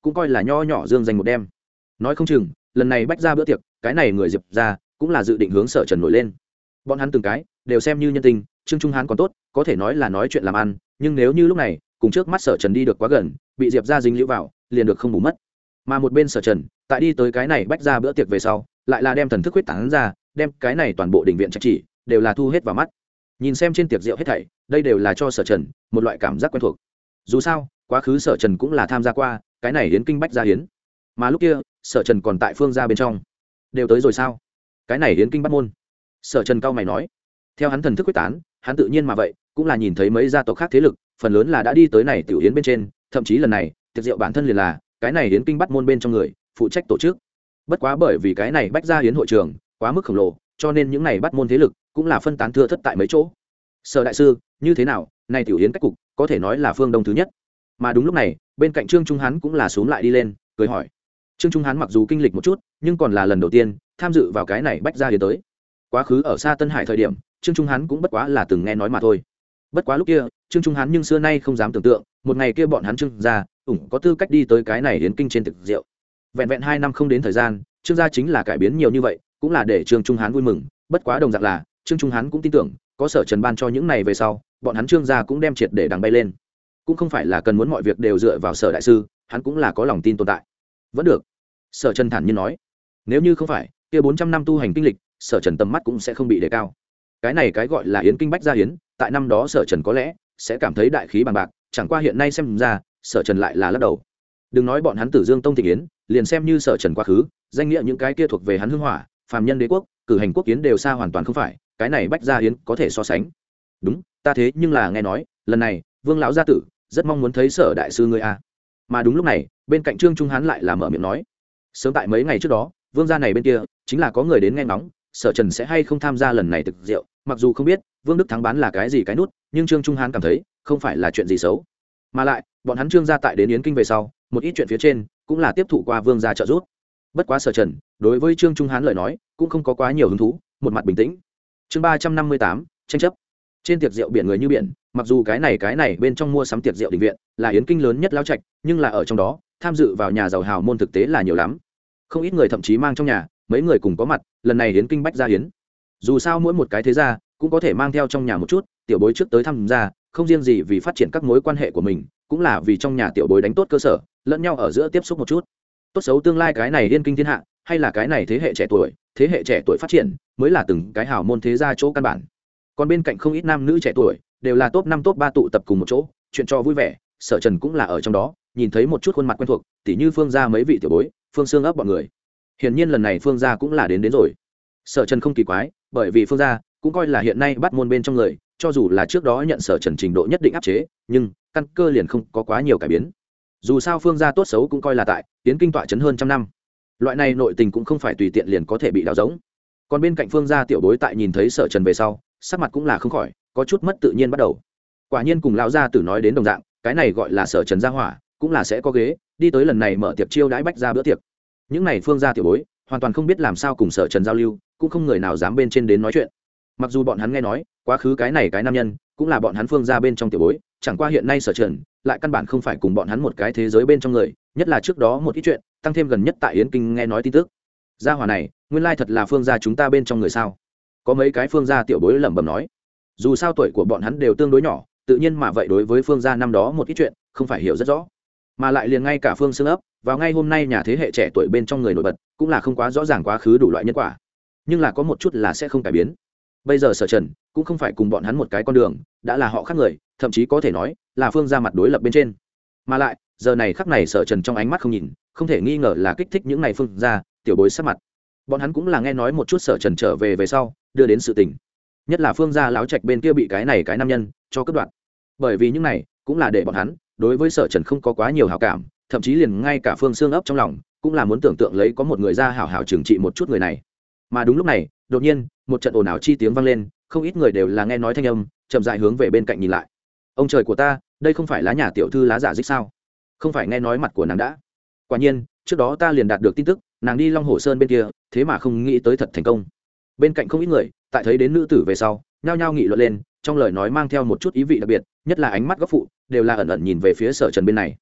cũng coi là nho nhỏ dương danh một đêm. Nói không chừng lần này bách ra bữa tiệc, cái này người Diệp ra cũng là dự định hướng Sở Trần nổi lên. Bọn hắn từng cái đều xem như nhân tình, Trương Trung Hán còn tốt, có thể nói là nói chuyện làm ăn, nhưng nếu như lúc này cùng trước mắt Sở Trần đi được quá gần, bị Diệp ra dính liễu vào, liền được không bù mất. Mà một bên Sở Trần, tại đi tới cái này bách ra bữa tiệc về sau, lại là đem thần thức huyết tán ra, đem cái này toàn bộ đình viện trạch chỉ đều là thu hết vào mắt. Nhìn xem trên tiệc rượu hết thảy, đây đều là cho Sở Trần một loại cảm giác quen thuộc. Dù sao, quá khứ Sở Trần cũng là tham gia qua cái này hiến kinh bách gia hiến, mà lúc kia Sở Trần còn tại phương gia bên trong. Đều tới rồi sao? Cái này hiến kinh bắt môn. Sở Trần cao mày nói. Theo hắn thần thức quyết tán, hắn tự nhiên mà vậy cũng là nhìn thấy mấy gia tộc khác thế lực, phần lớn là đã đi tới này tiểu hiến bên trên, thậm chí lần này tiệc rượu bản thân liền là cái này hiến kinh bắt môn bên trong người phụ trách tổ chức. Bất quá bởi vì cái này bách gia hiến hội trường quá mức khổng lồ, cho nên những này bắt môn thế lực cũng là phân tán thưa thất tại mấy chỗ. Sở đại sư, như thế nào? Này tiểu hiến cách cục có thể nói là phương đông thứ nhất. Mà đúng lúc này, bên cạnh Trương Trung Hán cũng là xuống lại đi lên, cười hỏi. Trương Trung Hán mặc dù kinh lịch một chút, nhưng còn là lần đầu tiên tham dự vào cái này bách gia hiến tới. Quá khứ ở xa Tân Hải thời điểm, Trương Trung Hán cũng bất quá là từng nghe nói mà thôi. Bất quá lúc kia, Trương Trung Hán nhưng xưa nay không dám tưởng tượng, một ngày kia bọn hắn Trương gia có tư cách đi tới cái này hiến kinh trên thực rượu. Vẹn vẹn 2 năm không đến thời gian, Trương gia chính là cải biến nhiều như vậy, cũng là để Trương Trung Hán vui mừng. Bất quá đồng dạng là, Trương Trung Hán cũng tin tưởng, có Sở Trần ban cho những này về sau, bọn hắn Trương gia cũng đem triệt để đằng bay lên. Cũng không phải là cần muốn mọi việc đều dựa vào Sở đại sư, hắn cũng là có lòng tin tồn tại. Vẫn được. Sở Trần thản nhiên nói, nếu như không phải kia 400 năm tu hành kinh lịch, Sở Trần tầm mắt cũng sẽ không bị đề cao. Cái này cái gọi là yến kinh bách gia yến, tại năm đó Sở Trần có lẽ sẽ cảm thấy đại khí bằng bạc, chẳng qua hiện nay xem ra, Sở Trần lại là lắc đầu. Đừng nói bọn hắn Tử Dương Tông Thịnh Yến, liền xem như Sở Trần quá khứ, danh nghĩa những cái kia thuộc về hắn Hưng Hỏa, Phàm Nhân Đế Quốc, cử hành quốc yến đều xa hoàn toàn không phải, cái này bách gia yến có thể so sánh. Đúng, ta thế nhưng là nghe nói, lần này, Vương lão gia tử rất mong muốn thấy Sở đại sư ngươi a. Mà đúng lúc này, bên cạnh Trương Trung Hán lại là mở miệng nói, sớm tại mấy ngày trước đó, Vương gia này bên kia chính là có người đến nghe ngóng, Sở Trần sẽ hay không tham gia lần này thực rượu, mặc dù không biết Vương Đức Thắng bán là cái gì cái nút, nhưng Trương Trung Hán cảm thấy không phải là chuyện gì xấu. Mà lại, bọn hắn Trương gia tại đến yến kinh về sau, một ít chuyện phía trên cũng là tiếp thụ qua Vương gia trợ giúp. Bất quá Sở Trần, đối với Trương Trung Hán lời nói, cũng không có quá nhiều hứng thú, một mặt bình tĩnh. Chương 358, tranh chấp. Trên tiệc rượu biển người như biển, mặc dù cái này bên trong mua sắm tiệc rượu đình viện là yến kinh lớn nhất lao trạch, nhưng là ở trong đó, tham dự vào nhà giàu hào môn thực tế là nhiều lắm. Không ít người thậm chí mang trong nhà mấy người cùng có mặt, lần này yến kinh bách gia yến. Dù sao mỗi một cái thế gia cũng có thể mang theo trong nhà một chút tiểu bối trước tới tham gia, không riêng gì vì phát triển các mối quan hệ của mình, cũng là vì trong nhà tiểu bối đánh tốt cơ sở, lẫn nhau ở giữa tiếp xúc một chút. Tốt xấu tương lai cái này yến kinh thiên hạ, hay là cái này thế hệ trẻ tuổi phát triển, mới là từng cái hào môn thế gia chỗ căn bản. Còn bên cạnh không ít nam nữ trẻ tuổi đều là top 5 top 3 tụ tập cùng một chỗ, chuyện cho vui vẻ, Sở Trần cũng là ở trong đó, nhìn thấy một chút khuôn mặt quen thuộc, tỉ như Phương gia mấy vị tiểu bối, Phương Xương ấp bọn người. Hiển nhiên lần này Phương gia cũng là đến rồi. Sở Trần không kỳ quái, bởi vì Phương gia cũng coi là hiện nay bắt môn bên trong người, cho dù là trước đó nhận Sở Trần trình độ nhất định áp chế, nhưng căn cơ liền không có quá nhiều cải biến. Dù sao Phương gia tốt xấu cũng coi là tại tiến kinh tọa trấn hơn trăm năm. Loại này nội tình cũng không phải tùy tiện liền có thể bị đào rỗng. Còn bên cạnh Phương gia tiểu bối tại nhìn thấy Sở Trần về sau, sắc mặt cũng là không khỏi có chút mất tự nhiên bắt đầu. Quả nhiên cùng lão gia tử nói đến đồng dạng, cái này gọi là Sở Trần gia hỏa, cũng là sẽ có ghế đi tới lần này mở tiệc chiêu đãi bách gia bữa tiệc. Những này Phương gia tiểu bối hoàn toàn không biết làm sao cùng Sở Trần giao lưu, cũng không người nào dám bên trên đến nói chuyện. Mặc dù bọn hắn nghe nói quá khứ cái này cái nam nhân cũng là bọn hắn Phương gia bên trong tiểu bối, chẳng qua hiện nay Sở Trần lại căn bản không phải cùng bọn hắn một cái thế giới bên trong người, nhất là trước đó một ít chuyện tăng thêm gần nhất tại yến kinh nghe nói tin tức. Gia hỏa này nguyên lai thật là Phương gia chúng ta bên trong người sao? Có mấy cái Phương gia tiểu bối lẩm bẩm nói. Dù sao tuổi của bọn hắn đều tương đối nhỏ, tự nhiên mà vậy đối với Phương gia năm đó một ít chuyện không phải hiểu rất rõ, mà lại liền ngay cả Phương Xương ấp vào ngay hôm nay nhà thế hệ trẻ tuổi bên trong người nổi bật cũng là không quá rõ ràng quá khứ đủ loại nhân quả, nhưng là có một chút là sẽ không cải biến. Bây giờ Sở Trần cũng không phải cùng bọn hắn một cái con đường, đã là họ khác người, thậm chí có thể nói là Phương gia mặt đối lập bên trên. Mà lại giờ này khắc này Sở Trần trong ánh mắt không nhìn, không thể nghi ngờ là kích thích những này Phương gia tiểu bối sắc mặt. Bọn hắn cũng là nghe nói một chút Sở Trần trở về sau đưa đến sự tình, nhất là Phương gia láo trạch bên kia bị cái này cái nam nhân cho cướp đoạt. Bởi vì những này cũng là để bọn hắn đối với Sở Trần không có quá nhiều hảo cảm, thậm chí liền ngay cả Phương Xương ấp trong lòng cũng là muốn tưởng tượng lấy có một người ra hảo hảo trừng trị một chút người này. Mà đúng lúc này, đột nhiên một trận ồn ào chi tiếng vang lên, không ít người đều là nghe nói thanh âm, chậm rãi hướng về bên cạnh nhìn lại. Ông trời của ta, đây không phải lá nhà tiểu thư Lá Giả Dích sao? Không phải nghe nói mặt của nàng đã. Quả nhiên, trước đó ta liền đạt được tin tức, nàng đi Long Hồ Sơn bên kia, thế mà không nghĩ tới thật thành công. Bên cạnh không ít người, tại thấy đến nữ tử về sau, nhao nhao nghị luận lên, trong lời nói mang theo một chút ý vị đặc biệt, nhất là ánh mắt góc phụ đều là ẩn ẩn nhìn về phía Sở Trần bên này.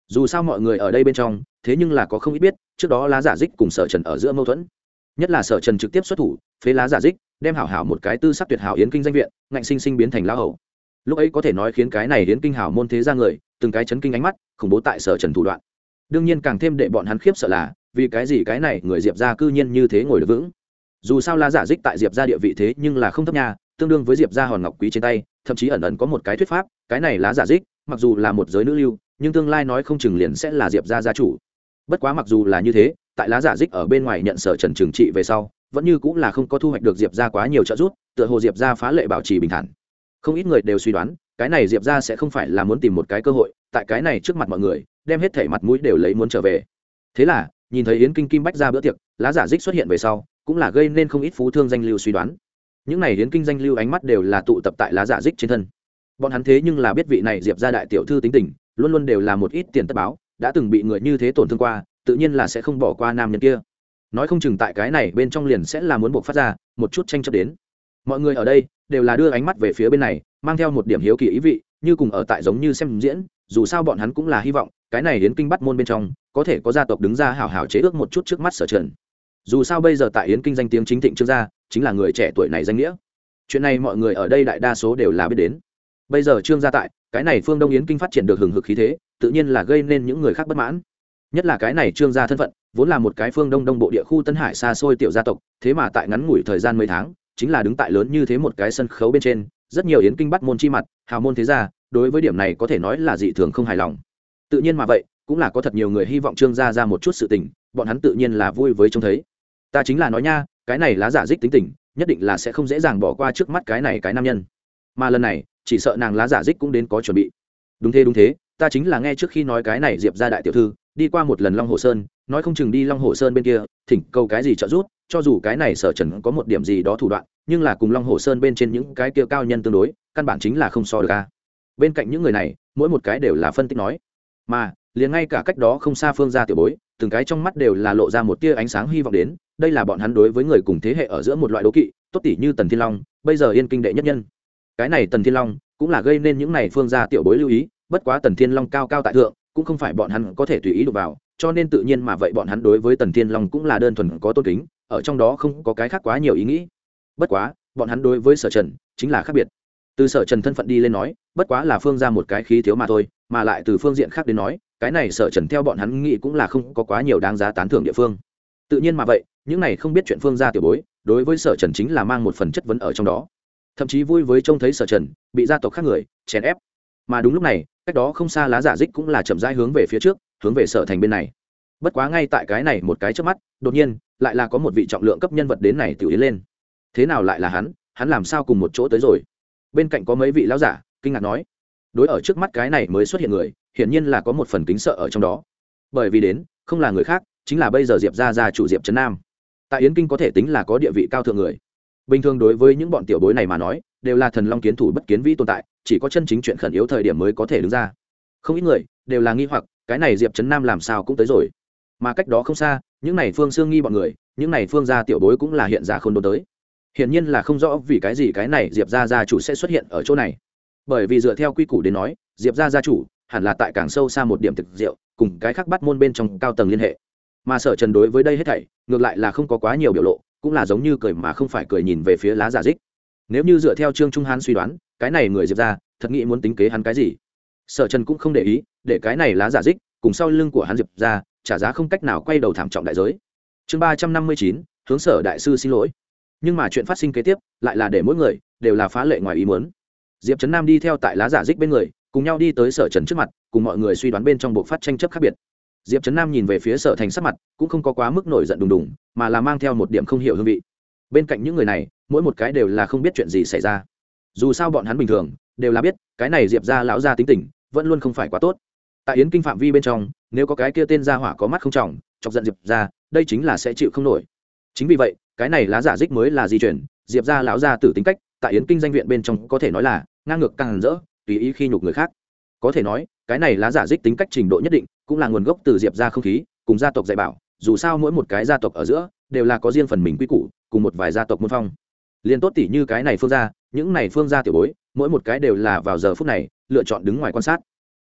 dù sao mọi người ở đây bên trong thế nhưng là có không ít biết trước đó lá giả dích cùng sở trần ở giữa mâu thuẫn, nhất là sở trần trực tiếp xuất thủ phế lá giả dích, đem hảo hảo một cái tư sắc tuyệt hảo yến kinh danh viện ngạnh sinh sinh biến thành lão hầu. Lúc ấy có thể nói khiến cái này yến kinh hảo môn thế ra người từng cái chấn kinh ánh mắt khủng bố tại sở trần thủ đoạn. Đương nhiên càng thêm để bọn hắn khiếp sợ là vì cái gì cái này người diệp ra cư nhiên như thế ngồi được vững. Dù sao lá giả dích tại diệp ra địa vị thế nhưng là không thấp nha, tương đương với diệp ra hòn ngọc quý trên tay, thậm chí ẩn ẩn có một cái thuyết pháp cái này lá giả dích mặc dù là một giới nữ lưu nhưng tương lai nói không chừng liền sẽ là diệp ra gia chủ. Bất quá mặc dù là như thế, tại lá giả dích ở bên ngoài nhận sở trần trừng trị về sau vẫn như cũng là không có thu hoạch được diệp ra quá nhiều trợ giúp, tựa hồ diệp ra phá lệ bảo trì bình thản. Không ít người đều suy đoán cái này diệp ra sẽ không phải là muốn tìm một cái cơ hội tại cái này trước mặt mọi người đem hết thể mặt mũi đều lấy muốn trở về. Thế là nhìn thấy yến kinh kim bách ra bữa tiệc lá giả dích xuất hiện về sau cũng là gây nên không ít phú thương danh lưu suy đoán. Những này yến kinh danh lưu ánh mắt đều là tụ tập tại lá giả dích trên thân. Bọn hắn thế nhưng là biết vị này diệp ra đại tiểu thư tính tình luôn luôn đều là một ít tiền tất báo, đã từng bị người như thế tổn thương qua, tự nhiên là sẽ không bỏ qua nam nhân kia. Nói không chừng tại cái này bên trong liền sẽ là muốn buộc phát ra một chút tranh chấp đến. Mọi người ở đây đều là đưa ánh mắt về phía bên này, mang theo một điểm hiếu kỳ ý vị, như cùng ở tại giống như xem diễn, dù sao bọn hắn cũng là hy vọng cái này yến kinh bắt môn bên trong có thể có gia tộc đứng ra hảo hảo chế ước một chút trước mắt sở trần. Dù sao bây giờ tại yến kinh danh tiếng chính thịnh trương gia chính là người trẻ tuổi này danh nghĩa, chuyện này mọi người ở đây đại đa số đều là biết đến. Bây giờ trương gia tại cái này phương đông yến kinh phát triển được hừng hực khí thế, tự nhiên là gây nên những người khác bất mãn, nhất là cái này trương gia thân phận vốn là một cái phương đông đông bộ địa khu Tân Hải xa xôi tiểu gia tộc, thế mà tại ngắn ngủi thời gian mấy tháng chính là đứng tại lớn như thế một cái sân khấu bên trên, rất nhiều yến kinh bắt môn chi mặt hào môn thế gia đối với điểm này có thể nói là dị thường không hài lòng. Tự nhiên mà vậy cũng là có thật nhiều người hy vọng trương gia ra một chút sự tình, bọn hắn tự nhiên là vui với trông thấy. Ta chính là nói nha, cái này lá giả dích tính tình nhất định là sẽ không dễ dàng bỏ qua trước mắt cái này cái nam nhân, mà lần này chỉ sợ nàng lá giả dích cũng đến có chuẩn bị. Đúng thế, ta chính là nghe trước khi nói cái này diệp gia đại tiểu thư đi qua một lần Long Hồ Sơn, nói không chừng đi Long Hồ Sơn bên kia thỉnh cầu cái gì trợ giúp, cho dù cái này sở trần có một điểm gì đó thủ đoạn, nhưng là cùng Long Hồ Sơn bên trên những cái kia cao nhân tương đối căn bản chính là không so được a. Bên cạnh những người này mỗi một cái đều là phân tích nói, mà liền ngay cả cách đó không xa phương gia tiểu bối từng cái trong mắt đều là lộ ra một tia ánh sáng hy vọng đến. Đây là bọn hắn đối với người cùng thế hệ ở giữa một loại đố kỵ, tốt tỷ như Tần Thiên Long bây giờ yên kinh đệ nhất nhân, cái này Tần Thiên Long cũng là gây nên những này phương gia tiểu bối lưu ý. Bất quá Tần Thiên Long cao cao tại thượng cũng không phải bọn hắn có thể tùy ý đụng vào, cho nên tự nhiên mà vậy bọn hắn đối với Tần Thiên Long cũng là đơn thuần có tôn kính, ở trong đó không có cái khác quá nhiều ý nghĩ. Bất quá bọn hắn đối với sở trần chính là khác biệt. Từ sở trần thân phận đi lên nói bất quá là phương ra một cái khí thiếu mà thôi, mà lại từ phương diện khác đến nói cái này sở trần theo bọn hắn nghĩ cũng là không có quá nhiều đáng giá tán thưởng địa phương. Tự nhiên mà vậy những này không biết chuyện phương gia tiểu bối đối với sở trần chính là mang một phần chất vấn ở trong đó, thậm chí vui với trông thấy sở trần bị gia tộc khác người chèn ép. Mà đúng lúc này cách đó không xa lá giả dích cũng là chậm rãi hướng về phía trước, hướng về sở thành bên này. Bất quá ngay tại cái này một cái trước mắt đột nhiên lại là có một vị trọng lượng cấp nhân vật đến này tiểu yến lên. Thế nào lại là hắn làm sao cùng một chỗ tới rồi? Bên cạnh có mấy vị lão giả kinh ngạc nói. Đối ở trước mắt cái này mới xuất hiện người hiển nhiên là có một phần kính sợ ở trong đó, bởi vì đến không là người khác chính là bây giờ diệp gia chủ Diệp Trấn Nam, tại yến kinh có thể tính là có địa vị cao thượng người. Bình thường đối với những bọn tiểu bối này mà nói đều là thần long kiến thủ bất kiến vĩ tồn tại, chỉ có chân chính chuyện khẩn yếu thời điểm mới có thể đứng ra. Không ít người đều là nghi hoặc cái này Diệp Trấn Nam làm sao cũng tới rồi. Mà cách đó không xa những này phương xương nghi bọn người, những này phương gia tiểu bối cũng là hiện ra không đốn tới, hiển nhiên là không rõ vì cái gì cái này Diệp gia chủ sẽ xuất hiện ở chỗ này. Bởi vì dựa theo quy củ đến nói Diệp gia chủ hẳn là tại càng sâu xa một điểm thực rượu cùng cái khác bắt môn bên trong cao tầng liên hệ, mà sở trần đối với đây hết thảy ngược lại là không có quá nhiều biểu lộ, cũng là giống như cười mà không phải cười nhìn về phía lá giả dích. Nếu như dựa theo Trương Trung Hán suy đoán cái này người Diệp gia thật nghĩ muốn tính kế hắn cái gì, sở trần cũng không để ý để cái này lá giả dích cùng sau lưng của hắn Diệp gia trả giá không cách nào quay đầu thảm trọng đại giới. Chương 359 hướng sở đại sư xin lỗi. Nhưng mà chuyện phát sinh kế tiếp lại là để mỗi người đều là phá lệ ngoài ý muốn. Diệp Trấn Nam đi theo tại lá giả dích bên người cùng nhau đi tới sở trần trước mặt, cùng mọi người suy đoán bên trong buộc phát tranh chấp khác biệt. Diệp Trấn Nam nhìn về phía sở thành sắc mặt cũng không có quá mức nổi giận đùng đùng, mà là mang theo một điểm không hiểu hương vị. Bên cạnh những người này mỗi một cái đều là không biết chuyện gì xảy ra, dù sao bọn hắn bình thường đều là biết cái này Diệp gia lão gia tính tình vẫn luôn không phải quá tốt. Tại yến kinh phạm vi bên trong nếu có cái kia tên gia hỏa có mắt không trọng chọc giận Diệp gia, đây chính là sẽ chịu không nổi. Chính vì vậy cái này lá giả dích mới là di chuyển Diệp gia lão gia tử tính cách, tại yến kinh danh viện bên trong có thể nói là ngang ngược càng rỡ, tùy ý khi nhục người khác. Có thể nói cái này lá giả dích tính cách trình độ nhất định cũng là nguồn gốc từ Diệp gia không khí cùng gia tộc dạy bảo, dù sao mỗi một cái gia tộc ở giữa đều là có riêng phần mình quy củ cùng một vài gia tộc môn phong. Liên tốt tỷ như cái này phương gia, những này phương gia tiểu bối mỗi một cái đều là vào giờ phút này lựa chọn đứng ngoài quan sát.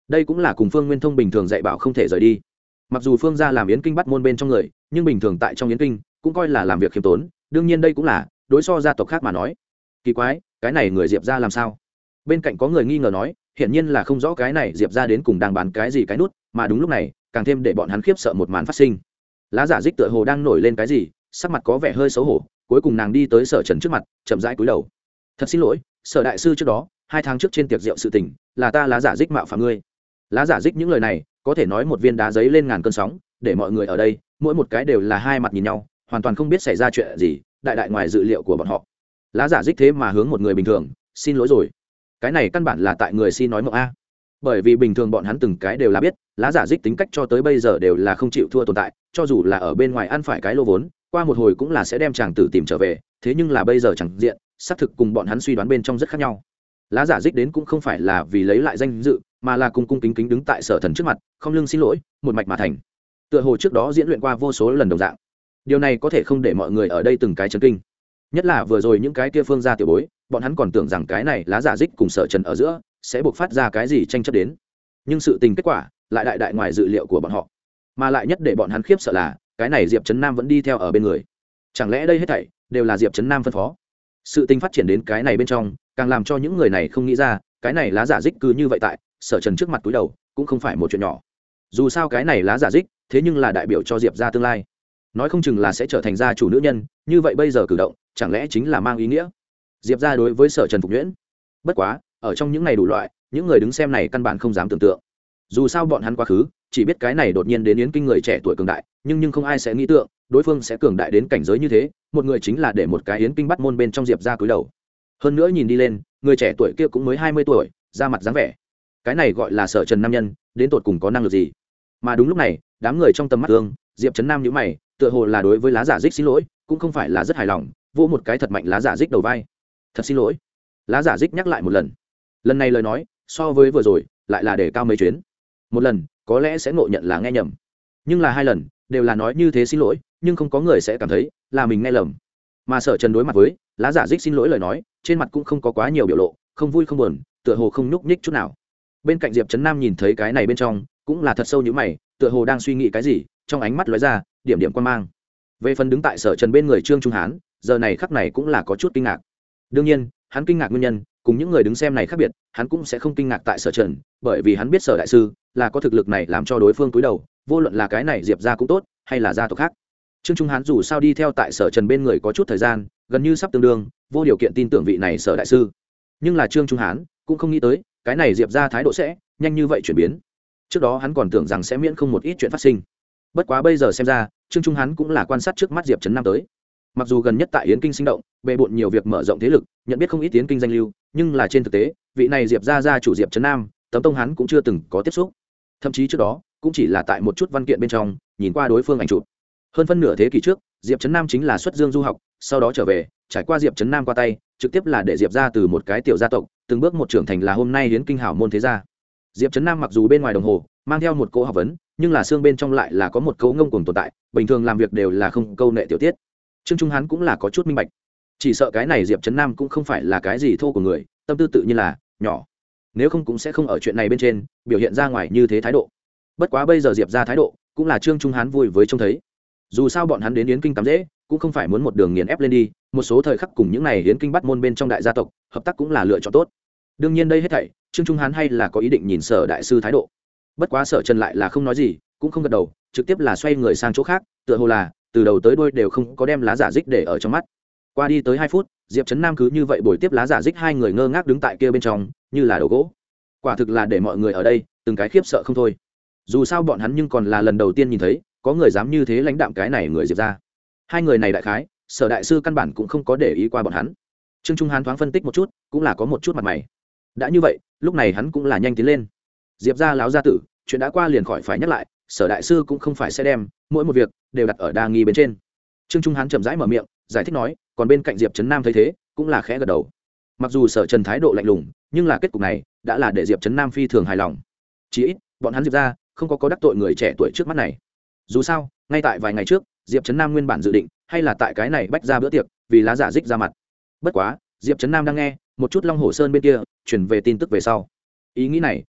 đây cũng là cùng Phương Nguyên Thông bình thường dạy bảo không thể rời đi. Mặc dù Phương gia làm yến kinh bắt môn bên trong người, nhưng bình thường tại trong yến kinh cũng coi là làm việc khiêm tốn, đương nhiên đây cũng là đối so gia tộc khác mà nói. Kỳ quái, cái này người Diệp gia làm sao? Bên cạnh có người nghi ngờ nói, hiển nhiên là không rõ cái này Diệp gia đến cùng đang bán cái gì cái nút, mà đúng lúc này, càng thêm để bọn hắn khiếp sợ một màn phát sinh. Lá Giả Dích tựa hồ đang nổi lên cái gì, sắc mặt có vẻ hơi xấu hổ, cuối cùng nàng đi tới Sở Trần trước mặt, chậm rãi cúi đầu. Thật xin lỗi, Sở đại sư trước đó 2 tháng trước trên tiệc rượu sự tình, là ta Lá Giả Dích mạo phạm ngươi. Lá Giả Dích những lời này có thể nói một viên đá giấy lên ngàn cơn sóng, để mọi người ở đây mỗi một cái đều là hai mặt nhìn nhau, hoàn toàn không biết xảy ra chuyện gì, đại ngoài dự liệu của bọn họ. Lá Giả Dích thế mà hướng một người bình thường xin lỗi rồi, cái này căn bản là tại người xin nói mộng a. Bởi vì bình thường bọn hắn từng cái đều là biết Lá Giả Dích tính cách cho tới bây giờ đều là không chịu thua tồn tại, cho dù là ở bên ngoài ăn phải cái lô vốn, qua một hồi cũng là sẽ đem chàng tử tìm trở về, thế nhưng là bây giờ chẳng diện xác thực cùng bọn hắn suy đoán bên trong rất khác nhau. Lá Giả Dích đến cũng không phải là vì lấy lại danh dự, mà là cung cung kính kính đứng tại Sở Thần trước mặt, không lưng xin lỗi, một mạch mà thành. Tựa hồ trước đó diễn luyện qua vô số lần đồng dạng. Điều này có thể không để mọi người ở đây từng cái chấn kinh. Nhất là vừa rồi những cái kia Phương gia tiểu bối, bọn hắn còn tưởng rằng cái này Lá Giả Dích cùng Sở Trần ở giữa sẽ buộc phát ra cái gì tranh chấp đến. Nhưng sự tình kết quả lại đại ngoài dự liệu của bọn họ. Mà lại nhất để bọn hắn khiếp sợ là, cái này Diệp Trấn Nam vẫn đi theo ở bên người. Chẳng lẽ đây hết thảy đều là Diệp Trấn Nam phân phó? Sự tình phát triển đến cái này bên trong, càng làm cho những người này không nghĩ ra, cái này Lá Giả Dích cứ như vậy tại Sở Trần trước mặt túi đầu, cũng không phải một chuyện nhỏ. Dù sao cái này Lá Giả Dích, thế nhưng là đại biểu cho Diệp gia tương lai, nói không chừng là sẽ trở thành gia chủ nữ nhân, như vậy bây giờ cử động, chẳng lẽ chính là mang ý nghĩa Diệp gia đối với Sở Trần phục nhuyễn? Bất quá, ở trong những ngày đủ loại, những người đứng xem này căn bản không dám tưởng tượng. Dù sao bọn hắn quá khứ, chỉ biết cái này đột nhiên đến yến kinh người trẻ tuổi cường đại, nhưng không ai sẽ nghĩ tượng đối phương sẽ cường đại đến cảnh giới như thế, một người chính là để một cái yến kinh bắt môn bên trong Diệp gia cúi đầu. Hơn nữa nhìn đi lên, người trẻ tuổi kia cũng mới 20 tuổi, da mặt dáng vẻ. Cái này gọi là Sở Trần nam nhân, đến tột cùng có năng lực gì? Mà đúng lúc này, đám người trong tầm mắt Ương, Diệp Trấn Nam nhíu mày, tựa hồ là đối với Lá Giả Dích xin lỗi, cũng không phải là rất hài lòng, vỗ một cái thật mạnh Lá Giả Dích đầu vai. Thật xin lỗi. Lá Giả Dích nhắc lại một lần. Lần này lời nói, so với vừa rồi, lại là để cao mấy chuyến. Một lần, có lẽ sẽ ngộ nhận là nghe nhầm, nhưng là 2 lần, đều là nói như thế xin lỗi, nhưng không có người sẽ cảm thấy là mình nghe lầm. Mà Sở Trần đối mặt với Lá Giả Dích xin lỗi lời nói, trên mặt cũng không có quá nhiều biểu lộ, không vui không buồn, tựa hồ không nhúc nhích chút nào. Bên cạnh Diệp Trấn Nam nhìn thấy cái này bên trong, cũng là thật sâu như mày, tựa hồ đang suy nghĩ cái gì, trong ánh mắt lóe ra điểm điểm quan mang. Về phần đứng tại Sở Trần bên người Trương Trung Hán, giờ này khắc này cũng là có chút kinh ngạc. Đương nhiên, hắn kinh ngạc nguyên nhân cùng những người đứng xem này khác biệt, hắn cũng sẽ không kinh ngạc tại Sở Trần, bởi vì hắn biết Sở đại sư là có thực lực này làm cho đối phương cúi đầu, vô luận là cái này Diệp gia cũng tốt, hay là gia tộc khác. Trương Trung Hán dù sao đi theo tại Sở Trần bên người có chút thời gian, gần như sắp tương đương, vô điều kiện tin tưởng vị này Sở đại sư. Nhưng là Trương Trung Hán cũng không nghĩ tới, cái này Diệp gia thái độ sẽ nhanh như vậy chuyển biến. Trước đó hắn còn tưởng rằng sẽ miễn không một ít chuyện phát sinh. Bất quá bây giờ xem ra, Trương Trung Hán cũng là quan sát trước mắt Diệp Trấn Nam tới. Mặc dù gần nhất tại yến kinh sinh động, bề bộn nhiều việc mở rộng thế lực, nhận biết không ít yến kinh danh lưu, nhưng là trên thực tế, vị này Diệp gia chủ Diệp Trấn Nam, Tấm Tông hắn cũng chưa từng có tiếp xúc. Thậm chí trước đó, cũng chỉ là tại một chút văn kiện bên trong, nhìn qua đối phương ảnh chụp. Hơn phân nửa thế kỷ trước, Diệp Trấn Nam chính là xuất dương du học, sau đó trở về, trải qua Diệp Trấn Nam qua tay, trực tiếp là để Diệp gia từ một cái tiểu gia tộc, từng bước một trưởng thành là hôm nay yến kinh hảo môn thế gia. Diệp Trấn Nam mặc dù bên ngoài đồng hồ mang theo một cỗ học vấn, nhưng là xương bên trong lại là có một cấu ngông cuồng tồn tại, bình thường làm việc đều là không câu nệ tiểu tiết. Trương Trung Hán cũng là có chút minh bạch, chỉ sợ cái này Diệp Trấn Nam cũng không phải là cái gì thô của người, tâm tư tự nhiên là nhỏ, nếu không cũng sẽ không ở chuyện này bên trên biểu hiện ra ngoài như thế thái độ. Bất quá bây giờ Diệp ra thái độ cũng là Trương Trung Hán vui với trông thấy. Dù sao bọn hắn đến yến kinh tắm dễ cũng không phải muốn một đường nghiền ép lên đi, một số thời khắc cùng những này yến kinh bắt môn bên trong đại gia tộc hợp tác cũng là lựa chọn tốt. Đương nhiên đây hết thảy Trương Trung Hán hay là có ý định nhìn Sở đại sư thái độ. Bất quá Sở Trần lại là không nói gì, cũng không gật đầu, trực tiếp là xoay người sang chỗ khác, tựa hồ là từ đầu tới đuôi đều không có đem Lá Giả Dích để ở trong mắt. Qua đi tới 2 phút, Diệp Trấn Nam cứ như vậy bồi tiếp Lá Giả Dích, hai người ngơ ngác đứng tại kia bên trong như là đầu gỗ. Quả thực là để mọi người ở đây từng cái khiếp sợ không thôi. Dù sao bọn hắn nhưng còn là lần đầu tiên nhìn thấy có người dám như thế lãnh đạm cái này người Diệp ra. Hai người này đại khái Sở đại sư căn bản cũng không có để ý qua bọn hắn. Trương Trung Hán thoáng phân tích một chút, cũng là có một chút mặt mày. Đã như vậy, lúc này hắn cũng là nhanh tiến lên. Diệp gia láo gia tử, chuyện đã qua liền khỏi phải nhắc lại, Sở đại sư cũng không phải sẽ đem mỗi một việc đều đặt ở đa nghi bên trên. Trương Trung Hán chậm rãi mở miệng giải thích nói, còn bên cạnh Diệp Trấn Nam thấy thế cũng là khẽ gật đầu. Mặc dù Sở Trần thái độ lạnh lùng, nhưng là kết cục này đã là để Diệp Trấn Nam phi thường hài lòng. Chỉ ít bọn hắn Diệp gia không có đắc tội người trẻ tuổi trước mắt này. Dù sao ngay tại vài ngày trước, Diệp Trấn Nam nguyên bản dự định hay là tại cái này bách ra bữa tiệc vì Lá Giả Dích ra mặt. Bất quá Diệp Trấn Nam đang nghe một chút Long Hồ Sơn bên kia truyền về tin tức về sau, ý nghĩ này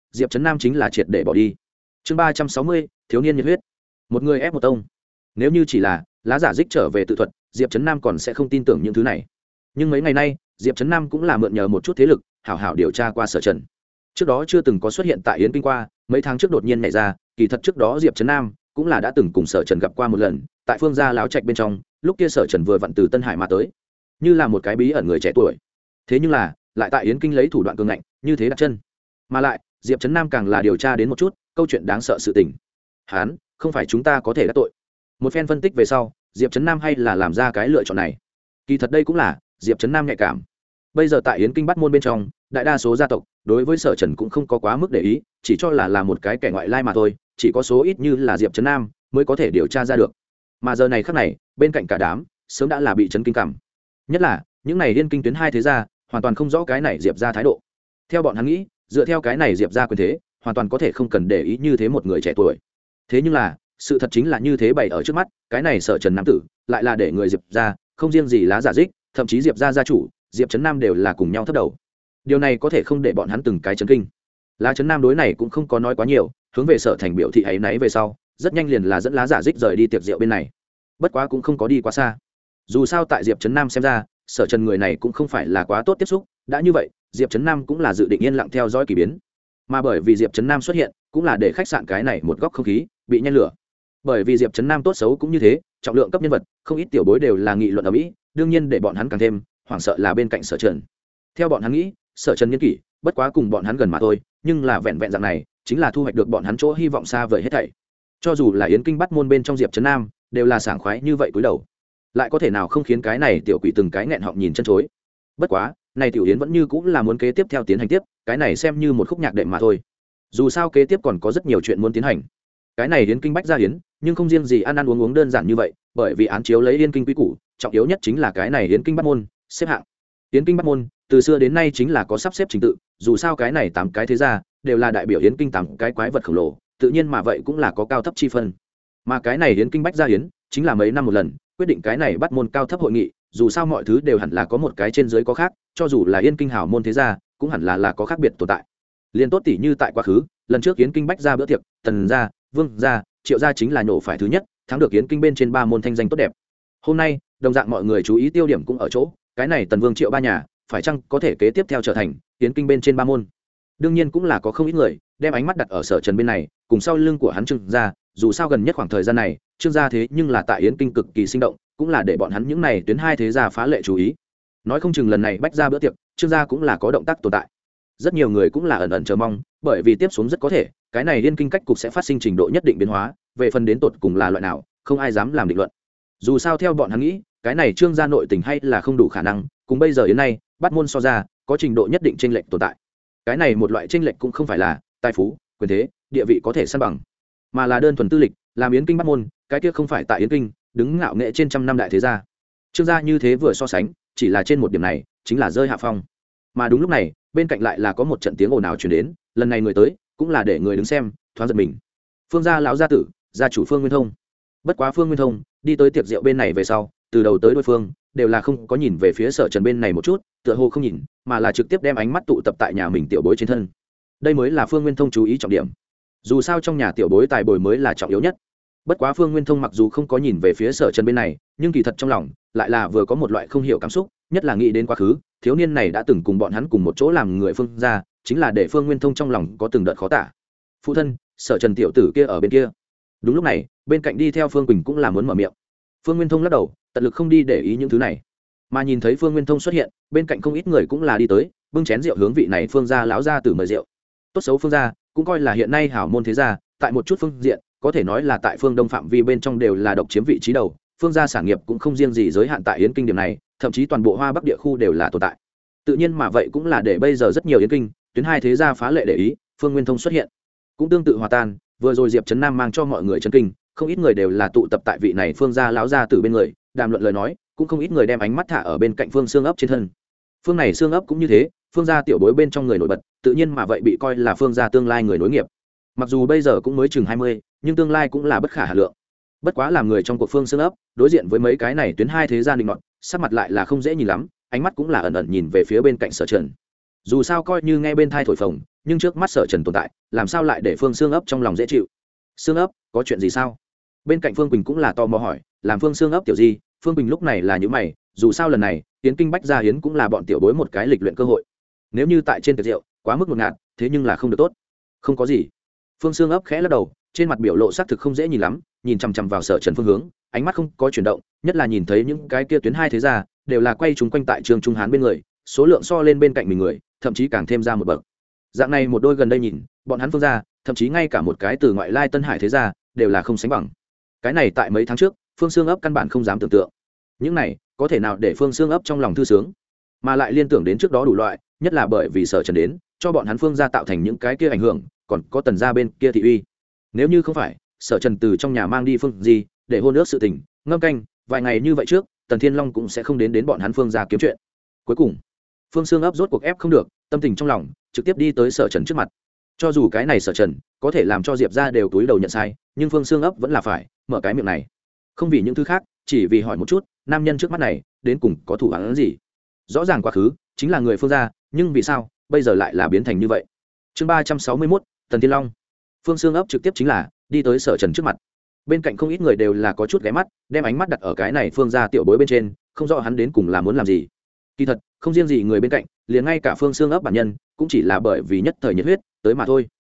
diệp trấn nam chính là triệt để bỏ đi. Chương 360, thiếu niên nhiệt huyết. Một người ép một tông. Nếu như chỉ là lá giả dích trở về tự thuật, diệp trấn nam còn sẽ không tin tưởng những thứ này. Nhưng mấy ngày nay diệp trấn nam cũng là mượn nhờ một chút thế lực hảo hảo điều tra qua Sở Trần. Trước đó chưa từng có xuất hiện tại Yến Kinh qua, mấy tháng trước đột nhiên nhảy ra, kỳ thật trước đó diệp trấn nam cũng là đã từng cùng Sở Trần gặp qua một lần, tại Phương gia láo trạch bên trong, lúc kia Sở Trần vừa vặn từ Tân Hải mà tới, như là một cái bí ẩn người trẻ tuổi. Thế nhưng là lại tại Yến Kinh lấy thủ đoạn cường ngạnh như thế đặt chân, mà lại diệp trấn nam càng là điều tra đến một chút câu chuyện đáng sợ sự tình. Hán không phải chúng ta có thể đắc tội. Một phen phân tích về sau, diệp trấn nam hay là làm ra cái lựa chọn này. Kỳ thật đây cũng là diệp trấn nam nhạy cảm. Bây giờ tại Yến Kinh Bát Môn bên trong, đại đa số gia tộc đối với Sở Trần cũng không có quá mức để ý, chỉ cho là một cái kẻ ngoại lai mà thôi, chỉ có số ít như là diệp trấn nam mới có thể điều tra ra được. Mà giờ này khắc này, bên cạnh cả đám sớm đã là bị chấn kinh cảm. Nhất là những này liên kinh tuyến hai thế gia hoàn toàn không rõ cái này diệp ra thái độ. Theo bọn hắn nghĩ, dựa theo cái này diệp ra quyền thế, hoàn toàn có thể không cần để ý như thế một người trẻ tuổi. Thế nhưng là sự thật chính là như thế bày ở trước mắt, cái này Sở Trần nam tử lại là để người diệp ra, không riêng gì lá giả dích, thậm chí diệp ra gia chủ diệp trấn nam đều là cùng nhau thấp đầu. Điều này có thể không để bọn hắn từng cái chấn kinh. Lá trấn nam đối này cũng không có nói quá nhiều, hướng về Sở Thành biểu thị ấy náy về sau, rất nhanh liền là dẫn lá giả dích rời đi tiệc rượu bên này. Bất quá cũng không có đi quá xa. Dù sao tại diệp trấn nam xem ra, Sở Trần người này cũng không phải là quá tốt tiếp xúc, đã như vậy diệp trấn nam cũng là dự định yên lặng theo dõi kỳ biến. Mà bởi vì diệp trấn nam xuất hiện, cũng là để khách sạn cái này một góc không khí bị nhen lửa. Bởi vì diệp trấn nam tốt xấu cũng như thế, trọng lượng cấp nhân vật, không ít tiểu bối đều là nghị luận ở mỹ, đương nhiên để bọn hắn càng thêm hoảng sợ là bên cạnh Sở Trần. Theo bọn hắn nghĩ, Sở Trần niên kỷ bất quá cùng bọn hắn gần mà thôi, nhưng là vẹn vẹn dạng này chính là thu hoạch được bọn hắn chỗ hy vọng xa vời hết thảy. Cho dù là Yến Kinh Bát Môn bên trong diệp trấn nam đều là sảng khoái như vậy cúi đầu, lại có thể nào không khiến cái này tiểu quỷ từng cái nghẹn họng nhìn chân chối. Bất quá này tiểu Yến vẫn như cũng là muốn kế tiếp theo tiến hành tiếp, cái này xem như một khúc nhạc đệm mà thôi. Dù sao kế tiếp còn có rất nhiều chuyện muốn tiến hành. Cái này Yến Kinh bách gia Yến, nhưng không riêng gì ăn ăn uống uống đơn giản như vậy, bởi vì án chiếu lấy Yến Kinh quý củ, trọng yếu nhất chính là cái này Yến Kinh Bát Môn xếp hạng. Yến Kinh Bát Môn từ xưa đến nay chính là có sắp xếp trình tự, dù sao cái này 8 cái thế gia đều là đại biểu Yến Kinh 8 cái quái vật khổng lồ, tự nhiên mà vậy cũng là có cao thấp chi phân. Mà cái này Yến Kinh bách gia Yến chính là mấy năm một lần quyết định cái này Bát Môn cao thấp hội nghị, dù sao mọi thứ đều hẳn là có một cái trên dưới có khác, cho dù là Yến Kinh hảo môn thế gia cũng hẳn là có khác biệt tồn tại. Liên tốt tỷ như tại quá khứ, lần trước Yến Kinh bách gia bữa tiệc, Tần gia, Vương gia, Triệu gia chính là nhổ phải thứ nhất, thắng được Yến Kinh bên trên 3 môn thanh danh tốt đẹp. Hôm nay, đồng dạng mọi người chú ý tiêu điểm cũng ở chỗ, cái này Tần Vương Triệu ba nhà, phải chăng có thể kế tiếp theo trở thành Yến Kinh bên trên 3 môn. Đương nhiên cũng là có không ít người đem ánh mắt đặt ở Sở Trần bên này, cùng sau lưng của hắn Trương gia, dù sao gần nhất khoảng thời gian này, Trương gia thế nhưng là tại Yến Kinh cực kỳ sinh động, cũng là để bọn hắn những này tuyến hai thế gia phá lệ chú ý. Nói không chừng lần này bách gia bữa tiệc, Trương gia cũng là có động tác tồn tại. Rất nhiều người cũng là ẩn ẩn chờ mong, bởi vì tiếp xuống rất có thể cái này Yến Kinh cách cục sẽ phát sinh trình độ nhất định biến hóa, về phần đến tột cùng là loại nào, không ai dám làm định luận. Dù sao theo bọn hắn nghĩ, cái này Trương gia nội tình hay là không đủ khả năng, cùng bây giờ đến nay, Bát Môn so ra, có trình độ nhất định chênh lệch tồn tại. Cái này một loại chênh lệch cũng không phải là tài phú, quyền thế, địa vị có thể san bằng, mà là đơn thuần tư lịch, làm Yến Kinh Bát Môn, cái kia không phải tại Yến Kinh, đứng ngạo nghệ trên trăm năm đại thế gia. Trương gia như thế vừa so sánh, chỉ là trên một điểm này, chính là rơi hạ phong. Mà đúng lúc này, bên cạnh lại là có một trận tiếng ồn ào truyền đến, lần này người tới, cũng là để người đứng xem, thoáng giật mình. Phương gia lão gia tử, gia chủ Phương Nguyên Thông. Bất quá Phương Nguyên Thông, đi tới tiệc rượu bên này về sau, từ đầu tới đối phương, đều là không có nhìn về phía Sở Trần bên này một chút, tựa hồ không nhìn, mà là trực tiếp đem ánh mắt tụ tập tại nhà mình tiểu bối trên thân. Đây mới là Phương Nguyên Thông chú ý trọng điểm. Dù sao trong nhà tiểu bối tài bồi mới là trọng yếu nhất. Bất quá Phương Nguyên Thông mặc dù không có nhìn về phía Sở Trần bên này, nhưng kỳ thật trong lòng lại là vừa có một loại không hiểu cảm xúc, nhất là nghĩ đến quá khứ, thiếu niên này đã từng cùng bọn hắn cùng một chỗ làm người Phương gia, chính là để Phương Nguyên Thông trong lòng có từng đợt khó tả. Phụ thân, Sở Trần tiểu tử kia ở bên kia. Đúng lúc này, bên cạnh đi theo Phương Quỳnh cũng là muốn mở miệng. Phương Nguyên Thông lắc đầu, tận lực không đi để ý những thứ này. Mà nhìn thấy Phương Nguyên Thông xuất hiện, bên cạnh không ít người cũng là đi tới, bưng chén rượu hướng vị này Phương gia lão gia tử mời rượu. Tốt xấu Phương gia cũng coi là hiện nay hảo môn thế gia, tại một chút phương diện, có thể nói là tại phương Đông phạm vi bên trong đều là độc chiếm vị trí đầu. Phương gia sản nghiệp cũng không riêng gì giới hạn tại Yến Kinh điểm này, thậm chí toàn bộ Hoa Bắc địa khu đều là tồn tại. Tự nhiên mà vậy cũng là để bây giờ rất nhiều Yến Kinh tuyến hai thế gia phá lệ để ý, Phương Nguyên Thông xuất hiện cũng tương tự hòa tan. Vừa rồi Diệp Trấn Nam mang cho mọi người chấn kinh, không ít người đều là tụ tập tại vị này Phương gia lão gia tử bên người, đàm luận lời nói, cũng không ít người đem ánh mắt thả ở bên cạnh Phương xương ấp trên thân. Phương này xương ấp cũng như thế, Phương gia tiểu bối bên trong người nổi bật, tự nhiên mà vậy bị coi là Phương gia tương lai người nối nghiệp. Mặc dù bây giờ cũng mới chừng 20, nhưng tương lai cũng là bất khả hà lượng. Bất quá làm người trong cuộc Phương xương ấp, đối diện với mấy cái này tuyến hai thế gia định nọt, sắc mặt lại là không dễ nhìn lắm, ánh mắt cũng là ẩn ẩn nhìn về phía bên cạnh Sở Trần. Dù sao coi như nghe bên thai thổi phồng, nhưng trước mắt sở trần tồn tại làm sao lại để phương xương ấp trong lòng dễ chịu. Xương ấp có chuyện gì sao? Bên cạnh Phương Quỳnh cũng là tò mò hỏi. Làm phương xương ấp tiểu di, Phương Quỳnh lúc này là những mày, dù sao lần này Yến Kinh Bách Gia Hiến cũng là bọn tiểu bối một cái lịch luyện cơ hội, nếu như tại trên tiệc rượu quá mức ngột ngạt thế nhưng là không được tốt. Không có gì. Phương xương ấp khẽ lắc đầu, trên mặt biểu lộ xác thực không dễ nhìn lắm, nhìn chằm chằm vào sở trần phương hướng, ánh mắt không có chuyển động, nhất là nhìn thấy những cái kia tuyến hai thế gia đều là quay chúng quanh tại Trương Trung Hán bên người, số lượng so lên bên cạnh mình người thậm chí càng thêm ra một bậc. Dạng này một đôi gần đây nhìn bọn hắn phương gia, thậm chí ngay cả một cái từ ngoại lai Tân Hải thế gia đều là không sánh bằng. Cái này tại mấy tháng trước phương xương ấp căn bản không dám tưởng tượng. Những này có thể nào để phương xương ấp trong lòng thư sướng, mà lại liên tưởng đến trước đó đủ loại, nhất là bởi vì sở trần đến cho bọn hắn phương gia tạo thành những cái kia ảnh hưởng, còn có Tần gia bên kia thị uy. Nếu như không phải sở trần từ trong nhà mang đi phương gì để hôn ước sự tình ngâm canh vài ngày như vậy trước, Tần Thiên Long cũng sẽ không đến bọn hắn phương gia kiếm chuyện. Cuối cùng phương xương ấp rốt cuộc ép không được tâm tình trong lòng, trực tiếp đi tới sở trần trước mặt. Cho dù cái này sở trần có thể làm cho Diệp gia đều túi đầu nhận sai, nhưng phương xương ấp vẫn là phải mở cái miệng này, không vì những thứ khác, chỉ vì hỏi một chút nam nhân trước mắt này đến cùng có thủ án gì. Rõ ràng quá khứ chính là người phương gia, nhưng vì sao bây giờ lại là biến thành như vậy? Chương 361, Tần Thiên Long. Phương xương ấp trực tiếp chính là đi tới sở trần trước mặt. Bên cạnh không ít người đều là có chút ghé mắt, đem ánh mắt đặt ở cái này phương gia tiểu bối bên trên, không rõ hắn đến cùng là muốn làm gì. Kỳ thật không riêng gì người bên cạnh, liền ngay cả phương xương ấp bản nhân cũng chỉ là bởi vì nhất thời nhiệt huyết tới mà thôi.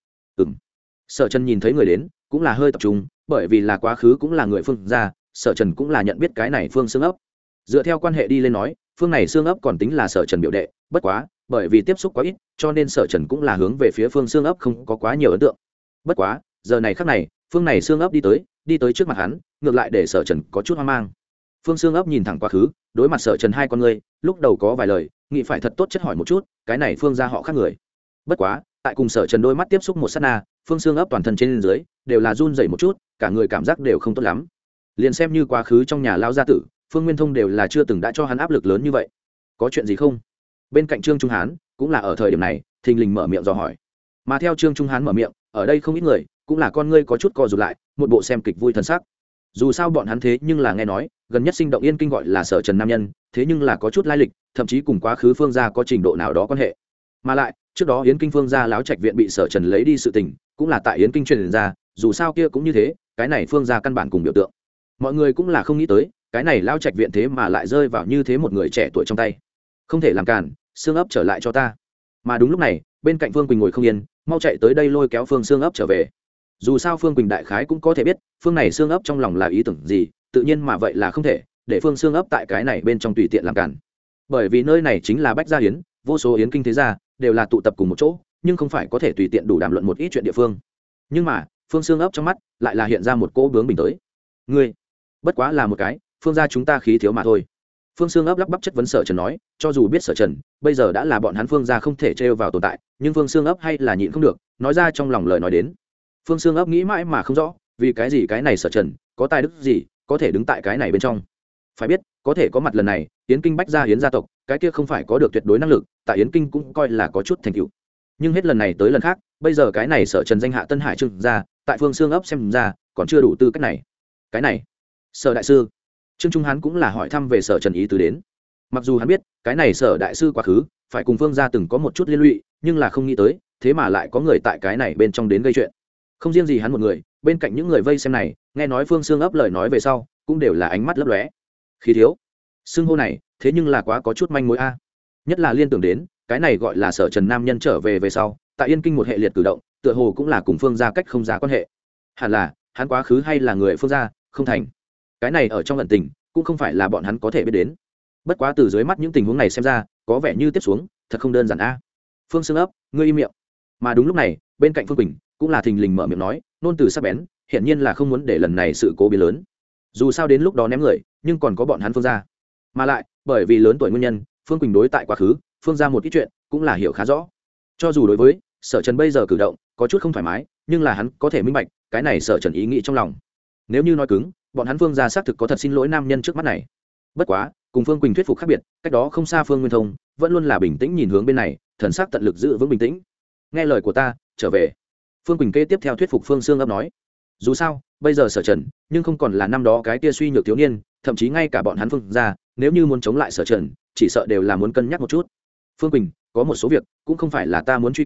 Sở trần nhìn thấy người đến cũng là hơi tập trung, bởi vì là quá khứ cũng là người phương gia, sở trần cũng là nhận biết cái này phương xương ấp. Dựa theo quan hệ đi lên nói, phương này xương ấp còn tính là sở trần biểu đệ, bất quá bởi vì tiếp xúc quá ít cho nên sở trần cũng là hướng về phía phương xương ấp không có quá nhiều ấn tượng. Bất quá giờ này khắc này phương này xương ấp đi tới trước mặt hắn, ngược lại để sở trần có chút hoang mang. Phương xương ấp nhìn thẳng quá khứ, đối mặt sở trần hai con ngươi, lúc đầu có vài lời nghĩ phải thật tốt chất hỏi một chút cái này phương gia họ khác người. Bất quá tại cùng sở trần đôi mắt tiếp xúc một sát na, phương xương ấp toàn thân trên dưới đều là run rẩy một chút, cả người cảm giác đều không tốt lắm. Liền xem như quá khứ trong nhà lao gia tử Phương Nguyên Thông đều là chưa từng đã cho hắn áp lực lớn như vậy. Có chuyện gì không? Bên cạnh Trương Trung Hán cũng là ở thời điểm này thình lình mở miệng dò hỏi. Mà theo Trương Trung Hán mở miệng, ở đây không ít người cũng là con ngươi có chút co rụt lại, một bộ xem kịch vui thân sắc. Dù sao bọn hắn thế nhưng là nghe nói gần nhất sinh động Yên Kinh gọi là sở trần nam nhân, thế nhưng là có chút lai lịch, thậm chí cùng quá khứ phương gia có trình độ nào đó quan hệ. Mà lại trước đó Yến Kinh phương gia láo trạch viện bị sở trần lấy đi sự tình cũng là tại Yến Kinh truyền ra, dù sao kia cũng như thế, cái này phương gia căn bản cùng biểu tượng. Mọi người cũng là không nghĩ tới cái này lao trạch viện thế mà lại rơi vào như thế một người trẻ tuổi trong tay. Không thể làm cản, xương ấp trở lại cho ta. Mà đúng lúc này bên cạnh Phương Quỳnh ngồi không yên, mau chạy tới đây lôi kéo phương xương ấp trở về. Dù sao Phương Quỳnh đại khái cũng có thể biết phương này xương ấp trong lòng là ý tưởng gì, tự nhiên mà vậy là không thể để phương xương ấp tại cái này bên trong tùy tiện làm cản. Bởi vì nơi này chính là Bách Gia Hiến, vô số Yến Kinh thế gia đều là tụ tập cùng một chỗ, nhưng không phải có thể tùy tiện đủ đàm luận một ít chuyện địa phương. Nhưng mà phương xương ấp trong mắt lại là hiện ra một cỗ bướng bình tới. Ngươi bất quá là một cái phương gia chúng ta khí thiếu mà thôi. Phương xương ấp lắp bắp chất vấn sở trần nói, cho dù biết sở trần bây giờ đã là bọn hắn phương gia không thể trêu vào tồn tại, nhưng phương xương ấp hay là nhịn không được nói ra trong lòng lời nói đến. Phương xương ấp nghĩ mãi mà không rõ vì cái gì cái này sở trần có tài đức gì có thể đứng tại cái này bên trong. Phải biết có thể có mặt lần này Yến Kinh Bách Gia Hiến gia tộc, cái kia không phải có được tuyệt đối năng lực, tại Yến Kinh cũng coi là có chút thành tựu. Nhưng hết lần này tới lần khác, bây giờ cái này sở trần danh hạ Tân Hải Trương gia, tại phương xương ấp xem ra còn chưa đủ tư cách này. Cái này sở đại sư Trương Trung Hán cũng là hỏi thăm về sở trần ý tứ đến. Mặc dù hắn biết cái này sở đại sư quá khứ phải cùng phương gia từng có một chút liên lụy, nhưng là không nghĩ tới thế mà lại có người tại cái này bên trong đến gây chuyện. Không riêng gì hắn một người, bên cạnh những người vây xem này nghe nói phương xương ấp lời nói về sau cũng đều là ánh mắt lấp lóe. Khí thiếu xưng hô này thế nhưng là quá có chút manh mối a. Nhất là liên tưởng đến cái này gọi là sở trần nam nhân trở về sau tại Yên Kinh một hệ liệt cử động, tựa hồ cũng là cùng phương gia cách không giá quan hệ. Hẳn là hắn quá khứ hay là người phương gia không thành. Cái này ở trong ẩn tình cũng không phải là bọn hắn có thể biết đến. Bất quá từ dưới mắt những tình huống này xem ra có vẻ như tiếp xuống thật không đơn giản a. Phương xương ấp ngươi im miệng. Mà đúng lúc này bên cạnh Phương Quỳnh cũng là thình lình mở miệng nói, nôn từ sắc bén, hiển nhiên là không muốn để lần này sự cố biến lớn. Dù sao đến lúc đó ném người nhưng còn có bọn hắn phương gia, mà lại bởi vì lớn tuổi nguyên nhân, Phương Quỳnh đối tại quá khứ phương gia một ít chuyện cũng là hiểu khá rõ. Cho dù đối với sở trần bây giờ cử động có chút không thoải mái, nhưng là hắn có thể minh bạch cái này sở trần ý nghĩ trong lòng. Nếu như nói cứng, bọn hắn phương gia xác thực có thật xin lỗi nam nhân trước mắt này. Bất quá cùng Phương Quỳnh thuyết phục khác biệt, cách đó không xa Phương Nguyên Thông vẫn luôn là bình tĩnh nhìn hướng bên này, thần sắc tận lực giữ vững bình tĩnh. Nghe lời của ta, trở về. Phương Quỳnh kế tiếp theo thuyết phục phương xương ấp nói. Dù sao bây giờ sở trần nhưng không còn là năm đó cái tia suy nhược thiếu niên, thậm chí ngay cả bọn hắn phương gia nếu như muốn chống lại sở trần chỉ sợ đều là muốn cân nhắc một chút. Phương Quỳnh có một số việc cũng không phải là ta muốn truy cứu,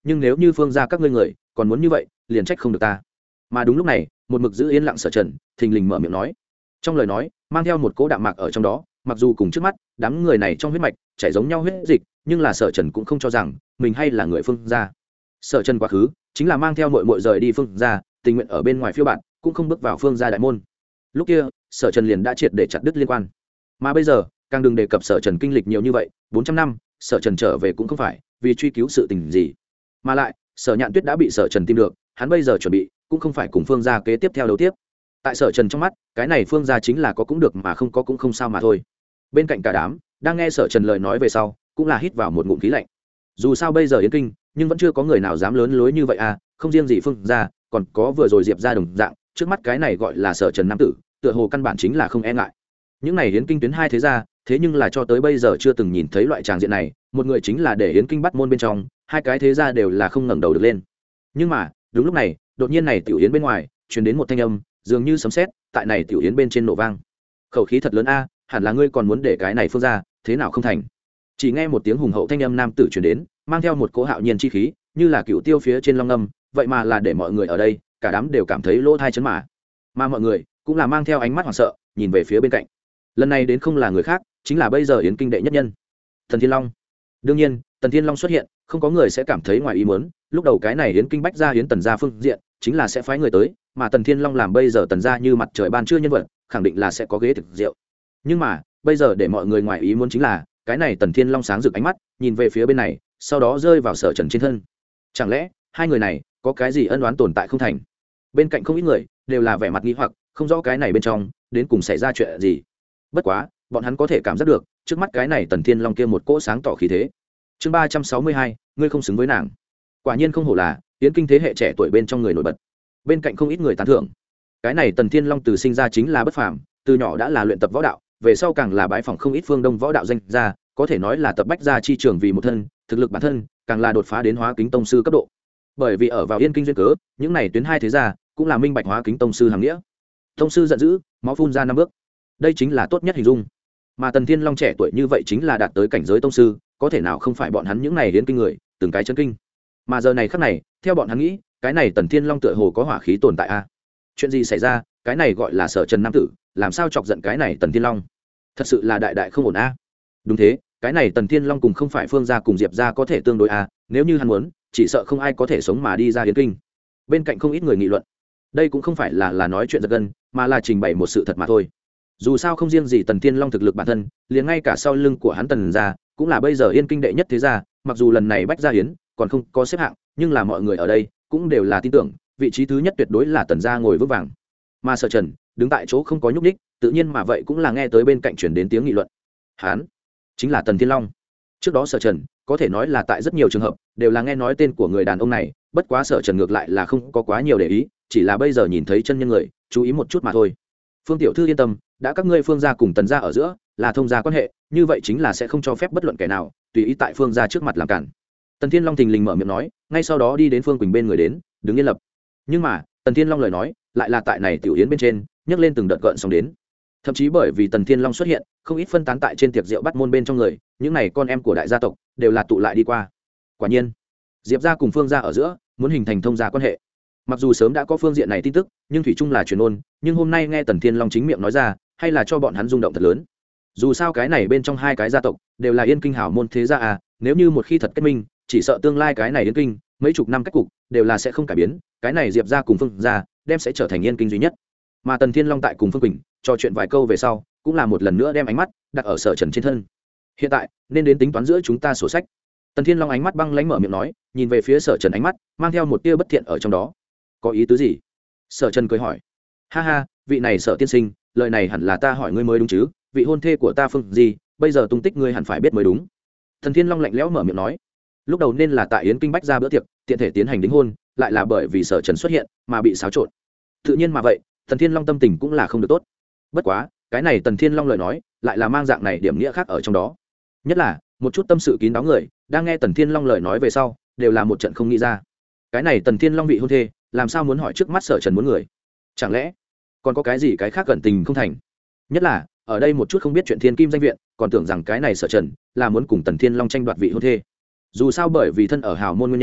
nhưng nếu như phương gia các ngươi người còn muốn như vậy liền trách không được ta. Mà đúng lúc này một mực giữ yên lặng Sở Trần thình lình mở miệng nói, trong lời nói mang theo một cỗ đạm mạc ở trong đó. Mặc dù cùng trước mắt đám người này trong huyết mạch chảy giống nhau huyết dịch, nhưng là Sở Trần cũng không cho rằng mình hay là người phương gia. Sở Trần quá khứ chính là mang theo muội muội rời đi phương gia, tình nguyện ở bên ngoài phiêu bạt, cũng không bước vào phương gia đại môn. Lúc kia Sở Trần liền đã triệt để chặt đứt liên quan. Mà bây giờ càng đừng đề cập Sở Trần kinh lịch nhiều như vậy, 400 năm Sở Trần trở về cũng không phải vì truy cứu sự tình gì, mà lại Sở Nhạn Tuyết đã bị Sở Trần tìm được, hắn bây giờ chuẩn bị cũng không phải cùng phương gia kế tiếp theo đấu tiếp. Tại Sở Trần trong mắt, cái này phương gia chính là có cũng được mà không có cũng không sao mà thôi. Bên cạnh cả đám đang nghe Sở Trần lời nói về sau, cũng là hít vào một ngụm khí lạnh. Dù sao bây giờ Yến Kinh nhưng vẫn chưa có người nào dám lớn lối như vậy à, không riêng gì phương gia, còn có vừa rồi Diệp gia đồng dạng, trước mắt cái này gọi là Sở Trần nam tử, tựa hồ căn bản chính là không e ngại. Những này Yến Kinh tuyến hai thế gia, thế nhưng là cho tới bây giờ chưa từng nhìn thấy loại tràng diện này, một người chính là để Yến Kinh bắt môn bên trong, hai cái thế gia đều là không ngẩng đầu được lên. Nhưng mà đúng lúc này đột nhiên này tiểu yến bên ngoài truyền đến một thanh âm dường như sấm sét, tại này tiểu yến bên trên nổ vang. Khẩu khí thật lớn a, hẳn là ngươi còn muốn để cái này phương ra thế nào không thành. Chỉ nghe một tiếng hùng hậu thanh âm nam tử truyền đến, mang theo một cỗ hạo nhiên chi khí, như là cựu tiêu phía trên long âm, vậy mà là để mọi người ở đây cả đám đều cảm thấy lỗ thai chấn mà mọi người cũng là mang theo ánh mắt hoảng sợ nhìn về phía bên cạnh. Lần này đến không là người khác, chính là bây giờ Yến Kinh đệ nhất nhân Tần Thiên Long. Đương nhiên Tần Thiên Long xuất hiện không có người sẽ cảm thấy ngoài ý muốn, lúc đầu cái này Yến Kinh bách gia Yến Tần gia phương diện chính là sẽ phái người tới, mà Tần Thiên Long làm bây giờ Tần gia như mặt trời ban trưa nhân vật, khẳng định là sẽ có ghế thực rượu. Nhưng mà bây giờ để mọi người ngoài ý muốn chính là cái này Tần Thiên Long sáng rực ánh mắt nhìn về phía bên này, sau đó rơi vào Sở Trần trên thân. Chẳng lẽ hai người này có cái gì ân oán tồn tại không thành? Bên cạnh không ít người đều là vẻ mặt nghi hoặc, không rõ cái này bên trong đến cùng xảy ra chuyện gì. Bất quá bọn hắn có thể cảm giác được trước mắt cái này Tần Thiên Long kia một cỗ sáng tỏ khí thế. Chương 362, ngươi không xứng với nàng. Quả nhiên không hổ là Yến Kinh thế hệ trẻ tuổi bên trong người nổi bật. Bên cạnh không ít người tán thưởng. Cái này Tần Thiên Long từ sinh ra chính là bất phàm, từ nhỏ đã là luyện tập võ đạo, về sau càng là bái phỏng không ít phương Đông võ đạo danh gia, có thể nói là tập bách gia chi trường vì một thân, thực lực bản thân càng là đột phá đến hóa kính tông sư cấp độ. Bởi vì ở vào Yên Kinh duyên cớ, những này tuyến hai thế gia cũng là minh bạch hóa kính tông sư hàng nghĩa. Tông sư giận dữ, máu phun ra năm bước. Đây chính là tốt nhất hình dung. Mà Tần Thiên Long trẻ tuổi như vậy chính là đạt tới cảnh giới tông sư, có thể nào không phải bọn hắn những này Yến Kinh người từng cái chân kinh. Mà giờ này khắc này theo bọn hắn nghĩ, cái này Tần Thiên Long tựa hồ có hỏa khí tồn tại a. Chuyện gì xảy ra? Cái này gọi là Sở Trần nam tử làm sao chọc giận cái này Tần Thiên Long? Thật sự là đại đại không ổn a. Đúng thế, cái này Tần Thiên Long cùng không phải phương gia cùng Diệp gia có thể tương đối a, nếu như hắn muốn chỉ sợ không ai có thể sống mà đi ra Yến Kinh. Bên cạnh không ít người nghị luận, đây cũng không phải là nói chuyện giật gân, mà là trình bày một sự thật mà thôi. Dù sao không riêng gì Tần Thiên Long thực lực bản thân, liền ngay cả sau lưng của hắn Tần gia cũng là bây giờ Yên Kinh đệ nhất thế gia, mặc dù lần này bách gia hiến còn không có xếp hạng, nhưng là mọi người ở đây cũng đều là tin tưởng vị trí thứ nhất tuyệt đối là Tần gia ngồi vững vàng. Mà Sở Trần đứng tại chỗ không có nhúc nhích, tự nhiên mà vậy cũng là nghe tới bên cạnh chuyển đến tiếng nghị luận. Hắn chính là Tần Thiên Long. Trước đó Sở Trần có thể nói là tại rất nhiều trường hợp đều là nghe nói tên của người đàn ông này, bất quá Sở Trần ngược lại là không có quá nhiều để ý, chỉ là bây giờ nhìn thấy chân nhân người, chú ý một chút mà thôi. Phương tiểu thư yên tâm, đã các ngươi Phương gia cùng Tần gia ở giữa là thông gia quan hệ, như vậy chính là sẽ không cho phép bất luận kẻ nào tùy ý tại Phương gia trước mặt làm cản. Tần Thiên Long thình lình mở miệng nói, ngay sau đó đi đến Phương Quỳnh bên người đến, đứng yên lập. Nhưng mà Tần Thiên Long lời nói lại là tại này tiểu yến bên trên nhấc lên từng đợt gợn sóng đến. Thậm chí bởi vì Tần Thiên Long xuất hiện, không ít phân tán tại trên tiệc rượu bắt môn bên trong người, những này con em của đại gia tộc đều là tụ lại đi qua. Quả nhiên Diệp gia cùng Phương gia ở giữa muốn hình thành thông gia quan hệ, mặc dù sớm đã có phương diện này tin tức, nhưng thủy chung là truyền ôn, nhưng hôm nay nghe Tần Thiên Long chính miệng nói ra, hay là cho bọn hắn rung động thật lớn. Dù sao cái này bên trong hai cái gia tộc đều là Yên Kinh hảo môn thế gia à, nếu như một khi thật kết minh, chỉ sợ tương lai cái này Yên Kinh mấy chục năm cách cục đều là sẽ không cải biến, cái này Diệp gia cùng Phương gia đem sẽ trở thành Yên Kinh duy nhất. Mà Tần Thiên Long tại cùng Phương Quỳnh trò chuyện vài câu về sau, cũng là một lần nữa đem ánh mắt đặt ở Sở Trần trên thân. Hiện tại nên đến tính toán giữa chúng ta sổ sách. Tần Thiên Long ánh mắt băng lãnh mở miệng nói, nhìn về phía Sở Trần, ánh mắt mang theo một tia bất thiện ở trong đó. Có ý tứ gì? Sở Trần cười hỏi. Ha ha, vị này Sở tiên sinh, lời này hẳn là ta hỏi ngươi mới đúng chứ, vị hôn thê của ta Phương gì, bây giờ tung tích ngươi hẳn phải biết mới đúng. Tần Thiên Long lạnh lẽo mở miệng nói. Lúc đầu nên là tại Yến Kinh bách ra bữa tiệc tiện thể tiến hành đính hôn, lại là bởi vì Sở Trần xuất hiện mà bị xáo trộn. Tự nhiên mà vậy Tần Thiên Long tâm tình cũng là không được tốt. Bất quá cái này Tần Thiên Long lời nói lại là mang dạng này điểm nghĩa khác ở trong đó, nhất là một chút tâm sự kín đáo người đang nghe Tần Thiên Long lời nói về sau đều là một trận không nghĩ ra, cái này Tần Thiên Long vị hôn thê làm sao muốn hỏi trước mắt Sở Trần muốn người, chẳng lẽ còn có cái gì cái khác gần tình không thành. Nhất là ở đây một chút không biết chuyện thiên kim danh viện còn tưởng rằng cái này Sở Trần là muốn cùng Tần Thiên Long tranh đoạt vị hôn thê. Dù sao bởi vì thân ở hào môn nguyên nhân,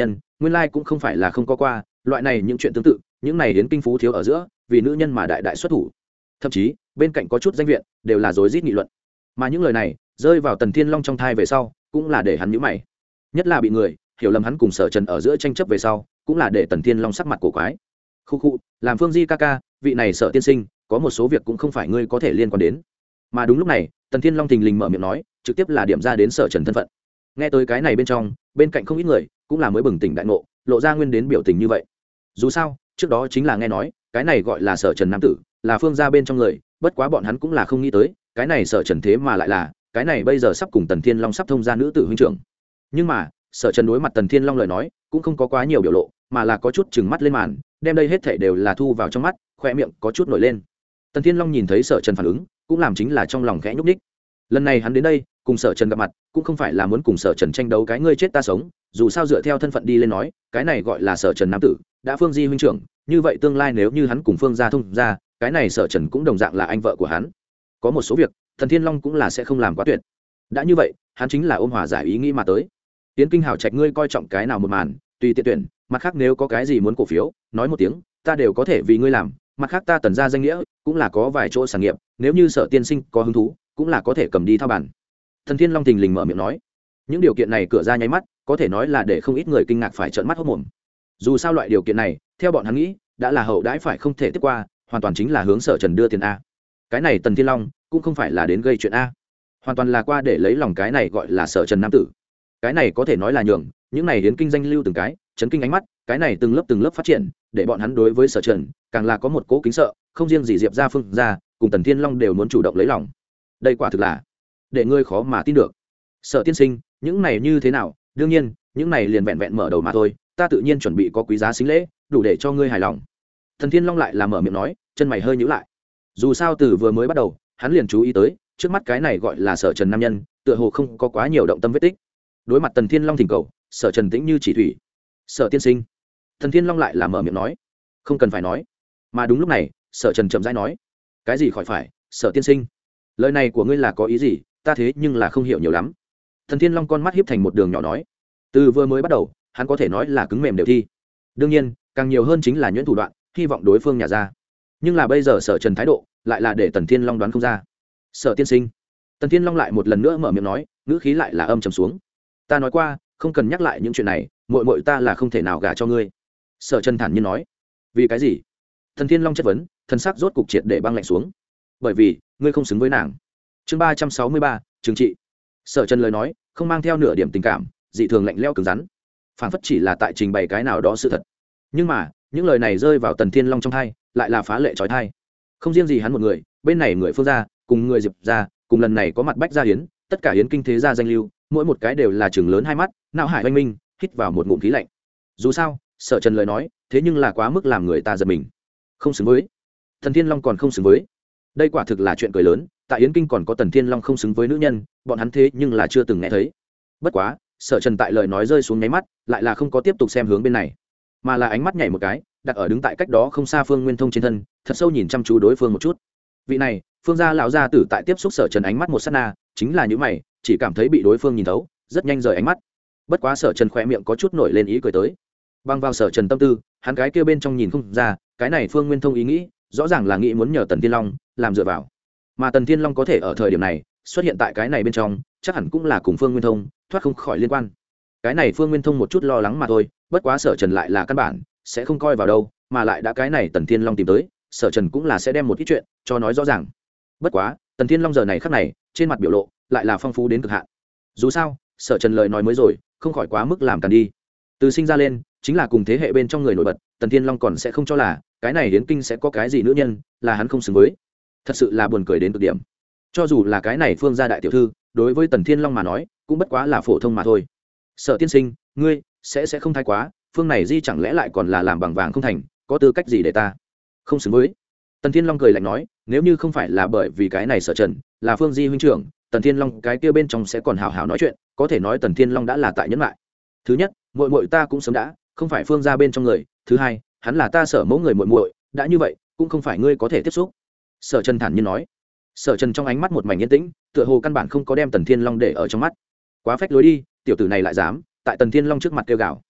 nguyên lai cũng không phải là không có qua loại này những chuyện tương tự, những này đến kinh phú thiếu ở giữa vì nữ nhân mà đại đại xuất thủ, thậm chí bên cạnh có chút danh viện đều là rối rít nghị luận. Mà những lời này rơi vào Tần Thiên Long trong thai về sau cũng là để hắn nhíu mày, nhất là bị người hiểu lầm hắn cùng Sở Trần ở giữa tranh chấp về sau cũng là để Tần Thiên Long sắc mặt cổ quái. Khu khu, làm Phương Di ca ca, vị này Sở tiên sinh, có một số việc cũng không phải ngươi có thể liên quan đến. Mà đúng lúc này Tần Thiên Long thình lình mở miệng nói, trực tiếp là điểm ra đến Sở Trần thân phận. Nghe tới cái này bên trong, bên cạnh không ít người cũng là mới bừng tỉnh đại ngộ, lộ ra nguyên đến biểu tình như vậy. Dù sao trước đó chính là nghe nói cái này gọi là Sở Trần nam tử là Phương gia bên trong người, bất quá bọn hắn cũng là không nghĩ tới cái này Sở Trần thế mà lại là cái này bây giờ sắp cùng Tần Thiên Long sắp thông gia nữ tử huynh trưởng. Nhưng mà Sở Trần đối mặt Tần Thiên Long lời nói cũng không có quá nhiều biểu lộ, mà là có chút chừng mắt lên màn, đem đây hết thảy đều là thu vào trong mắt, khoe miệng có chút nổi lên. Tần Thiên Long nhìn thấy Sở Trần phản ứng cũng làm chính là trong lòng khẽ nhúc nhích. Lần này hắn đến đây cùng Sở Trần gặp mặt cũng không phải là muốn cùng Sở Trần tranh đấu cái ngươi chết ta sống, dù sao dựa theo thân phận đi lên nói cái này gọi là Sở Trần nam tử đã Phương Di huynh trưởng, như vậy tương lai nếu như hắn cùng Phương gia thông ra, cái này Sở Trần cũng đồng dạng là anh vợ của hắn. Có một số việc Tần Thiên Long cũng là sẽ không làm quá tuyệt. Đã như vậy hắn chính là ôm hòa giải ý nghĩ mà tới. Tiến kinh hào trạch ngươi coi trọng cái nào một màn tùy tiện tuyển, mặt khác nếu có cái gì muốn cổ phiếu nói một tiếng ta đều có thể vì ngươi làm, mặt khác ta Tần gia danh nghĩa cũng là có vài chỗ sản nghiệp, nếu như Sở tiên sinh có hứng thú cũng là có thể cầm đi thao bàn. Thần Thiên Long thình lình mở miệng nói, những điều kiện này cửa ra nháy mắt có thể nói là để không ít người kinh ngạc phải trợn mắt hốt mồm. Dù sao loại điều kiện này theo bọn hắn nghĩ đã là hậu đãi phải không thể tiếp qua, hoàn toàn chính là hướng Sở Trần đưa tiền a. Cái này Tần Thiên Long cũng không phải là đến gây chuyện a, hoàn toàn là qua để lấy lòng cái này gọi là Sở Trần nam tử. Cái này có thể nói là nhường những này đến kinh danh lưu từng cái chấn kinh ánh mắt, cái này từng lớp phát triển để bọn hắn đối với Sở Trần càng là có một cố kính sợ, không riêng gì Diệp gia Phương gia cùng Tần Thiên Long đều muốn chủ động lấy lòng. Đây quả thực là để ngươi khó mà tin được. Sở tiên sinh, những này như thế nào? Đương nhiên những này liền vẹn vẹn mở đầu mà thôi, ta tự nhiên chuẩn bị có quý giá xính lễ đủ để cho ngươi hài lòng. Thần Thiên Long lại là mở miệng nói, chân mày hơi nhíu lại. Dù sao từ vừa mới bắt đầu hắn liền chú ý tới trước mắt cái này gọi là Sở Trần nam nhân tựa hồ không có quá nhiều động tâm vết tích. Đối mặt Tần Thiên Long thỉnh cầu, Sở Trần tĩnh như chỉ thủy. Sở tiên sinh, Thần Thiên Long lại là mở miệng nói, không cần phải nói. Mà đúng lúc này Sở Trần chậm rãi nói, cái gì khỏi phải, Sở tiên sinh, lời này của ngươi là có ý gì, ta thế nhưng là không hiểu nhiều lắm. Thần Thiên Long con mắt hiếp thành một đường nhỏ nói, từ vừa mới bắt đầu hắn có thể nói là cứng mềm đều thi, đương nhiên càng nhiều hơn chính là nhuyễn thủ đoạn, hy vọng đối phương nhả ra. Nhưng là bây giờ Sở Trần thái độ lại là để Tần Thiên Long đoán không ra. Sở tiên sinh, Tần Thiên Long lại một lần nữa mở miệng nói, ngữ khí lại là âm trầm xuống, ta nói qua không cần nhắc lại những chuyện này, muội muội ta là không thể nào gả cho ngươi. Sở Trần thản nhiên nói. Vì cái gì? Tần Thiên Long chất vấn, thân xác rốt cục triệt để băng lạnh xuống. Bởi vì ngươi không xứng với nàng. Chương 363, trừng trị. Sở Trần lời nói không mang theo nửa điểm tình cảm, dị thường lạnh lẽo cứng rắn, phảng phất chỉ là tại trình bày cái nào đó sự thật. Nhưng mà những lời này rơi vào Tần Thiên Long trong tai lại là phá lệ chói tai. Không riêng gì hắn một người, bên này người Phương gia cùng người Diệp gia cùng lần này có mặt Bách gia hiến, tất cả hiến kinh thế gia danh lưu mỗi một cái đều là chừng lớn hai mắt, não hải oanh minh, hít vào một ngụm khí lạnh. Dù sao Sở Trần lời nói thế nhưng là quá mức làm người ta giật mình. Không xứng với Tần Thiên Long, còn không xứng với, đây quả thực là chuyện cười lớn. Tại yến kinh còn có Tần Thiên Long không xứng với nữ nhân, bọn hắn thế nhưng là chưa từng nghe thấy. Bất quá Sở Trần tại lời nói rơi xuống nháy mắt lại là không có tiếp tục xem hướng bên này, mà là ánh mắt nhảy một cái đặt ở đứng tại cách đó không xa Phương Nguyên Thông trên thân, thật sâu nhìn chăm chú đối phương một chút. Vị này Phương gia lão gia tử tại tiếp xúc Sở Trần ánh mắt một sát na chính là những mày, chỉ cảm thấy bị đối phương nhìn thấu, rất nhanh rời ánh mắt. Bất quá Sở Trần khỏe miệng có chút nổi lên ý cười tới. Băng vào Sở Trần tâm tư, hắn cái kia bên trong nhìn không ra, cái này Phương Nguyên Thông ý nghĩ rõ ràng là nghĩ muốn nhờ Tần Thiên Long làm dựa vào, mà Tần Thiên Long có thể ở thời điểm này xuất hiện tại cái này bên trong, chắc hẳn cũng là cùng Phương Nguyên Thông thoát không khỏi liên quan. Cái này Phương Nguyên Thông một chút lo lắng mà thôi, bất quá Sở Trần lại là căn bản sẽ không coi vào đâu, mà lại đã cái này Tần Thiên Long tìm tới, Sở Trần cũng là sẽ đem một ít chuyện cho nói rõ ràng. Bất quá Tần Thiên Long giờ này khắc này trên mặt biểu lộ lại là phong phú đến cực hạn. Dù sao Sở Trần lời nói mới rồi không khỏi quá mức làm càn đi. Từ sinh ra lên chính là cùng thế hệ bên trong người nổi bật, Tần Thiên Long còn sẽ không cho là cái này hiến kinh sẽ có cái gì nữ nhân là hắn không xứng với. Thật sự là buồn cười đến cực điểm. Cho dù là cái này Phương gia đại tiểu thư, đối với Tần Thiên Long mà nói cũng bất quá là phổ thông mà thôi. Sở tiên sinh, ngươi sẽ không thái quá, Phương này Di chẳng lẽ lại còn là làm bằng vàng không thành, có tư cách gì để ta không xứng với. Tần Thiên Long cười lạnh nói, nếu như không phải là bởi vì cái này Sở Trần là Phương Di huynh trưởng, Tần Thiên Long cái kia bên trong sẽ còn hào hào nói chuyện, có thể nói Tần Thiên Long đã là tại nhẫn lại. Thứ nhất, muội muội ta cũng sớm đã không phải Phương gia bên trong người, thứ hai, hắn là ta Sở mẫu người muội muội, đã như vậy cũng không phải ngươi có thể tiếp xúc. Sở Trần thản nhiên nói. Sở Trần trong ánh mắt một mảnh yên tĩnh, tựa hồ căn bản không có đem Tần Thiên Long để ở trong mắt. Quá phách lối đi, tiểu tử này lại dám tại Tần Thiên Long trước mặt kêu gào.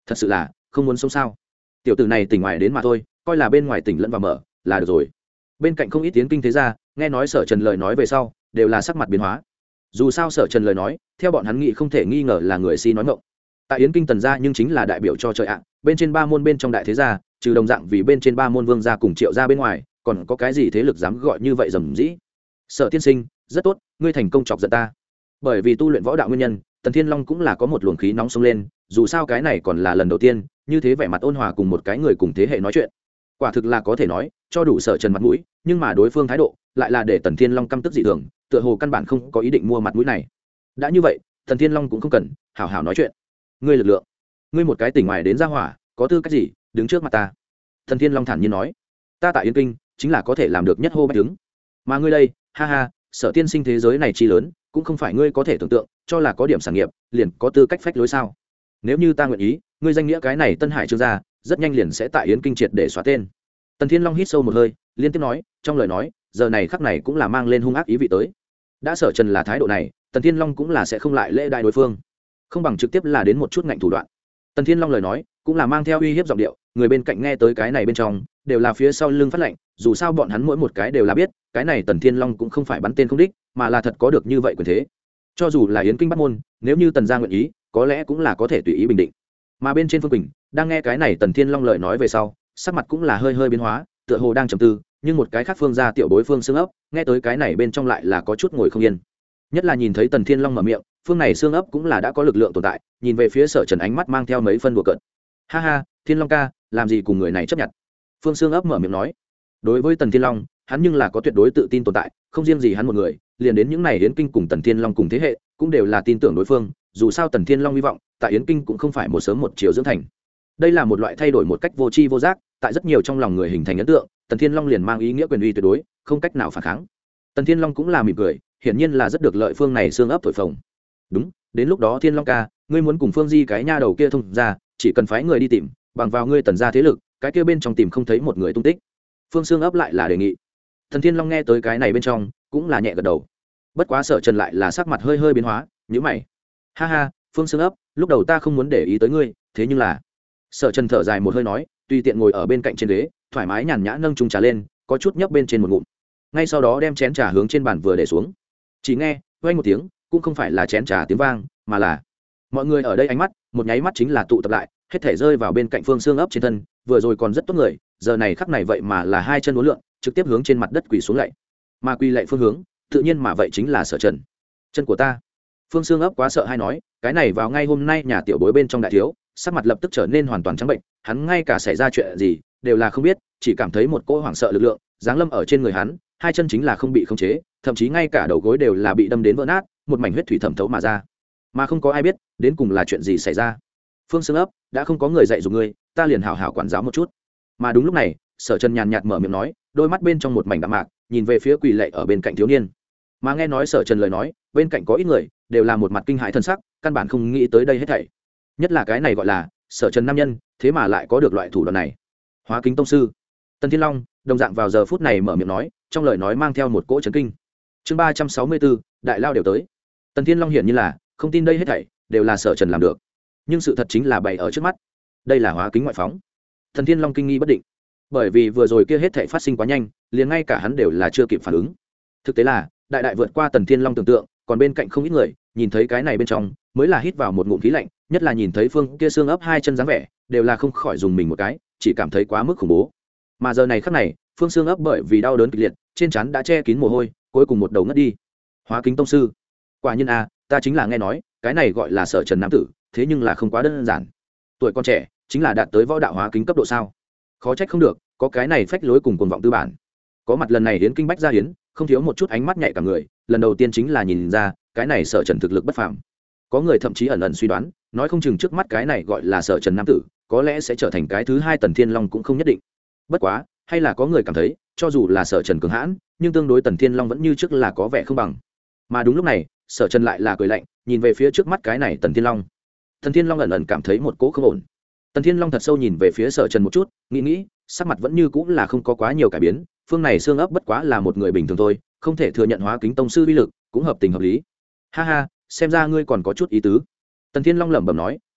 thật sự là không muốn sống sao. Tiểu tử này tỉnh ngoài đến mà thôi, coi là bên ngoài tỉnh lẫn vào mở là được rồi. Bên cạnh không ít tiếng kinh thế ra, nghe nói Sở Trần lời nói về sau đều là sắc mặt biến hóa. Dù sao Sở Trần lời nói theo bọn hắn nghĩ không thể nghi ngờ là người si nói ngọng. Tại Yến Kinh Tần gia nhưng chính là đại biểu cho trời ạ, bên trên ba môn bên trong đại thế gia, trừ đồng dạng vì bên trên ba môn vương gia cùng Triệu gia bên ngoài, còn có cái gì thế lực dám gọi như vậy rầm rĩ. Sở tiên sinh rất tốt, ngươi thành công chọc giận ta. Bởi vì tu luyện võ đạo nguyên nhân, Tần Thiên Long cũng là có một luồng khí nóng xông lên, dù sao cái này còn là lần đầu tiên như thế vẻ mặt ôn hòa cùng một cái người cùng thế hệ nói chuyện, quả thực là có thể nói cho đủ Sở Trần mặt mũi, nhưng mà đối phương thái độ lại là để Tần Thiên Long căm tức dị thường, tựa hồ căn bản không có ý định mua mặt mũi này. Đã như vậy, Tần Thiên Long cũng không cần hảo hảo nói chuyện. Ngươi lực lượng, ngươi một cái tỉnh ngoài đến ra hỏa, có tư cách gì đứng trước mặt ta? Tần Thiên Long thản nhiên nói, ta tại Yên Kinh chính là có thể làm được nhất hô bách đứng, mà ngươi đây, ha ha, Sở tiên sinh thế giới này chi lớn, cũng không phải ngươi có thể tưởng tượng, cho là có điểm sản nghiệp liền có tư cách phách lối sao? Nếu như ta nguyện ý, ngươi danh nghĩa cái này Tân Hải Trương gia rất nhanh liền sẽ tại Yến Kinh triệt để xóa tên. Tần Thiên Long hít sâu một hơi, liên tiếp nói, trong lời nói giờ này khắc này cũng là mang lên hung ác ý vị tới. Đã Sở Trần là thái độ này, Tần Thiên Long cũng là sẽ không lại lễ đại đối phương, không bằng trực tiếp là đến một chút ngạnh thủ đoạn. Tần Thiên Long lời nói cũng là mang theo uy hiếp giọng điệu, người bên cạnh nghe tới cái này bên trong đều là phía sau lưng phát lệnh, dù sao bọn hắn mỗi một cái đều là biết cái này Tần Thiên Long cũng không phải bắn tên không đích, mà là thật có được như vậy quyền thế. Cho dù là Yến Kinh bắt môn, nếu như Tần gia nguyện ý, có lẽ cũng là có thể tùy ý bình định. Mà bên trên Phương Quỳnh đang nghe cái này Tần Thiên Long lời nói về sau, sắc mặt cũng là hơi hơi biến hóa, tựa hồ đang trầm tư, nhưng một cái khác Phương gia tiểu bối Phương Xương ấp nghe tới cái này bên trong lại là có chút ngồi không yên. Nhất là nhìn thấy Tần Thiên Long mở miệng, Phương này Xương ấp cũng là đã có lực lượng tồn tại, nhìn về phía Sở Trần ánh mắt mang theo mấy phân đùa cợt. Ha ha, Thiên Long ca, làm gì cùng người này chấp nhận? Phương Xương ấp mở miệng nói. Đối với Tần Thiên Long, hắn nhưng là có tuyệt đối tự tin tồn tại, không riêng gì hắn một người, liền đến những này Yến Kinh cùng Tần Thiên Long cùng thế hệ, cũng đều là tin tưởng đối phương, dù sao Tần Thiên Long hy vọng tại Yến Kinh cũng không phải một sớm một chiều dưỡng thành. Đây là một loại thay đổi một cách vô tri vô giác, tại rất nhiều trong lòng người hình thành ấn tượng, Tần Thiên Long liền mang ý nghĩa quyền uy tuyệt đối, không cách nào phản kháng. Tần Thiên Long cũng là mỉm cười, hiển nhiên là rất được lợi Phương này Xương ấp thổi phồng. Đúng, đến lúc đó Thiên Long ca, ngươi muốn cùng Phương Di cái nha đầu kia thông ra, chỉ cần phái người đi tìm, bằng vào ngươi Tần gia thế lực, cái kia bên trong tìm không thấy một người tung tích. Phương Xương ấp lại là đề nghị. Tần Thiên Long nghe tới cái này bên trong, cũng là nhẹ gật đầu. Bất quá Sở Trần lại là sắc mặt hơi hơi biến hóa, nhíu mày. Ha ha, Phương Xương ấp, lúc đầu ta không muốn để ý tới ngươi, thế nhưng là Sở Trần thở dài một hơi nói, tùy tiện ngồi ở bên cạnh trên ghế, thoải mái nhàn nhã nâng chung trà lên, có chút nhấp bên trên một ngụm. Ngay sau đó đem chén trà hướng trên bàn vừa để xuống. Chỉ nghe vang một tiếng, cũng không phải là chén trà tiếng vang, mà là mọi người ở đây ánh mắt một nháy mắt chính là tụ tập lại, hết thể rơi vào bên cạnh Phương Xương ấp trên thân, vừa rồi còn rất tốt người, giờ này khắc này vậy mà là hai chân uốn lượn, trực tiếp hướng trên mặt đất quỳ xuống lạy. Mà quỳ lạy phương hướng, tự nhiên mà vậy chính là Sở Trần. Chân của ta. Phương Xương ấp quá sợ hay nói, cái này vào ngay hôm nay nhà tiểu bối bên trong đại thiếu, sắc mặt lập tức trở nên hoàn toàn trắng bệnh, hắn ngay cả xảy ra chuyện gì đều là không biết, chỉ cảm thấy một cỗ hoảng sợ lực lượng giáng lâm ở trên người hắn, hai chân chính là không bị khống chế, thậm chí ngay cả đầu gối đều là bị đâm đến vỡ nát, một mảnh huyết thủy thẩm thấu mà ra, mà không có ai biết đến cùng là chuyện gì xảy ra. Phương Xương ấp, đã không có người dạy dỗ ngươi, ta liền hảo hảo quản giáo một chút. Mà đúng lúc này, Sở Trần nhàn nhạt mở miệng nói, đôi mắt bên trong một mảnh đạm mạc, nhìn về phía quỳ lạy ở bên cạnh thiếu niên. Mà nghe nói Sở Trần lời nói, bên cạnh có ít người đều là một mặt kinh hãi thân sắc, căn bản không nghĩ tới đây hết thảy. Nhất là cái này gọi là Sở Trần nam nhân, thế mà lại có được loại thủ đoạn này. Hóa Kính tông sư Tần Thiên Long đồng dạng vào giờ phút này mở miệng nói, trong lời nói mang theo một cỗ chấn kinh. Chương 364, đại lao đều tới. Tần Thiên Long hiển nhiên là không tin đây hết thảy đều là Sở Trần làm được, nhưng sự thật chính là bày ở trước mắt, đây là hóa kính ngoại phóng. Tần Thiên Long kinh nghi bất định, bởi vì vừa rồi kia hết thảy phát sinh quá nhanh, liền ngay cả hắn đều là chưa kịp phản ứng. Thực tế là đại đại vượt qua Tần Thiên Long tưởng tượng, còn bên cạnh không ít người nhìn thấy cái này bên trong mới là hít vào một ngụm khí lạnh, nhất là nhìn thấy Phương kia xương ấp hai chân dáng vẻ, đều là không khỏi dùng mình một cái, chỉ cảm thấy quá mức khủng bố. Mà giờ này khắc này, Phương xương ấp bởi vì đau đớn kịch liệt, trên trán đã che kín mồ hôi, cuối cùng một đầu ngất đi. Hóa Kính tông sư, quả nhiên a, ta chính là nghe nói, cái này gọi là Sở Trần nam tử, thế nhưng là không quá đơn giản. Tuổi còn trẻ, chính là đạt tới võ đạo hóa kính cấp độ sao? Khó trách không được, có cái này phách lối cùng cuồng vọng tư bản. Có mặt lần này Yến Kinh bách gia hiến, không thiếu một chút ánh mắt nhạy cả người, lần đầu tiên chính là nhìn ra, cái này Sở Trần thực lực bất phàm. Có người thậm chí ẩn ẩn suy đoán, nói không chừng trước mắt cái này gọi là Sở Trần nam tử, có lẽ sẽ trở thành cái thứ hai Tần Thiên Long cũng không nhất định. Bất quá, hay là có người cảm thấy, cho dù là Sở Trần cường hãn, nhưng tương đối Tần Thiên Long vẫn như trước là có vẻ không bằng. Mà đúng lúc này, Sở Trần lại là cười lạnh, nhìn về phía trước mắt cái này Tần Thiên Long. Tần Thiên Long ẩn ẩn cảm thấy một cỗ không ổn. Tần Thiên Long thật sâu nhìn về phía Sở Trần một chút, nghĩ, sắc mặt vẫn như cũng là không có quá nhiều cải biến, phương này xương ấp bất quá là một người bình thường thôi, không thể thừa nhận hóa kính tông sư uy lực, cũng hợp tình hợp lý. Ha ha, xem ra ngươi còn có chút ý tứ. Tần Thiên Long lẩm bẩm nói,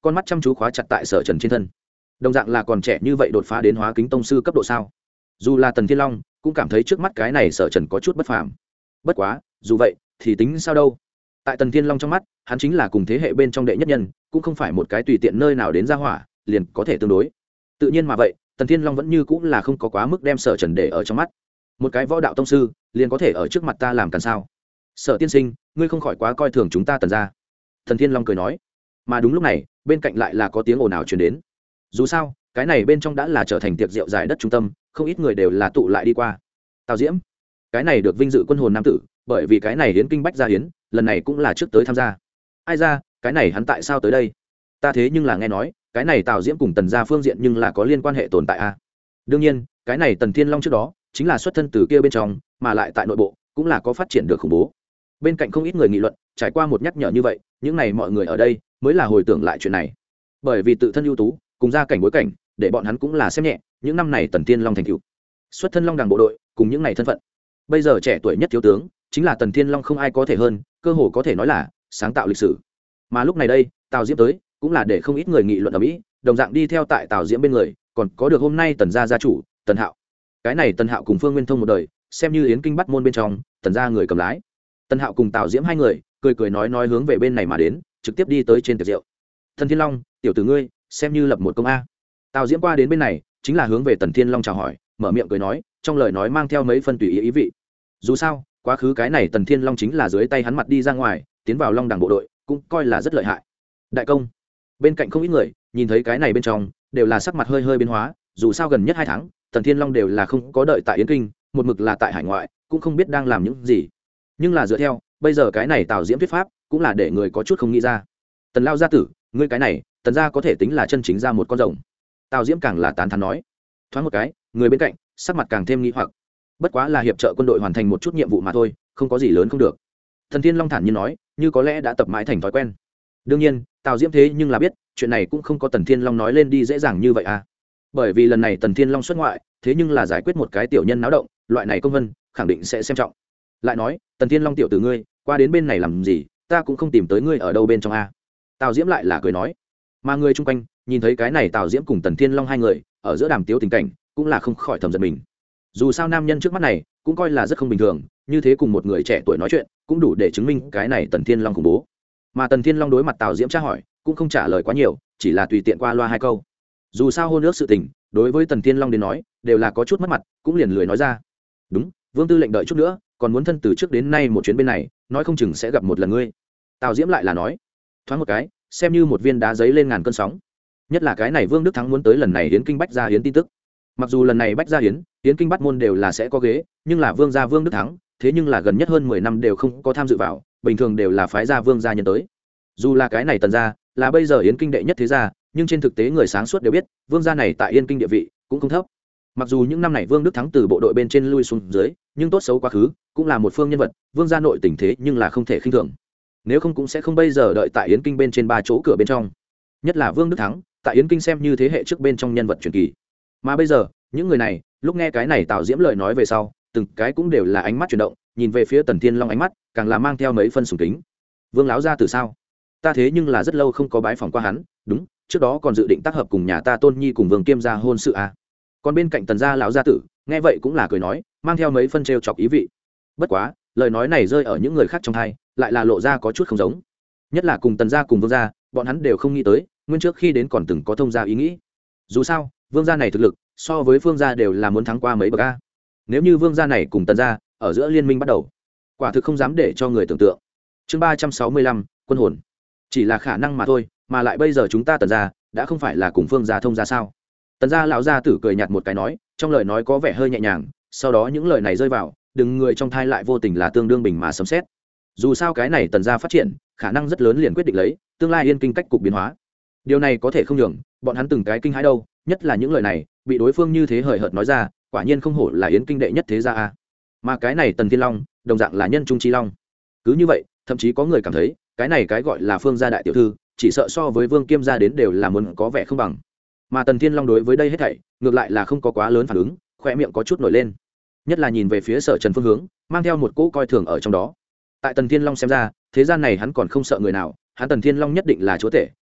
con mắt chăm chú khóa chặt tại Sở Trần trên thân. Đồng dạng là còn trẻ như vậy đột phá đến hóa kính tông sư cấp độ sao? Dù là Tần Thiên Long cũng cảm thấy trước mắt cái này Sở Trần có chút bất phàm. Bất quá, dù vậy thì tính sao đâu? Tại Tần Thiên Long trong mắt, hắn chính là cùng thế hệ bên trong đệ nhất nhân, cũng không phải một cái tùy tiện nơi nào đến ra hỏa liền có thể tương đối. Tự nhiên mà vậy, Tần Thiên Long vẫn như cũng là không có quá mức đem Sở Trần để ở trong mắt. Một cái võ đạo tông sư liền có thể ở trước mặt ta làm càn sao? Sở tiên sinh, ngươi không khỏi quá coi thường chúng ta Tần gia. Tần Thiên Long cười nói. Mà đúng lúc này, bên cạnh lại là có tiếng ồn ào truyền đến. Dù sao, cái này bên trong đã là trở thành tiệc rượu giải đất trung tâm, không ít người đều là tụ lại đi qua. Tào Diễm, cái này được vinh dự quân hồn nam tử, bởi vì cái này hiến kinh bách gia hiến, lần này cũng là trước tới tham gia. Ai ra, cái này hắn tại sao tới đây? Ta thế nhưng là nghe nói, cái này Tào Diễm cùng Tần gia phương diện nhưng là có liên quan hệ tồn tại a. Đương nhiên, cái này Tần Thiên Long trước đó chính là xuất thân từ kia bên trong, mà lại tại nội bộ cũng là có phát triển được khủng bố. Bên cạnh không ít người nghị luận, trải qua một nhắc nhở như vậy, những này mọi người ở đây mới là hồi tưởng lại chuyện này. Bởi vì tự thân ưu tú, cùng gia cảnh bối cảnh, để bọn hắn cũng là xem nhẹ những năm này Tần Thiên Long thành tựu. Xuất thân Long Đằng bộ đội, cùng những này thân phận. Bây giờ trẻ tuổi nhất thiếu tướng, chính là Tần Thiên Long không ai có thể hơn, cơ hồ có thể nói là sáng tạo lịch sử. Mà lúc này đây, Tào Diễm tới, cũng là để không ít người nghị luận ở Mỹ, đồng dạng đi theo tại Tào Diễm bên người, còn có được hôm nay Tần gia gia chủ, Tần Hạo. Cái này Tần Hạo cùng Phương Nguyên Thông một đời, xem như yến kinh bắt môn bên trong, Tần gia người cầm lái. Tần Hạo cùng Tào Diễm hai người, cười cười nói hướng về bên này mà đến, trực tiếp đi tới trên tiệc rượu. Tần Thiên Long, tiểu tử ngươi, xem như lập một công a. Tào Diễm qua đến bên này, chính là hướng về Tần Thiên Long chào hỏi, mở miệng cười nói, trong lời nói mang theo mấy phân tùy ý ý vị. Dù sao, quá khứ cái này Tần Thiên Long chính là dưới tay hắn mặt đi ra ngoài, tiến vào Long Đằng bộ đội, cũng coi là rất lợi hại. Đại công. Bên cạnh không ít người, nhìn thấy cái này bên trong, đều là sắc mặt hơi hơi biến hóa, dù sao gần nhất 2 tháng, Tần Thiên Long đều là không có đợi tại Yến Kinh, một mực là tại hải ngoại, cũng không biết đang làm những gì. Nhưng là dựa theo, bây giờ cái này Tào Diễm thuyết pháp, cũng là để người có chút không nghĩ ra. Tần lao gia tử, ngươi cái này, Tần gia có thể tính là chân chính ra một con rồng. Tào Diễm càng là tán thán nói. Thoáng một cái, người bên cạnh sắc mặt càng thêm nghi hoặc. Bất quá là hiệp trợ quân đội hoàn thành một chút nhiệm vụ mà thôi, không có gì lớn không được. Thần Thiên Long thản nhiên nói, như có lẽ đã tập mãi thành thói quen. Đương nhiên, Tào Diễm thế nhưng là biết, chuyện này cũng không có Tần Thiên Long nói lên đi dễ dàng như vậy à. Bởi vì lần này Tần Thiên Long xuất ngoại, thế nhưng là giải quyết một cái tiểu nhân náo động, loại này công vân khẳng định sẽ xem trọng. Lại nói, Tần Thiên Long tiểu tử ngươi, qua đến bên này làm gì, ta cũng không tìm tới ngươi ở đâu bên trong a. Tào Diễm lại là cười nói. Mà người chung quanh nhìn thấy cái này Tào Diễm cùng Tần Thiên Long hai người ở giữa đàm tiếu tình cảnh, cũng là không khỏi thầm giận mình. Dù sao nam nhân trước mắt này cũng coi là rất không bình thường, như thế cùng một người trẻ tuổi nói chuyện, cũng đủ để chứng minh cái này Tần Thiên Long khủng bố. Mà Tần Thiên Long đối mặt Tào Diễm tra hỏi, cũng không trả lời quá nhiều, chỉ là tùy tiện qua loa 2 câu. Dù sao hôn ước sự tình, đối với Tần Thiên Long đến nói, đều là có chút mất mặt, cũng liền lười nói ra. Đúng, Vương tư lệnh đợi chút nữa, còn muốn thân từ trước đến nay một chuyến bên này, nói không chừng sẽ gặp một lần ngươi. Tào Diễm lại là nói. Thoáng một cái, xem như một viên đá giấy lên ngàn cơn sóng. Nhất là cái này Vương Đức Thắng muốn tới lần này hiến kinh bách gia hiến tin tức. Mặc dù lần này bách gia hiến kinh bắt môn đều là sẽ có ghế, nhưng là Vương gia Vương Đức Thắng, thế nhưng là gần nhất hơn 10 năm đều không có tham dự vào, bình thường đều là phái gia Vương gia nhân tới. Dù là cái này Tần gia là bây giờ yến kinh đệ nhất thế gia, nhưng trên thực tế người sáng suốt đều biết, Vương gia này tại Yên Kinh địa vị cũng không thấp. Mặc dù những năm này Vương Đức Thắng từ bộ đội bên trên lui xuống dưới, nhưng tốt xấu quá khứ cũng là một phương nhân vật, Vương gia nội tình thế nhưng là không thể khinh thường. Nếu không cũng sẽ không bây giờ đợi tại Yến Kinh bên trên 3 chỗ cửa bên trong. Nhất là Vương Đức Thắng, tại Yến Kinh xem như thế hệ trước bên trong nhân vật truyền kỳ. Mà bây giờ, những người này, lúc nghe cái này Tào Diễm lời nói về sau, từng cái cũng đều là ánh mắt chuyển động, nhìn về phía Tần Thiên Long ánh mắt, càng là mang theo mấy phân sùng kính. Vương lão gia từ sao? Ta thế nhưng là rất lâu không có bái phỏng qua hắn, đúng, trước đó còn dự định tác hợp cùng nhà ta Tôn Nhi cùng Vương Kiêm gia hôn sự à. Còn bên cạnh Tần gia lão gia tử, nghe vậy cũng là cười nói, mang theo mấy phân trêu chọc ý vị. Bất quá, lời nói này rơi ở những người khác trong tai, lại là lộ ra có chút không giống. Nhất là cùng Tần gia cùng Vương gia, bọn hắn đều không nghĩ tới, nguyên trước khi đến còn từng có thông gia ý nghĩ. Dù sao, Vương gia này thực lực, so với Phương gia đều là muốn thắng qua mấy bậc a. Nếu như Vương gia này cùng Tần gia ở giữa liên minh bắt đầu, quả thực không dám để cho người tưởng tượng. Chương 365, quân hồn. Chỉ là khả năng mà thôi, mà lại bây giờ chúng ta Tần gia đã không phải là cùng Phương gia thông gia sao? Tần gia lão gia tử cười nhạt một cái nói, trong lời nói có vẻ hơi nhẹ nhàng, sau đó những lời này rơi vào, đừng người trong thai lại vô tình là tương đương bình mà sấm xét. Dù sao cái này Tần gia phát triển, khả năng rất lớn liền quyết định lấy tương lai Yên Kinh cách cục biến hóa. Điều này có thể không nhường bọn hắn từng cái kinh hãi đâu, nhất là những lời này bị đối phương như thế hời hợt nói ra, quả nhiên không hổ là Yến Kinh đệ nhất thế gia a. Mà cái này Tần Thiên Long, đồng dạng là nhân trung chi long. Cứ như vậy, thậm chí có người cảm thấy, cái này cái gọi là Phương gia đại tiểu thư, chỉ sợ so với Vương Kiêm gia đến đều là muốn có vẻ không bằng. Mà Tần Thiên Long đối với đây hết thảy, ngược lại là không có quá lớn phản ứng, khóe miệng có chút nổi lên. Nhất là nhìn về phía Sở Trần phương hướng, mang theo một cỗ coi thường ở trong đó. Tại Tần Thiên Long xem ra, thế gian này hắn còn không sợ người nào, hắn Tần Thiên Long nhất định là chúa tể,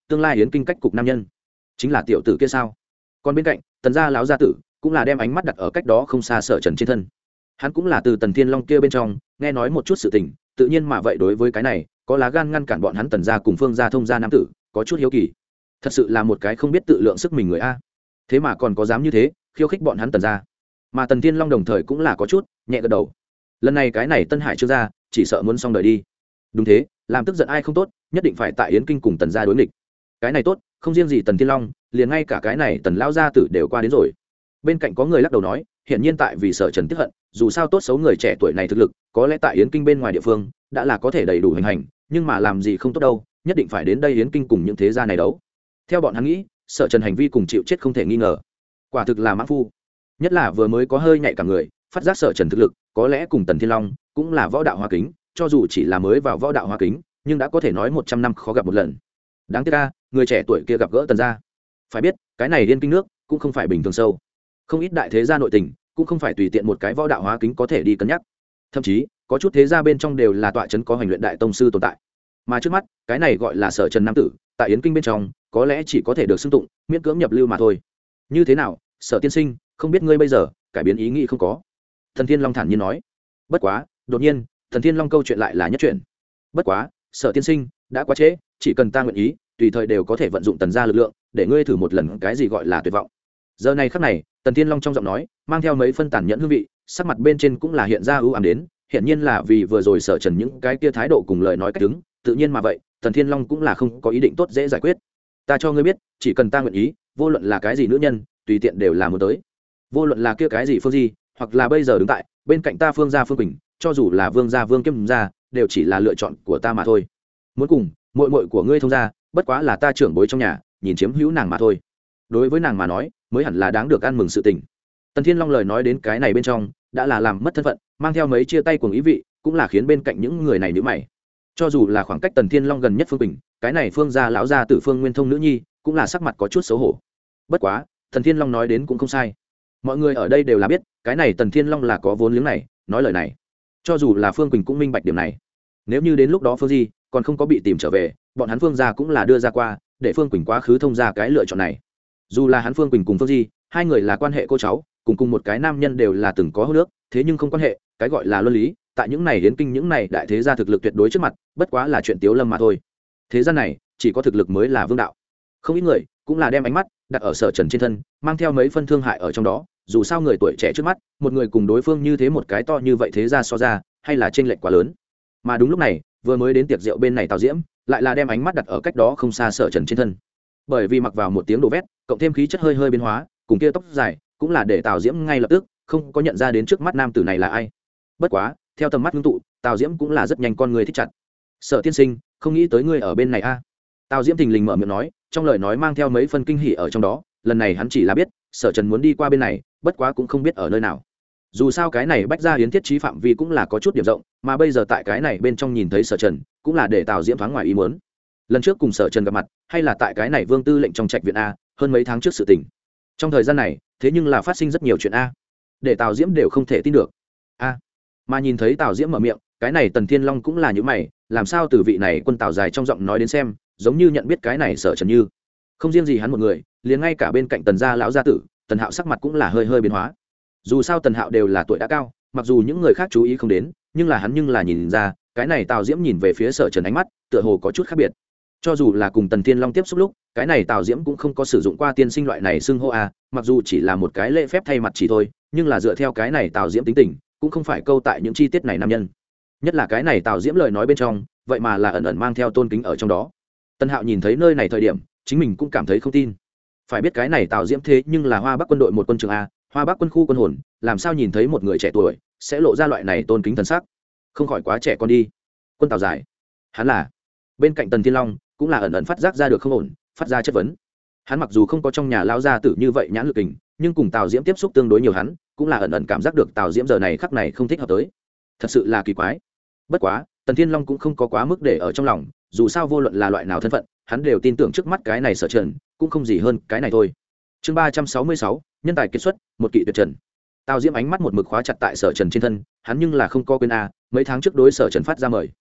tương lai yến kinh cách cục nam nhân chính là tiểu tử kia sao? Còn bên cạnh tần gia lão gia tử cũng là đem ánh mắt đặt ở cách đó không xa Sở Trần trên thân. Hắn cũng là từ Tần Thiên Long kia bên trong nghe nói một chút sự tình, tự nhiên mà vậy đối với cái này có lá gan ngăn cản bọn hắn Tần gia cùng Phương gia thông gia nam tử có chút hiếu kỳ. Thật sự là một cái không biết tự lượng sức mình người a, thế mà còn có dám như thế khiêu khích bọn hắn Tần gia. Mà Tần Thiên Long đồng thời cũng là có chút nhẹ gật đầu. Lần này cái này Tân Hải Trương gia chỉ sợ muốn xong đời đi. Đúng thế, làm tức giận ai không tốt, nhất định phải tại yến kinh cùng Tần gia đối nghịch. Cái này tốt, không riêng gì Tần Thiên Long, liền ngay cả cái này Tần lão gia tử đều qua đến rồi. Bên cạnh có người lắc đầu nói, hiển nhiên tại vì Sở Trần tức hận, dù sao tốt xấu người trẻ tuổi này thực lực có lẽ tại yến kinh bên ngoài địa phương đã là có thể đầy đủ hình hành, nhưng mà làm gì không tốt đâu, nhất định phải đến đây yến kinh cùng những thế gia này đấu. Theo bọn hắn nghĩ, Sở Trần hành vi cùng chịu chết không thể nghi ngờ, quả thực là mãng phu. Nhất là vừa mới có hơi nhạy cả người phát giác Sở Trần thực lực có lẽ cùng Tần Thiên Long cũng là võ đạo hoa kính, cho dù chỉ là mới vào võ đạo hoa kính nhưng đã có thể nói 100 năm khó gặp một lần. Đáng tiếc a, người trẻ tuổi kia gặp gỡ Tần gia. Phải biết cái này Yên Kinh nước cũng không phải bình thường sâu, không ít đại thế gia nội tình cũng không phải tùy tiện một cái võ đạo hóa kính có thể đi cân nhắc, thậm chí có chút thế gia bên trong đều là tọa trấn có hành luyện đại tông sư tồn tại. Mà trước mắt cái này gọi là Sở Trần nam tử tại Yến Kinh bên trong có lẽ chỉ có thể được xưng tụng miễn cưỡng nhập lưu mà thôi. Như thế nào, Sở tiên sinh, không biết ngươi bây giờ cải biến ý nghĩ không có? Thần Thiên Long thản nhiên nói. Bất quá đột nhiên Thần Thiên Long câu chuyện lại là nhất chuyện. Bất quá Sở tiên sinh, đã quá trễ, chỉ cần ta nguyện ý tùy thời đều có thể vận dụng Tần gia lực lượng để ngươi thử một lần cái gì gọi là tuyệt vọng. Giờ này khắc này Tần Thiên Long trong giọng nói mang theo mấy phân tàn nhẫn hương vị, sắc mặt bên trên cũng là hiện ra ưu ám đến, hiện nhiên là vì vừa rồi Sở Trần những cái kia thái độ cùng lời nói cách đứng, tự nhiên mà vậy Tần Thiên Long cũng là không có ý định tốt dễ giải quyết. Ta cho ngươi biết, chỉ cần ta nguyện ý, vô luận là cái gì nữ nhân tùy tiện đều là muốn tới, vô luận là kia cái gì Phương Di, hoặc là bây giờ đứng tại bên cạnh ta Phương gia Phương Quỳnh, cho dù là Vương gia Vương Kiêm gia, đều chỉ là lựa chọn của ta mà thôi. Muốn cùng muội muội của ngươi thông gia, bất quá là ta trưởng bối trong nhà nhìn chiếm hữu nàng mà thôi, đối với nàng mà nói mới hẳn là đáng được ăn mừng sự tình. Tần Thiên Long lời nói đến cái này bên trong đã là làm mất thân phận, mang theo mấy chia tay cùng ý vị, cũng là khiến bên cạnh những người này nhíu mày. Cho dù là khoảng cách Tần Thiên Long gần nhất Phương Quỳnh, cái này Phương gia lão gia tử Phương Nguyên Thông nữ nhi cũng là sắc mặt có chút xấu hổ. Bất quá Tần Thiên Long nói đến cũng không sai, mọi người ở đây đều là biết cái này Tần Thiên Long là có vốn liếng này nói lời này. Cho dù là Phương Quỳnh cũng minh bạch điểm này, nếu như đến lúc đó Phương Di còn không có bị tìm trở về, bọn hắn Phương gia cũng là đưa ra qua để Phương Quỳnh quá khứ thông ra cái lựa chọn này. Dù là hắn Phương Quỳnh cùng Phương Di hai người là quan hệ cô cháu, cùng một cái nam nhân đều là từng có hô nước, thế nhưng không quan hệ, cái gọi là luân lý tại những này Yến Kinh những này đại thế gia thực lực tuyệt đối trước mặt bất quá là chuyện tiếu lâm mà thôi. Thế gian này chỉ có thực lực mới là vương đạo. Không ít người cũng là đem ánh mắt đặt ở Sở Trần trên thân, mang theo mấy phân thương hại ở trong đó. Dù sao người tuổi trẻ trước mắt, một người cùng đối phương như thế một cái to như vậy thế gia so ra, hay là chênh lệch quá lớn. Mà đúng lúc này vừa mới đến tiệc rượu bên này Tào Diễm lại là đem ánh mắt đặt ở cách đó không xa Sở Trần trên thân, bởi vì mặc vào một tiếng đồ vét cộng thêm khí chất hơi hơi biến hóa cùng kia tóc dài, cũng là để Tào Diễm ngay lập tức không có nhận ra đến trước mắt nam tử này là ai. Bất quá theo tầm mắt ngưng tụ, Tào Diễm cũng là rất nhanh con người thích chặt. Sở tiên sinh, không nghĩ tới ngươi ở bên này a. Tào Diễm thình lình mở miệng nói, trong lời nói mang theo mấy phần kinh hỉ ở trong đó. Lần này hắn chỉ là biết Sở Trần muốn đi qua bên này, bất quá cũng không biết ở nơi nào. Dù sao cái này bách gia hiến thiết trí phạm vi cũng là có chút điểm rộng, mà bây giờ tại cái này bên trong nhìn thấy Sở Trần cũng là để Tào Diễm thoáng ngoài ý muốn. Lần trước cùng Sở Trần gặp mặt hay là tại cái này Vương Tư lệnh trong trạch viện a, hơn mấy tháng trước sự tình. Trong thời gian này thế nhưng là phát sinh rất nhiều chuyện a, để Tào Diễm đều không thể tin được a. Mà nhìn thấy Tào Diễm mở miệng, cái này Tần Thiên Long cũng là những mày, làm sao từ vị này quân Tào dài trong giọng nói đến xem giống như nhận biết cái này Sở Trần như. Không riêng gì hắn một người, liền ngay cả bên cạnh Tần gia lão gia tử Tần Hạo sắc mặt cũng là hơi hơi biến hóa. Dù sao Tần Hạo đều là tuổi đã cao, mặc dù những người khác chú ý không đến, nhưng là hắn nhưng là nhìn ra cái này Tào Diễm nhìn về phía Sở Trần ánh mắt tựa hồ có chút khác biệt. Cho dù là cùng Tần Thiên Long tiếp xúc lúc, cái này Tào Diễm cũng không có sử dụng qua tiên sinh loại này xưng hô a, mặc dù chỉ là một cái lễ phép thay mặt chỉ thôi, nhưng là dựa theo cái này Tào Diễm tính tình, cũng không phải câu tại những chi tiết này nam nhân. Nhất là cái này Tào Diễm lời nói bên trong, vậy mà là ẩn ẩn mang theo tôn kính ở trong đó. Tần Hạo nhìn thấy nơi này thời điểm, chính mình cũng cảm thấy không tin. Phải biết cái này Tào Diễm thế nhưng là Hoa Bắc quân đội một quân trường a, Hoa Bắc quân khu quân hồn, làm sao nhìn thấy một người trẻ tuổi sẽ lộ ra loại này tôn kính thần sắc, không khỏi quá trẻ con đi. Quân Tào giải, hắn là. Bên cạnh Tần Thiên Long cũng là ẩn ẩn phát giác ra được không ổn, phát ra chất vấn. Hắn mặc dù không có trong nhà lão gia tử như vậy nhãn lực kình, nhưng cùng Tào Diễm tiếp xúc tương đối nhiều, hắn cũng là ẩn ẩn cảm giác được Tào Diễm giờ này khắc này không thích hợp tới. Thật sự là kỳ quái. Bất quá Tần Thiên Long cũng không có quá mức để ở trong lòng, dù sao vô luận là loại nào thân phận, hắn đều tin tưởng trước mắt cái này Sở Trần cũng không gì hơn cái này thôi. Chương 366, nhân tài kiệt xuất, một kỵ tuyệt trần. Tào Diễm ánh mắt một mực khóa chặt tại Sở Trần trên thân, hắn nhưng là không có quên a, mấy tháng trước đối Sở Trần phát ra mời.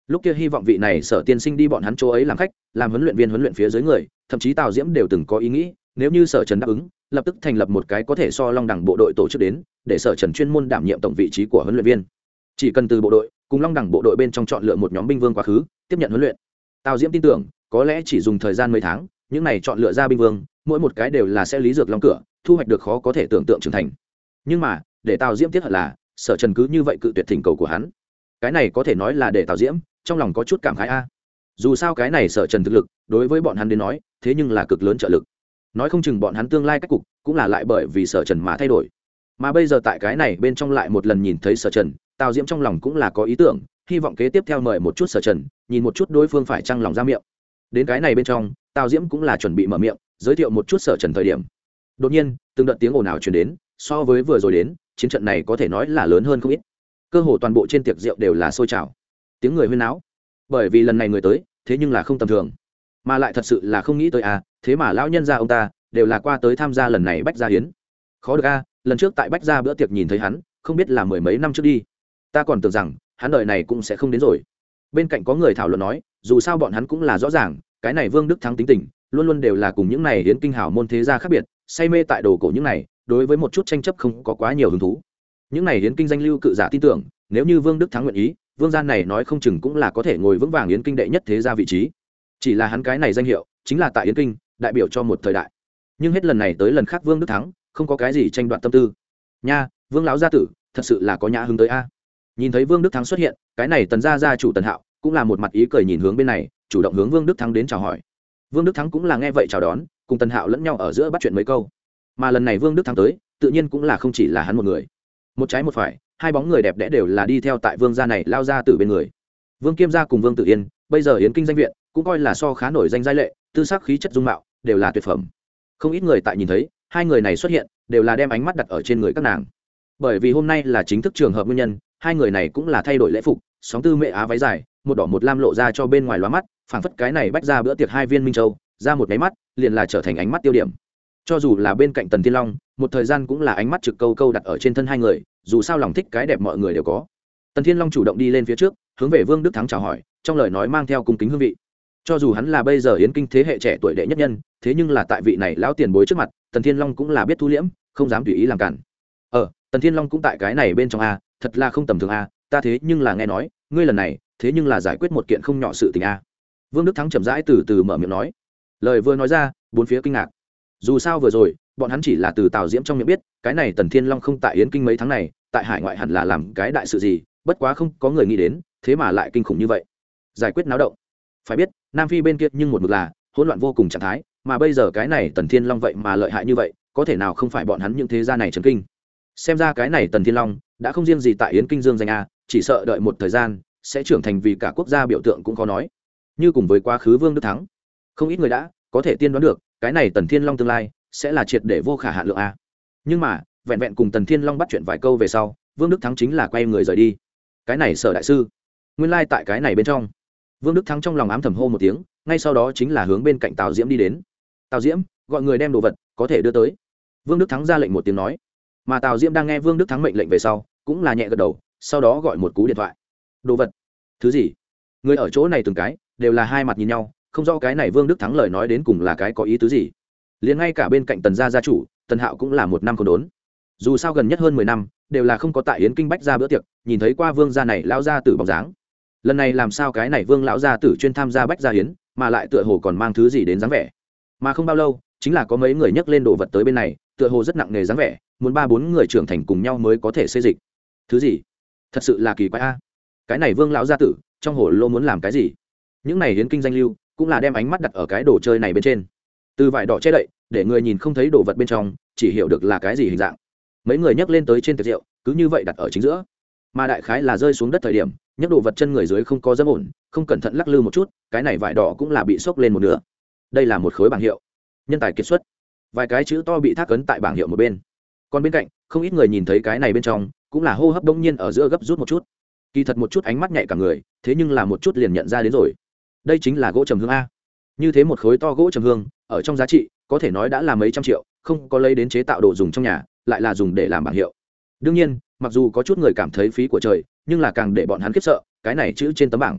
lúc kia hy vọng vị này Sở tiên sinh đi bọn hắn chỗ ấy làm khách, làm huấn luyện viên huấn luyện phía dưới người, thậm chí Tào Diễm đều từng có ý nghĩ, nếu như Sở Trần đáp ứng, lập tức thành lập một cái có thể so Long Đẳng bộ đội tổ chức đến, để Sở Trần chuyên môn đảm nhiệm tổng vị trí của huấn luyện viên. Chỉ cần từ bộ đội cùng Long Đẳng bộ đội bên trong chọn lựa một nhóm binh vương quá khứ, tiếp nhận huấn luyện. Tào Diễm tin tưởng, có lẽ chỉ dùng thời gian mấy tháng, những này chọn lựa ra binh vương, mỗi một cái đều là sẽ lý dược long cửa, thu hoạch được khó có thể tưởng tượng trưởng thành. Nhưng mà, để Tào Diễm tiếc hận là, Sở Trần cứ như vậy cự tuyệt thỉnh cầu của hắn. Cái này có thể nói là để Tào Diễm trong lòng có chút cảm khái a. Dù sao cái này Sở Trần thực lực, đối với bọn hắn đến nói, thế nhưng là cực lớn trợ lực. Nói không chừng bọn hắn tương lai cách cục cũng là lại bởi vì Sở Trần mà thay đổi. Mà bây giờ tại cái này bên trong lại một lần nhìn thấy Sở Trần, Tào Diễm trong lòng cũng là có ý tưởng, hy vọng kế tiếp theo mời một chút Sở Trần, nhìn một chút đối phương phải chăng lòng ra miệng. Đến cái này bên trong, Tào Diễm cũng là chuẩn bị mở miệng, giới thiệu một chút Sở Trần thời điểm. Đột nhiên, từng đợt tiếng ồn ào truyền đến, so với vừa rồi đến, chiến trận này có thể nói là lớn hơn không ít. Cơ hồ toàn bộ trên tiệc rượu đều là sôi trào, tiếng người huyên náo. Bởi vì lần này người tới, thế nhưng là không tầm thường, mà lại thật sự là không nghĩ tới a, thế mà lão nhân gia ông ta đều là qua tới tham gia lần này Bách Gia hiến. Khó được a, lần trước tại Bách Gia bữa tiệc nhìn thấy hắn, không biết là mười mấy năm trước đi, ta còn tưởng rằng hắn đời này cũng sẽ không đến rồi. Bên cạnh có người thảo luận nói, dù sao bọn hắn cũng là rõ ràng, cái này Vương Đức Thắng tính tình, luôn luôn đều là cùng những này hiến kinh hào môn thế gia khác biệt, say mê tại đồ cổ những này, đối với một chút tranh chấp không có quá nhiều hứng thú. Những này hiến kinh danh lưu cự giả tin tưởng, nếu như Vương Đức Thắng nguyện ý, vương gia này nói không chừng cũng là có thể ngồi vững vàng yến kinh đệ nhất thế gia vị trí. Chỉ là hắn cái này danh hiệu chính là tại yến kinh đại biểu cho một thời đại, nhưng hết lần này tới lần khác Vương Đức Thắng không có cái gì tranh đoạt tâm tư nha. Vương lão gia tử thật sự là có nhã hứng tới a. Nhìn thấy Vương Đức Thắng xuất hiện, cái này Tần gia gia chủ Tần Hạo cũng là một mặt ý cười nhìn hướng bên này, chủ động hướng Vương Đức Thắng đến chào hỏi. Vương Đức Thắng cũng là nghe vậy chào đón, cùng Tần Hạo lẫn nhau ở giữa bắt chuyện mấy câu. Mà lần này Vương Đức Thắng tới, tự nhiên cũng là không chỉ là hắn một người, một trái một phải, hai bóng người đẹp đẽ đều là đi theo tại Vương gia này lao ra từ bên người. Vương Kiêm gia cùng Vương Tử Yên, bây giờ yến kinh danh viện cũng coi là so khá nổi danh giai lệ, tư sắc khí chất dung mạo đều là tuyệt phẩm. Không ít người tại nhìn thấy hai người này xuất hiện, đều là đem ánh mắt đặt ở trên người các nàng. Bởi vì hôm nay là chính thức trường hợp nguyên nhân, hai người này cũng là thay đổi lễ phục, sóng tư mệ á váy dài, một đỏ một lam lộ ra cho bên ngoài lóa mắt, phảng phất cái này Bách Gia bữa tiệc hai viên minh châu, ra một cái mắt, liền là trở thành ánh mắt tiêu điểm. Cho dù là bên cạnh Tần Thiên Long, một thời gian cũng là ánh mắt trực câu câu đặt ở trên thân hai người, dù sao lòng thích cái đẹp mọi người đều có. Tần Thiên Long chủ động đi lên phía trước, hướng về Vương Đức Thắng chào hỏi, trong lời nói mang theo cung kính hương vị. Cho dù hắn là bây giờ yến kinh thế hệ trẻ tuổi đệ nhất nhân, thế nhưng là tại vị này lão tiền bối trước mặt, Tần Thiên Long cũng là biết thu liễm, không dám tùy ý làm cản. Tần Thiên Long cũng tại cái này bên trong a, thật là không tầm thường a, ta thế nhưng là nghe nói, ngươi lần này, thế nhưng là giải quyết một kiện không nhỏ sự tình a. Vương Đức Thắng chậm rãi từ từ mở miệng nói. Lời vừa nói ra, bốn phía kinh ngạc. Dù sao vừa rồi, bọn hắn chỉ là từ Tào Diễm trong miệng biết, cái này Tần Thiên Long không tại yến kinh mấy tháng này, tại hải ngoại hẳn là làm cái đại sự gì, bất quá không có người nghĩ đến, thế mà lại kinh khủng như vậy. Giải quyết náo động. Phải biết, Nam Phi bên kia nhưng một mực là hỗn loạn vô cùng trạng thái, mà bây giờ cái này Tần Thiên Long vậy mà lợi hại như vậy, có thể nào không phải bọn hắn những thế gia này chấn kinh. Xem ra cái này Tần Thiên Long đã không riêng gì tại yến kinh dương danh a, chỉ sợ đợi một thời gian sẽ trưởng thành vì cả quốc gia biểu tượng cũng khó nói. Như cùng với quá khứ Vương Đức Thắng, không ít người đã có thể tiên đoán được, cái này Tần Thiên Long tương lai sẽ là triệt để vô khả hạn lượng a. Nhưng mà, vẹn vẹn cùng Tần Thiên Long bắt chuyện vài câu về sau, Vương Đức Thắng chính là quay người rời đi. Cái này Sở đại sư, nguyên lai tại cái này bên trong. Vương Đức Thắng trong lòng ám thầm hô một tiếng, ngay sau đó chính là hướng bên cạnh Tào Diễm đi đến. Tào Diễm, gọi người đem đồ vật có thể đưa tới. Vương Đức Thắng ra lệnh một tiếng nói. Mà Tào Diễm đang nghe Vương Đức Thắng mệnh lệnh về sau, cũng là nhẹ gật đầu, sau đó gọi một cú điện thoại. Đồ vật? Thứ gì? Người ở chỗ này từng cái đều là hai mặt nhìn nhau, không rõ cái này Vương Đức Thắng lời nói đến cùng là cái có ý tứ gì. Liền ngay cả bên cạnh Tần gia gia chủ, Tần Hạo cũng là một năm không đốn. Dù sao gần nhất hơn 10 năm, đều là không có tại yến kinh Bách Gia bữa tiệc, nhìn thấy qua Vương gia này lão gia tử bóng dáng. Lần này làm sao cái này Vương lão gia tử chuyên tham gia Bách Gia hiến, mà lại tựa hồ còn mang thứ gì đến dáng vẻ. Mà không bao lâu, chính là có mấy người nhấc lên đồ vật tới bên này, tựa hồ rất nặng nề dáng vẻ, muốn 3-4 người trưởng thành cùng nhau mới có thể xây dịch. Thứ gì? Thật sự là kỳ quái a. Cái này Vương lão gia tử, trong hồ lô muốn làm cái gì? Những này yến kinh danh lưu, cũng là đem ánh mắt đặt ở cái đồ chơi này bên trên. Từ vải đỏ che đậy, để người nhìn không thấy đồ vật bên trong, chỉ hiểu được là cái gì hình dạng. Mấy người nhấc lên tới trên tiệc rượu, cứ như vậy đặt ở chính giữa. Mà đại khái là rơi xuống đất thời điểm, nhấc đồ vật chân người dưới không có dẫm ổn, không cẩn thận lắc lư một chút, cái này vải đỏ cũng là bị xốc lên một nửa. Đây là một khối bảng hiệu, nhân tài kiệt xuất. Vài cái chữ to bị thác ấn tại bảng hiệu một bên. Còn bên cạnh, không ít người nhìn thấy cái này bên trong, cũng là hô hấp đông nhiên ở giữa gấp rút một chút. Kỳ thật một chút ánh mắt nhạy cả người, thế nhưng là một chút liền nhận ra đến rồi. Đây chính là gỗ trầm hương a. Như thế một khối to gỗ trầm hương, ở trong giá trị, có thể nói đã là mấy trăm triệu, không có lấy đến chế tạo đồ dùng trong nhà, lại là dùng để làm bảng hiệu. Đương nhiên, mặc dù có chút người cảm thấy phí của trời, nhưng là càng để bọn hắn khiếp sợ, cái này chữ trên tấm bảng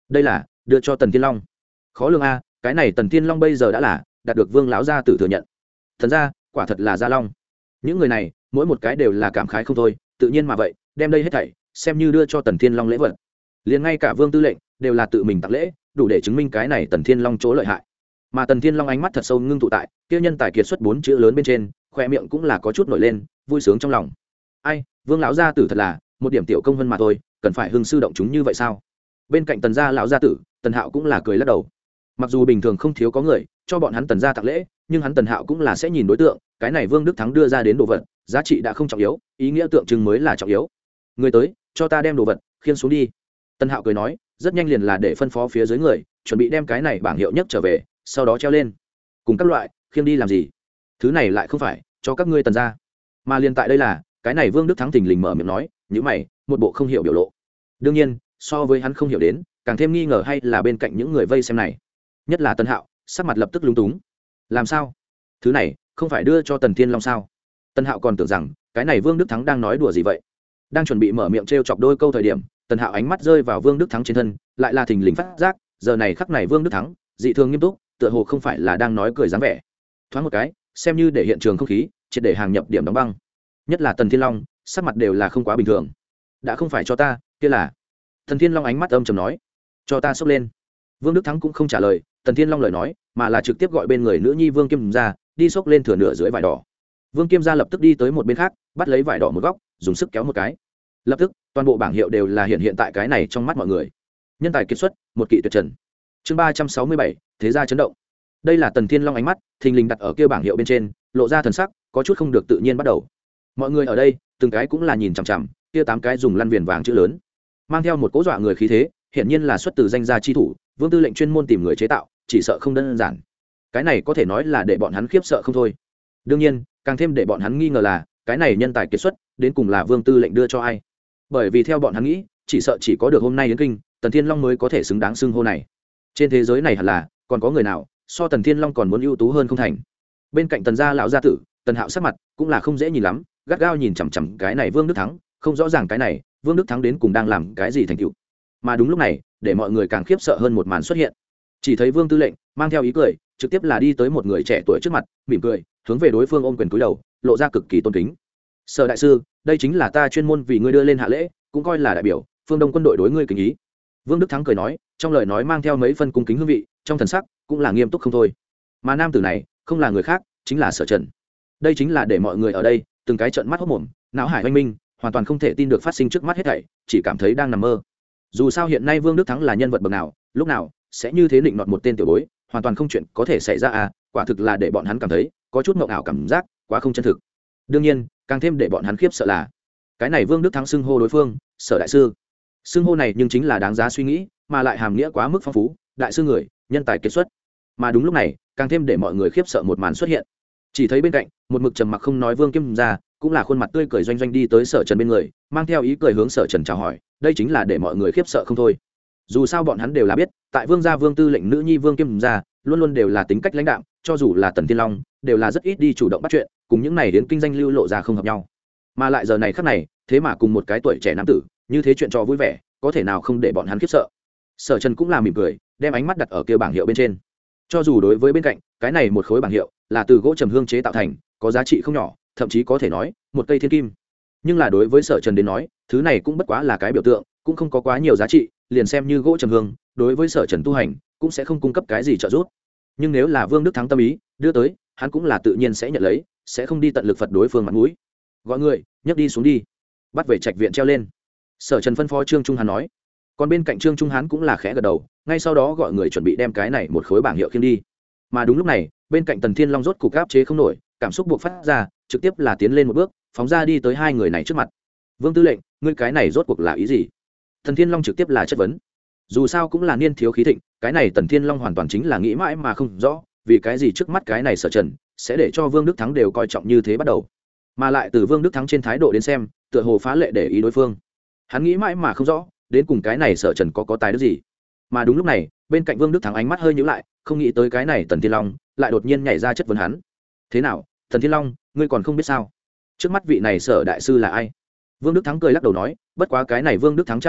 đây là đưa cho Tần Thiên Long. Khó lường a, cái này Tần Thiên Long bây giờ đã là đạt được Vương lão gia tử thừa nhận. Thần gia quả thật là gia long. Những người này mỗi một cái đều là cảm khái không thôi, tự nhiên mà vậy đem đây hết thảy xem như đưa cho Tần Thiên Long lễ vật. Liền ngay cả Vương Tư lệnh đều là tự mình tặng lễ, đủ để chứng minh cái này Tần Thiên Long chỗ lợi hại. Mà Tần Thiên Long ánh mắt thật sâu ngưng tụ tại kia nhân tài kiệt xuất 4 chữ lớn bên trên, khoe miệng cũng là có chút nổi lên, vui sướng trong lòng. Ai, Vương lão gia tử thật là một điểm tiểu công vân mà thôi, cần phải hưng sư động chúng như vậy sao? Bên cạnh Tần gia lão gia tử, Tần Hạo cũng là cười lắc đầu. Mặc dù bình thường không thiếu có người cho bọn hắn Tần gia tặng lễ, nhưng hắn Tần Hạo cũng là sẽ nhìn đối tượng, cái này Vương Đức Thắng đưa ra đến đồ vật, giá trị đã không trọng yếu, ý nghĩa tượng trưng mới là trọng yếu. Người tới, cho ta đem đồ vật khiêng xuống đi. Tần Hạo cười nói, rất nhanh liền là để phân phó phía dưới người, chuẩn bị đem cái này bảng hiệu nhất trở về, sau đó treo lên. Cùng các loại, khiêng đi làm gì? Thứ này lại không phải cho các ngươi Tần gia. Mà liền tại đây là, cái này Vương Đức Thắng thình lình mở miệng nói, nhíu mày, một bộ không hiểu biểu lộ. Đương nhiên, so với hắn không hiểu đến, càng thêm nghi ngờ hay là bên cạnh những người vây xem này, nhất là Tần Hạo, sắc mặt lập tức lúng túng. Làm sao? Thứ này không phải đưa cho Tần Thiên Long sao? Tần Hạo còn tưởng rằng cái này Vương Đức Thắng đang nói đùa gì vậy. Đang chuẩn bị mở miệng trêu chọc đôi câu thời điểm, Tần Hạo ánh mắt rơi vào Vương Đức Thắng trên thân, lại là thình lình phát giác, giờ này khắc này Vương Đức Thắng dị thường nghiêm túc, tựa hồ không phải là đang nói cười dáng vẻ. Thoáng một cái, xem như để hiện trường không khí triệt để hàng nhập điểm đóng băng. Nhất là Tần Thiên Long, sắc mặt đều là không quá bình thường. Đã không phải cho ta, kia là. Tần Thiên Long ánh mắt âm trầm nói, cho ta xốc lên. Vương Đức Thắng cũng không trả lời Tần Thiên Long lời nói, mà là trực tiếp gọi bên người nữ nhi Vương Kiêm ra đi xốc lên thừa nửa dưới vải đỏ. Vương Kiêm gia lập tức đi tới một bên khác, bắt lấy vải đỏ một góc, dùng sức kéo một cái. Lập tức, toàn bộ bảng hiệu đều là hiện tại cái này trong mắt mọi người. Nhân tài kiệt xuất, một kỵ tuyệt trần. Chương 367, thế gia chấn động. Đây là Tần Thiên Long ánh mắt, thình lình đặt ở kia bảng hiệu bên trên, lộ ra thần sắc, có chút không được tự nhiên bắt đầu. Mọi người ở đây, từng cái cũng là nhìn chằm chằm, kia 8 cái dùng lăn viền vàng chữ lớn, mang theo một cỗ dọa người khí thế, hiển nhiên là xuất từ danh gia chi thủ, Vương Tư lệnh chuyên môn tìm người chế tạo, chỉ sợ không đơn giản. Cái này có thể nói là để bọn hắn khiếp sợ không thôi. Đương nhiên, càng thêm để bọn hắn nghi ngờ là, cái này nhân tài kiệt xuất, đến cùng là Vương Tư lệnh đưa cho ai? Bởi vì theo bọn hắn nghĩ, chỉ sợ chỉ có được hôm nay đến kinh, Tần Thiên Long mới có thể xứng đáng xưng hô này. Trên thế giới này hẳn là còn có người nào so Tần Thiên Long còn muốn ưu tú hơn không thành. Bên cạnh Tần gia lão gia tử, Tần Hạo sắc mặt cũng là không dễ nhìn lắm, gắt gao nhìn chằm chằm cái này Vương Đức Thắng, không rõ ràng cái này Vương Đức Thắng đến cùng đang làm cái gì thành tựu. Mà đúng lúc này, để mọi người càng khiếp sợ hơn một màn xuất hiện. Chỉ thấy Vương Tư lệnh mang theo ý cười, trực tiếp là đi tới một người trẻ tuổi trước mặt, mỉm cười, hướng về đối phương ôm quyền cúi đầu, lộ ra cực kỳ tôn kính. Sở đại sư, đây chính là ta chuyên môn vì ngươi đưa lên hạ lễ, cũng coi là đại biểu phương Đông quân đội đối ngươi kính ý. Vương Đức Thắng cười nói, trong lời nói mang theo mấy phân cung kính hương vị, trong thần sắc cũng là nghiêm túc không thôi. Mà nam tử này không là người khác, chính là Sở Trần. Đây chính là để mọi người ở đây từng cái trợn mắt hốt mồm, não hải oanh minh, hoàn toàn không thể tin được phát sinh trước mắt hết thảy, chỉ cảm thấy đang nằm mơ. Dù sao hiện nay Vương Đức Thắng là nhân vật bậc nào, lúc nào sẽ như thế định nọt một tên tiểu bối, hoàn toàn không chuyện có thể xảy ra à, quả thực là để bọn hắn cảm thấy có chút mộng ảo cảm giác, quá không chân thực. Đương nhiên, càng thêm để bọn hắn khiếp sợ là, cái này Vương Đức Thắng xưng hô đối phương Sở đại sư. Xưng hô này nhưng chính là đáng giá suy nghĩ, mà lại hàm nghĩa quá mức phong phú, đại sư người, nhân tài kiệt xuất. Mà đúng lúc này, càng thêm để mọi người khiếp sợ một màn xuất hiện. Chỉ thấy bên cạnh, một mực trầm mặc không nói Vương Kiêm gia, cũng là khuôn mặt tươi cười doanh doanh đi tới Sở Trần bên người, mang theo ý cười hướng Sở Trần chào hỏi, đây chính là để mọi người khiếp sợ không thôi. Dù sao bọn hắn đều là biết, tại Vương gia Vương Tư lệnh nữ nhi Vương Kiêm gia, luôn luôn đều là tính cách lãnh đạm, cho dù là Tần Thiên Long, đều là rất ít đi chủ động bắt chuyện, cùng những này đến kinh danh lưu lộ ra không hợp nhau. Mà lại giờ này khắc này, thế mà cùng một cái tuổi trẻ nam tử, như thế chuyện trò vui vẻ, có thể nào không để bọn hắn khiếp sợ. Sở Trần cũng là mỉm cười, đem ánh mắt đặt ở kia bảng hiệu bên trên. Cho dù đối với bên cạnh, cái này một khối bảng hiệu là từ gỗ trầm hương chế tạo thành, có giá trị không nhỏ, thậm chí có thể nói một cây thiên kim. Nhưng là đối với Sở Trần đến nói, thứ này cũng bất quá là cái biểu tượng, cũng không có quá nhiều giá trị, liền xem như gỗ trầm hương, đối với Sở Trần tu hành cũng sẽ không cung cấp cái gì trợ giúp. Nhưng nếu là Vương Đức Thắng tâm ý đưa tới, hắn cũng là tự nhiên sẽ nhận lấy, sẽ không đi tận lực phật đối phương mặt mũi. Gọi người nhấc đi xuống đi, bắt về trạch viện treo lên. Sở Trần phân phó Trương Trung Hán nói. Còn bên cạnh Trương Trung Hán cũng là khẽ gật đầu, ngay sau đó gọi người chuẩn bị đem cái này một khối bảng hiệu khiêng đi. Mà đúng lúc này, bên cạnh Tần Thiên Long rốt cục áp chế không nổi, cảm xúc buộc phát ra, trực tiếp là tiến lên một bước, phóng ra đi tới hai người này trước mặt. Vương Tư lệnh, ngươi cái này rốt cuộc là ý gì? Tần Thiên Long trực tiếp là chất vấn. Dù sao cũng là niên thiếu khí thịnh, cái này Tần Thiên Long hoàn toàn chính là nghĩ mãi mà không rõ, vì cái gì trước mắt cái này Sở Trần sẽ để cho Vương Đức Thắng đều coi trọng như thế bắt đầu. Mà lại từ Vương Đức Thắng trên thái độ đến xem, tựa hồ phá lệ để ý đối phương. Hắn nghĩ mãi mà không rõ, đến cùng cái này Sở Trần có tài đức gì. Mà đúng lúc này, bên cạnh Vương Đức Thắng ánh mắt hơi nhíu lại, không nghĩ tới cái này Tần Thiên Long lại đột nhiên nhảy ra chất vấn hắn. Thế nào, Tần Thiên Long, ngươi còn không biết sao? Trước mắt vị này Sở đại sư là ai? Vương Đức Thắng cười lắc đầu nói, bất quá cái này Vương Đức Thắng tra hỏi,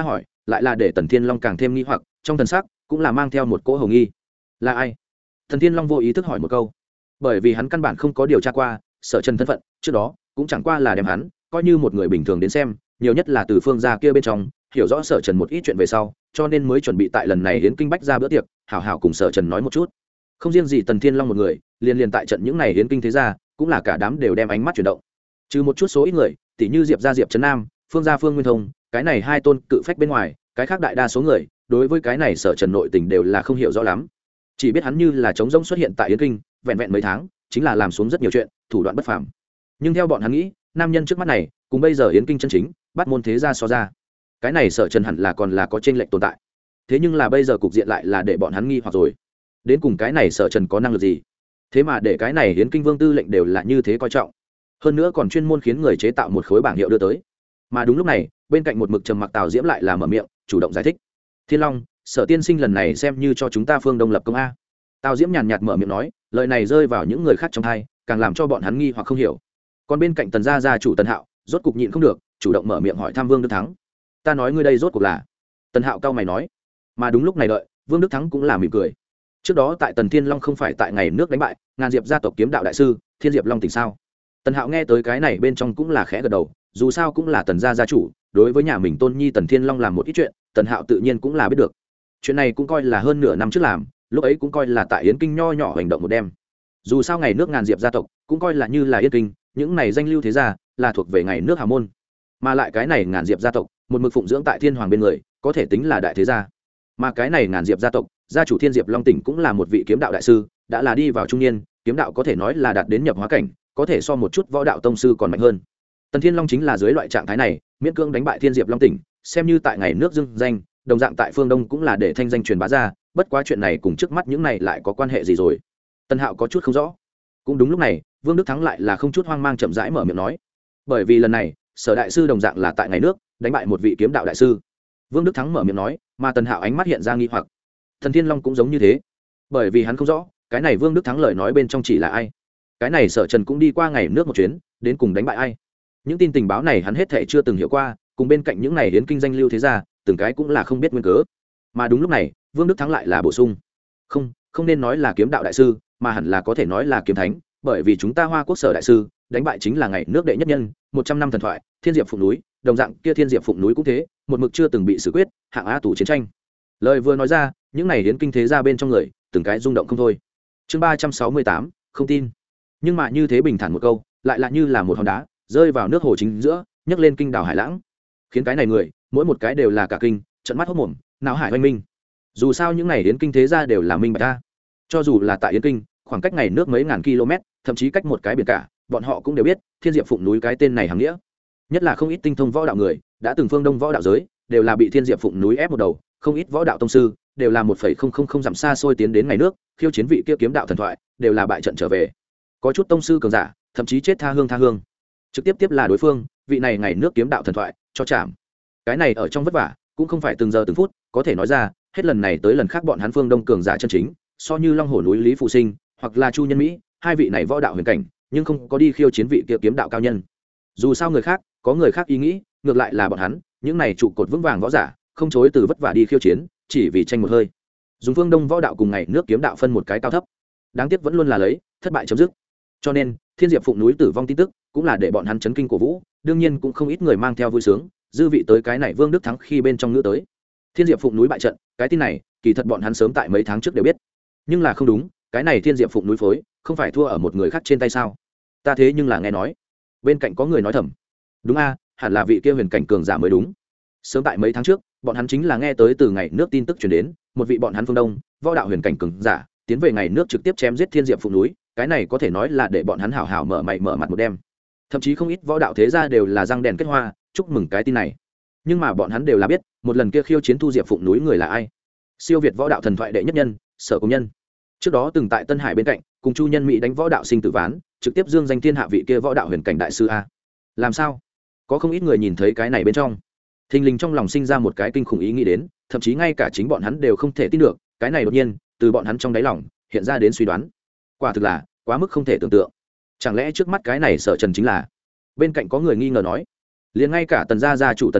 lại là để Tần Thiên Long càng thêm nghi hoặc, trong thần sắc cũng là mang theo một cỗ hồng nghi. Là ai? Tần Thiên Long vô ý thức hỏi một câu, bởi vì hắn căn bản không có điều tra qua Sở Trần thân phận, trước đó cũng chẳng qua là đem hắn coi như một người bình thường đến xem, nhiều nhất là từ phương gia kia bên trong hiểu rõ Sở Trần một ít chuyện về sau, cho nên mới chuẩn bị tại lần này hiến kinh bách ra bữa tiệc, hảo hảo cùng Sở Trần nói một chút. Không riêng gì Tần Thiên Long một người, liền tại trận những này hiến kinh thế gia, cũng là cả đám đều đem ánh mắt chuyển động. Trừ một chút số ít người, tỷ như Diệp gia Diệp Trấn Nam, Phương gia Phương Nguyên Thông, cái này hai tôn cự phách bên ngoài, cái khác đại đa số người đối với cái này Sở Trần nội tình đều là không hiểu rõ lắm, chỉ biết hắn như là trống rỗng xuất hiện tại yến kinh, vẹn vẹn mấy tháng chính là làm xuống rất nhiều chuyện, thủ đoạn bất phàm. Nhưng theo bọn hắn nghĩ, nam nhân trước mắt này cùng bây giờ yến kinh chân chính bắt môn thế gia so ra, cái này Sở Trần hẳn là còn là có chênh lệch tồn tại. Thế nhưng là bây giờ cục diện lại là để bọn hắn nghi hoặc rồi, đến cùng cái này Sở Trần có năng lực gì, thế mà để cái này yến kinh vương tư lệnh đều là như thế coi trọng, hơn nữa còn chuyên môn khiến người chế tạo một khối bảng hiệu đưa tới. Mà đúng lúc này, bên cạnh một mực trầm mặc Tào Diễm lại là mở miệng chủ động giải thích. Thiên Long, Sở tiên sinh lần này xem như cho chúng ta Phương Đông lập công a. Tào Diễm nhàn nhạt mở miệng nói, lời này rơi vào những người khác trong tai, càng làm cho bọn hắn nghi hoặc không hiểu. Còn bên cạnh Tần gia gia chủ Tần Hạo rốt cục nhịn không được, chủ động mở miệng hỏi thăm Vương Đức Thắng. Ta nói ngươi đây rốt cuộc là? Tần Hạo cao mày nói. Mà đúng lúc này đợi, Vương Đức Thắng cũng là mỉm cười. Trước đó tại Tần Thiên Long không phải tại ngày nước đánh bại ngàn diệp gia tộc kiếm đạo đại sư Thiên Diệp Long tỉnh sao? Tần Hạo nghe tới cái này bên trong cũng là khẽ gật đầu, dù sao cũng là Tần gia gia chủ, đối với nhà mình tôn nhi Tần Thiên Long làm một ít chuyện, Tần Hạo tự nhiên cũng là biết được. Chuyện này cũng coi là hơn nửa năm trước làm, lúc ấy cũng coi là tại yến kinh nho nhỏ hành động một đêm. Dù sao ngày nước ngàn diệp gia tộc cũng coi là như là yến kinh, những này danh lưu thế gia là thuộc về ngày nước hào môn, mà lại cái này ngàn diệp gia tộc một mực phụng dưỡng tại Thiên Hoàng bên người, có thể tính là đại thế gia. Mà cái này ngàn diệp gia tộc gia chủ Thiên Diệp Long tỉnh cũng là một vị kiếm đạo đại sư, đã là đi vào trung niên, kiếm đạo có thể nói là đạt đến nhập hóa cảnh, có thể so một chút võ đạo tông sư còn mạnh hơn. Tần Thiên Long chính là dưới loại trạng thái này miễn cưỡng đánh bại Thiên Diệp Long tỉnh, xem như tại ngày nước dưng danh, đồng dạng tại phương Đông cũng là để thanh danh truyền bá ra, bất quá chuyện này cùng trước mắt những này lại có quan hệ gì rồi? Tần Hạo có chút không rõ. Cũng đúng lúc này, Vương Đức Thắng lại là không chút hoang mang chậm rãi mở miệng nói, bởi vì lần này Sở đại sư đồng dạng là tại ngày nước đánh bại một vị kiếm đạo đại sư. Vương Đức Thắng mở miệng nói, mà Tần Hạo ánh mắt hiện ra nghi hoặc. Thần Thiên Long cũng giống như thế, bởi vì hắn không rõ cái này Vương Đức Thắng lời nói bên trong chỉ là ai, cái này Sở Trần cũng đi qua ngày nước một chuyến, đến cùng đánh bại ai. Những tin tình báo này hắn hết thảy chưa từng hiểu qua, cùng bên cạnh những này đến kinh danh lưu thế gia, từng cái cũng là không biết nguyên cớ. Mà đúng lúc này, Vương Đức Thắng lại là bổ sung, không nên nói là kiếm đạo đại sư, mà hẳn là có thể nói là kiếm thánh, bởi vì chúng ta Hoa Quốc Sở đại sư đánh bại chính là ngày nước đệ nhất nhân, 100 năm thần thoại Thiên Diệp Phụng núi, đồng dạng kia Thiên Diệp Phụng núi cũng thế, một mực chưa từng bị xử quyết, hạng á tù chiến tranh. Lời vừa nói ra, những này đến kinh thế gia bên trong người, từng cái rung động không thôi. Chương 368, không tin. Nhưng mà như thế bình thản một câu, lại là như là một hòn đá rơi vào nước hồ chính giữa, nhấc lên kinh đảo hải lãng, khiến cái này người mỗi một cái đều là cả kinh, trợn mắt hốt mồm, não hải oanh minh. Dù sao những này đến kinh thế gia đều là minh bạch ta, cho dù là tại yến kinh, khoảng cách ngày nước mấy ngàn km, thậm chí cách một cái biển cả, bọn họ cũng đều biết Thiên Diệp Phụng núi cái tên này hàm nghĩa. Nhất là không ít tinh thông võ đạo người, đã từng phương Đông võ đạo giới đều là bị Thiên Diệp Phụng núi ép một đầu, không ít võ đạo tông sư đều là 1,000 dặm xa xôi tiến đến ngày nước, khiêu chiến vị kia kiếm đạo thần thoại, đều là bại trận trở về. Có chút tông sư cường giả, thậm chí chết tha hương, trực tiếp tiếp là đối phương vị này ngày nước kiếm đạo thần thoại cho chạm. Cái này ở trong vất vả cũng không phải từng giờ từng phút có thể nói ra, hết lần này tới lần khác bọn hắn phương Đông cường giả chân chính, so như Long Hổ núi Lý Phù Sinh hoặc là Chu Nhân Mỹ, hai vị này võ đạo huyền cảnh, nhưng không có đi khiêu chiến vị kia kiếm đạo cao nhân. Dù sao người khác có người khác ý nghĩ, ngược lại là bọn hắn những này trụ cột vững vàng võ giả, không chối từ vất vả đi khiêu chiến, chỉ vì tranh một hơi, dùng phương Đông võ đạo cùng ngày nước kiếm đạo phân một cái cao thấp. Đáng tiếc vẫn luôn là lấy thất bại chấm dứt. Cho nên Thiên Diệp Phụng núi tử vong tin tức cũng là để bọn hắn chấn kinh cổ vũ, đương nhiên cũng không ít người mang theo vui sướng, dư vị tới cái này Vương Đức Thắng khi bên trong ngữ tới Thiên Diệp Phụng núi bại trận, cái tin này kỳ thật bọn hắn sớm tại mấy tháng trước đều biết, nhưng là không đúng, cái này Thiên Diệp Phụng núi phối không phải thua ở một người khác trên tay sao? Ta thế nhưng là nghe nói, bên cạnh có người nói thầm, đúng a, hẳn là vị kia huyền cảnh cường giả mới đúng. Sớm tại mấy tháng trước, bọn hắn chính là nghe tới từ ngày nước tin tức truyền đến, một vị bọn hắn phương Đông võ đạo huyền cảnh cường giả tiến về ngày nước trực tiếp chém giết Thiên Diệp Phụng núi, cái này có thể nói là để bọn hắn hảo hảo mở mày mở mặt một đêm. Thậm chí không ít võ đạo thế gia đều là răng đèn kết hoa chúc mừng cái tin này. Nhưng mà bọn hắn đều là biết, một lần kia khiêu chiến Thu Diệp Phụng núi người là ai? Siêu việt võ đạo thần thoại đệ nhất nhân, Sở Công Nhân. Trước đó từng tại Tân Hải bên cạnh cùng Chu Nhân Mỹ đánh võ đạo sinh tử ván, trực tiếp dương danh thiên hạ vị kia võ đạo huyền cảnh đại sư a. Làm sao? Có không ít người nhìn thấy cái này bên trong, thình lình trong lòng sinh ra một cái kinh khủng ý nghĩ đến, thậm chí ngay cả chính bọn hắn đều không thể tin được, cái này đột nhiên từ bọn hắn trong đáy lòng hiện ra đến suy đoán. Quả thực là quá mức không thể tưởng tượng. Chẳng lẽ trước mắt cái này Sở Trần chính là? Bên cạnh có người nghi ngờ nói, liền ngay cả Tần gia gia chủ Tần Hạo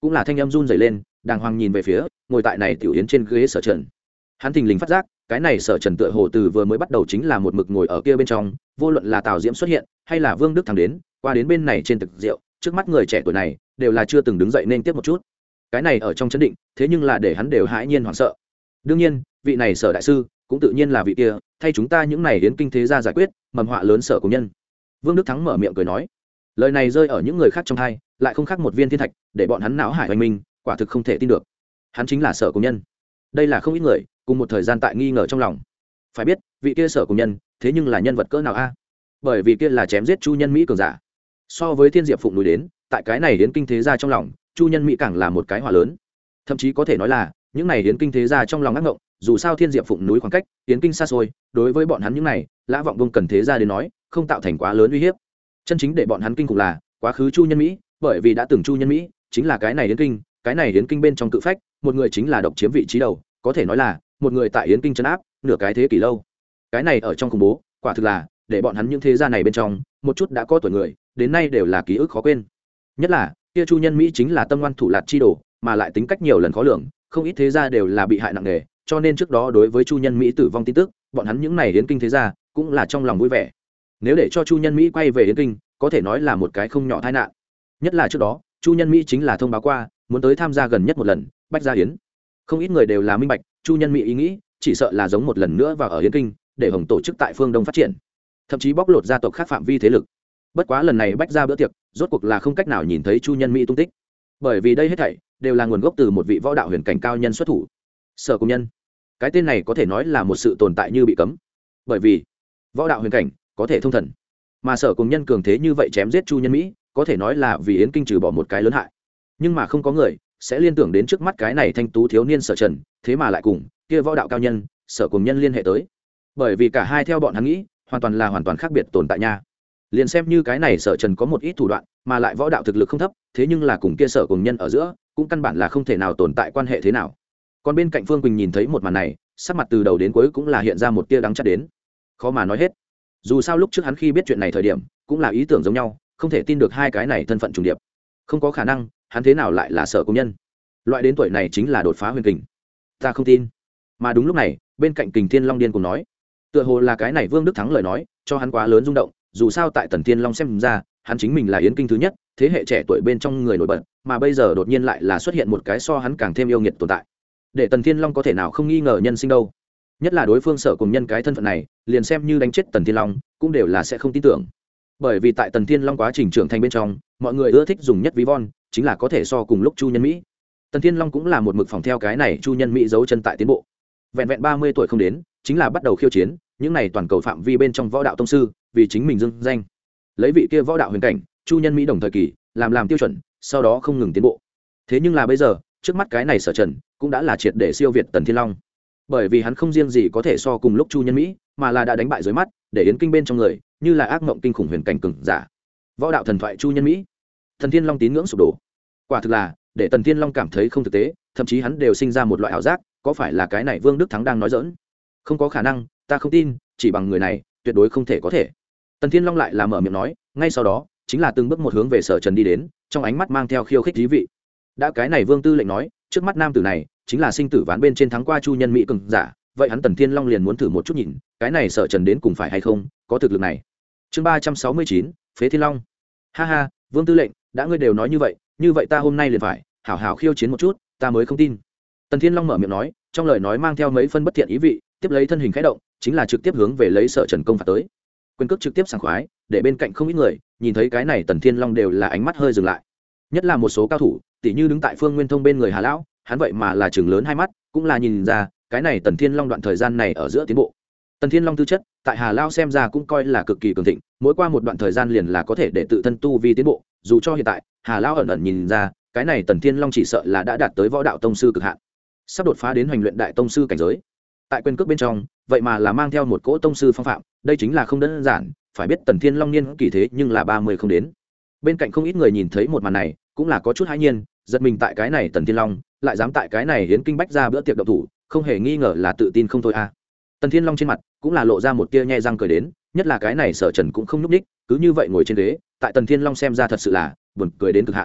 cũng là thanh em run dày lên, đàng hoàng nhìn về phía ngồi tại này tiểu yến trên ghế Sở Trần. Hắn thình lình phát giác cái này Sở Trần tựa hồ từ vừa mới bắt đầu chính là một mực ngồi ở kia bên trong, vô luận là Tào Diễm xuất hiện hay là Vương Đức thắng đến qua đến bên này trên thực rượu, trước mắt người trẻ tuổi này đều là chưa từng đứng dậy nên tiếp một chút. Cái này ở trong chấn định, thế nhưng là để hắn đều hãi nhiên hoảng sợ. Đương nhiên vị này Sở đại sư cũng tự nhiên là vị kia thay chúng ta những này đến kinh thế gia giải quyết mầm họa lớn Sở cùng nhân. Vương Đức thắng mở miệng cười nói, lời này rơi ở những người khác trong hai lại không khác một viên thiên thạch, để bọn hắn não hải hoành minh, quả thực không thể tin được. Hắn chính là Sở cùng nhân. Đây là không ít người cùng một thời gian tại nghi ngờ trong lòng. Phải biết vị kia Sở cùng nhân thế nhưng là nhân vật cỡ nào a? Bởi vì kia là chém giết Chu Nhân Mỹ cường giả. So với Thiên Diệp Phụng núi đến, tại cái này đến kinh thế gia trong lòng, Chu Nhân Mỹ càng là một cái hỏa lớn. Thậm chí có thể nói là những này đến kinh thế gia trong lòng ác ngộng, dù sao Thiên Diệp Phụng núi khoảng cách tiến kinh xa xôi, đối với bọn hắn những này Lã Vọng Vông cần thế gia đến nói không tạo thành quá lớn uy hiếp. Chân chính để bọn hắn kinh khủng là quá khứ Chu Nhân Mỹ, bởi vì đã từng Chu Nhân Mỹ chính là cái này đến kinh, cái này đến kinh bên trong cự phách, một người chính là độc chiếm vị trí đầu, có thể nói là một người tại yến kinh trấn áp nửa cái thế kỷ lâu. Cái này ở trong khủng bố, quả thực là để bọn hắn những thế gia này bên trong một chút đã có tuổi người đến nay đều là ký ức khó quên. Nhất là kia Chu Nhân Mỹ chính là tâm ngoan thủ lạt chi đồ, mà lại tính cách nhiều lần khó lường, không ít thế gia đều là bị hại nặng nề, cho nên trước đó đối với Chu Nhân Mỹ tử vong tin tức, bọn hắn những này yến kinh thế gia cũng là trong lòng vui vẻ. Nếu để cho Chu Nhân Mỹ quay về yến kinh, có thể nói là một cái không nhỏ tai nạn. Nhất là trước đó Chu Nhân Mỹ chính là thông báo qua muốn tới tham gia gần nhất một lần Bách Gia Yến. Không ít người đều là minh bạch Chu Nhân Mỹ ý nghĩ chỉ sợ là giống một lần nữa vào ở yến kinh để hồng tổ chức tại phương đông phát triển, thậm chí bóc lột gia tộc khác phạm vi thế lực. Bất quá lần này Bách Gia bữa tiệc rốt cuộc là không cách nào nhìn thấy Chu Nhân Mỹ tung tích, bởi vì đây hết thảy đều là nguồn gốc từ một vị võ đạo huyền cảnh cao nhân xuất thủ. Sở Cùng Nhân, cái tên này có thể nói là một sự tồn tại như bị cấm, bởi vì võ đạo huyền cảnh có thể thông thần, mà Sở Cùng Nhân cường thế như vậy chém giết Chu Nhân Mỹ, có thể nói là vì yến kinh trừ bỏ một cái lớn hại. Nhưng mà không có người sẽ liên tưởng đến trước mắt cái này thanh tú thiếu niên Sở Trần, thế mà lại cùng kia võ đạo cao nhân Sở Cùng Nhân liên hệ tới, bởi vì cả hai theo bọn hắn nghĩ hoàn toàn khác biệt tồn tại nha. Liền xem như cái này Sở Trần có một ít thủ đoạn, mà lại võ đạo thực lực không thấp, thế nhưng là cùng kia Sở Cùng Nhân ở giữa cũng căn bản là không thể nào tồn tại quan hệ thế nào. Còn bên cạnh Phương Quỳnh nhìn thấy một màn này, sắc mặt từ đầu đến cuối cũng là hiện ra một tia đắng chát đến, khó mà nói hết. Dù sao lúc trước hắn khi biết chuyện này thời điểm cũng là ý tưởng giống nhau, không thể tin được hai cái này thân phận trùng điệp, không có khả năng hắn thế nào lại là Sở Cùng Nhân, loại đến tuổi này chính là đột phá huyền kình, ta không tin. Mà đúng lúc này bên cạnh Kình Thiên Long điên cùng nói, tựa hồ là cái này Vương Đức Thắng lời nói cho hắn quá lớn rung động. Dù sao tại Tần Thiên Long xem ra hắn chính mình là yến kinh thứ nhất thế hệ trẻ tuổi bên trong người nổi bật, mà bây giờ đột nhiên lại là xuất hiện một cái so hắn càng thêm yêu nghiệt tồn tại, để Tần Thiên Long có thể nào không nghi ngờ nhân sinh đâu. Nhất là đối phương Sở Cùng Nhân cái thân phận này, liền xem như đánh chết Tần Thiên Long cũng đều là sẽ không tin tưởng, bởi vì tại Tần Thiên Long quá trình trưởng thành bên trong, mọi người ưa thích dùng nhất ví von chính là có thể so cùng lúc Chu Nhân Mỹ. Tần Thiên Long cũng là một mực phòng theo cái này Chu Nhân Mỹ giấu chân tại tiến bộ, vẹn vẹn 30 tuổi không đến chính là bắt đầu khiêu chiến những này toàn cầu phạm vi bên trong võ đạo tông sư, vì chính mình dưng danh, lấy vị kia võ đạo huyền cảnh Chu Nhân Mỹ đồng thời kỳ làm tiêu chuẩn, sau đó không ngừng tiến bộ. Thế nhưng là bây giờ trước mắt cái này Sở Trần cũng đã là triệt để siêu việt Tần Thiên Long, bởi vì hắn không riêng gì có thể so cùng lúc Chu Nhân Mỹ, mà là đã đánh bại dưới mắt để yến kinh bên trong người như là ác mộng kinh khủng huyền cảnh cường giả võ đạo thần thoại Chu Nhân Mỹ. Tần Thiên Long tín ngưỡng sụp đổ, quả thực là để Tần Thiên Long cảm thấy không thực tế, thậm chí hắn đều sinh ra một loại ảo giác, có phải là cái này Vương Đức Thắng đang nói giỡn? Không có khả năng, ta không tin, chỉ bằng người này tuyệt đối không thể có thể. Tần Thiên Long lại là mở miệng nói, ngay sau đó chính là từng bước một hướng về Sở Trần đi đến, trong ánh mắt mang theo khiêu khích thí vị. Đã cái này Vương Tư lệnh nói trước mắt nam tử này chính là sinh tử ván bên trên thắng qua Chu Nhân Mỹ cường giả, vậy hắn Tần Thiên Long liền muốn thử một chút nhìn cái này Sở Trần đến cùng phải hay không có thực lực này. Chương 369, Phế Thiên Long. Ha ha, Vương Tư lệnh, đã ngươi đều nói như vậy ta hôm nay liền phải hảo hảo khiêu chiến một chút, ta mới không tin. Tần Thiên Long mở miệng nói, trong lời nói mang theo mấy phân bất thiện ý vị, tiếp lấy thân hình khẽ động chính là trực tiếp hướng về lấy Sở Trần công phạt tới. Quyền cước trực tiếp sảng khoái, để bên cạnh không ít người nhìn thấy cái này Tần Thiên Long đều là ánh mắt hơi dừng lại. Nhất là một số cao thủ tỷ như đứng tại Phương Nguyên Thông bên người Hà lão, hắn vậy mà là chừng lớn hai mắt, cũng là nhìn ra cái này Tần Thiên Long đoạn thời gian này ở giữa tiến bộ. Tần Thiên Long tư chất tại Hà lão xem ra cũng coi là cực kỳ cường thịnh, mỗi qua một đoạn thời gian liền là có thể để tự thân tu vi tiến bộ, dù cho hiện tại Hà lão ẩn ẩn nhìn ra cái này Tần Thiên Long chỉ sợ là đã đạt tới võ đạo tông sư cực hạn, sắp đột phá đến hoành luyện đại tông sư cảnh giới. Tại quyền cước bên trong vậy mà là mang theo một cỗ tông sư phong phạm, đây chính là không đơn giản. Phải biết Tần Thiên Long niên kỳ thế nhưng là 30 không đến. Bên cạnh không ít người nhìn thấy một màn này cũng là có chút hãi nhiên, giật mình tại cái này Tần Thiên Long lại dám tại cái này hiến kinh Bách Gia bữa tiệc động thủ, không hề nghi ngờ là tự tin không thôi à. Tần Thiên Long trên mặt cũng là lộ ra một tia nhe răng cười đến, nhất là cái này Sở Trần cũng không nhúc ních, cứ như vậy ngồi trên ghế, tại Tần Thiên Long xem ra thật sự là buồn cười đến cực hạn.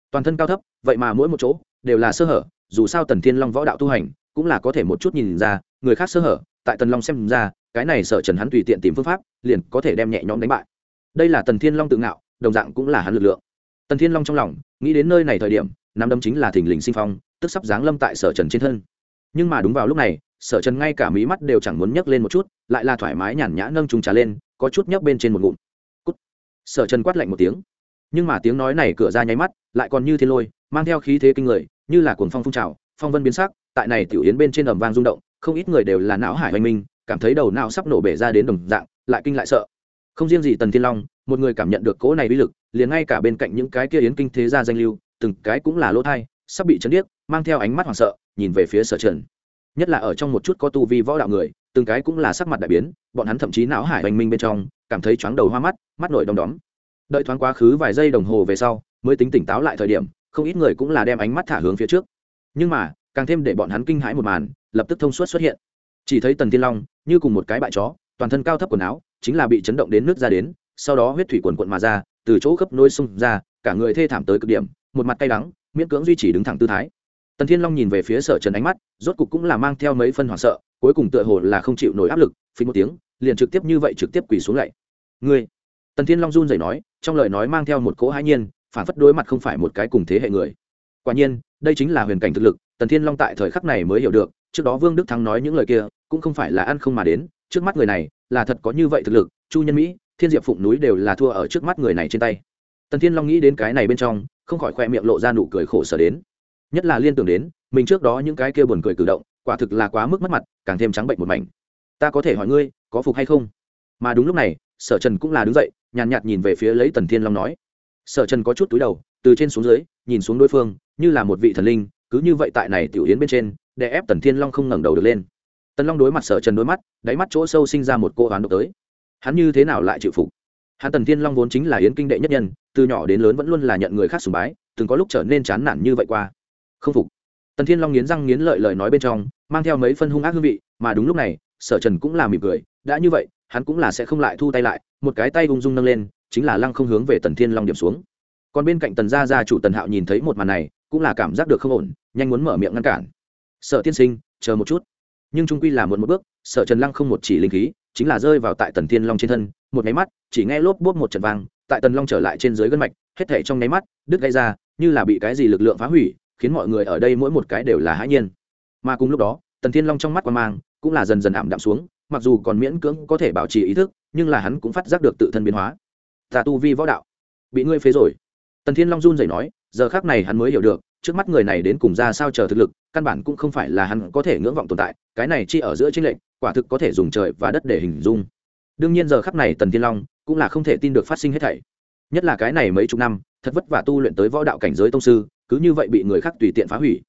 toàn thân cao thấp vậy mà mỗi một chỗ đều là sơ hở, dù sao Tần Thiên Long võ đạo tu hành cũng là có thể một chút nhìn ra người khác sơ hở, tại Tần Long xem ra cái này Sở Trần hắn tùy tiện tìm phương pháp liền có thể đem nhẹ nhõm đánh bại. Đây là Tần Thiên Long tự ngạo, đồng dạng cũng là hắn lực lượng. Tần Thiên Long trong lòng nghĩ đến nơi này thời điểm, nắm đấm chính là thình lình sinh phong, tức sắp giáng lâm tại Sở Trần trên thân. Nhưng mà đúng vào lúc này, Sở Trần ngay cả mí mắt đều chẳng muốn nhấc lên một chút, lại là thoải mái nhàn nhã nâng chung trà lên, có chút nhấc bên trên một ngụm. Cút. Sở Trần quát lạnh một tiếng. Nhưng mà tiếng nói này cửa ra nháy mắt, lại còn như thiên lôi, mang theo khí thế kinh người, như là cuồng phong phun trào, phong vân biến sắc, tại này tiểu yến bên trên ầm vang rung động, không ít người đều là não hải hoành minh, cảm thấy đầu não sắp nổ bể ra đến đồng dạng, lại kinh lại sợ. Không riêng gì Tần Thiên Long, một người cảm nhận được cỗ này uy lực, liền ngay cả bên cạnh những cái kia yến kinh thế gia danh lưu, từng cái cũng là lỗ thai, sắp bị chấn điếc, mang theo ánh mắt hoảng sợ, nhìn về phía Sở Trần. Nhất là ở trong một chút có tu vi võ đạo người, từng cái cũng là sắc mặt đại biến, bọn hắn thậm chí não hải hoành minh bên trong, cảm thấy chóng đầu hoa mắt, mắt nổi đom đóm. Đợi thoáng quá khứ vài giây đồng hồ về sau, mới tính tỉnh táo lại thời điểm, không ít người cũng là đem ánh mắt thả hướng phía trước. Nhưng mà, càng thêm để bọn hắn kinh hãi một màn, lập tức thông suốt xuất hiện. Chỉ thấy Tần Thiên Long như cùng một cái bại chó, toàn thân cao thấp quần áo chính là bị chấn động đến nước ra đến, sau đó huyết thủy quần quần mà ra, từ chỗ khớp nối xung ra, cả người thê thảm tới cực điểm, một mặt cay đắng, miễn cưỡng duy trì đứng thẳng tư thái. Tần Thiên Long nhìn về phía Sở Trần ánh mắt, rốt cục cũng là mang theo mấy phân hoảng sợ, cuối cùng tựa hồ là không chịu nổi áp lực, phình một tiếng, liền trực tiếp như vậy trực tiếp quỳ xuống lạy. "Ngươi?" Tần Thiên Long run rẩy nói, trong lời nói mang theo một cỗ hãi nhiên, phản phất đối mặt không phải một cái cùng thế hệ người. Quả nhiên, đây chính là huyền cảnh thực lực, Tần Thiên Long tại thời khắc này mới hiểu được, trước đó Vương Đức Thắng nói những lời kia, cũng không phải là ăn không mà đến, trước mắt người này, là thật có như vậy thực lực, Chu Nhân Mỹ, Thiên Diệp Phụng núi đều là thua ở trước mắt người này trên tay. Tần Thiên Long nghĩ đến cái này bên trong, không khỏi khoe miệng lộ ra nụ cười khổ sở đến. Nhất là liên tưởng đến, mình trước đó những cái kia buồn cười cử động, quả thực là quá mức mất mặt, càng thêm trắng bệnh một mảnh. "Ta có thể hỏi ngươi, có phục hay không?" Mà đúng lúc này, Sở Trần cũng là đứng dậy, nhàn nhạt nhìn về phía lấy Tần Thiên Long nói. Sở Trần có chút túi đầu, từ trên xuống dưới, nhìn xuống đối phương, như là một vị thần linh, cứ như vậy tại này tiểu yến bên trên, để ép Tần Thiên Long không ngẩng đầu được lên. Tần Long đối mặt Sở Trần đối mắt, đáy mắt chỗ sâu sinh ra một cô oán độc tới. Hắn như thế nào lại chịu phục? Hắn Tần Thiên Long vốn chính là yến kinh đệ nhất nhân, từ nhỏ đến lớn vẫn luôn là nhận người khác sùng bái, từng có lúc trở nên chán nản như vậy qua. Không phục. Tần Thiên Long nghiến răng nghiến lợi lời nói bên trong, mang theo mấy phân hung ác hương vị, mà đúng lúc này, Sở Trần cũng là mỉm cười, đã như vậy, hắn cũng là sẽ không lại thu tay lại, một cái tay ung dung nâng lên, chính là lăng không hướng về Tần Thiên Long điểm xuống. Còn bên cạnh Tần gia chủ Tần Hạo nhìn thấy một màn này, cũng là cảm giác được không ổn, nhanh muốn mở miệng ngăn cản. "Sở tiên sinh, chờ một chút." Nhưng trung quy là muộn một bước, Sở Trần lăng không một chỉ linh khí, chính là rơi vào tại Tần Thiên Long trên thân, một cái mắt, chỉ nghe lốp bốp một trận vang, tại Tần Long trở lại trên dưới gân mạch, hết thảy trong nháy mắt, đứt gãy ra, như là bị cái gì lực lượng phá hủy, khiến mọi người ở đây mỗi một cái đều là hãi nhiên. Mà cùng lúc đó, Tần Thiên Long trong mắt quang mang, cũng là dần dần ảm đạm xuống, mặc dù còn miễn cưỡng có thể bảo trì ý thức, nhưng là hắn cũng phát giác được tự thân biến hóa. "Ta tu vi võ đạo, bị ngươi phế rồi." Tần Thiên Long run rẩy nói, giờ khắc này hắn mới hiểu được, trước mắt người này đến cùng ra sao chờ thực lực, căn bản cũng không phải là hắn có thể ngưỡng vọng tồn tại, cái này chi ở giữa chênh lệch, quả thực có thể dùng trời và đất để hình dung. Đương nhiên giờ khắc này Tần Thiên Long cũng là không thể tin được phát sinh hết thảy. Nhất là cái này mấy chục năm, thật vất vả tu luyện tới võ đạo cảnh giới tông sư, cứ như vậy bị người khác tùy tiện phá hủy.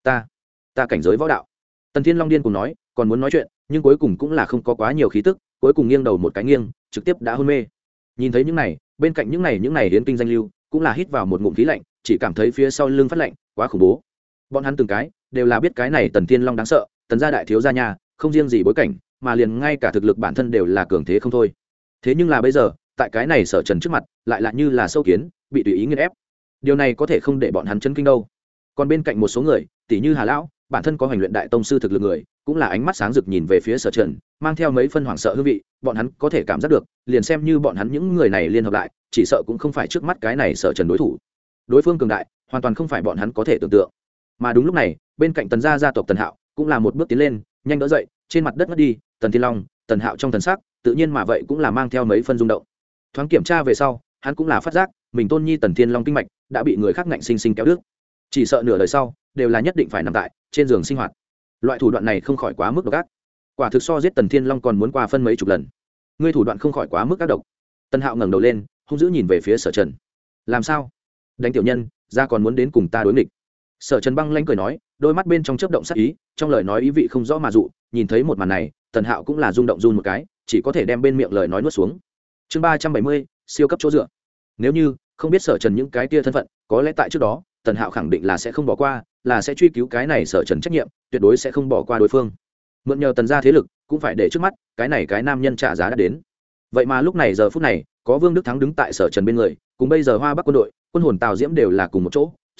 Ta cảnh giới võ đạo." Tần Thiên Long điên cùng nói, còn muốn nói chuyện, nhưng cuối cùng cũng là không có quá nhiều khí tức, cuối cùng nghiêng đầu một cái nghiêng, trực tiếp đã hôn mê. Nhìn thấy những này, bên cạnh những này hiến kinh danh lưu, cũng là hít vào một ngụm khí lạnh, chỉ cảm thấy phía sau lưng phát lạnh, quá khủng bố. Bọn hắn từng cái đều là biết cái này Tần Thiên Long đáng sợ, Tần gia đại thiếu gia nhà, không riêng gì bối cảnh, mà liền ngay cả thực lực bản thân đều là cường thế không thôi. Thế nhưng là bây giờ, tại cái này Sở Trần trước mặt, lại là như là sâu kiến, bị tùy ý nghiền ép. Điều này có thể không để bọn hắn chấn kinh đâu. Còn bên cạnh một số người, tỷ như Hà lão, bản thân có hành luyện đại tông sư thực lực người, cũng là ánh mắt sáng rực nhìn về phía Sở Trần, mang theo mấy phân hoảng sợ hương vị, bọn hắn có thể cảm giác được, liền xem như bọn hắn những người này liên hợp lại, chỉ sợ cũng không phải trước mắt cái này Sở Trần đối thủ. Đối phương cường đại, hoàn toàn không phải bọn hắn có thể tưởng tượng. Mà đúng lúc này, bên cạnh Tần gia tộc Tần Hạo, cũng là một bước tiến lên, nhanh đỡ dậy, trên mặt đất ngất đi, Tần Thiên Long, Tần Hạo trong thần sắc, tự nhiên mà vậy cũng là mang theo mấy phân rung động. Thoáng kiểm tra về sau, hắn cũng là phát giác, mình tôn nhi Tần Thiên Long kinh mạch đã bị người khác ngạnh sinh sinh kéo đứt. Chỉ sợ nửa đời sau đều là nhất định phải nằm tại trên giường sinh hoạt. Loại thủ đoạn này không khỏi quá mức độc ác. Quả thực so giết Tần Thiên Long còn muốn qua phân mấy chục lần. Ngươi thủ đoạn không khỏi quá mức ác độc. Tần Hạo ngẩng đầu lên, hung dữ nhìn về phía Sở Trần. "Làm sao? Đánh tiểu nhân, ra còn muốn đến cùng ta đối nghịch?" Sở Trần băng lãnh cười nói, đôi mắt bên trong chớp động sát ý, trong lời nói ý vị không rõ mà dụ. Nhìn thấy một màn này, Tần Hạo cũng là rung động run một cái, chỉ có thể đem bên miệng lời nói nuốt xuống. Chương 370, siêu cấp chỗ dựa. Nếu như không biết Sở Trần những cái kia thân phận, có lẽ tại trước đó, Tần Hạo khẳng định là sẽ không bỏ qua, là sẽ truy cứu cái này Sở Trần trách nhiệm, tuyệt đối sẽ không bỏ qua đối phương. Mượn nhờ Tần gia thế lực, cũng phải để trước mắt, cái này cái nam nhân trả giá đã đến. Vậy mà lúc này giờ phút này, có Vương Đức Thắng đứng tại Sở Trần bên người, cùng bây giờ Hoa Bắc quân đội, quân hồn Tào Diễm đều là cùng một chỗ,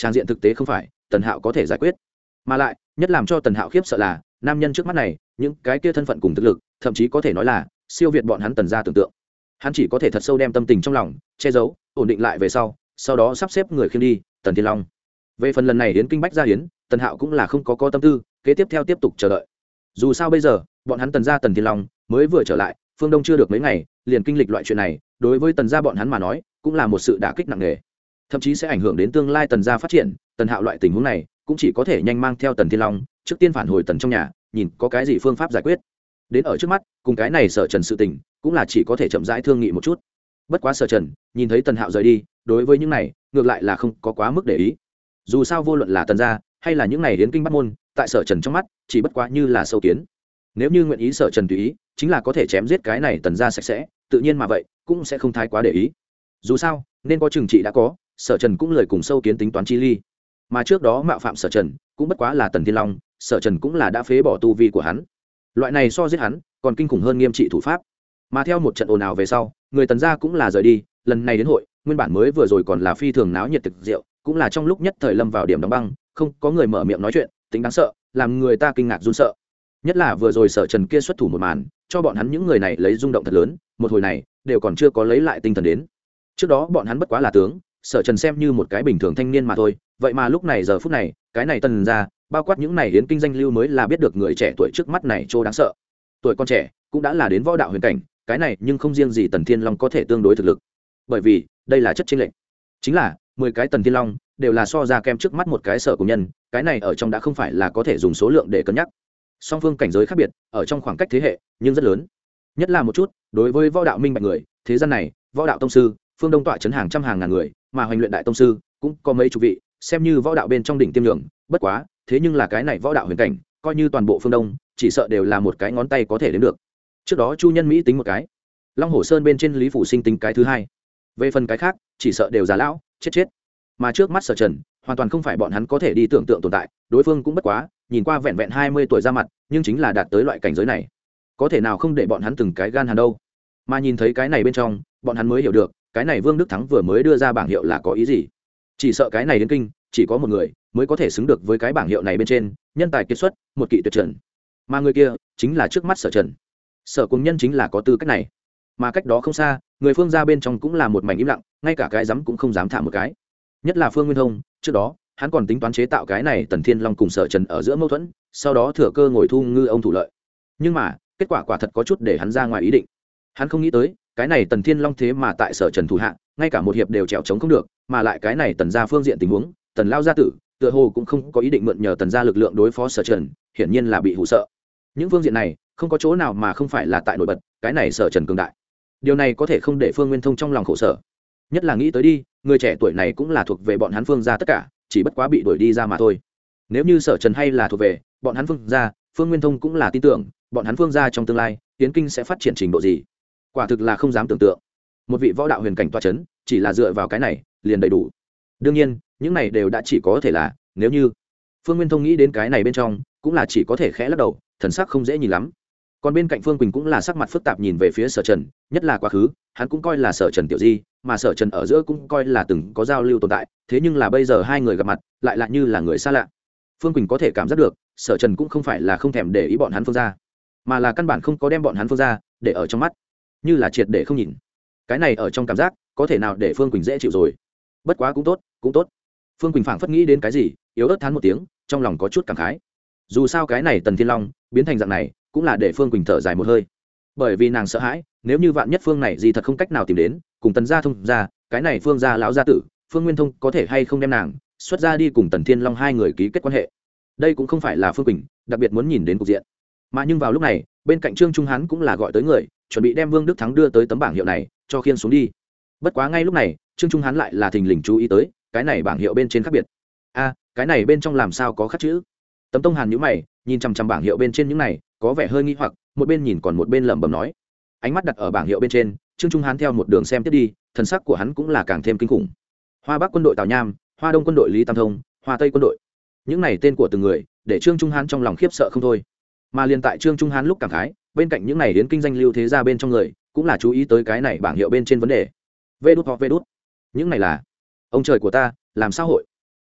trang diện thực tế không phải Tần Hạo có thể giải quyết. Mà lại nhất làm cho Tần Hạo khiếp sợ là nam nhân trước mắt này những cái kia thân phận cùng thực lực thậm chí có thể nói là siêu việt bọn hắn Tần gia tưởng tượng. Hắn chỉ có thể thật sâu đem tâm tình trong lòng che giấu, ổn định lại về sau đó sắp xếp người khiêng đi Tần Thiên Long. Về phần lần này đến kinh bách gia hiến, Tần Hạo cũng là không có tâm tư kế tiếp theo tiếp tục chờ đợi. Dù sao bây giờ bọn hắn Tần gia Tần Thiên Long mới vừa trở lại phương Đông chưa được mấy ngày liền kinh lịch loại chuyện này, đối với Tần gia bọn hắn mà nói cũng là một sự đả kích nặng nề, thậm chí sẽ ảnh hưởng đến tương lai Tần gia phát triển. Tần Hạo loại tình huống này cũng chỉ có thể nhanh mang theo Tần Thiên Long trước tiên phản hồi Tần trong nhà, nhìn có cái gì phương pháp giải quyết. Đến ở trước mắt cùng cái này Sở Trần sự tình cũng là chỉ có thể chậm rãi thương nghị một chút. Bất quá Sở Trần nhìn thấy Tần Hạo rời đi, đối với những này ngược lại là không có quá mức để ý. Dù sao vô luận là Tần gia hay là những này đến kinh bắt môn, tại Sở Trần trong mắt chỉ bất quá như là sâu kiến. Nếu như nguyện ý Sở Trần tùy ý, chính là có thể chém giết cái này Tần gia sạch sẽ, tự nhiên mà vậy cũng sẽ không thái quá để ý. Dù sao nên có trừng trị đã có, Sở Trần cũng lời cùng sâu kiến tính toán chi ly. Mà trước đó mạo phạm Sở Trần cũng bất quá là Tần Thiên Long, Sở Trần cũng là đã phế bỏ tu vi của hắn. Loại này so giết hắn còn kinh khủng hơn nghiêm trị thủ pháp. Mà theo một trận ồn ào về sau, người Tần gia cũng là rời đi. Lần này đến hội nguyên bản mới vừa rồi còn là phi thường náo nhiệt thực rượu, cũng là trong lúc nhất thời lâm vào điểm đóng băng, không có người mở miệng nói chuyện, tính đáng sợ, làm người ta kinh ngạc run sợ. Nhất là vừa rồi Sở Trần kia xuất thủ một màn, cho bọn hắn những người này lấy rung động thật lớn, một hồi này đều còn chưa có lấy lại tinh thần đến. Trước đó bọn hắn bất quá là tướng, Sở Trần xem như một cái bình thường thanh niên mà thôi, vậy mà lúc này giờ phút này, cái này Tần gia, bao quát những này hiến kinh danh lưu mới là biết được người trẻ tuổi trước mắt này trô đáng sợ. Tuổi con trẻ cũng đã là đến võ đạo huyền cảnh, cái này nhưng không riêng gì Tần Thiên Long có thể tương đối thực lực, bởi vì đây là chất chênh lệch, chính là 10 cái Tần Thiên Long đều là so ra kem trước mắt một cái Sở cùng nhân, cái này ở trong đã không phải là có thể dùng số lượng để cân nhắc. Song phương cảnh giới khác biệt ở trong khoảng cách thế hệ nhưng rất lớn, nhất là một chút đối với võ đạo minh bạch người, thế gian này võ đạo tông sư phương Đông tọa chấn hàng trăm hàng ngàn người, mà hoành luyện đại tông sư cũng có mấy chục vị, xem như võ đạo bên trong đỉnh tiêm lượng. Bất quá thế nhưng là cái này võ đạo huyền cảnh coi như toàn bộ phương Đông chỉ sợ đều là một cái ngón tay có thể đến được. Trước đó Chu Nhân Mỹ tính một cái, Long Hồ Sơn bên trên Lý Phủ Sinh tính cái thứ hai, về phần cái khác chỉ sợ đều già lão chết. Mà trước mắt Sở Trần hoàn toàn không phải bọn hắn có thể đi tưởng tượng tồn tại, đối phương cũng bất quá nhìn qua vẹn vẹn 20 tuổi ra mặt, nhưng chính là đạt tới loại cảnh giới này, có thể nào không để bọn hắn từng cái gan hàn đâu. Mà nhìn thấy cái này bên trong, bọn hắn mới hiểu được cái này Vương Đức Thắng vừa mới đưa ra bảng hiệu là có ý gì. Chỉ sợ cái này đến kinh chỉ có một người mới có thể xứng được với cái bảng hiệu này bên trên nhân tài kiệt xuất, một kỵ tuyệt trần, mà người kia chính là trước mắt Sở Trần. Sở Cùng Nhân chính là có tư cách này. Mà cách đó không xa, người Phương gia bên trong cũng là một mảnh im lặng, ngay cả cái dám cũng không dám thả một cái. Nhất là Phương Nguyên Thông, trước đó hắn còn tính toán chế tạo cái này Tần Thiên Long cùng Sở Trần ở giữa mâu thuẫn, sau đó thừa cơ ngồi thu ngư ông thủ lợi. Nhưng mà kết quả quả thật có chút để hắn ra ngoài ý định. Hắn không nghĩ tới cái này Tần Thiên Long thế mà tại Sở Trần thủ hạ ngay cả một hiệp đều trèo chống không được, mà lại cái này Tần gia phương diện tình huống, Tần lao gia tử tựa hồ cũng không có ý định mượn nhờ Tần gia lực lượng đối phó Sở Trần, hiển nhiên là bị hù sợ. Những phương diện này không có chỗ nào mà không phải là tại nổi bật cái này Sở Trần cường đại. Điều này có thể không để Phương Nguyên Thông trong lòng khổ sở, nhất là nghĩ tới đi, người trẻ tuổi này cũng là thuộc về bọn hắn Phương gia tất cả, chỉ bất quá bị đuổi đi ra mà thôi. Nếu như Sở Trần hay là thuộc về bọn hắn Phương gia, Phương Nguyên Thông cũng là tin tưởng bọn hắn Phương gia trong tương lai tiến kinh sẽ phát triển trình độ gì, quả thực là không dám tưởng tượng. Một vị võ đạo huyền cảnh toa chấn, chỉ là dựa vào cái này liền đầy đủ. Đương nhiên những này đều đã chỉ có thể là nếu như. Phương Nguyên Thông nghĩ đến cái này bên trong cũng là chỉ có thể khẽ lắc đầu, thần sắc không dễ nhìn lắm. Còn bên cạnh Phương Quỳnh cũng là sắc mặt phức tạp nhìn về phía Sở Trần, nhất là quá khứ hắn cũng coi là Sở Trần tiểu di, mà Sở Trần ở giữa cũng coi là từng có giao lưu tồn tại, thế nhưng là bây giờ hai người gặp mặt lại là như là người xa lạ. Phương Quỳnh có thể cảm giác được Sở Trần cũng không phải là không thèm để ý bọn hắn Phương gia, mà là căn bản không có đem bọn hắn Phương gia để ở trong mắt, như là triệt để không nhìn. Cái này ở trong cảm giác có thể nào để Phương Quỳnh dễ chịu rồi. Bất quá cũng tốt, cũng tốt. Phương Quỳnh phảng phất nghĩ đến cái gì, yếu ớt thán một tiếng, trong lòng có chút cảm khái. Dù sao cái này Tần Thiên Long biến thành dạng này cũng là để Phương Quỳnh thở dài một hơi, bởi vì nàng sợ hãi nếu như vạn nhất Phương này gì thật không cách nào tìm đến cùng Tần gia thông gia, cái này Phương gia lão gia tử Phương Nguyên Thông có thể hay không đem nàng xuất ra đi cùng Tần Thiên Long hai người ký kết quan hệ. Đây cũng không phải là Phương Quỳnh đặc biệt muốn nhìn đến cục diện. Mà nhưng vào lúc này bên cạnh Trương Trung Hán cũng là gọi tới người, chuẩn bị đem Vương Đức Thắng đưa tới tấm bảng hiệu này cho khiên xuống đi. Bất quá ngay lúc này Trương Trung Hán lại là thình lình chú ý tới cái này bảng hiệu bên trên khác biệt. Cái này bên trong làm sao có khắc chữ? Tấm Tông Hàn nhíu mày nhìn chằm chằm bảng hiệu bên trên những này, có vẻ hơi nghi hoặc, một bên nhìn còn một bên lẩm bẩm nói. Ánh mắt đặt ở bảng hiệu bên trên, Trương Trung Hán theo một đường xem tiếp đi, thần sắc của hắn cũng là càng thêm kinh khủng. Hoa Bắc quân đội Tào Nham, Hoa Đông quân đội Lý Tam Thông, Hoa Tây quân đội. Những này tên của từng người để Trương Trung Hán trong lòng khiếp sợ không thôi. Mà liền tại Trương Trung Hán lúc cảm khái, bên cạnh những này đến kinh danh lưu thế gia bên trong người cũng là chú ý tới cái này bảng hiệu bên trên vấn đề. Vê đút. Những này là ông trời của ta, làm sao hội?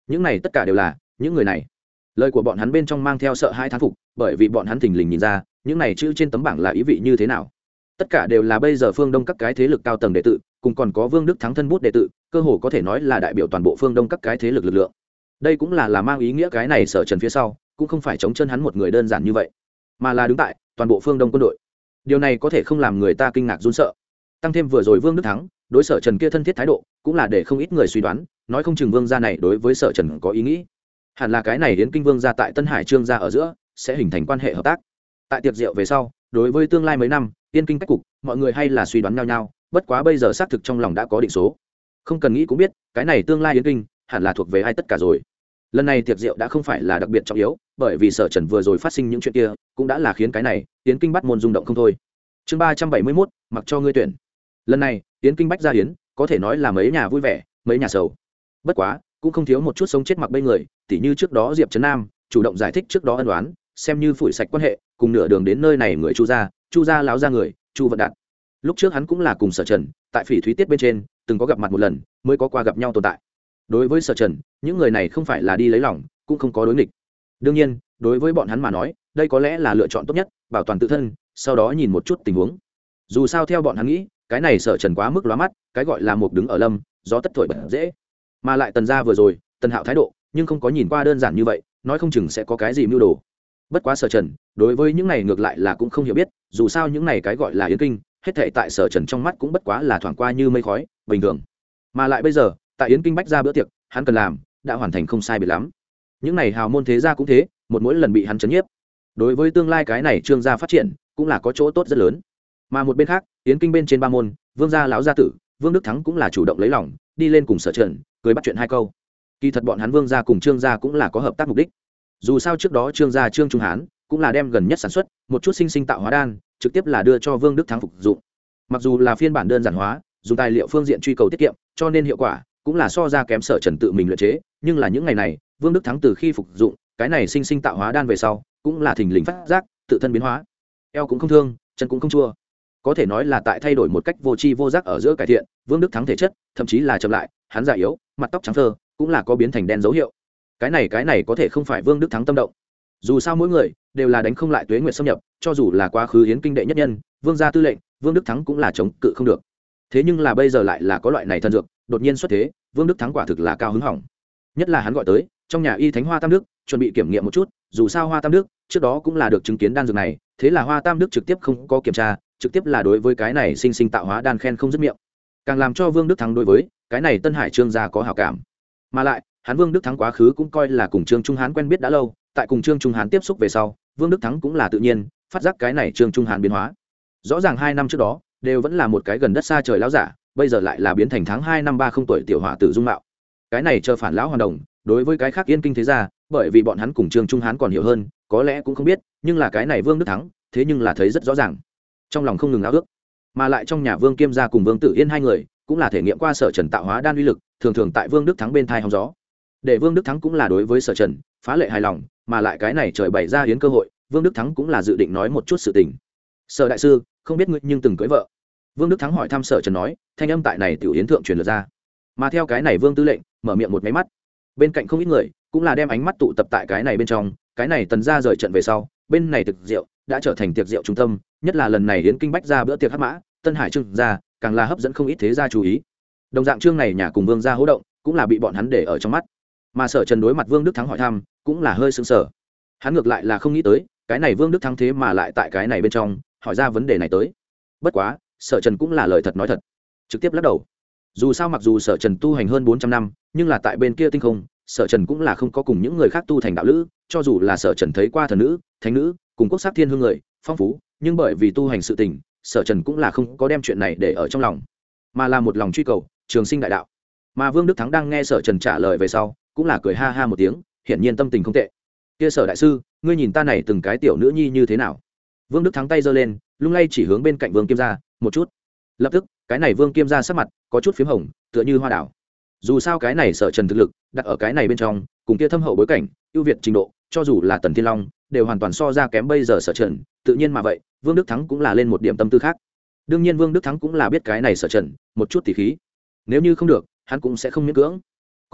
những này tất cả đều là những người này. Lời của bọn hắn bên trong mang theo sợ hãi thán phục, bởi vì bọn hắn thình lình nhìn ra những này chữ trên tấm bảng là ý vị như thế nào. Tất cả đều là bây giờ phương đông các cái thế lực cao tầng đệ tử, cùng còn có Vương Đức Thắng thân bút đệ tử, cơ hồ có thể nói là đại biểu toàn bộ phương đông các cái thế lực lực lượng. Đây cũng là mang ý nghĩa cái này Sở Trần phía sau cũng không phải chống chân hắn một người đơn giản như vậy, mà là đứng tại toàn bộ phương đông quân đội. Điều này có thể không làm người ta kinh ngạc run sợ. Tăng thêm vừa rồi Vương Đức Thắng đối Sở Trần kia thân thiết thái độ, cũng là để không ít người suy đoán, nói không chừng Vương gia này đối với Sở Trần có ý nghĩ. Hẳn là cái này Yến Kinh Vương gia tại Tân Hải Trương gia ở giữa sẽ hình thành quan hệ hợp tác. Tại tiệc rượu về sau, đối với tương lai mấy năm Yên Kinh cách cục, mọi người hay là suy đoán nhau nhau, bất quá bây giờ xác thực trong lòng đã có định số. Không cần nghĩ cũng biết, cái này tương lai Yến Kinh hẳn là thuộc về ai tất cả rồi. Lần này tiệc rượu đã không phải là đặc biệt trọng yếu, bởi vì Sở Trần vừa rồi phát sinh những chuyện kia, cũng đã là khiến cái này Yến Kinh bắt môn rung động không thôi. Chương 371, mặc cho ngươi tuyển. Lần này Yến Kinh bách gia hiến, có thể nói là mấy nhà vui vẻ, mấy nhà sầu. Bất quá cũng không thiếu một chút sống chết mặc bây người, tỉ như trước đó Diệp Trấn Nam chủ động giải thích trước đó ân oán, xem như phủi sạch quan hệ, cùng nửa đường đến nơi này người Chu gia láo ra người Chu Vận Đạt. Lúc trước hắn cũng là cùng Sở Trần tại Phỉ Thúy Tiết bên trên từng có gặp mặt một lần, mới có qua gặp nhau tồn tại. Đối với Sở Trần, những người này không phải là đi lấy lòng, cũng không có đối nghịch. Đương nhiên, đối với bọn hắn mà nói, đây có lẽ là lựa chọn tốt nhất, bảo toàn tự thân, sau đó nhìn một chút tình huống. Dù sao theo bọn hắn nghĩ, cái này Sở Trần quá mức lóa mắt, cái gọi là một đứng ở lâm, gió tất thổi bật dễ. Mà lại Tần gia vừa rồi, Tần Hạo thái độ, nhưng không có nhìn qua đơn giản như vậy, nói không chừng sẽ có cái gì mưu đồ. Bất quá Sở Trần, đối với những này ngược lại là cũng không hiểu biết, dù sao những này cái gọi là Yến Kinh, hết thảy tại Sở Trần trong mắt cũng bất quá là thoảng qua như mây khói, bình thường. Mà lại bây giờ, tại Yến Kinh bách gia bữa tiệc, hắn cần làm đã hoàn thành không sai biệt lắm. Những này hào môn thế gia cũng thế, một mỗi lần bị hắn chấn nhiếp, đối với tương lai cái này Trương gia phát triển cũng là có chỗ tốt rất lớn. Mà một bên khác, Yến Kinh bên trên ba môn, Vương gia lão gia tử, Vương Đức Thắng cũng là chủ động lấy lòng, đi lên cùng Sở Trần cười bắt chuyện hai câu. Kỳ thật bọn hắn Vương gia cùng Trương gia cũng là có hợp tác mục đích. Dù sao trước đó Trương gia Trương Trung Hán cũng là đem gần nhất sản xuất một chút sinh tạo hóa đan, trực tiếp là đưa cho Vương Đức Thắng phục dụng. Mặc dù là phiên bản đơn giản hóa, dùng tài liệu phương diện truy cầu tiết kiệm, cho nên hiệu quả cũng là so ra kém Sở Trần tự mình luyện chế, nhưng là những ngày này, Vương Đức Thắng từ khi phục dụng cái này sinh tạo hóa đan về sau, cũng là thình lình phát giác tự thân biến hóa, eo cũng không thương, chân cũng không chua, có thể nói là tại thay đổi một cách vô tri vô giác ở giữa cải thiện. Vương Đức Thắng thể chất thậm chí là chậm lại, hắn già yếu, mặt tóc trắng phơ, cũng là có biến thành đen dấu hiệu. Cái này có thể không phải Vương Đức Thắng tâm động. Dù sao mỗi người đều là đánh không lại tuế nguyệt xâm nhập, cho dù là quá khứ Yến Kinh đệ nhất nhân, Vương gia tư lệnh, Vương Đức Thắng cũng là chống cự không được. Thế nhưng là bây giờ lại là có loại này thần dược đột nhiên xuất thế, Vương Đức Thắng quả thực là cao hứng hỏng. Nhất là hắn gọi tới trong nhà y thánh Hoa Tam Đức, chuẩn bị kiểm nghiệm một chút, dù sao Hoa Tam Đức trước đó cũng là được chứng kiến đan dược này, thế là Hoa Tam Đức trực tiếp không có kiểm tra, trực tiếp là đối với cái này sinh tạo hóa đan khen không dứt miệng, càng làm cho Vương Đức Thắng đối với cái này Tân Hải Trương gia có hảo cảm. Mà lại hắn Vương Đức Thắng quá khứ cũng coi là cùng Trương Trung Hán quen biết đã lâu, tại cùng Trương Trung Hán tiếp xúc về sau, Vương Đức Thắng cũng là tự nhiên phát giác cái này Trương Trung Hán biến hóa. Rõ ràng 2 năm trước đó đều vẫn là một cái gần đất xa trời lão giả, bây giờ lại là biến thành tháng 2 năm 30 tuổi tiểu hỏa tử dung mạo. Cái này chờ phản lão hoàn đồng, đối với cái khác Yên Kinh thế gia, bởi vì bọn hắn cùng Trương Trung Hán còn hiểu hơn, có lẽ cũng không biết, nhưng là cái này Vương Đức Thắng, thế nhưng là thấy rất rõ ràng. Trong lòng không ngừng ao ước. Mà lại trong nhà Vương Kiêm gia cùng Vương Tử Yên hai người, cũng là thể nghiệm qua Sở Trần tạo hóa đan uy lực, thường thường tại Vương Đức Thắng bên thai hóng gió. Để Vương Đức Thắng cũng là đối với Sở Trần phá lệ hài lòng, mà lại cái này trời bày ra hiến cơ hội, Vương Đức Thắng cũng là dự định nói một chút sự tình. Sở đại sư, không biết ngươi nhưng từng cưới vợ? Vương Đức Thắng hỏi thăm Sở Trần nói, thanh âm tại này tiểu yến thượng truyền lượt ra. Mà theo cái này Vương tư lệnh mở miệng một máy mắt, bên cạnh không ít người cũng là đem ánh mắt tụ tập tại cái này bên trong. Cái này Tần gia rời trận về sau, bên này tiệc rượu đã trở thành tiệc rượu trung tâm, nhất là lần này Yến Kinh bách ra bữa tiệc hắc mã, Tân Hải Trương gia càng là hấp dẫn không ít thế gia chú ý. Đồng dạng Trương này nhà cùng Vương gia hỗ động, cũng là bị bọn hắn để ở trong mắt. Mà Sở Trần đối mặt Vương Đức Thắng hỏi thăm, cũng là hơi sững sờ. Hắn ngược lại là không nghĩ tới, cái này Vương Đức Thắng thế mà lại tại cái này bên trong hỏi ra vấn đề này tới. Bất quá, Sở Trần cũng là lời thật nói thật, trực tiếp lắc đầu. Dù sao mặc dù Sở Trần tu hành hơn 400 năm, nhưng là tại bên kia tinh không, Sở Trần cũng là không có cùng những người khác tu thành đạo lữ, cho dù là Sở Trần thấy qua thần nữ, thánh nữ, cùng quốc sắc thiên hương người, phong phú, nhưng bởi vì tu hành sự tình, Sở Trần cũng là không có đem chuyện này để ở trong lòng, mà là một lòng truy cầu trường sinh đại đạo. Mà Vương Đức Thắng đang nghe Sở Trần trả lời về sau, cũng là cười ha ha một tiếng, hiển nhiên tâm tình không tệ. Kia Sở đại sư, ngươi nhìn ta này từng cái tiểu nữ nhi như thế nào? Vương Đức Thắng tay giơ lên, lung lay chỉ hướng bên cạnh Vương Kiêm gia một chút. Lập tức, cái này Vương Kiêm gia sắc mặt có chút phím hồng, tựa như hoa đảo. Dù sao cái này Sở Trần thực lực đặt ở cái này bên trong, cùng kia thâm hậu bối cảnh, ưu việt trình độ, cho dù là Tần Thiên Long, đều hoàn toàn so ra kém bây giờ Sở Trần, tự nhiên mà vậy, Vương Đức Thắng cũng là lên một điểm tâm tư khác. Đương nhiên Vương Đức Thắng cũng là biết cái này Sở Trần một chút tỉ khí, nếu như không được, hắn cũng sẽ không miễn cưỡng. Còn có,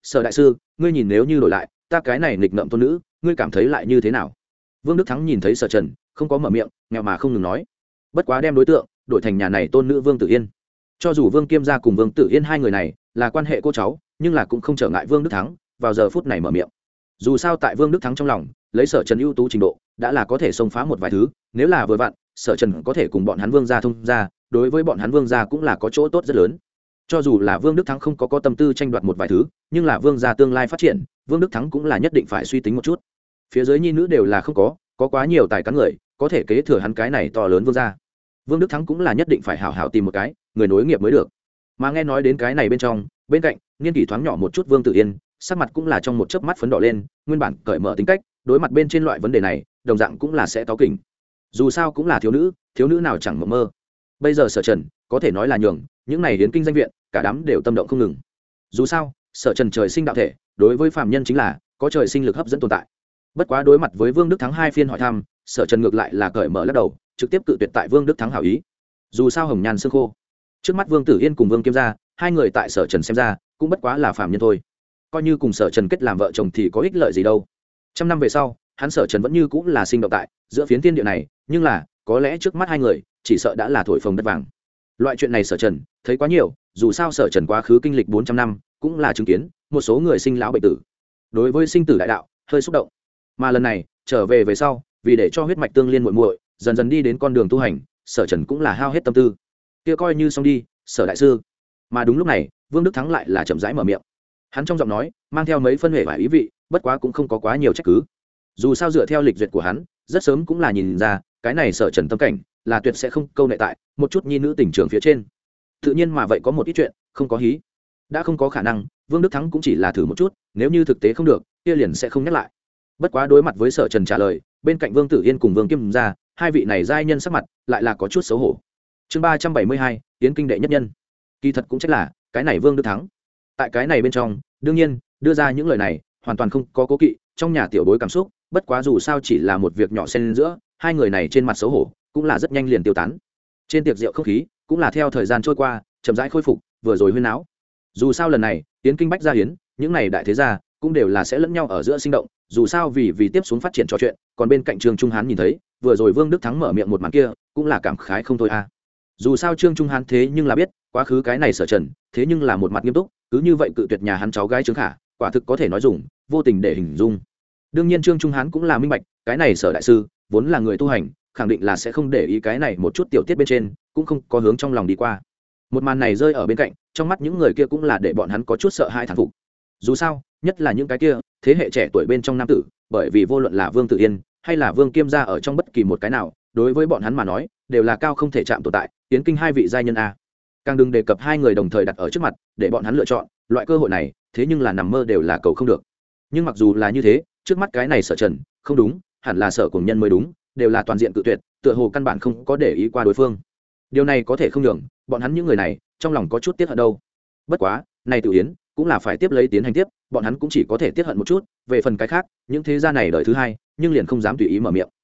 Sở đại sư, ngươi nhìn nếu như đổi lại ta cái này nghịch ngợm tôn nữ, ngươi cảm thấy lại như thế nào? Vương Đức Thắng nhìn thấy Sở Trần không có mở miệng, nghèo mà không ngừng nói. Bất quá đem đối tượng đổi thành nhà này tôn nữ Vương Tử Yên. Cho dù Vương Kiêm gia cùng Vương Tử Yên hai người này là quan hệ cô cháu, nhưng là cũng không trở ngại Vương Đức Thắng vào giờ phút này mở miệng. Dù sao tại Vương Đức Thắng trong lòng, lấy Sở Trần ưu tú trình độ, đã là có thể xông phá một vài thứ, nếu là vừa vặn, Sở Trần có thể cùng bọn hắn Vương gia thông gia, đối với bọn hắn Vương gia cũng là có chỗ tốt rất lớn. Cho dù là Vương Đức Thắng không có tâm tư tranh đoạt một vài thứ, nhưng là Vương gia tương lai phát triển, Vương Đức Thắng cũng là nhất định phải suy tính một chút. Phía dưới nhi nữ đều là không có quá nhiều tài cán người, có thể kế thừa hắn cái này to lớn Vương gia. Vương Đức Thắng cũng là nhất định phải hảo hảo tìm một cái người nối nghiệp mới được. Mà nghe nói đến cái này bên cạnh, niên kỷ thoáng nhỏ một chút Vương Tử Yên, sắc mặt cũng là trong một chớp mắt phấn đỏ lên, nguyên bản cởi mở tính cách, đối mặt bên trên loại vấn đề này, đồng dạng cũng là sẽ cáu kỉnh. Dù sao cũng là thiếu nữ nào chẳng mộng mơ. Bây giờ Sở Trần có thể nói là nhường những này đến kinh danh viện, cả đám đều tâm động không ngừng. Dù sao, Sở Trần trời sinh đạo thể, đối với phàm nhân chính là có trời sinh lực hấp dẫn tồn tại. Bất quá đối mặt với Vương Đức Thắng hai phiên hỏi thăm, Sở Trần ngược lại là cởi mở lắc đầu, trực tiếp cự tuyệt tại Vương Đức Thắng hảo ý. Dù sao hồng nhan xương khô, trước mắt Vương Tử Yên cùng Vương Kiêm gia, hai người tại Sở Trần xem ra cũng bất quá là phàm nhân thôi. Coi như cùng Sở Trần kết làm vợ chồng thì có ích lợi gì đâu. Trăm năm về sau, hắn Sở Trần vẫn như cũng là sinh động tại giữa phiến thiên địa này, nhưng là có lẽ trước mắt hai người chỉ sợ đã là thổi phồng đất vàng. Loại chuyện này Sở Trần thấy quá nhiều, dù sao Sở Trần quá khứ kinh lịch 400 năm, cũng là chứng kiến một số người sinh lão bệnh tử. Đối với sinh tử đại đạo, hơi xúc động. Mà lần này, trở về sau, vì để cho huyết mạch tương liên muội muội, dần dần đi đến con đường tu hành, Sở Trần cũng là hao hết tâm tư. Kia coi như xong đi, Sở đại sư. Mà đúng lúc này, Vương Đức Thắng lại là chậm rãi mở miệng. Hắn trong giọng nói mang theo mấy phân hệ và ý vị, bất quá cũng không có quá nhiều trách cứ. Dù sao dựa theo lịch duyệt của hắn, rất sớm cũng là nhìn ra, cái này Sở Trần tâm cảnh là tuyệt sẽ không câu nệ tại một chút nhi nữ tình trường phía trên. Tự nhiên mà vậy có một ít chuyện không có hí, đã không có khả năng, Vương Đức Thắng cũng chỉ là thử một chút, nếu như thực tế không được, kia liền sẽ không nhắc lại. Bất quá đối mặt với Sở Trần trả lời, bên cạnh Vương Tử Yên cùng Vương Kiêm gia, hai vị này giai nhân sắc mặt lại là có chút xấu hổ. Chương 372, Yến kinh đệ nhất nhân. Kỳ thật cũng chắc là cái này Vương Đức Thắng, tại cái này bên trong, đương nhiên đưa ra những lời này hoàn toàn không có cố kỵ trong nhà tiểu bối cảm xúc, bất quá dù sao chỉ là một việc nhỏ xen giữa hai người này, trên mặt xấu hổ cũng là rất nhanh liền tiêu tán. Trên tiệc rượu không khí cũng là theo thời gian trôi qua chậm rãi khôi phục, vừa rồi huyên náo. Dù sao lần này Yến kinh bách gia hiến, những này đại thế gia cũng đều là sẽ lẫn nhau ở giữa sinh động, dù sao vì tiếp xuống phát triển trò chuyện. Còn bên cạnh Trương Trung Hán nhìn thấy vừa rồi Vương Đức Thắng mở miệng một màn kia, cũng là cảm khái không thôi a. Dù sao Trương Trung Hán thế nhưng là biết quá khứ cái này Sở Trần thế nhưng là một mặt nghiêm túc, cứ như vậy cự tuyệt nhà hắn cháu gái Trương Khả, quả thực có thể nói dùng vô tình để hình dung. Đương nhiên Trương Trung Hán cũng là minh bạch, cái này Sở đại sư vốn là người tu hành, khẳng định là sẽ không để ý cái này một chút tiểu tiết bên trên, cũng không có hướng trong lòng đi qua. Một màn này rơi ở bên cạnh, trong mắt những người kia cũng là để bọn hắn có chút sợ hãi thán phục. Dù sao, nhất là những cái kia thế hệ trẻ tuổi bên trong nam tử, bởi vì vô luận là Vương Tử Yên hay là Vương Kiêm gia ở trong bất kỳ một cái nào, đối với bọn hắn mà nói đều là cao không thể chạm tồn tại. Yến kinh hai vị giai nhân a, càng đừng đề cập hai người đồng thời đặt ở trước mặt để bọn hắn lựa chọn, loại cơ hội này thế nhưng là nằm mơ đều là cầu không được. Nhưng mặc dù là như thế, trước mắt cái này Sở Trần không đúng, hẳn là Sở cùng nhân mới đúng, đều là toàn diện cự tuyệt, tựa hồ căn bản không có để ý qua đối phương. Điều này có thể không nhường bọn hắn những người này trong lòng có chút tiếc hận đâu. Bất quá này Tử Yến cũng là phải tiếp lấy tiến hành tiếp, bọn hắn cũng chỉ có thể tiếc hận một chút. Về phần cái khác, những thế gia này đời thứ hai nhưng liền không dám tùy ý mở miệng.